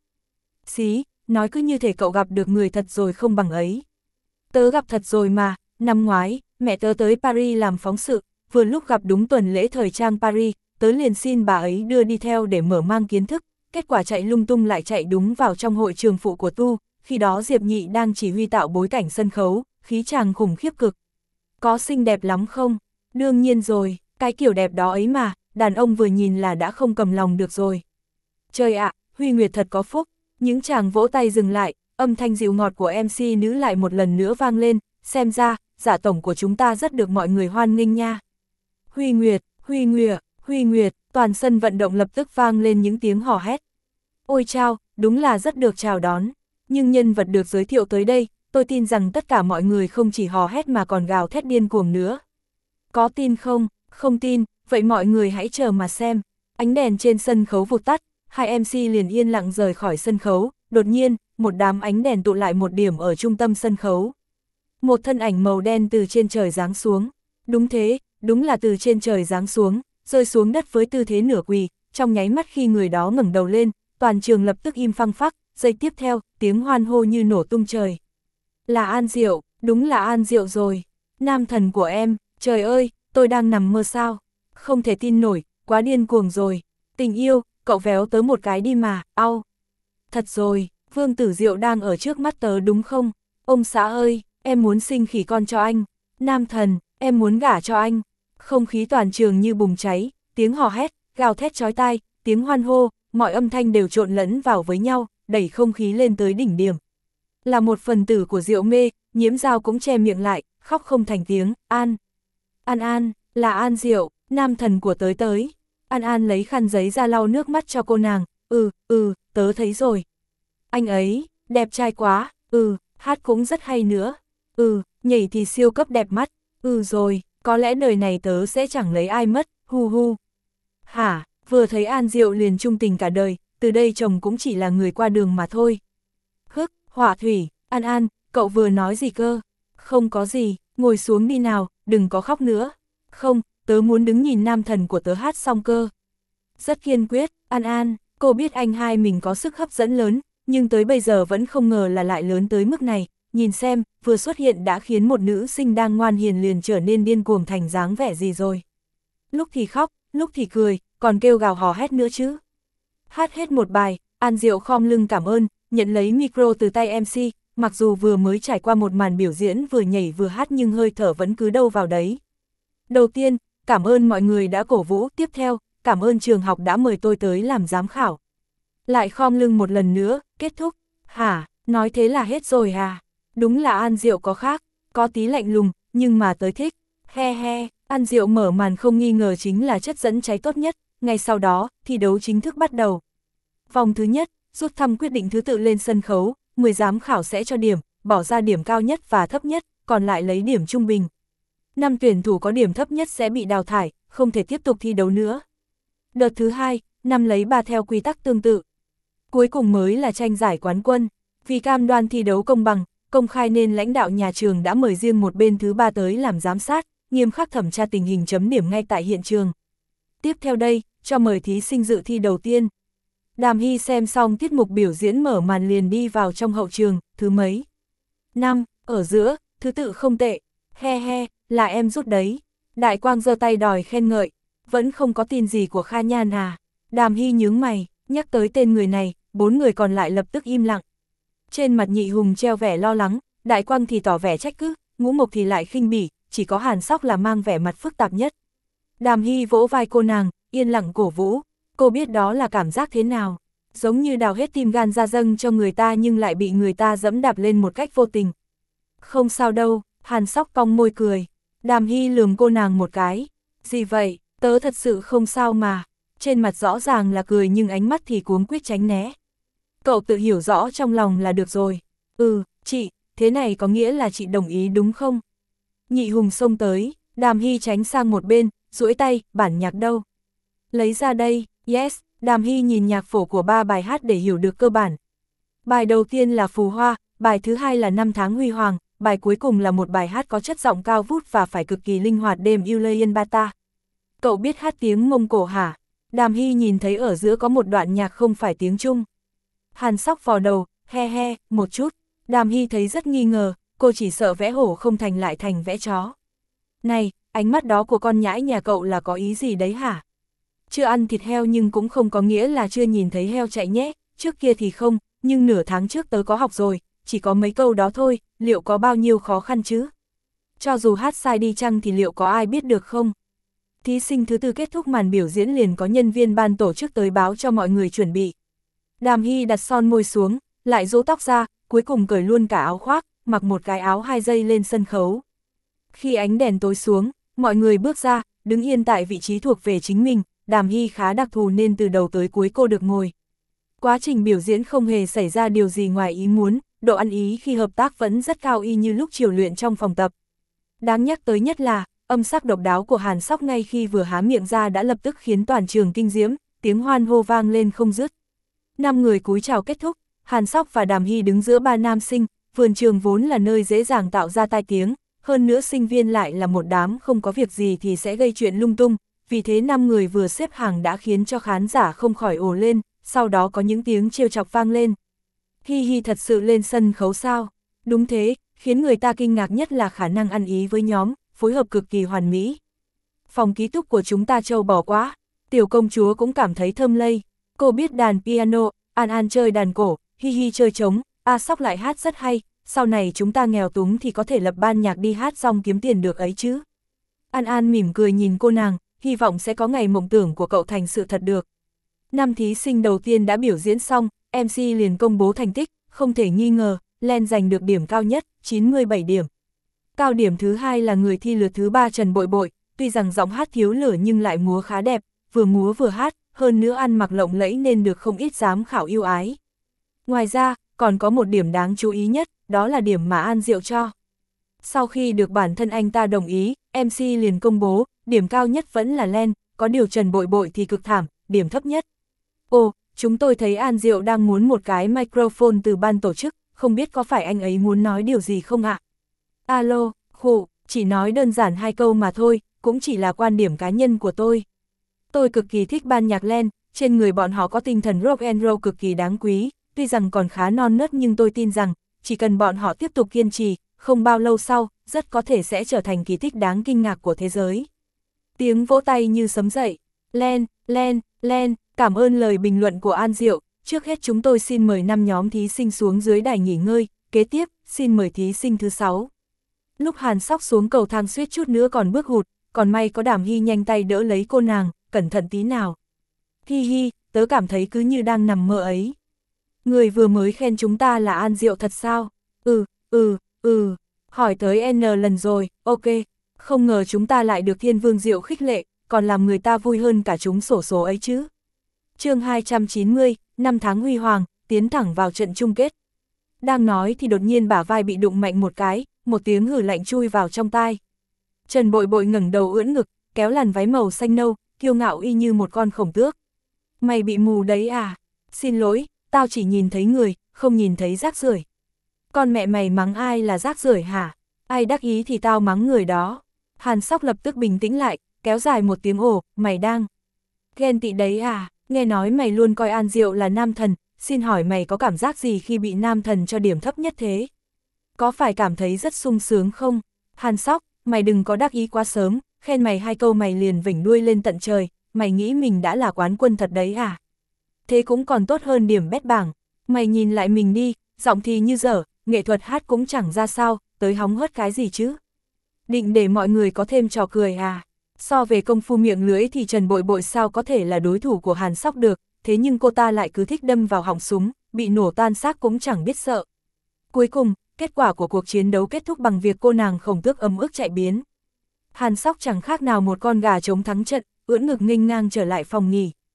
Xí, nói cứ như thể cậu gặp được người thật rồi không bằng ấy. Tớ gặp thật rồi mà, năm ngoái, mẹ tớ tới Paris làm phóng sự, vừa lúc gặp đúng tuần lễ thời trang Paris, tớ liền xin bà ấy đưa đi theo để mở mang kiến thức, kết quả chạy lung tung lại chạy đúng vào trong hội trường phụ của tu, khi đó Diệp Nhị đang chỉ huy tạo bối cảnh sân khấu, khí chàng khủng khiếp cực. Có xinh đẹp lắm không? Đương nhiên rồi, cái kiểu đẹp đó ấy mà, đàn ông vừa nhìn là đã không cầm lòng được rồi. Trời ạ, Huy Nguyệt thật có phúc, những chàng vỗ tay dừng lại, âm thanh dịu ngọt của em xê nữ lại một lần nữa vang lên, xem ra, giả tổng của chúng ta rất được mọi người hoan nghênh nha. Huy Nguyệt, Huy Nguyệt, Huy Nguyệt, toàn sân vận động lập tức vang lên những tiếng hò hét. Ôi chao, đúng là rất được chào đón, nhưng nhân vật được giới thiệu tới đây, tôi tin rằng tất cả mọi người không chỉ hò hét mà còn gào thét điên cuồng nữa. Có tin không? Không tin, vậy mọi người hãy chờ mà xem. Ánh đèn trên sân khấu vụt tắt, hai em xê liền yên lặng rời khỏi sân khấu, đột nhiên, một đám ánh đèn tụ lại một điểm ở trung tâm sân khấu. Một thân ảnh màu đen từ trên trời giáng xuống. Đúng thế, đúng là từ trên trời giáng xuống, rơi xuống đất với tư thế nửa quỳ, trong nháy mắt khi người đó ngẩng đầu lên, toàn trường lập tức im phăng phắc, giây tiếp theo, tiếng hoan hô như nổ tung trời. Là An Diệu, đúng là An Diệu rồi. Nam thần của em, trời ơi, tôi đang nằm mơ sao? Không thể tin nổi, quá điên cuồng rồi. Tình yêu, cậu véo tớ một cái đi mà, au. Thật rồi, Vương Tử Diệu đang ở trước mắt tớ đúng không? Ông xã ơi, em muốn sinh khỉ con cho anh. Nam thần, em muốn gả cho anh. Không khí toàn trường như bùng cháy, tiếng hò hét, gào thét chói tai, tiếng hoan hô, mọi âm thanh đều trộn lẫn vào với nhau, đẩy không khí lên tới đỉnh điểm. Là một phần tử của Diệu Mê, Nhiễm Dao cũng che miệng lại, khóc không thành tiếng, An. An An, là An Diệu, nam thần của tới tới. An An lấy khăn giấy ra lau nước mắt cho cô nàng, ừ, ừ, tớ thấy rồi. Anh ấy, đẹp trai quá, ừ, hát cũng rất hay nữa, ừ, nhảy thì siêu cấp đẹp mắt, ừ rồi, có lẽ đời này tớ sẽ chẳng lấy ai mất, hu hu. Hả, vừa thấy An Diệu liền chung tình cả đời, từ đây chồng cũng chỉ là người qua đường mà thôi. Hức, Hỏa Thủy, An An, cậu vừa nói gì cơ? Không có gì, ngồi xuống đi nào, đừng có khóc nữa. Không, tớ muốn đứng nhìn nam thần của tớ hát xong cơ. Rất kiên quyết, An An, cô biết anh hai mình có sức hấp dẫn lớn, nhưng tới bây giờ vẫn không ngờ là lại lớn tới mức này. Nhìn xem, vừa xuất hiện đã khiến một nữ sinh đang ngoan hiền liền trở nên điên cuồng thành dáng vẻ gì rồi. Lúc thì khóc, lúc thì cười, còn kêu gào hò hét nữa chứ. Hát hết một bài, An Diệu khom lưng cảm ơn, nhận lấy micro từ tay em xê, mặc dù vừa mới trải qua một màn biểu diễn vừa nhảy vừa hát nhưng hơi thở vẫn cứ đâu vào đấy. Đầu tiên, cảm ơn mọi người đã cổ vũ, tiếp theo, cảm ơn trường học đã mời tôi tới làm giám khảo. Lại khom lưng một lần nữa, kết thúc, hả, nói thế là hết rồi à? Đúng là An Diệu có khác, có tí lạnh lùng, nhưng mà tới thích, he he, An Diệu mở màn không nghi ngờ chính là chất dẫn cháy tốt nhất, ngay sau đó, thi đấu chính thức bắt đầu. Vòng thứ nhất, rút thăm quyết định thứ tự lên sân khấu, mười giám khảo sẽ cho điểm, bỏ ra điểm cao nhất và thấp nhất, còn lại lấy điểm trung bình. năm tuyển thủ có điểm thấp nhất sẽ bị đào thải, không thể tiếp tục thi đấu nữa. Đợt thứ hai, năm lấy ba theo quy tắc tương tự. Cuối cùng mới là tranh giải quán quân, vì cam đoan thi đấu công bằng, công khai nên lãnh đạo nhà trường đã mời riêng một bên thứ ba tới làm giám sát, nghiêm khắc thẩm tra tình hình chấm điểm ngay tại hiện trường. Tiếp theo đây, cho mời thí sinh dự thi đầu tiên. Đàm Hy xem xong tiết mục biểu diễn mở màn liền đi vào trong hậu trường, thứ mấy? Năm, ở giữa, thứ tự không tệ, he he, là em rút đấy. Đại Quang giơ tay đòi khen ngợi, vẫn không có tin gì của Kha Nhan à? Đàm Hy nhướng mày, nhắc tới tên người này, bốn người còn lại lập tức im lặng. Trên mặt Nhị Hùng treo vẻ lo lắng, Đại Quang thì tỏ vẻ trách cứ, Ngũ Mộc thì lại khinh bỉ, chỉ có Hàn Sóc là mang vẻ mặt phức tạp nhất. Đàm Hy vỗ vai cô nàng, yên lặng cổ vũ, cô biết đó là cảm giác thế nào, giống như đào hết tim gan ra dâng cho người ta nhưng lại bị người ta dẫm đạp lên một cách vô tình. Không sao đâu, Hàn Sóc cong môi cười. Đàm Hy lườm cô nàng một cái, gì vậy, tớ thật sự không sao mà. trên mặt rõ ràng là cười nhưng ánh mắt thì cuống quýt tránh né. Cậu tự hiểu rõ trong lòng là được rồi. Ừ, chị, thế này có nghĩa là chị đồng ý đúng không? Nhị Hùng xông tới, Đàm Hy tránh sang một bên, duỗi tay, bản nhạc đâu? Lấy ra đây, yes, Đàm Hy nhìn nhạc phổ của ba bài hát để hiểu được cơ bản. Bài đầu tiên là Phù Hoa, bài thứ hai là Năm Tháng Huy Hoàng, bài cuối cùng là một bài hát có chất giọng cao vút và phải cực kỳ linh hoạt đêm Uleyen Bata. Cậu biết hát tiếng Mông Cổ hả? Đàm Hy nhìn thấy ở giữa có một đoạn nhạc không phải tiếng Trung. Hàn Sóc vò đầu, he he, một chút. Đàm Hy thấy rất nghi ngờ, cô chỉ sợ vẽ hổ không thành lại thành vẽ chó. Này, ánh mắt đó của con nhãi nhà cậu là có ý gì đấy hả? Chưa ăn thịt heo nhưng cũng không có nghĩa là chưa nhìn thấy heo chạy nhé, trước kia thì không, nhưng nửa tháng trước tớ có học rồi, chỉ có mấy câu đó thôi, liệu có bao nhiêu khó khăn chứ? Cho dù hát sai đi chăng thì liệu có ai biết được không? Thí sinh thứ tư kết thúc màn biểu diễn liền có nhân viên ban tổ chức tới báo cho mọi người chuẩn bị. Đàm Hy đặt son môi xuống, lại rũ tóc ra, cuối cùng cởi luôn cả áo khoác, mặc một cái áo hai dây lên sân khấu. Khi ánh đèn tối xuống, mọi người bước ra, đứng yên tại vị trí thuộc về chính mình, Đàm Hy khá đặc thù nên từ đầu tới cuối cô được ngồi. Quá trình biểu diễn không hề xảy ra điều gì ngoài ý muốn, độ ăn ý khi hợp tác vẫn rất cao y như lúc chiều luyện trong phòng tập. Đáng nhắc tới nhất là, âm sắc độc đáo của Hàn Sóc ngay khi vừa há miệng ra đã lập tức khiến toàn trường kinh diễm, tiếng hoan hô vang lên không dứt. Năm người cúi chào kết thúc, Hàn Sóc và Đàm Hy đứng giữa ba nam sinh, vườn trường vốn là nơi dễ dàng tạo ra tai tiếng, hơn nữa sinh viên lại là một đám không có việc gì thì sẽ gây chuyện lung tung, vì thế năm người vừa xếp hàng đã khiến cho khán giả không khỏi ồ lên, sau đó có những tiếng trêu chọc vang lên. Hi hi, thật sự lên sân khấu sao? Đúng thế, khiến người ta kinh ngạc nhất là khả năng ăn ý với nhóm, phối hợp cực kỳ hoàn mỹ. Phòng ký túc của chúng ta trâu bò quá, tiểu công chúa cũng cảm thấy thơm lây, cô biết đàn piano, An An chơi đàn cổ, Hi hi chơi trống, A Sóc lại hát rất hay, sau này chúng ta nghèo túng thì có thể lập ban nhạc đi hát xong kiếm tiền được ấy chứ. An An mỉm cười nhìn cô nàng, hy vọng sẽ có ngày mộng tưởng của cậu thành sự thật được. Năm thí sinh đầu tiên đã biểu diễn xong, em xê liền công bố thành tích, không thể nghi ngờ, Len giành được điểm cao nhất, chín mươi bảy điểm. Cao điểm thứ hai là người thi lượt thứ ba Trần Bội Bội, tuy rằng giọng hát thiếu lửa nhưng lại múa khá đẹp, vừa múa vừa hát, hơn nữa ăn mặc lộng lẫy nên được không ít giám khảo yêu ái. Ngoài ra, còn có một điểm đáng chú ý nhất, đó là điểm mà An Diệu cho. Sau khi được bản thân anh ta đồng ý, em xê liền công bố, điểm cao nhất vẫn là Len, có điều Trần Bội Bội thì cực thảm, điểm thấp nhất. Ồ, chúng tôi thấy An Diệu đang muốn một cái microphone từ ban tổ chức, không biết có phải anh ấy muốn nói điều gì không ạ? Alo, khụ, chỉ nói đơn giản hai câu mà thôi, cũng chỉ là quan điểm cá nhân của tôi. Tôi cực kỳ thích ban nhạc Len, trên người bọn họ có tinh thần rock and roll cực kỳ đáng quý, tuy rằng còn khá non nớt nhưng tôi tin rằng, chỉ cần bọn họ tiếp tục kiên trì, không bao lâu sau, rất có thể sẽ trở thành kỳ tích đáng kinh ngạc của thế giới. Tiếng vỗ tay như sấm dậy, Len, Len, Len, cảm ơn lời bình luận của An Diệu, trước hết chúng tôi xin mời năm nhóm thí sinh xuống dưới đài nghỉ ngơi, kế tiếp, xin mời thí sinh thứ sáu. Lúc Hàn Sóc xuống cầu thang suýt chút nữa còn bước hụt, còn may có Đàm Hy nhanh tay đỡ lấy cô nàng, cẩn thận tí nào. Hi hi, tớ cảm thấy cứ như đang nằm mơ ấy. Người vừa mới khen chúng ta là An Diệu thật sao? Ừ, ừ, ừ, hỏi tới N lần rồi, ok, không ngờ chúng ta lại được Thiên Vương Diệu khích lệ, còn làm người ta vui hơn cả chúng xổ số ấy chứ. Chương hai trăm chín mươi, năm tháng huy hoàng, tiến thẳng vào trận chung kết. Đang nói thì đột nhiên bả vai bị đụng mạnh một cái, một tiếng hử lạnh chui vào trong tai. Trần Bội Bội ngẩng đầu ưỡn ngực, kéo làn váy màu xanh nâu, kiêu ngạo y như một con khổng tước. Mày bị mù đấy à? Xin lỗi, tao chỉ nhìn thấy người, không nhìn thấy rác rưởi. Con mẹ mày mắng ai là rác rưởi hả? Ai đắc ý thì tao mắng người đó. Hàn Sóc lập tức bình tĩnh lại, kéo dài một tiếng ồ, mày đang ghen tị đấy à? Nghe nói mày luôn coi An Diệu là nam thần, xin hỏi mày có cảm giác gì khi bị nam thần cho điểm thấp nhất thế? Có phải cảm thấy rất sung sướng không? Hàn Sóc, mày đừng có đắc ý quá sớm, khen mày hai câu mày liền vểnh đuôi lên tận trời, mày nghĩ mình đã là quán quân thật đấy à? Thế cũng còn tốt hơn điểm bét bảng, mày nhìn lại mình đi, giọng thì như dở, nghệ thuật hát cũng chẳng ra sao, tới hóng hớt cái gì chứ? Định để mọi người có thêm trò cười à? So về công phu miệng lưỡi thì Trần Bội Bội sao có thể là đối thủ của Hàn Sóc được, thế nhưng cô ta lại cứ thích đâm vào họng súng, bị nổ tan xác cũng chẳng biết sợ. Cuối cùng, kết quả của cuộc chiến đấu kết thúc bằng việc cô nàng khổng tước ấm ức chạy biến. Hàn Sóc chẳng khác nào một con gà trống thắng trận, ưỡn ngực nghênh ngang trở lại phòng nghỉ.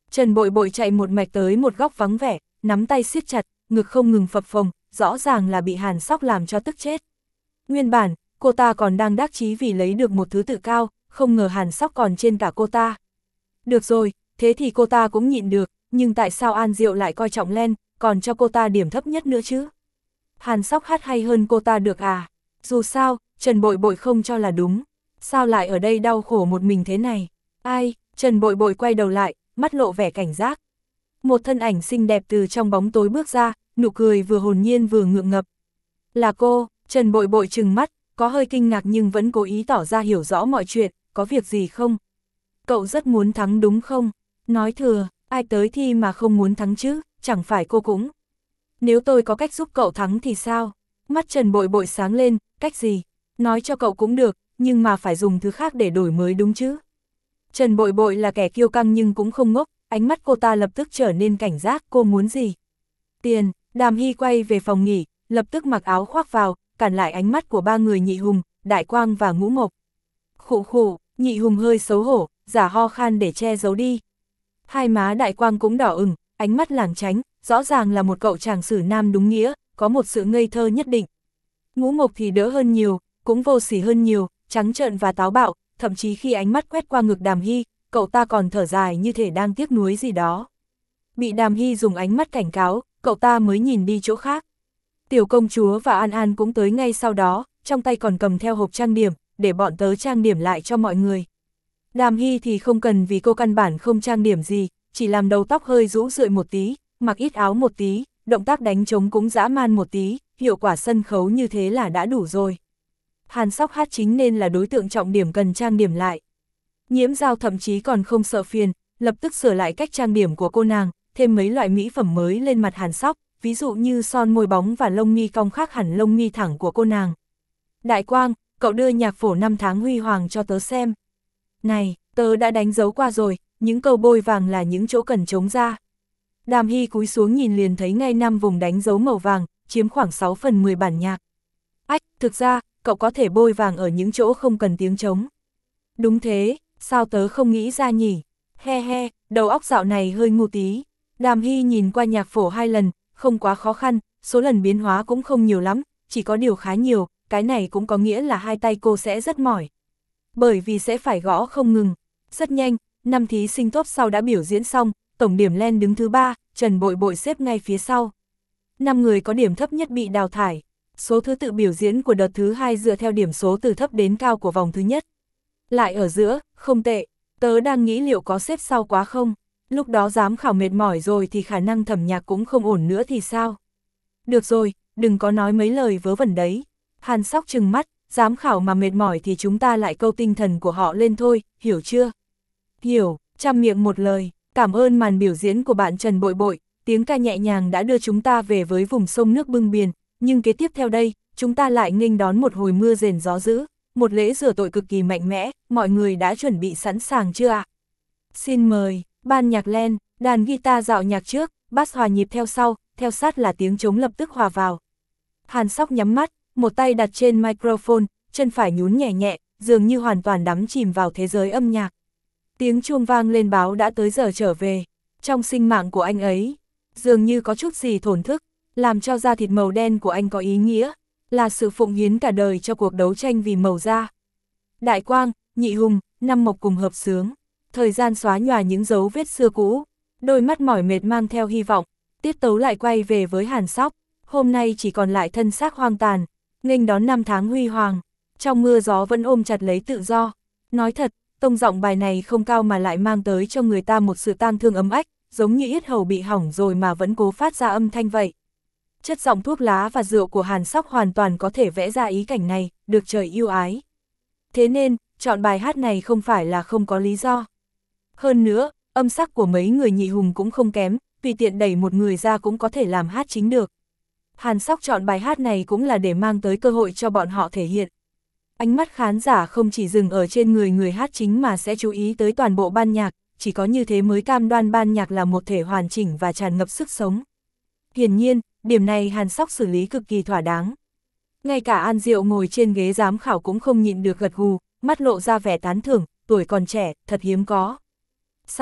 Trần Bội Bội chạy một mạch tới một góc vắng vẻ, nắm tay siết chặt, ngực không ngừng phập phồng, rõ ràng là bị Hàn Sóc làm cho tức chết. Nguyên bản, cô ta còn đang đắc chí vì lấy được một thứ tự cao, không ngờ Hàn Sóc còn trên cả cô ta. Được rồi, thế thì cô ta cũng nhịn được, nhưng tại sao An Diệu lại coi trọng Len, còn cho cô ta điểm thấp nhất nữa chứ? Hàn Sóc hát hay hơn cô ta được à? Dù sao, Trần Bội Bội không cho là đúng. Sao lại ở đây đau khổ một mình thế này? Ai? Trần Bội Bội quay đầu lại, mắt lộ vẻ cảnh giác. Một thân ảnh xinh đẹp từ trong bóng tối bước ra, nụ cười vừa hồn nhiên vừa ngượng ngập. Là cô, Trần Bội Bội trừng mắt, có hơi kinh ngạc nhưng vẫn cố ý tỏ ra hiểu rõ mọi chuyện, có việc gì không? Cậu rất muốn thắng đúng không? Nói thừa, ai tới thi mà không muốn thắng chứ, chẳng phải cô cũng. Nếu tôi có cách giúp cậu thắng thì sao? Mắt Trần Bội Bội sáng lên, cách gì? Nói cho cậu cũng được, nhưng mà phải dùng thứ khác để đổi mới đúng chứ? Trần Bội Bội là kẻ kiêu căng nhưng cũng không ngốc, ánh mắt cô ta lập tức trở nên cảnh giác, cô muốn gì? Tiền. Đàm Hy quay về phòng nghỉ, lập tức mặc áo khoác vào, cản lại ánh mắt của ba người Nhị Hùng, Đại Quang và Ngũ Mộc. Khụ khụ, Nhị Hùng hơi xấu hổ, giả ho khan để che giấu đi. Hai má Đại Quang cũng đỏ ửng, ánh mắt lảng tránh, rõ ràng là một cậu chàng sử nam đúng nghĩa, có một sự ngây thơ nhất định. Ngũ Mộc thì đỡ hơn nhiều, cũng vô sỉ hơn nhiều, trắng trợn và táo bạo, thậm chí khi ánh mắt quét qua ngực Đàm Hy, cậu ta còn thở dài như thể đang tiếc nuối gì đó. Bị Đàm Hy dùng ánh mắt cảnh cáo, cậu ta mới nhìn đi chỗ khác. Tiểu công chúa và An An cũng tới ngay sau đó, trong tay còn cầm theo hộp trang điểm, để bọn tớ trang điểm lại cho mọi người. Đàm Hy thì không cần vì cô căn bản không trang điểm gì, chỉ làm đầu tóc hơi rũ rượi một tí, mặc ít áo một tí, động tác đánh trống cũng dã man một tí, hiệu quả sân khấu như thế là đã đủ rồi. Hàn Sóc hát chính nên là đối tượng trọng điểm cần trang điểm lại. Nhiễm Giao thậm chí còn không sợ phiền, lập tức sửa lại cách trang điểm của cô nàng, thêm mấy loại mỹ phẩm mới lên mặt Hàn Sóc, ví dụ như son môi bóng và lông mi cong khác hẳn lông mi thẳng của cô nàng. Đại Quang, cậu đưa nhạc phổ năm tháng huy hoàng cho tớ xem. Này, tớ đã đánh dấu qua rồi, những câu bôi vàng là những chỗ cần trống ra. Đàm Hy cúi xuống nhìn liền thấy ngay năm vùng đánh dấu màu vàng, chiếm khoảng sáu phần mười bản nhạc. Ách, thực ra, cậu có thể bôi vàng ở những chỗ không cần tiếng trống. Đúng thế, sao tớ không nghĩ ra nhỉ? He he, đầu óc dạo này hơi ngu tí. Đàm Hy nhìn qua nhạc phổ hai lần, không quá khó khăn, số lần biến hóa cũng không nhiều lắm, chỉ có điều khá nhiều, cái này cũng có nghĩa là hai tay cô sẽ rất mỏi. Bởi vì sẽ phải gõ không ngừng. Rất nhanh, năm thí sinh top sau đã biểu diễn xong, tổng điểm Len đứng thứ ba, Trần Bội Bội xếp ngay phía sau. Năm người có điểm thấp nhất bị đào thải. Số thứ tự biểu diễn của đợt thứ hai dựa theo điểm số từ thấp đến cao của vòng thứ nhất. Lại ở giữa, không tệ, tớ đang nghĩ liệu có xếp sau quá không? Lúc đó giám khảo mệt mỏi rồi thì khả năng thẩm nhạc cũng không ổn nữa thì sao? Được rồi, đừng có nói mấy lời vớ vẩn đấy. Hàn Sóc trừng mắt, giám khảo mà mệt mỏi thì chúng ta lại câu tinh thần của họ lên thôi, hiểu chưa? Hiểu, trăm miệng một lời, cảm ơn màn biểu diễn của bạn Trần Bội Bội, tiếng ca nhẹ nhàng đã đưa chúng ta về với vùng sông nước bưng biển, nhưng kế tiếp theo đây, chúng ta lại nghênh đón một hồi mưa rền gió dữ, một lễ rửa tội cực kỳ mạnh mẽ, mọi người đã chuẩn bị sẵn sàng chưa ạ? Xin mời, ban nhạc Len, đàn guitar dạo nhạc trước, bass hòa nhịp theo sau, theo sát là tiếng trống lập tức hòa vào. Hàn Sóc nhắm mắt, một tay đặt trên microphone, chân phải nhún nhẹ nhẹ, dường như hoàn toàn đắm chìm vào thế giới âm nhạc. Tiếng chuông vang lên báo đã tới giờ trở về. Trong sinh mạng của anh ấy, dường như có chút gì thổn thức, làm cho da thịt màu đen của anh có ý nghĩa, là sự phụng hiến cả đời cho cuộc đấu tranh vì màu da. Đại Quang, Nhị Hùng, Năm Mộc cùng hợp xướng. Thời gian xóa nhòa những dấu vết xưa cũ, đôi mắt mỏi mệt mang theo hy vọng, tiết tấu lại quay về với Hàn Sóc, hôm nay chỉ còn lại thân xác hoang tàn, nghênh đón năm tháng huy hoàng, trong mưa gió vẫn ôm chặt lấy tự do. Nói thật, tông giọng bài này không cao mà lại mang tới cho người ta một sự tang thương ấm ách, giống như yết hầu bị hỏng rồi mà vẫn cố phát ra âm thanh vậy. Chất giọng thuốc lá và rượu của Hàn Sóc hoàn toàn có thể vẽ ra ý cảnh này, được trời yêu ái. Thế nên, chọn bài hát này không phải là không có lý do. Hơn nữa, âm sắc của mấy người Nhị Hùng cũng không kém, tùy tiện đẩy một người ra cũng có thể làm hát chính được. Hàn Sóc chọn bài hát này cũng là để mang tới cơ hội cho bọn họ thể hiện. Ánh mắt khán giả không chỉ dừng ở trên người người hát chính mà sẽ chú ý tới toàn bộ ban nhạc, chỉ có như thế mới cam đoan ban nhạc là một thể hoàn chỉnh và tràn ngập sức sống. Hiển nhiên, điểm này Hàn Sóc xử lý cực kỳ thỏa đáng. Ngay cả An Diệu ngồi trên ghế giám khảo cũng không nhịn được gật gù, mắt lộ ra vẻ tán thưởng, tuổi còn trẻ, thật hiếm có. Sao,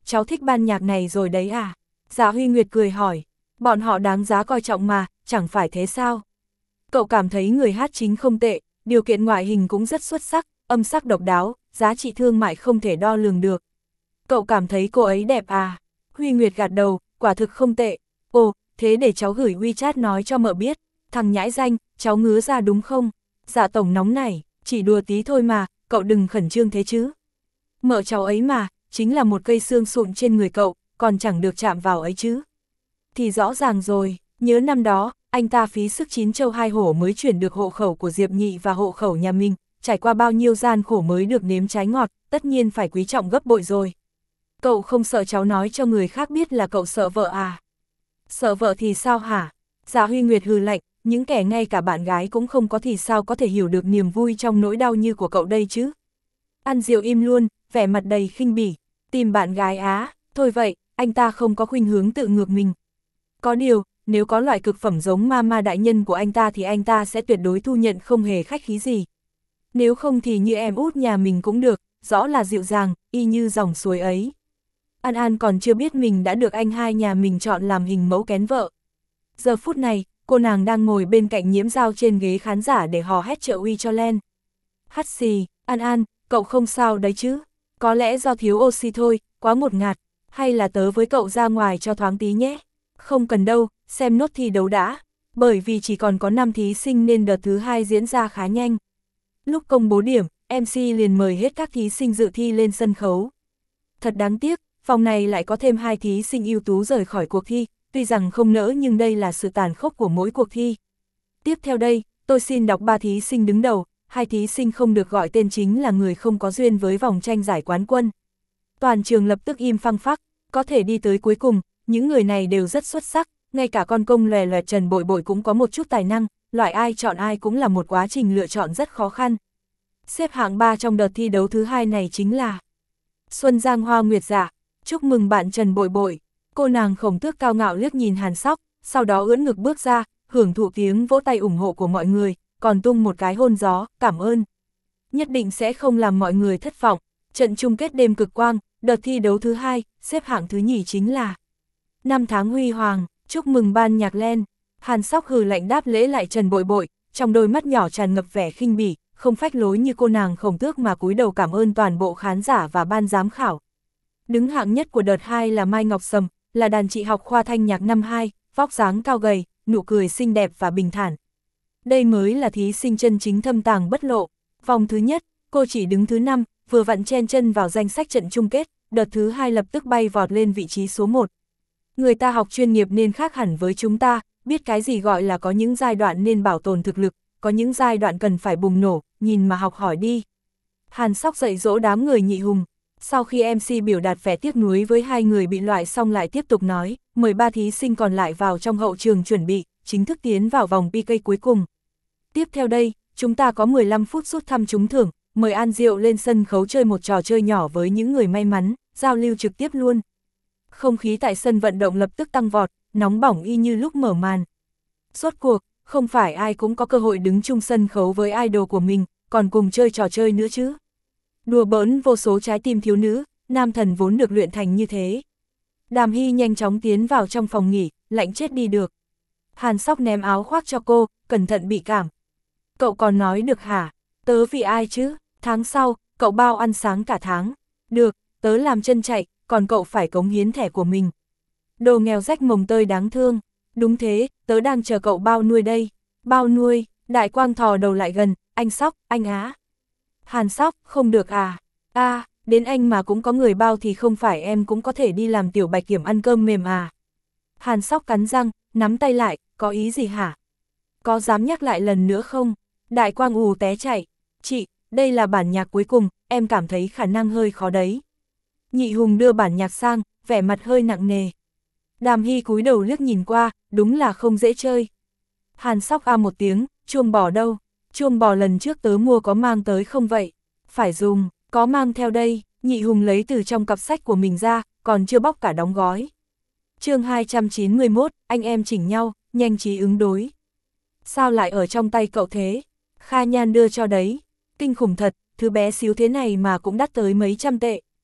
cháu thích ban nhạc này rồi đấy à? Dạ Huy Nguyệt cười hỏi, bọn họ đáng giá coi trọng mà, chẳng phải thế sao? Cậu cảm thấy người hát chính không tệ, điều kiện ngoại hình cũng rất xuất sắc, âm sắc độc đáo, giá trị thương mại không thể đo lường được. Cậu cảm thấy cô ấy đẹp à? Huy Nguyệt gật đầu, quả thực không tệ. Ồ, thế để cháu gửi WeChat nói cho mợ biết, thằng nhãi danh, cháu ngứa ra đúng không? Dạ tổng nóng này, chỉ đùa tí thôi mà, cậu đừng khẩn trương thế chứ. Mợ cháu ấy mà, chính là một cây xương sụn trên người cậu, còn chẳng được chạm vào ấy chứ. Thì rõ ràng rồi, nhớ năm đó, anh ta phí sức chín châu hai hổ mới chuyển được hộ khẩu của Diệp Nhị và hộ khẩu nhà mình, trải qua bao nhiêu gian khổ mới được nếm trái ngọt, tất nhiên phải quý trọng gấp bội rồi. Cậu không sợ cháu nói cho người khác biết là cậu sợ vợ à? Sợ vợ thì sao hả? Dạ Huy Nguyệt hừ lạnh, những kẻ ngay cả bạn gái cũng không có thì sao có thể hiểu được niềm vui trong nỗi đau như của cậu đây chứ? An Diệu im luôn, vẻ mặt đầy khinh bỉ, tìm bạn gái á, thôi vậy, anh ta không có khuynh hướng tự ngược mình. Có điều, nếu có loại cực phẩm giống ma ma đại nhân của anh ta thì anh ta sẽ tuyệt đối thu nhận không hề khách khí gì. Nếu không thì như em út nhà mình cũng được, rõ là dịu dàng, y như dòng suối ấy. An An còn chưa biết mình đã được anh hai nhà mình chọn làm hình mẫu kén vợ. Giờ phút này, cô nàng đang ngồi bên cạnh Nhiễm Giao trên ghế khán giả để hò hét trợ uy cho Len. Hắt xì, An An, cậu không sao đấy chứ? Có lẽ do thiếu oxy thôi, quá ngột ngạt, hay là tớ với cậu ra ngoài cho thoáng tí nhé? Không cần đâu, xem nốt thi đấu đã, bởi vì chỉ còn có năm thí sinh nên đợt thứ hai diễn ra khá nhanh. Lúc công bố điểm, em xê liền mời hết các thí sinh dự thi lên sân khấu. Thật đáng tiếc, vòng này lại có thêm hai thí sinh ưu tú rời khỏi cuộc thi, tuy rằng không nỡ nhưng đây là sự tàn khốc của mỗi cuộc thi. Tiếp theo đây, tôi xin đọc ba thí sinh đứng đầu, hai thí sinh không được gọi tên chính là người không có duyên với vòng tranh giải quán quân. Toàn trường lập tức im phăng phắc, có thể đi tới cuối cùng, những người này đều rất xuất sắc, ngay cả con công lòe loẹt Trần Bội Bội cũng có một chút tài năng, loại ai chọn ai cũng là một quá trình lựa chọn rất khó khăn. Xếp hạng ba trong đợt thi đấu thứ hai này chính là Xuân Giang Hoa Nguyệt Dạ, chúc mừng bạn Trần Bội Bội. Cô nàng Khổng Tước cao ngạo liếc nhìn Hàn Sóc, sau đó ưỡn ngực bước ra, hưởng thụ tiếng vỗ tay ủng hộ của mọi người, còn tung một cái hôn gió, cảm ơn. Nhất định sẽ không làm mọi người thất vọng. Trận chung kết đêm cực quang, đợt thi đấu thứ hai, xếp hạng thứ nhì chính là Năm tháng huy hoàng, chúc mừng ban nhạc Len. Hàn Sóc hừ lạnh đáp lễ lại Trần Bội Bội, trong đôi mắt nhỏ tràn ngập vẻ khinh bỉ, không phách lối như cô nàng Khổng Tước mà cúi đầu cảm ơn toàn bộ khán giả và ban giám khảo. Đứng hạng nhất của đợt hai là Mai Ngọc Sầm, là đàn chị học khoa thanh nhạc năm hai, vóc dáng cao gầy, nụ cười xinh đẹp và bình thản. Đây mới là thí sinh chân chính thâm tàng bất lộ. Vòng thứ nhất, cô chỉ đứng thứ năm, vừa vặn chen chân vào danh sách trận chung kết, đợt thứ hai lập tức bay vọt lên vị trí số một. Người ta học chuyên nghiệp nên khác hẳn với chúng ta, biết cái gì gọi là có những giai đoạn nên bảo tồn thực lực, có những giai đoạn cần phải bùng nổ, nhìn mà học hỏi đi. Hàn Sóc dạy dỗ đám người Nhị Hùng. Sau khi em xê biểu đạt vẻ tiếc nuối với hai người bị loại xong lại tiếp tục nói, mời ba thí sinh còn lại vào trong hậu trường chuẩn bị, chính thức tiến vào vòng pê ca cuối cùng. Tiếp theo đây, chúng ta có mười lăm phút rút thăm trúng thưởng, mời An Diệu lên sân khấu chơi một trò chơi nhỏ với những người may mắn, giao lưu trực tiếp luôn. Không khí tại sân vận động lập tức tăng vọt, nóng bỏng y như lúc mở màn. Rốt cuộc, không phải ai cũng có cơ hội đứng chung sân khấu với idol của mình, còn cùng chơi trò chơi nữa chứ. Đùa bỡn vô số trái tim thiếu nữ, nam thần vốn được luyện thành như thế. Đàm Hy nhanh chóng tiến vào trong phòng nghỉ, lạnh chết đi được. Hàn Sóc ném áo khoác cho cô, cẩn thận bị cảm. Cậu còn nói được hả? Tớ vì ai chứ? Tháng sau, cậu bao ăn sáng cả tháng. Được, tớ làm chân chạy, còn cậu phải cống hiến thẻ của mình. Đồ nghèo rách mồng tơi đáng thương. Đúng thế, tớ đang chờ cậu bao nuôi đây. Bao nuôi, Đại Quang thò đầu lại gần, anh Sóc, anh á. Hàn Sóc, không được à? À, đến anh mà cũng có người bao thì không phải em cũng có thể đi làm tiểu bạch kiểm ăn cơm mềm à? Hàn Sóc cắn răng, nắm tay lại, có ý gì hả? Có dám nhắc lại lần nữa không? Đại Quang ù té chạy. Chị, đây là bản nhạc cuối cùng, em cảm thấy khả năng hơi khó đấy. Nhị Hùng đưa bản nhạc sang, vẻ mặt hơi nặng nề. Đàm Hy cúi đầu liếc nhìn qua, đúng là không dễ chơi. Hàn Sóc a một tiếng, chuông bò đâu? Chuông bò lần trước tớ mua có mang tới không vậy? Phải dùng, có mang theo đây. Nhị Hùng lấy từ trong cặp sách của mình ra, còn chưa bóc cả đóng gói. Chương hai trăm chín mươi mốt, anh em chỉnh nhau, nhanh trí ứng đối. Sao lại ở trong tay cậu thế? Kha Nhan đưa cho đấy. Kinh khủng thật, thứ bé xíu thế này mà cũng đắt tới mấy trăm tệ.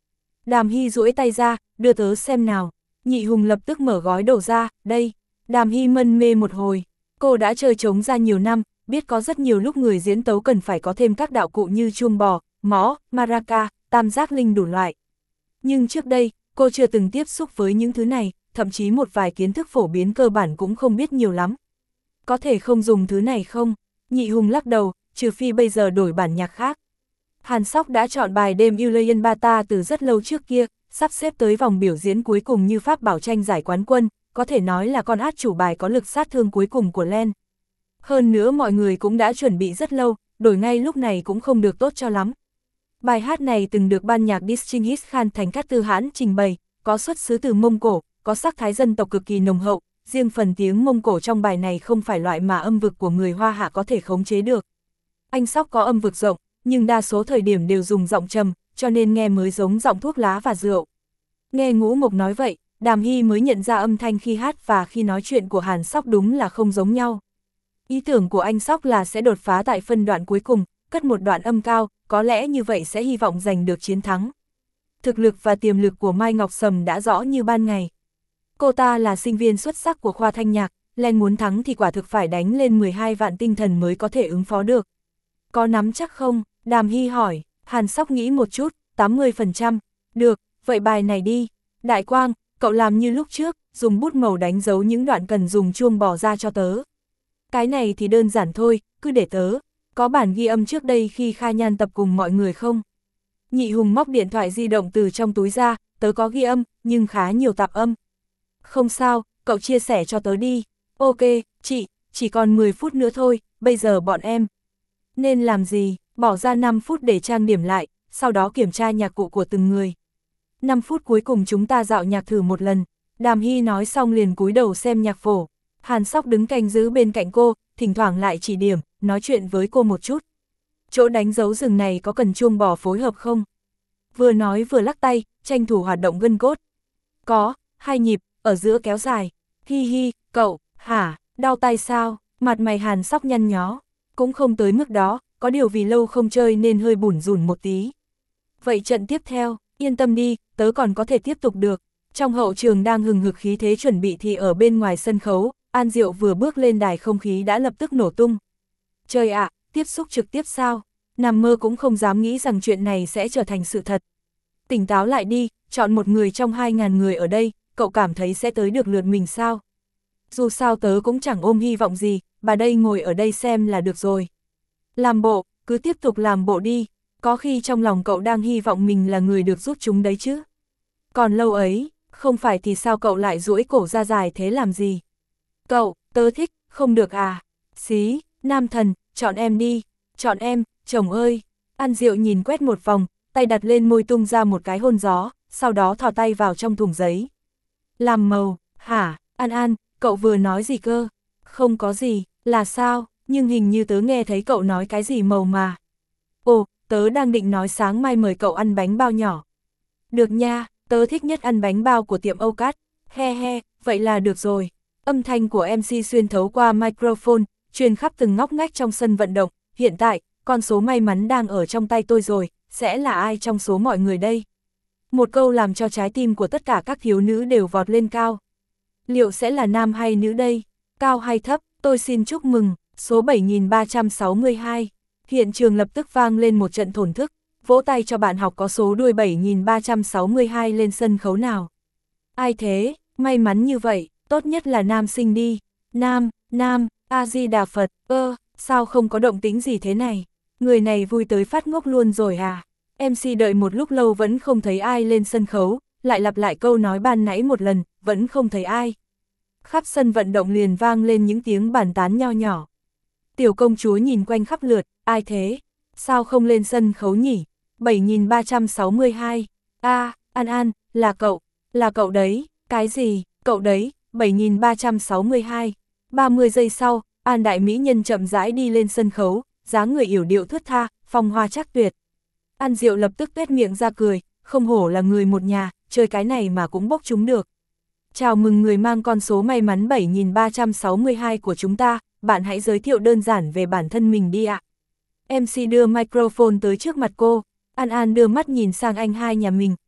Đàm Hy duỗi tay ra, đưa tớ xem nào. Nhị Hùng lập tức mở gói đồ ra, đây. Đàm Hy mân mê một hồi. Cô đã chơi trống ra nhiều năm, biết có rất nhiều lúc người diễn tấu cần phải có thêm các đạo cụ như chuông bò, mõ, maraca, tam giác linh đủ loại. Nhưng trước đây, cô chưa từng tiếp xúc với những thứ này, thậm chí một vài kiến thức phổ biến cơ bản cũng không biết nhiều lắm. Có thể không dùng thứ này không? Nhị Hùng lắc đầu, trừ phi bây giờ đổi bản nhạc khác. Hàn Sóc đã chọn bài đêm Ulaanbaatar từ rất lâu trước kia, sắp xếp tới vòng biểu diễn cuối cùng như pháp bảo tranh giải quán quân, có thể nói là con át chủ bài có lực sát thương cuối cùng của Len. Hơn nữa mọi người cũng đã chuẩn bị rất lâu, đổi ngay lúc này cũng không được tốt cho lắm. Bài hát này từng được ban nhạc Distinguished Khan Thành Cát Tư Hãn trình bày, có xuất xứ từ Mông Cổ, có sắc thái dân tộc cực kỳ nồng hậu, riêng phần tiếng Mông Cổ trong bài này không phải loại mà âm vực của người Hoa Hạ có thể khống chế được. Anh Sóc có âm vực rộng, nhưng đa số thời điểm đều dùng giọng trầm, cho nên nghe mới giống giọng thuốc lá và rượu. Nghe Ngũ Mộc nói vậy, Đàm Hy mới nhận ra âm thanh khi hát và khi nói chuyện của Hàn Sóc đúng là không giống nhau. Ý tưởng của anh Sóc là sẽ đột phá tại phân đoạn cuối cùng, cất một đoạn âm cao, có lẽ như vậy sẽ hy vọng giành được chiến thắng. Thực lực và tiềm lực của Mai Ngọc Sầm đã rõ như ban ngày. Cô ta là sinh viên xuất sắc của khoa thanh nhạc, Len muốn thắng thì quả thực phải đánh lên mười hai vạn tinh thần mới có thể ứng phó được. Có nắm chắc không? Đàm Hy hỏi. Hàn Sóc nghĩ một chút, tám mươi phần trăm. Được, vậy bài này đi. Đại Quang, cậu làm như lúc trước, dùng bút màu đánh dấu những đoạn cần dùng chuông bỏ ra cho tớ. Cái này thì đơn giản thôi, cứ để tớ. Có bản ghi âm trước đây khi Kha Nhan tập cùng mọi người không? Nhị Hùng móc điện thoại di động từ trong túi ra, tớ có ghi âm, nhưng khá nhiều tạp âm. Không sao, cậu chia sẻ cho tớ đi. Ok, chị, chỉ còn mười phút nữa thôi, bây giờ bọn em. Nên làm gì? Bỏ ra năm phút để trang điểm lại, sau đó kiểm tra nhạc cụ của từng người. năm phút cuối cùng chúng ta dạo nhạc thử một lần. Đàm Hy nói xong liền cúi đầu xem nhạc phổ. Hàn Sóc đứng canh giữ bên cạnh cô, thỉnh thoảng lại chỉ điểm, nói chuyện với cô một chút. Chỗ đánh dấu rừng này có cần chuông bò phối hợp không? Vừa nói vừa lắc tay, tranh thủ hoạt động gân cốt. Có, hai nhịp, ở giữa kéo dài. Hi hi, cậu, hả, đau tay sao? Mặt mày Hàn Sóc nhăn nhó. Cũng không tới mức đó, có điều vì lâu không chơi nên hơi bủn rủn một tí. Vậy trận tiếp theo, yên tâm đi, tớ còn có thể tiếp tục được. Trong hậu trường đang hừng hực khí thế chuẩn bị thì ở bên ngoài sân khấu, An Diệu vừa bước lên đài không khí đã lập tức nổ tung. Trời ạ, tiếp xúc trực tiếp sao? Nằm mơ cũng không dám nghĩ rằng chuyện này sẽ trở thành sự thật. Tỉnh táo lại đi, chọn một người trong hai ngàn người ở đây, cậu cảm thấy sẽ tới được lượt mình sao? Dù sao tớ cũng chẳng ôm hy vọng gì, bà đây ngồi ở đây xem là được rồi. Làm bộ, cứ tiếp tục làm bộ đi, có khi trong lòng cậu đang hy vọng mình là người được giúp chúng đấy chứ. Còn lâu ấy, không phải thì sao cậu lại duỗi cổ ra dài thế làm gì? Cậu, tớ thích, không được à? Xí, nam thần, chọn em đi, chọn em, chồng ơi. An Diệu nhìn quét một vòng, tay đặt lên môi tung ra một cái hôn gió, sau đó thò tay vào trong thùng giấy. Làm màu, hả, An An, cậu vừa nói gì cơ? Không có gì, là sao, nhưng hình như tớ nghe thấy cậu nói cái gì màu mà. Ồ, tớ đang định nói sáng mai mời cậu ăn bánh bao nhỏ. Được nha, tớ thích nhất ăn bánh bao của tiệm Âu Cát, he he, vậy là được rồi. Âm thanh của em xê xuyên thấu qua microphone, truyền khắp từng ngóc ngách trong sân vận động. Hiện tại, con số may mắn đang ở trong tay tôi rồi, sẽ là ai trong số mọi người đây? Một câu làm cho trái tim của tất cả các thiếu nữ đều vọt lên cao. Liệu sẽ là nam hay nữ đây? Cao hay thấp? Tôi xin chúc mừng, số bảy nghìn ba trăm sáu mươi hai. Hiện trường lập tức vang lên một trận thổn thức, vỗ tay cho bạn học có số đuôi bảy nghìn ba trăm sáu mươi hai lên sân khấu nào. Ai thế? May mắn như vậy, tốt nhất là nam sinh đi. Nam, nam, A-di-đà Phật, ơ, sao không có động tĩnh gì thế này? Người này vui tới phát ngốc luôn rồi à? em xê đợi một lúc lâu vẫn không thấy ai lên sân khấu, lại lặp lại câu nói ban nãy một lần, vẫn không thấy ai. Khắp sân vận động liền vang lên những tiếng bàn tán nho nhỏ. Tiểu công chúa nhìn quanh khắp lượt, ai thế? Sao không lên sân khấu nhỉ? bảy nghìn ba trăm sáu mươi hai. A, à, An An, là cậu, là cậu đấy, cái gì, cậu đấy, bảy nghìn ba trăm sáu mươi hai. ba mươi giây sau, An đại mỹ nhân chậm rãi đi lên sân khấu, dáng người yểu điệu thướt tha, phong hoa trác tuyệt. An Diệu lập tức tuét miệng ra cười, không hổ là người một nhà, chơi cái này mà cũng bốc chúng được. Chào mừng người mang con số may mắn bảy nghìn ba trăm sáu mươi hai của chúng ta, bạn hãy giới thiệu đơn giản về bản thân mình đi ạ. em xê đưa microphone tới trước mặt cô, An An đưa mắt nhìn sang anh hai nhà mình,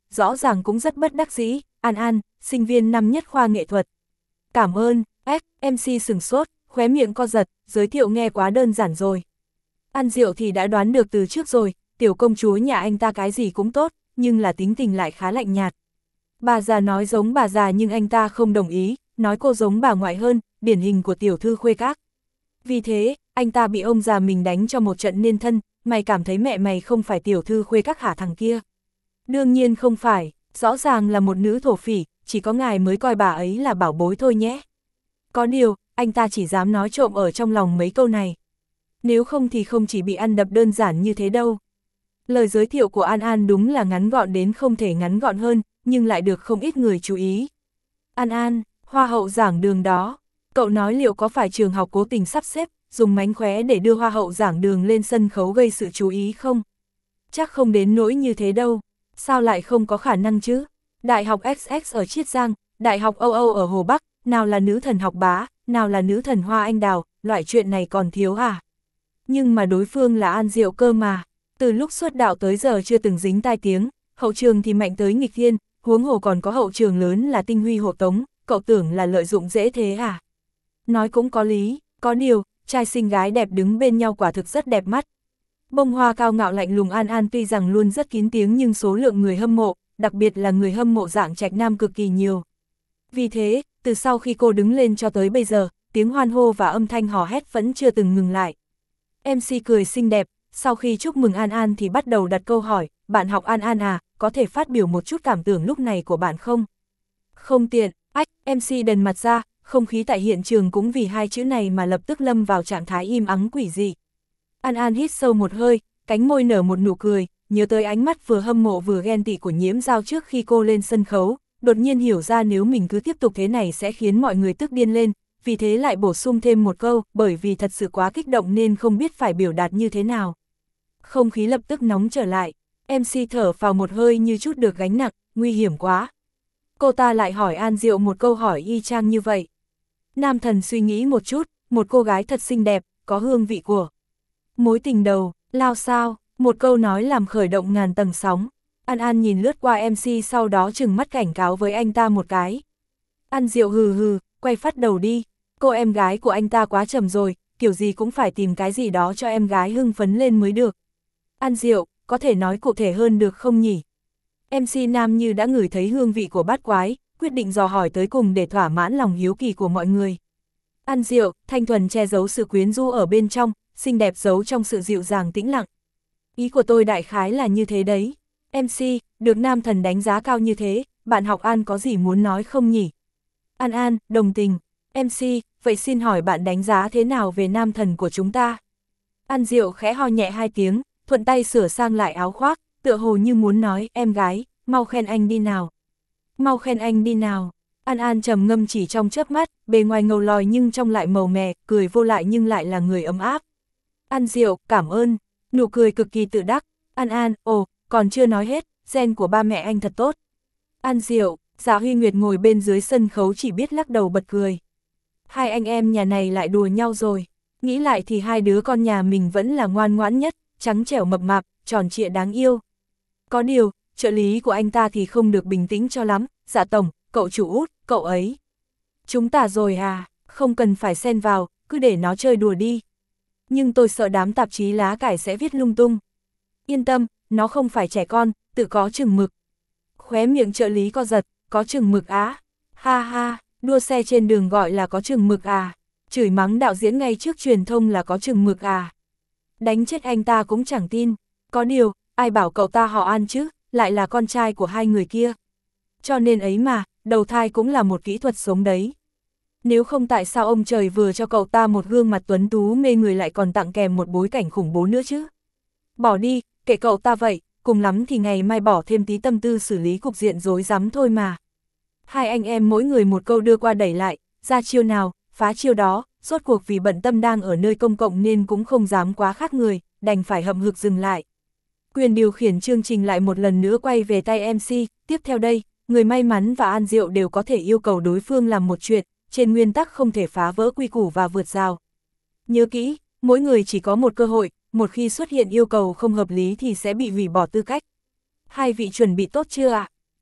rõ ràng cũng rất bất đắc dĩ, An An, sinh viên năm nhất khoa nghệ thuật. Cảm ơn, ếch, em xê sừng sốt, khóe miệng co giật, giới thiệu nghe quá đơn giản rồi. An Diệu thì đã đoán được từ trước rồi, tiểu công chúa nhà anh ta cái gì cũng tốt, nhưng là tính tình lại khá lạnh nhạt. Bà già nói giống bà già nhưng anh ta không đồng ý, nói cô giống bà ngoại hơn, điển hình của tiểu thư khuê các. Vì thế, anh ta bị ông già mình đánh cho một trận nên thân, mày cảm thấy mẹ mày không phải tiểu thư khuê các hả thằng kia? Đương nhiên không phải, rõ ràng là một nữ thổ phỉ, chỉ có ngài mới coi bà ấy là bảo bối thôi nhé. Có điều, anh ta chỉ dám nói trộm ở trong lòng mấy câu này. Nếu không thì không chỉ bị ăn đập đơn giản như thế đâu. Lời giới thiệu của An An đúng là ngắn gọn đến không thể ngắn gọn hơn, nhưng lại được không ít người chú ý. An An, hoa hậu giảng đường đó, cậu nói liệu có phải trường học cố tình sắp xếp, dùng mánh khóe để đưa hoa hậu giảng đường lên sân khấu gây sự chú ý không? Chắc không đến nỗi như thế đâu, sao lại không có khả năng chứ? Đại học ích ích ở Chiết Giang, Đại học Âu Âu ở Hồ Bắc, nào là nữ thần học bá, nào là nữ thần hoa anh đào, loại chuyện này còn thiếu à? Nhưng mà đối phương là An Diệu cơ mà, từ lúc xuất đạo tới giờ chưa từng dính tai tiếng, hậu trường thì mạnh tới nghịch thiên, huống hồ còn có hậu trường lớn là tinh huy hộ tống, cậu tưởng là lợi dụng dễ thế à? Nói cũng có lý, có điều, trai xinh gái đẹp đứng bên nhau quả thực rất đẹp mắt. Bông hoa cao ngạo lạnh lùng An An tuy rằng luôn rất kín tiếng nhưng số lượng người hâm mộ, đặc biệt là người hâm mộ dạng trạch nam cực kỳ nhiều. Vì thế, từ sau khi cô đứng lên cho tới bây giờ, tiếng hoan hô và âm thanh hò hét vẫn chưa từng ngừng lại. em xê cười xinh đẹp, sau khi chúc mừng An An thì bắt đầu đặt câu hỏi, bạn học An An à, có thể phát biểu một chút cảm tưởng lúc này của bạn không? Không tiện, ách, em xê đần mặt ra, không khí tại hiện trường cũng vì hai chữ này mà lập tức lâm vào trạng thái im ắng quỷ dị. An An hít sâu một hơi, cánh môi nở một nụ cười, nhớ tới ánh mắt vừa hâm mộ vừa ghen tị của Nhiễm Giao trước khi cô lên sân khấu, đột nhiên hiểu ra nếu mình cứ tiếp tục thế này sẽ khiến mọi người tức điên lên, vì thế lại bổ sung thêm một câu, bởi vì thật sự quá kích động nên không biết phải biểu đạt như thế nào. Không khí lập tức nóng trở lại, em xê thở vào một hơi như chút được gánh nặng, nguy hiểm quá. Cô ta lại hỏi An Diệu một câu hỏi y chang như vậy. Nam thần suy nghĩ một chút, một cô gái thật xinh đẹp, có hương vị của mối tình đầu, lao sao, một câu nói làm khởi động ngàn tầng sóng. An An nhìn lướt qua em xê sau đó trừng mắt cảnh cáo với anh ta một cái. An Diệu hừ hừ, quay phát đầu đi, cô em gái của anh ta quá trầm rồi, kiểu gì cũng phải tìm cái gì đó cho em gái hưng phấn lên mới được. An Diệu, có thể nói cụ thể hơn được không nhỉ? em xê nam như đã ngửi thấy hương vị của bát quái, quyết định dò hỏi tới cùng để thỏa mãn lòng hiếu kỳ của mọi người. An Diệu, thanh thuần che giấu sự quyến rũ ở bên trong, xinh đẹp giấu trong sự dịu dàng tĩnh lặng. Ý của tôi đại khái là như thế đấy. em xê, được nam thần đánh giá cao như thế, bạn học An có gì muốn nói không nhỉ? An An, đồng tình. em xê, vậy xin hỏi bạn đánh giá thế nào về nam thần của chúng ta? An Diệu khẽ ho nhẹ hai tiếng, thuận tay sửa sang lại áo khoác, tựa hồ như muốn nói, em gái, mau khen anh đi nào. Mau khen anh đi nào. An An trầm ngâm chỉ trong chớp mắt, bề ngoài ngầu lòi nhưng trong lại màu mè, cười vô lại nhưng lại là người ấm áp. An Diệu, cảm ơn. Nụ cười cực kỳ tự đắc. An An, ồ, còn chưa nói hết, gen của ba mẹ anh thật tốt. An Diệu, Dạ Huy Nguyệt ngồi bên dưới sân khấu chỉ biết lắc đầu bật cười. Hai anh em nhà này lại đùa nhau rồi. Nghĩ lại thì hai đứa con nhà mình vẫn là ngoan ngoãn nhất, trắng trẻo mập mạp, tròn trịa đáng yêu. Có điều, trợ lý của anh ta thì không được bình tĩnh cho lắm. Dạ tổng, cậu chủ út, cậu ấy. Chúng ta rồi à, không cần phải xen vào, cứ để nó chơi đùa đi. Nhưng tôi sợ đám tạp chí lá cải sẽ viết lung tung. Yên tâm, nó không phải trẻ con, tự có chừng mực. Khóe miệng trợ lý co giật, có chừng mực á. Ha ha, đua xe trên đường gọi là có chừng mực à. Chửi mắng đạo diễn ngay trước truyền thông là có chừng mực à. Đánh chết anh ta cũng chẳng tin. Có điều, ai bảo cậu ta họ An chứ, lại là con trai của hai người kia. Cho nên ấy mà, đầu thai cũng là một kỹ thuật sống đấy. Nếu không tại sao ông trời vừa cho cậu ta một gương mặt tuấn tú mê người lại còn tặng kèm một bối cảnh khủng bố nữa chứ. Bỏ đi, kệ cậu ta vậy, cùng lắm thì ngày mai bỏ thêm tí tâm tư xử lý cục diện rối rắm thôi mà. Hai anh em mỗi người một câu đưa qua đẩy lại, ra chiêu nào, phá chiêu đó, rốt cuộc vì bận tâm đang ở nơi công cộng nên cũng không dám quá khác người, đành phải hậm hực dừng lại. Quyền điều khiển chương trình lại một lần nữa quay về tay em xê, tiếp theo đây, người may mắn và An Diệu đều có thể yêu cầu đối phương làm một chuyện, trên nguyên tắc không thể phá vỡ quy củ và vượt rào. Nhớ kỹ, mỗi người chỉ có một cơ hội, một khi xuất hiện yêu cầu không hợp lý thì sẽ bị hủy bỏ tư cách. Hai vị chuẩn bị tốt chưa ạ?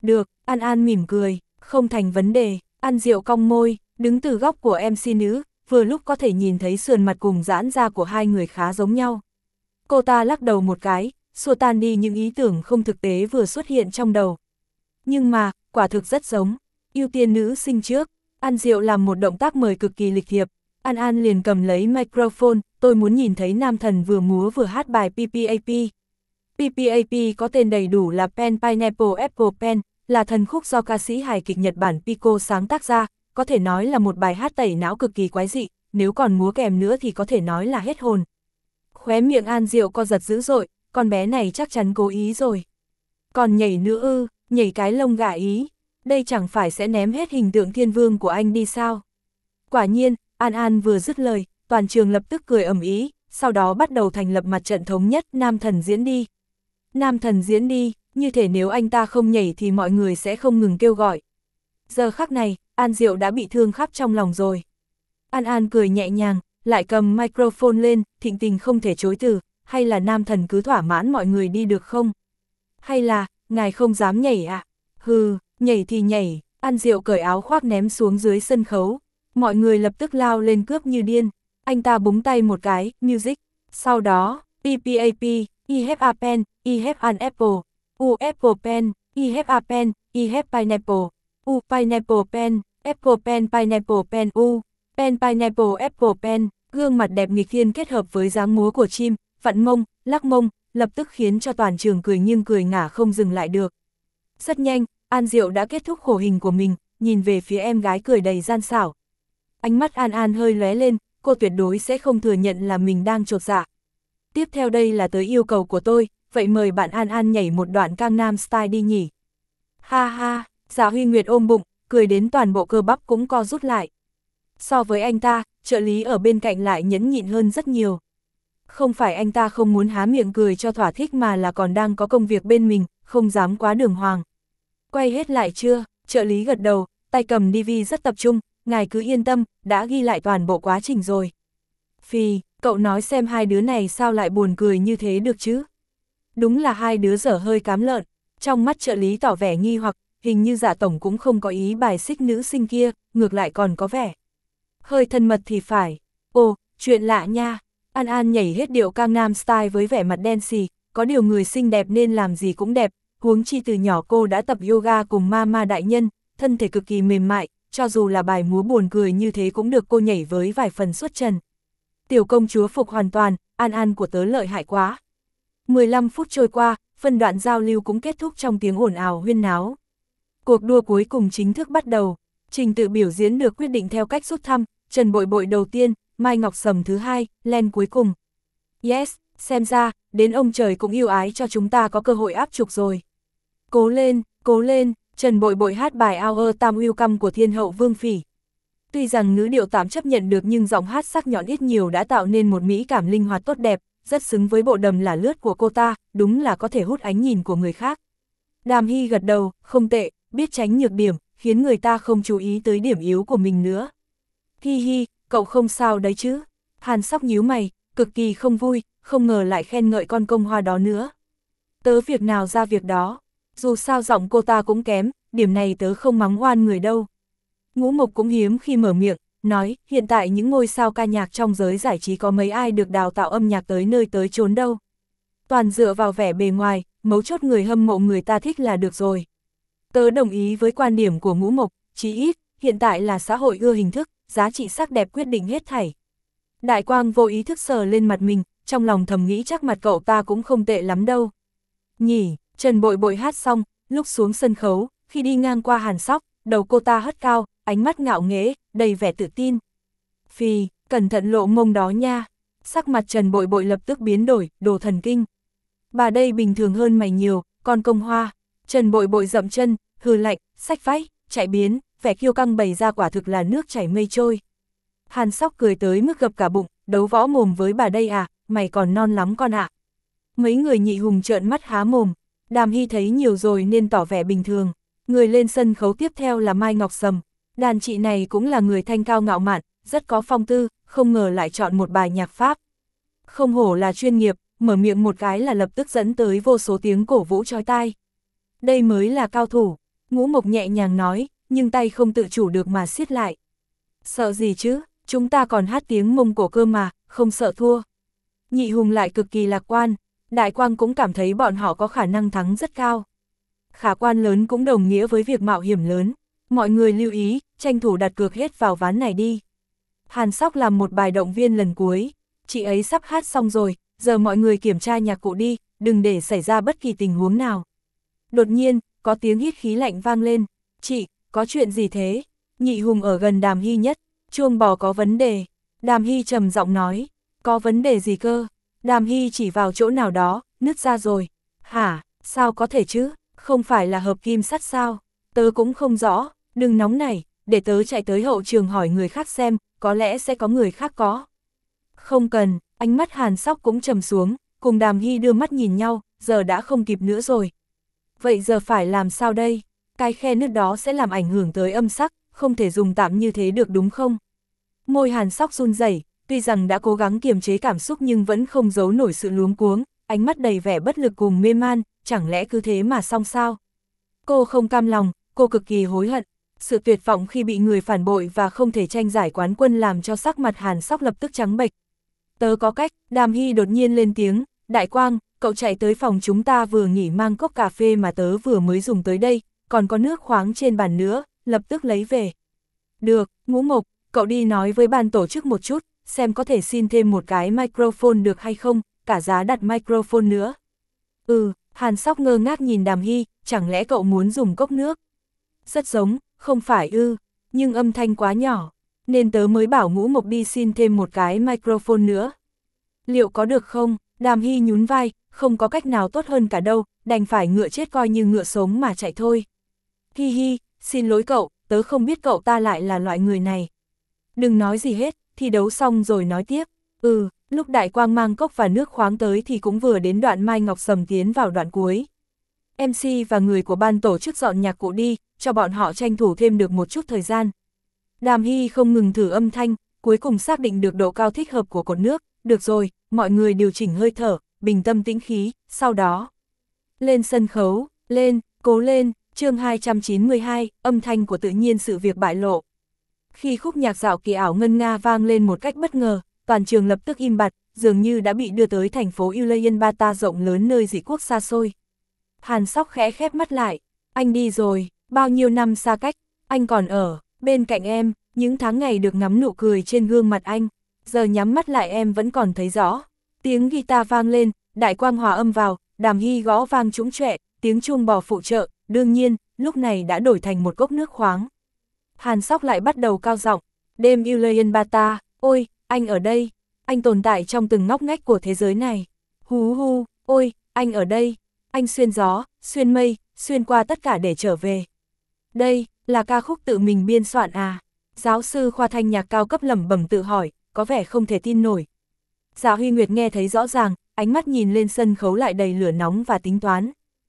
Được, An An mỉm cười, không thành vấn đề. An Diệu cong môi, đứng từ góc của em xê nữ, vừa lúc có thể nhìn thấy sườn mặt cùng giãn ra của hai người khá giống nhau. Cô ta lắc đầu một cái, xua tan đi những ý tưởng không thực tế vừa xuất hiện trong đầu. Nhưng mà, quả thực rất giống. Ưu tiên nữ sinh trước. An Diệu làm một động tác mời cực kỳ lịch thiệp. An An liền cầm lấy microphone, tôi muốn nhìn thấy nam thần vừa múa vừa hát bài pê pê a pê. pê pê a pê có tên đầy đủ là Pen Pineapple Apple Pen, là thần khúc do ca sĩ hài kịch Nhật Bản Pico sáng tác ra, có thể nói là một bài hát tẩy não cực kỳ quái dị, nếu còn múa kèm nữa thì có thể nói là hết hồn. Khóe miệng An Diệu co giật dữ dội, con bé này chắc chắn cố ý rồi. Còn nhảy nữa ư, nhảy cái lông gà ý, đây chẳng phải sẽ ném hết hình tượng thiên vương của anh đi sao? Quả nhiên, An An vừa dứt lời, toàn trường lập tức cười ầm ĩ, sau đó bắt đầu thành lập mặt trận thống nhất nam thần diễn đi. Nam thần diễn đi, như thể nếu anh ta không nhảy thì mọi người sẽ không ngừng kêu gọi. Giờ khắc này, An Diệu đã bị thương khắp trong lòng rồi. An An cười nhẹ nhàng, lại cầm microphone lên, thịnh tình không thể chối từ, hay là nam thần cứ thỏa mãn mọi người đi được không? Hay là, ngài không dám nhảy à? Hừ, nhảy thì nhảy. An Diệu cởi áo khoác ném xuống dưới sân khấu. Mọi người lập tức lao lên cướp như điên. Anh ta búng tay một cái, music. Sau đó, pê pê a pê, I have a pen, I have an apple. U apple pen, I have a pen, I have pineapple. U pineapple pen, apple pen pineapple pen U. Pen pineapple apple pen. Gương mặt đẹp nghịch thiên kết hợp với dáng múa của chim, vặn mông, lắc mông, lập tức khiến cho toàn trường cười nghiêng cười ngả không dừng lại được. Rất nhanh, An Diệu đã kết thúc khổ hình của mình, nhìn về phía em gái cười đầy gian xảo. Ánh mắt An An hơi lóe lên, cô tuyệt đối sẽ không thừa nhận là mình đang chột dạ. Tiếp theo đây là tới yêu cầu của tôi, vậy mời bạn An An nhảy một đoạn Gangnam Style đi nhỉ. Ha ha, Dạ Huy Nguyệt ôm bụng, cười đến toàn bộ cơ bắp cũng co rút lại. So với anh ta, trợ lý ở bên cạnh lại nhẫn nhịn hơn rất nhiều. Không phải anh ta không muốn há miệng cười cho thỏa thích mà là còn đang có công việc bên mình, không dám quá đường hoàng. Quay hết lại chưa? Trợ lý gật đầu, tay cầm đê vê rất tập trung, ngài cứ yên tâm, đã ghi lại toàn bộ quá trình rồi. Phì, cậu nói xem hai đứa này sao lại buồn cười như thế được chứ? Đúng là hai đứa dở hơi cám lợn. Trong mắt trợ lý tỏ vẻ nghi hoặc, hình như Dạ tổng cũng không có ý bài xích nữ sinh kia, ngược lại còn có vẻ hơi thân mật thì phải. Ồ, chuyện lạ nha. An An nhảy hết điệu Gangnam Style với vẻ mặt đen xì, có điều người xinh đẹp nên làm gì cũng đẹp, huống chi từ nhỏ cô đã tập yoga cùng Mama đại nhân, thân thể cực kỳ mềm mại, cho dù là bài múa buồn cười như thế cũng được cô nhảy với vài phần xuất trần. Tiểu công chúa phục hoàn toàn, An An của tớ lợi hại quá. mười lăm phút trôi qua, phân đoạn giao lưu cũng kết thúc trong tiếng ồn ào huyên náo. Cuộc đua cuối cùng chính thức bắt đầu, trình tự biểu diễn được quyết định theo cách rút thăm, Trần Bội Bội đầu tiên, Mai Ngọc Sầm thứ hai, Len cuối cùng. Yes, xem ra, đến ông trời cũng yêu ái cho chúng ta có cơ hội áp trục rồi. Cố lên, cố lên, Trần Bội Bội hát bài Our Tam Welcome của Thiên hậu Vương Phỉ. Tuy rằng ngữ điệu tạm chấp nhận được nhưng giọng hát sắc nhọn ít nhiều đã tạo nên một mỹ cảm linh hoạt tốt đẹp, rất xứng với bộ đầm là lướt của cô ta, đúng là có thể hút ánh nhìn của người khác. Đàm Hy gật đầu, không tệ, biết tránh nhược điểm, khiến người ta không chú ý tới điểm yếu của mình nữa. Hi hi, cậu không sao đấy chứ? Hàn Sóc nhíu mày, cực kỳ không vui, không ngờ lại khen ngợi con công hoa đó nữa. Tớ việc nào ra việc đó, dù sao giọng cô ta cũng kém, điểm này tớ không mắng oan người đâu. Ngũ Mộc cũng hiếm khi mở miệng, nói hiện tại những ngôi sao ca nhạc trong giới giải trí có mấy ai được đào tạo âm nhạc tới nơi tới chốn đâu. Toàn dựa vào vẻ bề ngoài, mấu chốt người hâm mộ người ta thích là được rồi. Tớ đồng ý với quan điểm của Ngũ Mộc, chí ít, hiện tại là xã hội ưa hình thức, giá trị sắc đẹp quyết định hết thảy. Đại Quang vô ý thức sờ lên mặt mình, trong lòng thầm nghĩ chắc mặt cậu ta cũng không tệ lắm đâu. Nhỉ, Trần Bội Bội hát xong, lúc xuống sân khấu, khi đi ngang qua Hàn Sóc, đầu cô ta hất cao, ánh mắt ngạo nghễ, đầy vẻ tự tin. Phì, cẩn thận lộ mông đó nha. Sắc mặt Trần Bội Bội lập tức biến đổi, đồ thần kinh. Bà đây bình thường hơn mày nhiều, con công hoa. Trần Bội Bội dậm chân, hừ lạnh, xách váy, chạy biến, vẻ kiêu căng bày ra quả thực là nước chảy mây trôi. Hàn Sóc cười tới mức gập cả bụng, đấu võ mồm với bà đây à, mày còn non lắm con ạ. À. Mấy người nhị hùng trợn mắt há mồm, Đàm Hy thấy nhiều rồi nên tỏ vẻ bình thường. Người lên sân khấu tiếp theo là Mai Ngọc Sầm. Đàn chị này cũng là người thanh cao ngạo mạn, rất có phong tư, không ngờ lại chọn một bài nhạc Pháp. Không hổ là chuyên nghiệp, mở miệng một cái là lập tức dẫn tới vô số tiếng cổ vũ chói tai. Đây mới là cao thủ. Ngũ Mộc nhẹ nhàng nói, nhưng tay không tự chủ được mà siết lại. Sợ gì chứ, chúng ta còn hát tiếng Mông Cổ cơ mà, không sợ thua. Nhị Hùng lại cực kỳ lạc quan, Đại Quang cũng cảm thấy bọn họ có khả năng thắng rất cao. Khả quan lớn cũng đồng nghĩa với việc mạo hiểm lớn. Mọi người lưu ý, tranh thủ đặt cược hết vào ván này đi. Hàn Sóc làm một bài động viên lần cuối, chị ấy sắp hát xong rồi, giờ mọi người kiểm tra nhạc cụ đi, đừng để xảy ra bất kỳ tình huống nào. Đột nhiên, có tiếng hít khí lạnh vang lên, chị, có chuyện gì thế? Nhị Hùng ở gần Đàm Hy nhất, chuông bò có vấn đề. Đàm Hy trầm giọng nói, có vấn đề gì cơ? Đàm Hy chỉ vào chỗ nào đó, nứt ra rồi. Hả, sao có thể chứ, không phải là hợp kim sắt sao? Tớ cũng không rõ, đừng nóng nảy, để tớ chạy tới hậu trường hỏi người khác xem, có lẽ sẽ có người khác có. Không cần, ánh mắt Hàn Sóc cũng trầm xuống, cùng Đàm Hy đưa mắt nhìn nhau, giờ đã không kịp nữa rồi. Vậy giờ phải làm sao đây? Cái khe nứt đó sẽ làm ảnh hưởng tới âm sắc, không thể dùng tạm như thế được đúng không? Môi Hàn Sóc run rẩy, tuy rằng đã cố gắng kiềm chế cảm xúc nhưng vẫn không giấu nổi sự luống cuống, ánh mắt đầy vẻ bất lực cùng mê man, chẳng lẽ cứ thế mà xong sao? Cô không cam lòng, cô cực kỳ hối hận. Sự tuyệt vọng khi bị người phản bội và không thể tranh giải quán quân làm cho sắc mặt Hàn Sóc lập tức trắng bệch. Tớ có cách, Đàm Hy đột nhiên lên tiếng, Đại Quang, cậu chạy tới phòng chúng ta vừa nghỉ mang cốc cà phê mà tớ vừa mới dùng tới đây, còn có nước khoáng trên bàn nữa, lập tức lấy về. Được, Ngũ Mộc, cậu đi nói với ban tổ chức một chút, xem có thể xin thêm một cái microphone được hay không, cả giá đặt microphone nữa. Ừ, Hàn Sóc ngơ ngác nhìn Đàm Hy, chẳng lẽ cậu muốn dùng cốc nước? Rất giống, không phải ư, nhưng âm thanh quá nhỏ, nên tớ mới bảo Ngũ Mộc đi xin thêm một cái microphone nữa. Liệu có được không? Đàm Hy nhún vai, không có cách nào tốt hơn cả đâu, đành phải ngựa chết coi như ngựa sống mà chạy thôi. Hi hi, xin lỗi cậu, tớ không biết cậu ta lại là loại người này. Đừng nói gì hết, thi đấu xong rồi nói tiếp. Ừ, lúc Đại Quang mang cốc và nước khoáng tới thì cũng vừa đến đoạn Mai Ngọc Sầm tiến vào đoạn cuối. em xê và người của ban tổ chức dọn nhạc cụ đi, cho bọn họ tranh thủ thêm được một chút thời gian. Đàm Hy không ngừng thử âm thanh, cuối cùng xác định được độ cao thích hợp của cột nước. Được rồi, mọi người điều chỉnh hơi thở, bình tâm tĩnh khí, sau đó. Lên sân khấu, lên, cố lên, chương hai trăm chín mươi hai, âm thanh của tự nhiên sự việc bại lộ. Khi khúc nhạc dạo kỳ ảo ngân nga vang lên một cách bất ngờ, toàn trường lập tức im bặt, dường như đã bị đưa tới thành phố Ulaanbaatar rộng lớn nơi dị quốc xa xôi. Hàn Sóc khẽ khép mắt lại, anh đi rồi, bao nhiêu năm xa cách, anh còn ở, bên cạnh em, những tháng ngày được ngắm nụ cười trên gương mặt anh, giờ nhắm mắt lại em vẫn còn thấy rõ. Tiếng guitar vang lên, Đại Quang hòa âm vào, Đàm Hy gõ vang trũng trệ, tiếng chuông bò phụ trợ, đương nhiên, lúc này đã đổi thành một cốc nước khoáng. Hàn Sóc lại bắt đầu cao giọng, đêm Ulaanbaatar, ôi, anh ở đây, anh tồn tại trong từng ngóc ngách của thế giới này. Hú hu, ôi, anh ở đây, anh xuyên gió, xuyên mây, xuyên qua tất cả để trở về. Đây, là ca khúc tự mình biên soạn à? Giáo sư khoa thanh nhạc cao cấp lẩm bẩm tự hỏi, có vẻ không thể tin nổi. Dạ Huy Nguyệt nghe thấy rõ ràng, ánh mắt nhìn lên sân khấu lại đầy lửa nóng và tính toán.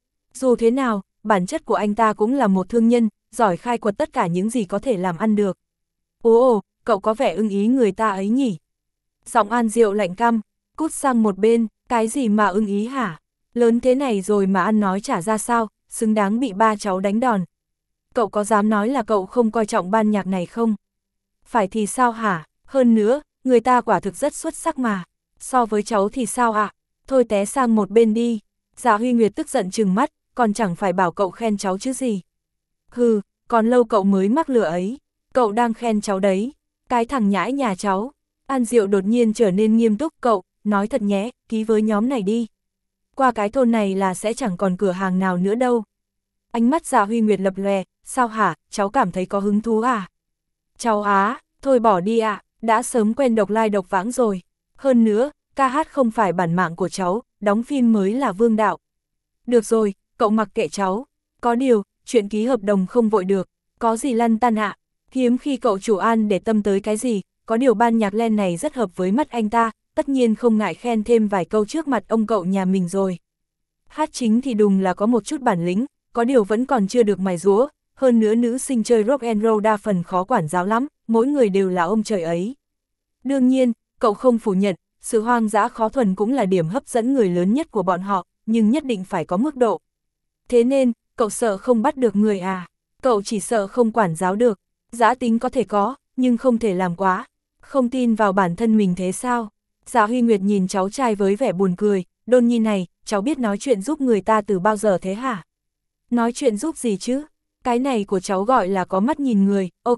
Dù thế nào, bản chất của anh ta cũng là một thương nhân, giỏi khai quật tất cả những gì có thể làm ăn được. Ồ ồ, cậu có vẻ ưng ý người ta ấy nhỉ? Giọng An Diệu lạnh căm, cút sang một bên, cái gì mà ưng ý hả? Lớn thế này rồi mà ăn nói chả ra sao, xứng đáng bị ba cháu đánh đòn. Cậu có dám nói là cậu không coi trọng ban nhạc này không? Phải thì sao hả? Hơn nữa, người ta quả thực rất xuất sắc mà. So với cháu thì sao ạ? À? Thôi té sang một bên đi. Dạ Huy Nguyệt tức giận trừng mắt, còn chẳng phải bảo cậu khen cháu chứ gì. Hừ, còn lâu cậu mới mắc lửa ấy. Cậu đang khen cháu đấy. Cái thằng nhãi nhà cháu. An Diệu đột nhiên trở nên nghiêm túc. Cậu, nói thật nhé, ký với nhóm này đi. Qua cái thôn này là sẽ chẳng còn cửa hàng nào nữa đâu. Ánh mắt Dạ Huy Nguyệt lập lòe, sao hả, cháu cảm thấy có hứng thú à? Cháu á, thôi bỏ đi ạ, à, đã sớm quen độc lai độc vãng rồi. Hơn nữa, ca hát không phải bản mạng của cháu, đóng phim mới là vương đạo. Được rồi, cậu mặc kệ cháu. Có điều, chuyện ký hợp đồng không vội được, có gì lăn tăn ạ. À? Hiếm khi cậu chủ An để tâm tới cái gì, có điều ban nhạc len này rất hợp với mắt anh ta, tất nhiên không ngại khen thêm vài câu trước mặt ông cậu nhà mình rồi. Hát chính thì đùng là có một chút bản lĩnh, có điều vẫn còn chưa được mài rũa, hơn nữa nữ sinh chơi rock and roll đa phần khó quản giáo lắm, mỗi người đều là ông trời ấy. Đương nhiên, cậu không phủ nhận, sự hoang dã khó thuần cũng là điểm hấp dẫn người lớn nhất của bọn họ, nhưng nhất định phải có mức độ. Thế nên, cậu sợ không bắt được người à? Cậu chỉ sợ không quản giáo được, dã tính có thể có, nhưng không thể làm quá. Không tin vào bản thân mình thế sao? Dạ Huy Nguyệt nhìn cháu trai với vẻ buồn cười, Đôn Nhi này, cháu biết nói chuyện giúp người ta từ bao giờ thế hả? Nói chuyện giúp gì chứ? Cái này của cháu gọi là có mắt nhìn người, ok.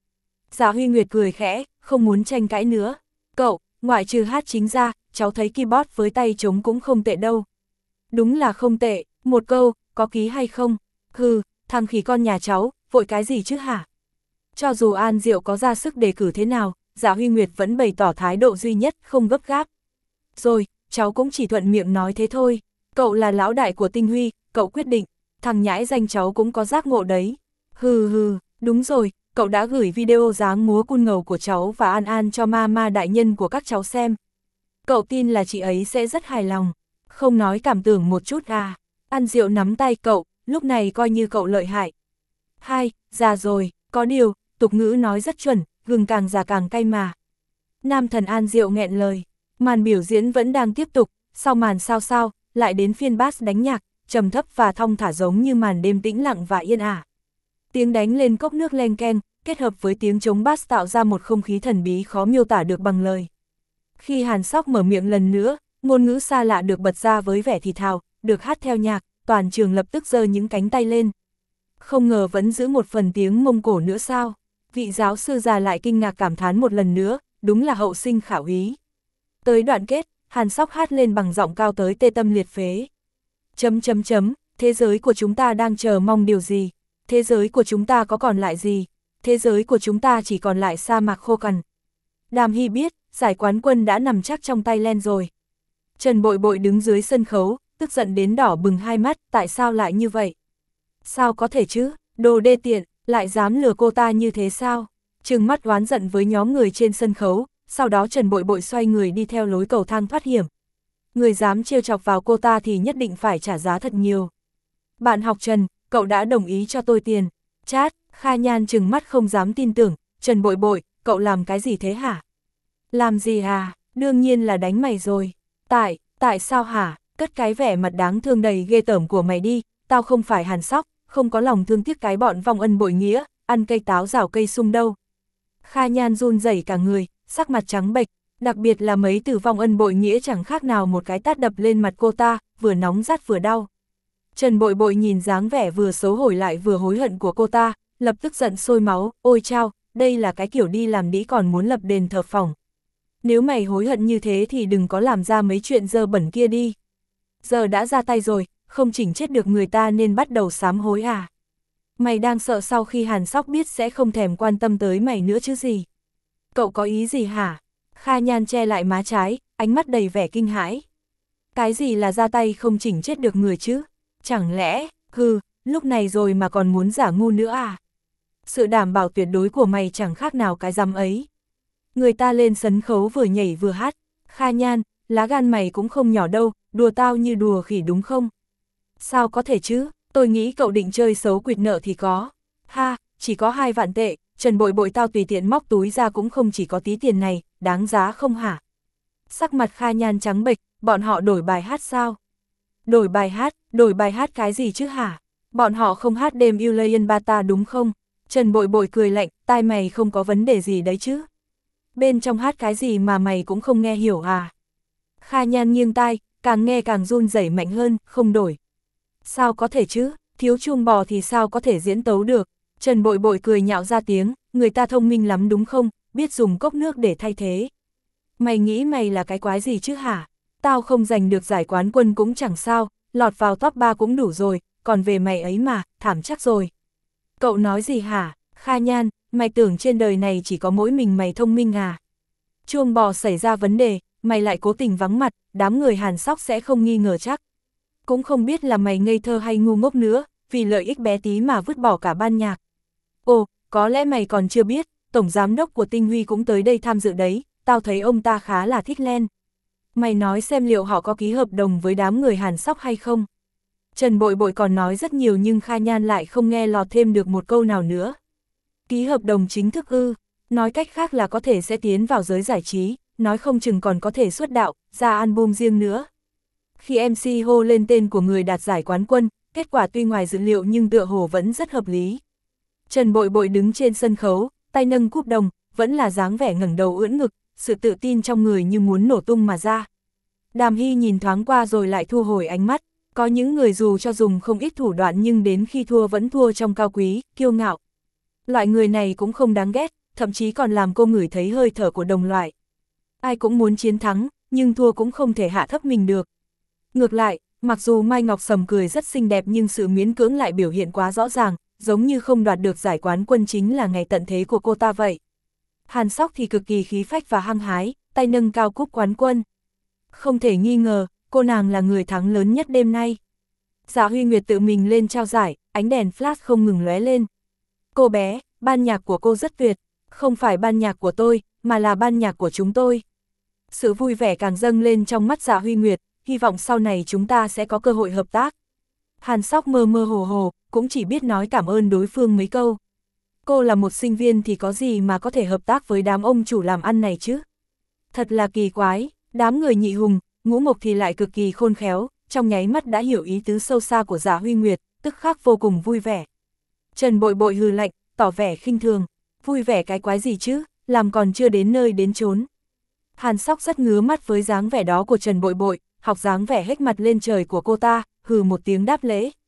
Dạ Huy Nguyệt cười khẽ, không muốn tranh cãi nữa. Cậu, ngoại trừ hát chính ra, cháu thấy keyboard với tay trống cũng không tệ đâu. Đúng là không tệ, một câu, có ký hay không? Hừ, thằng khỉ con nhà cháu, vội cái gì chứ hả? Cho dù An Diệu có ra sức đề cử thế nào, Dạ Huy Nguyệt vẫn bày tỏ thái độ duy nhất, không gấp gáp. Rồi, cháu cũng chỉ thuận miệng nói thế thôi. Cậu là lão đại của Tinh Huy, cậu quyết định. Thằng nhãi danh cháu cũng có giác ngộ đấy. Hừ hừ, đúng rồi, cậu đã gửi video dáng múa cun ngầu của cháu và An An cho ma ma đại nhân của các cháu xem. Cậu tin là chị ấy sẽ rất hài lòng. Không nói cảm tưởng một chút à. An Diệu nắm tay cậu, lúc này coi như cậu lợi hại. Hai, già rồi, có điều, tục ngữ nói rất chuẩn, gừng càng già càng cay mà. Nam thần An Diệu nghẹn lời, màn biểu diễn vẫn đang tiếp tục, sau màn sao sao, lại đến phiên bass đánh nhạc, trầm thấp và thong thả giống như màn đêm tĩnh lặng và yên ả. Tiếng đánh lên cốc nước len keng, kết hợp với tiếng trống bass tạo ra một không khí thần bí khó miêu tả được bằng lời. Khi Hàn Sóc mở miệng lần nữa, ngôn ngữ xa lạ được bật ra với vẻ thì thào, được hát theo nhạc, toàn trường lập tức giơ những cánh tay lên. Không ngờ vẫn giữ một phần tiếng Mông Cổ nữa sao? Vị giáo sư già lại kinh ngạc cảm thán một lần nữa, đúng là hậu sinh khảo ý. Tới đoạn kết, Hàn Sóc hát lên bằng giọng cao tới tê tâm liệt phế. Chấm chấm chấm, thế giới của chúng ta đang chờ mong điều gì? Thế giới của chúng ta có còn lại gì? Thế giới của chúng ta chỉ còn lại sa mạc khô cằn. Đàm Hy biết, giải quán quân đã nằm chắc trong tay Len rồi. Trần Bội Bội đứng dưới sân khấu, tức giận đến đỏ bừng hai mắt, tại sao lại như vậy? Sao có thể chứ, đồ đê tiện, lại dám lừa cô ta như thế sao? Trừng mắt oán giận với nhóm người trên sân khấu, sau đó Trần Bội Bội xoay người đi theo lối cầu thang thoát hiểm. Người dám trêu chọc vào cô ta thì nhất định phải trả giá thật nhiều. Bạn học Trần, cậu đã đồng ý cho tôi tiền. Chát, Kha Nhan trừng mắt không dám tin tưởng, Trần Bội Bội, cậu làm cái gì thế hả? Làm gì hả? Đương nhiên là đánh mày rồi. Tại, tại sao hả? Cất cái vẻ mặt đáng thương đầy ghê tởm của mày đi, tao không phải Hàn Sóc, không có lòng thương tiếc cái bọn vong ân bội nghĩa, ăn cây táo rào cây sung đâu. Kha Nhan run rẩy cả người, sắc mặt trắng bệch, đặc biệt là mấy từ vong ân bội nghĩa chẳng khác nào một cái tát đập lên mặt cô ta, vừa nóng rát vừa đau. Trần Bội Bội nhìn dáng vẻ vừa xấu hổ lại vừa hối hận của cô ta, lập tức giận sôi máu, ôi chao, đây là cái kiểu đi làm đĩ còn muốn lập đền thờ phỏng. Nếu mày hối hận như thế thì đừng có làm ra mấy chuyện dơ bẩn kia đi. Giờ đã ra tay rồi, không chỉnh chết được người ta nên bắt đầu sám hối à? Mày đang sợ sau khi Hàn Sóc biết sẽ không thèm quan tâm tới mày nữa chứ gì? Cậu có ý gì hả? Kha Nhan che lại má trái, ánh mắt đầy vẻ kinh hãi. Cái gì là ra tay không chỉnh chết được người chứ? Chẳng lẽ, hừ, lúc này rồi mà còn muốn giả ngu nữa à? Sự đảm bảo tuyệt đối của mày chẳng khác nào cái dám ấy. Người ta lên sân khấu vừa nhảy vừa hát. Kha Nhan, lá gan mày cũng không nhỏ đâu, đùa tao như đùa khỉ đúng không? Sao có thể chứ, tôi nghĩ cậu định chơi xấu quỵt nợ thì có. Ha, chỉ có hai vạn tệ, Trần Bội Bội tao tùy tiện móc túi ra cũng không chỉ có tí tiền này, đáng giá không hả? Sắc mặt Kha Nhan trắng bệch, bọn họ đổi bài hát sao? Đổi bài hát, đổi bài hát cái gì chứ hả? Bọn họ không hát đêm yêu Lion Bata đúng không? Trần Bội Bội cười lạnh, tai mày không có vấn đề gì đấy chứ? Bên trong hát cái gì mà mày cũng không nghe hiểu à? Kha Nhan nghiêng tai, càng nghe càng run rẩy mạnh hơn, không đổi. Sao có thể chứ, thiếu chuông bò thì sao có thể diễn tấu được? Trần Bội Bội cười nhạo ra tiếng, người ta thông minh lắm đúng không, biết dùng cốc nước để thay thế. Mày nghĩ mày là cái quái gì chứ hả? Tao không giành được giải quán quân cũng chẳng sao, lọt vào top ba cũng đủ rồi, còn về mày ấy mà, thảm chắc rồi. Cậu nói gì hả? Kha Nhan, mày tưởng trên đời này chỉ có mỗi mình mày thông minh à? Chuông bò xảy ra vấn đề, mày lại cố tình vắng mặt, đám người Hàn Sóc sẽ không nghi ngờ chắc. Cũng không biết là mày ngây thơ hay ngu ngốc nữa, vì lợi ích bé tí mà vứt bỏ cả ban nhạc. Ồ, có lẽ mày còn chưa biết, Tổng Giám đốc của Tinh Huy cũng tới đây tham dự đấy, tao thấy ông ta khá là thích Len. Mày nói xem liệu họ có ký hợp đồng với đám người Hàn Sóc hay không? Trần Bội Bội còn nói rất nhiều nhưng Kha Nhan lại không nghe lọt thêm được một câu nào nữa. Ký hợp đồng chính thức ư, nói cách khác là có thể sẽ tiến vào giới giải trí, nói không chừng còn có thể xuất đạo, ra album riêng nữa. Khi em xê hô lên tên của người đạt giải quán quân, kết quả tuy ngoài dự liệu nhưng tựa hồ vẫn rất hợp lý. Trần Bội Bội đứng trên sân khấu, tay nâng cúp đồng, vẫn là dáng vẻ ngẩng đầu ưỡn ngực, sự tự tin trong người như muốn nổ tung mà ra. Đàm Hy nhìn thoáng qua rồi lại thu hồi ánh mắt, có những người dù cho dùng không ít thủ đoạn nhưng đến khi thua vẫn thua trong cao quý, kiêu ngạo. Loại người này cũng không đáng ghét, thậm chí còn làm cô ngửi thấy hơi thở của đồng loại. Ai cũng muốn chiến thắng, nhưng thua cũng không thể hạ thấp mình được. Ngược lại, mặc dù Mai Ngọc Sầm cười rất xinh đẹp nhưng sự miễn cưỡng lại biểu hiện quá rõ ràng, giống như không đoạt được giải quán quân chính là ngày tận thế của cô ta vậy. Hàn Sóc thì cực kỳ khí phách và hăng hái, tay nâng cao cúp quán quân. Không thể nghi ngờ, cô nàng là người thắng lớn nhất đêm nay. Dạ Huy Nguyệt tự mình lên trao giải, ánh đèn flash không ngừng lóe lên. Cô bé, ban nhạc của cô rất tuyệt, không phải ban nhạc của tôi, mà là ban nhạc của chúng tôi. Sự vui vẻ càng dâng lên trong mắt Dạ Huy Nguyệt, hy vọng sau này chúng ta sẽ có cơ hội hợp tác. Hàn Sóc mơ mơ hồ hồ, cũng chỉ biết nói cảm ơn đối phương mấy câu. Cô là một sinh viên thì có gì mà có thể hợp tác với đám ông chủ làm ăn này chứ? Thật là kỳ quái, đám người Nhị Hùng, Ngũ Mộc thì lại cực kỳ khôn khéo, trong nháy mắt đã hiểu ý tứ sâu xa của Dạ Huy Nguyệt, tức khắc vô cùng vui vẻ. Trần Bội Bội hừ lạnh, tỏ vẻ khinh thường, vui vẻ cái quái gì chứ, làm còn chưa đến nơi đến chốn. Hàn Sóc rất ngứa mắt với dáng vẻ đó của Trần Bội Bội, học dáng vẻ hếch mặt lên trời của cô ta, hừ một tiếng đáp lễ.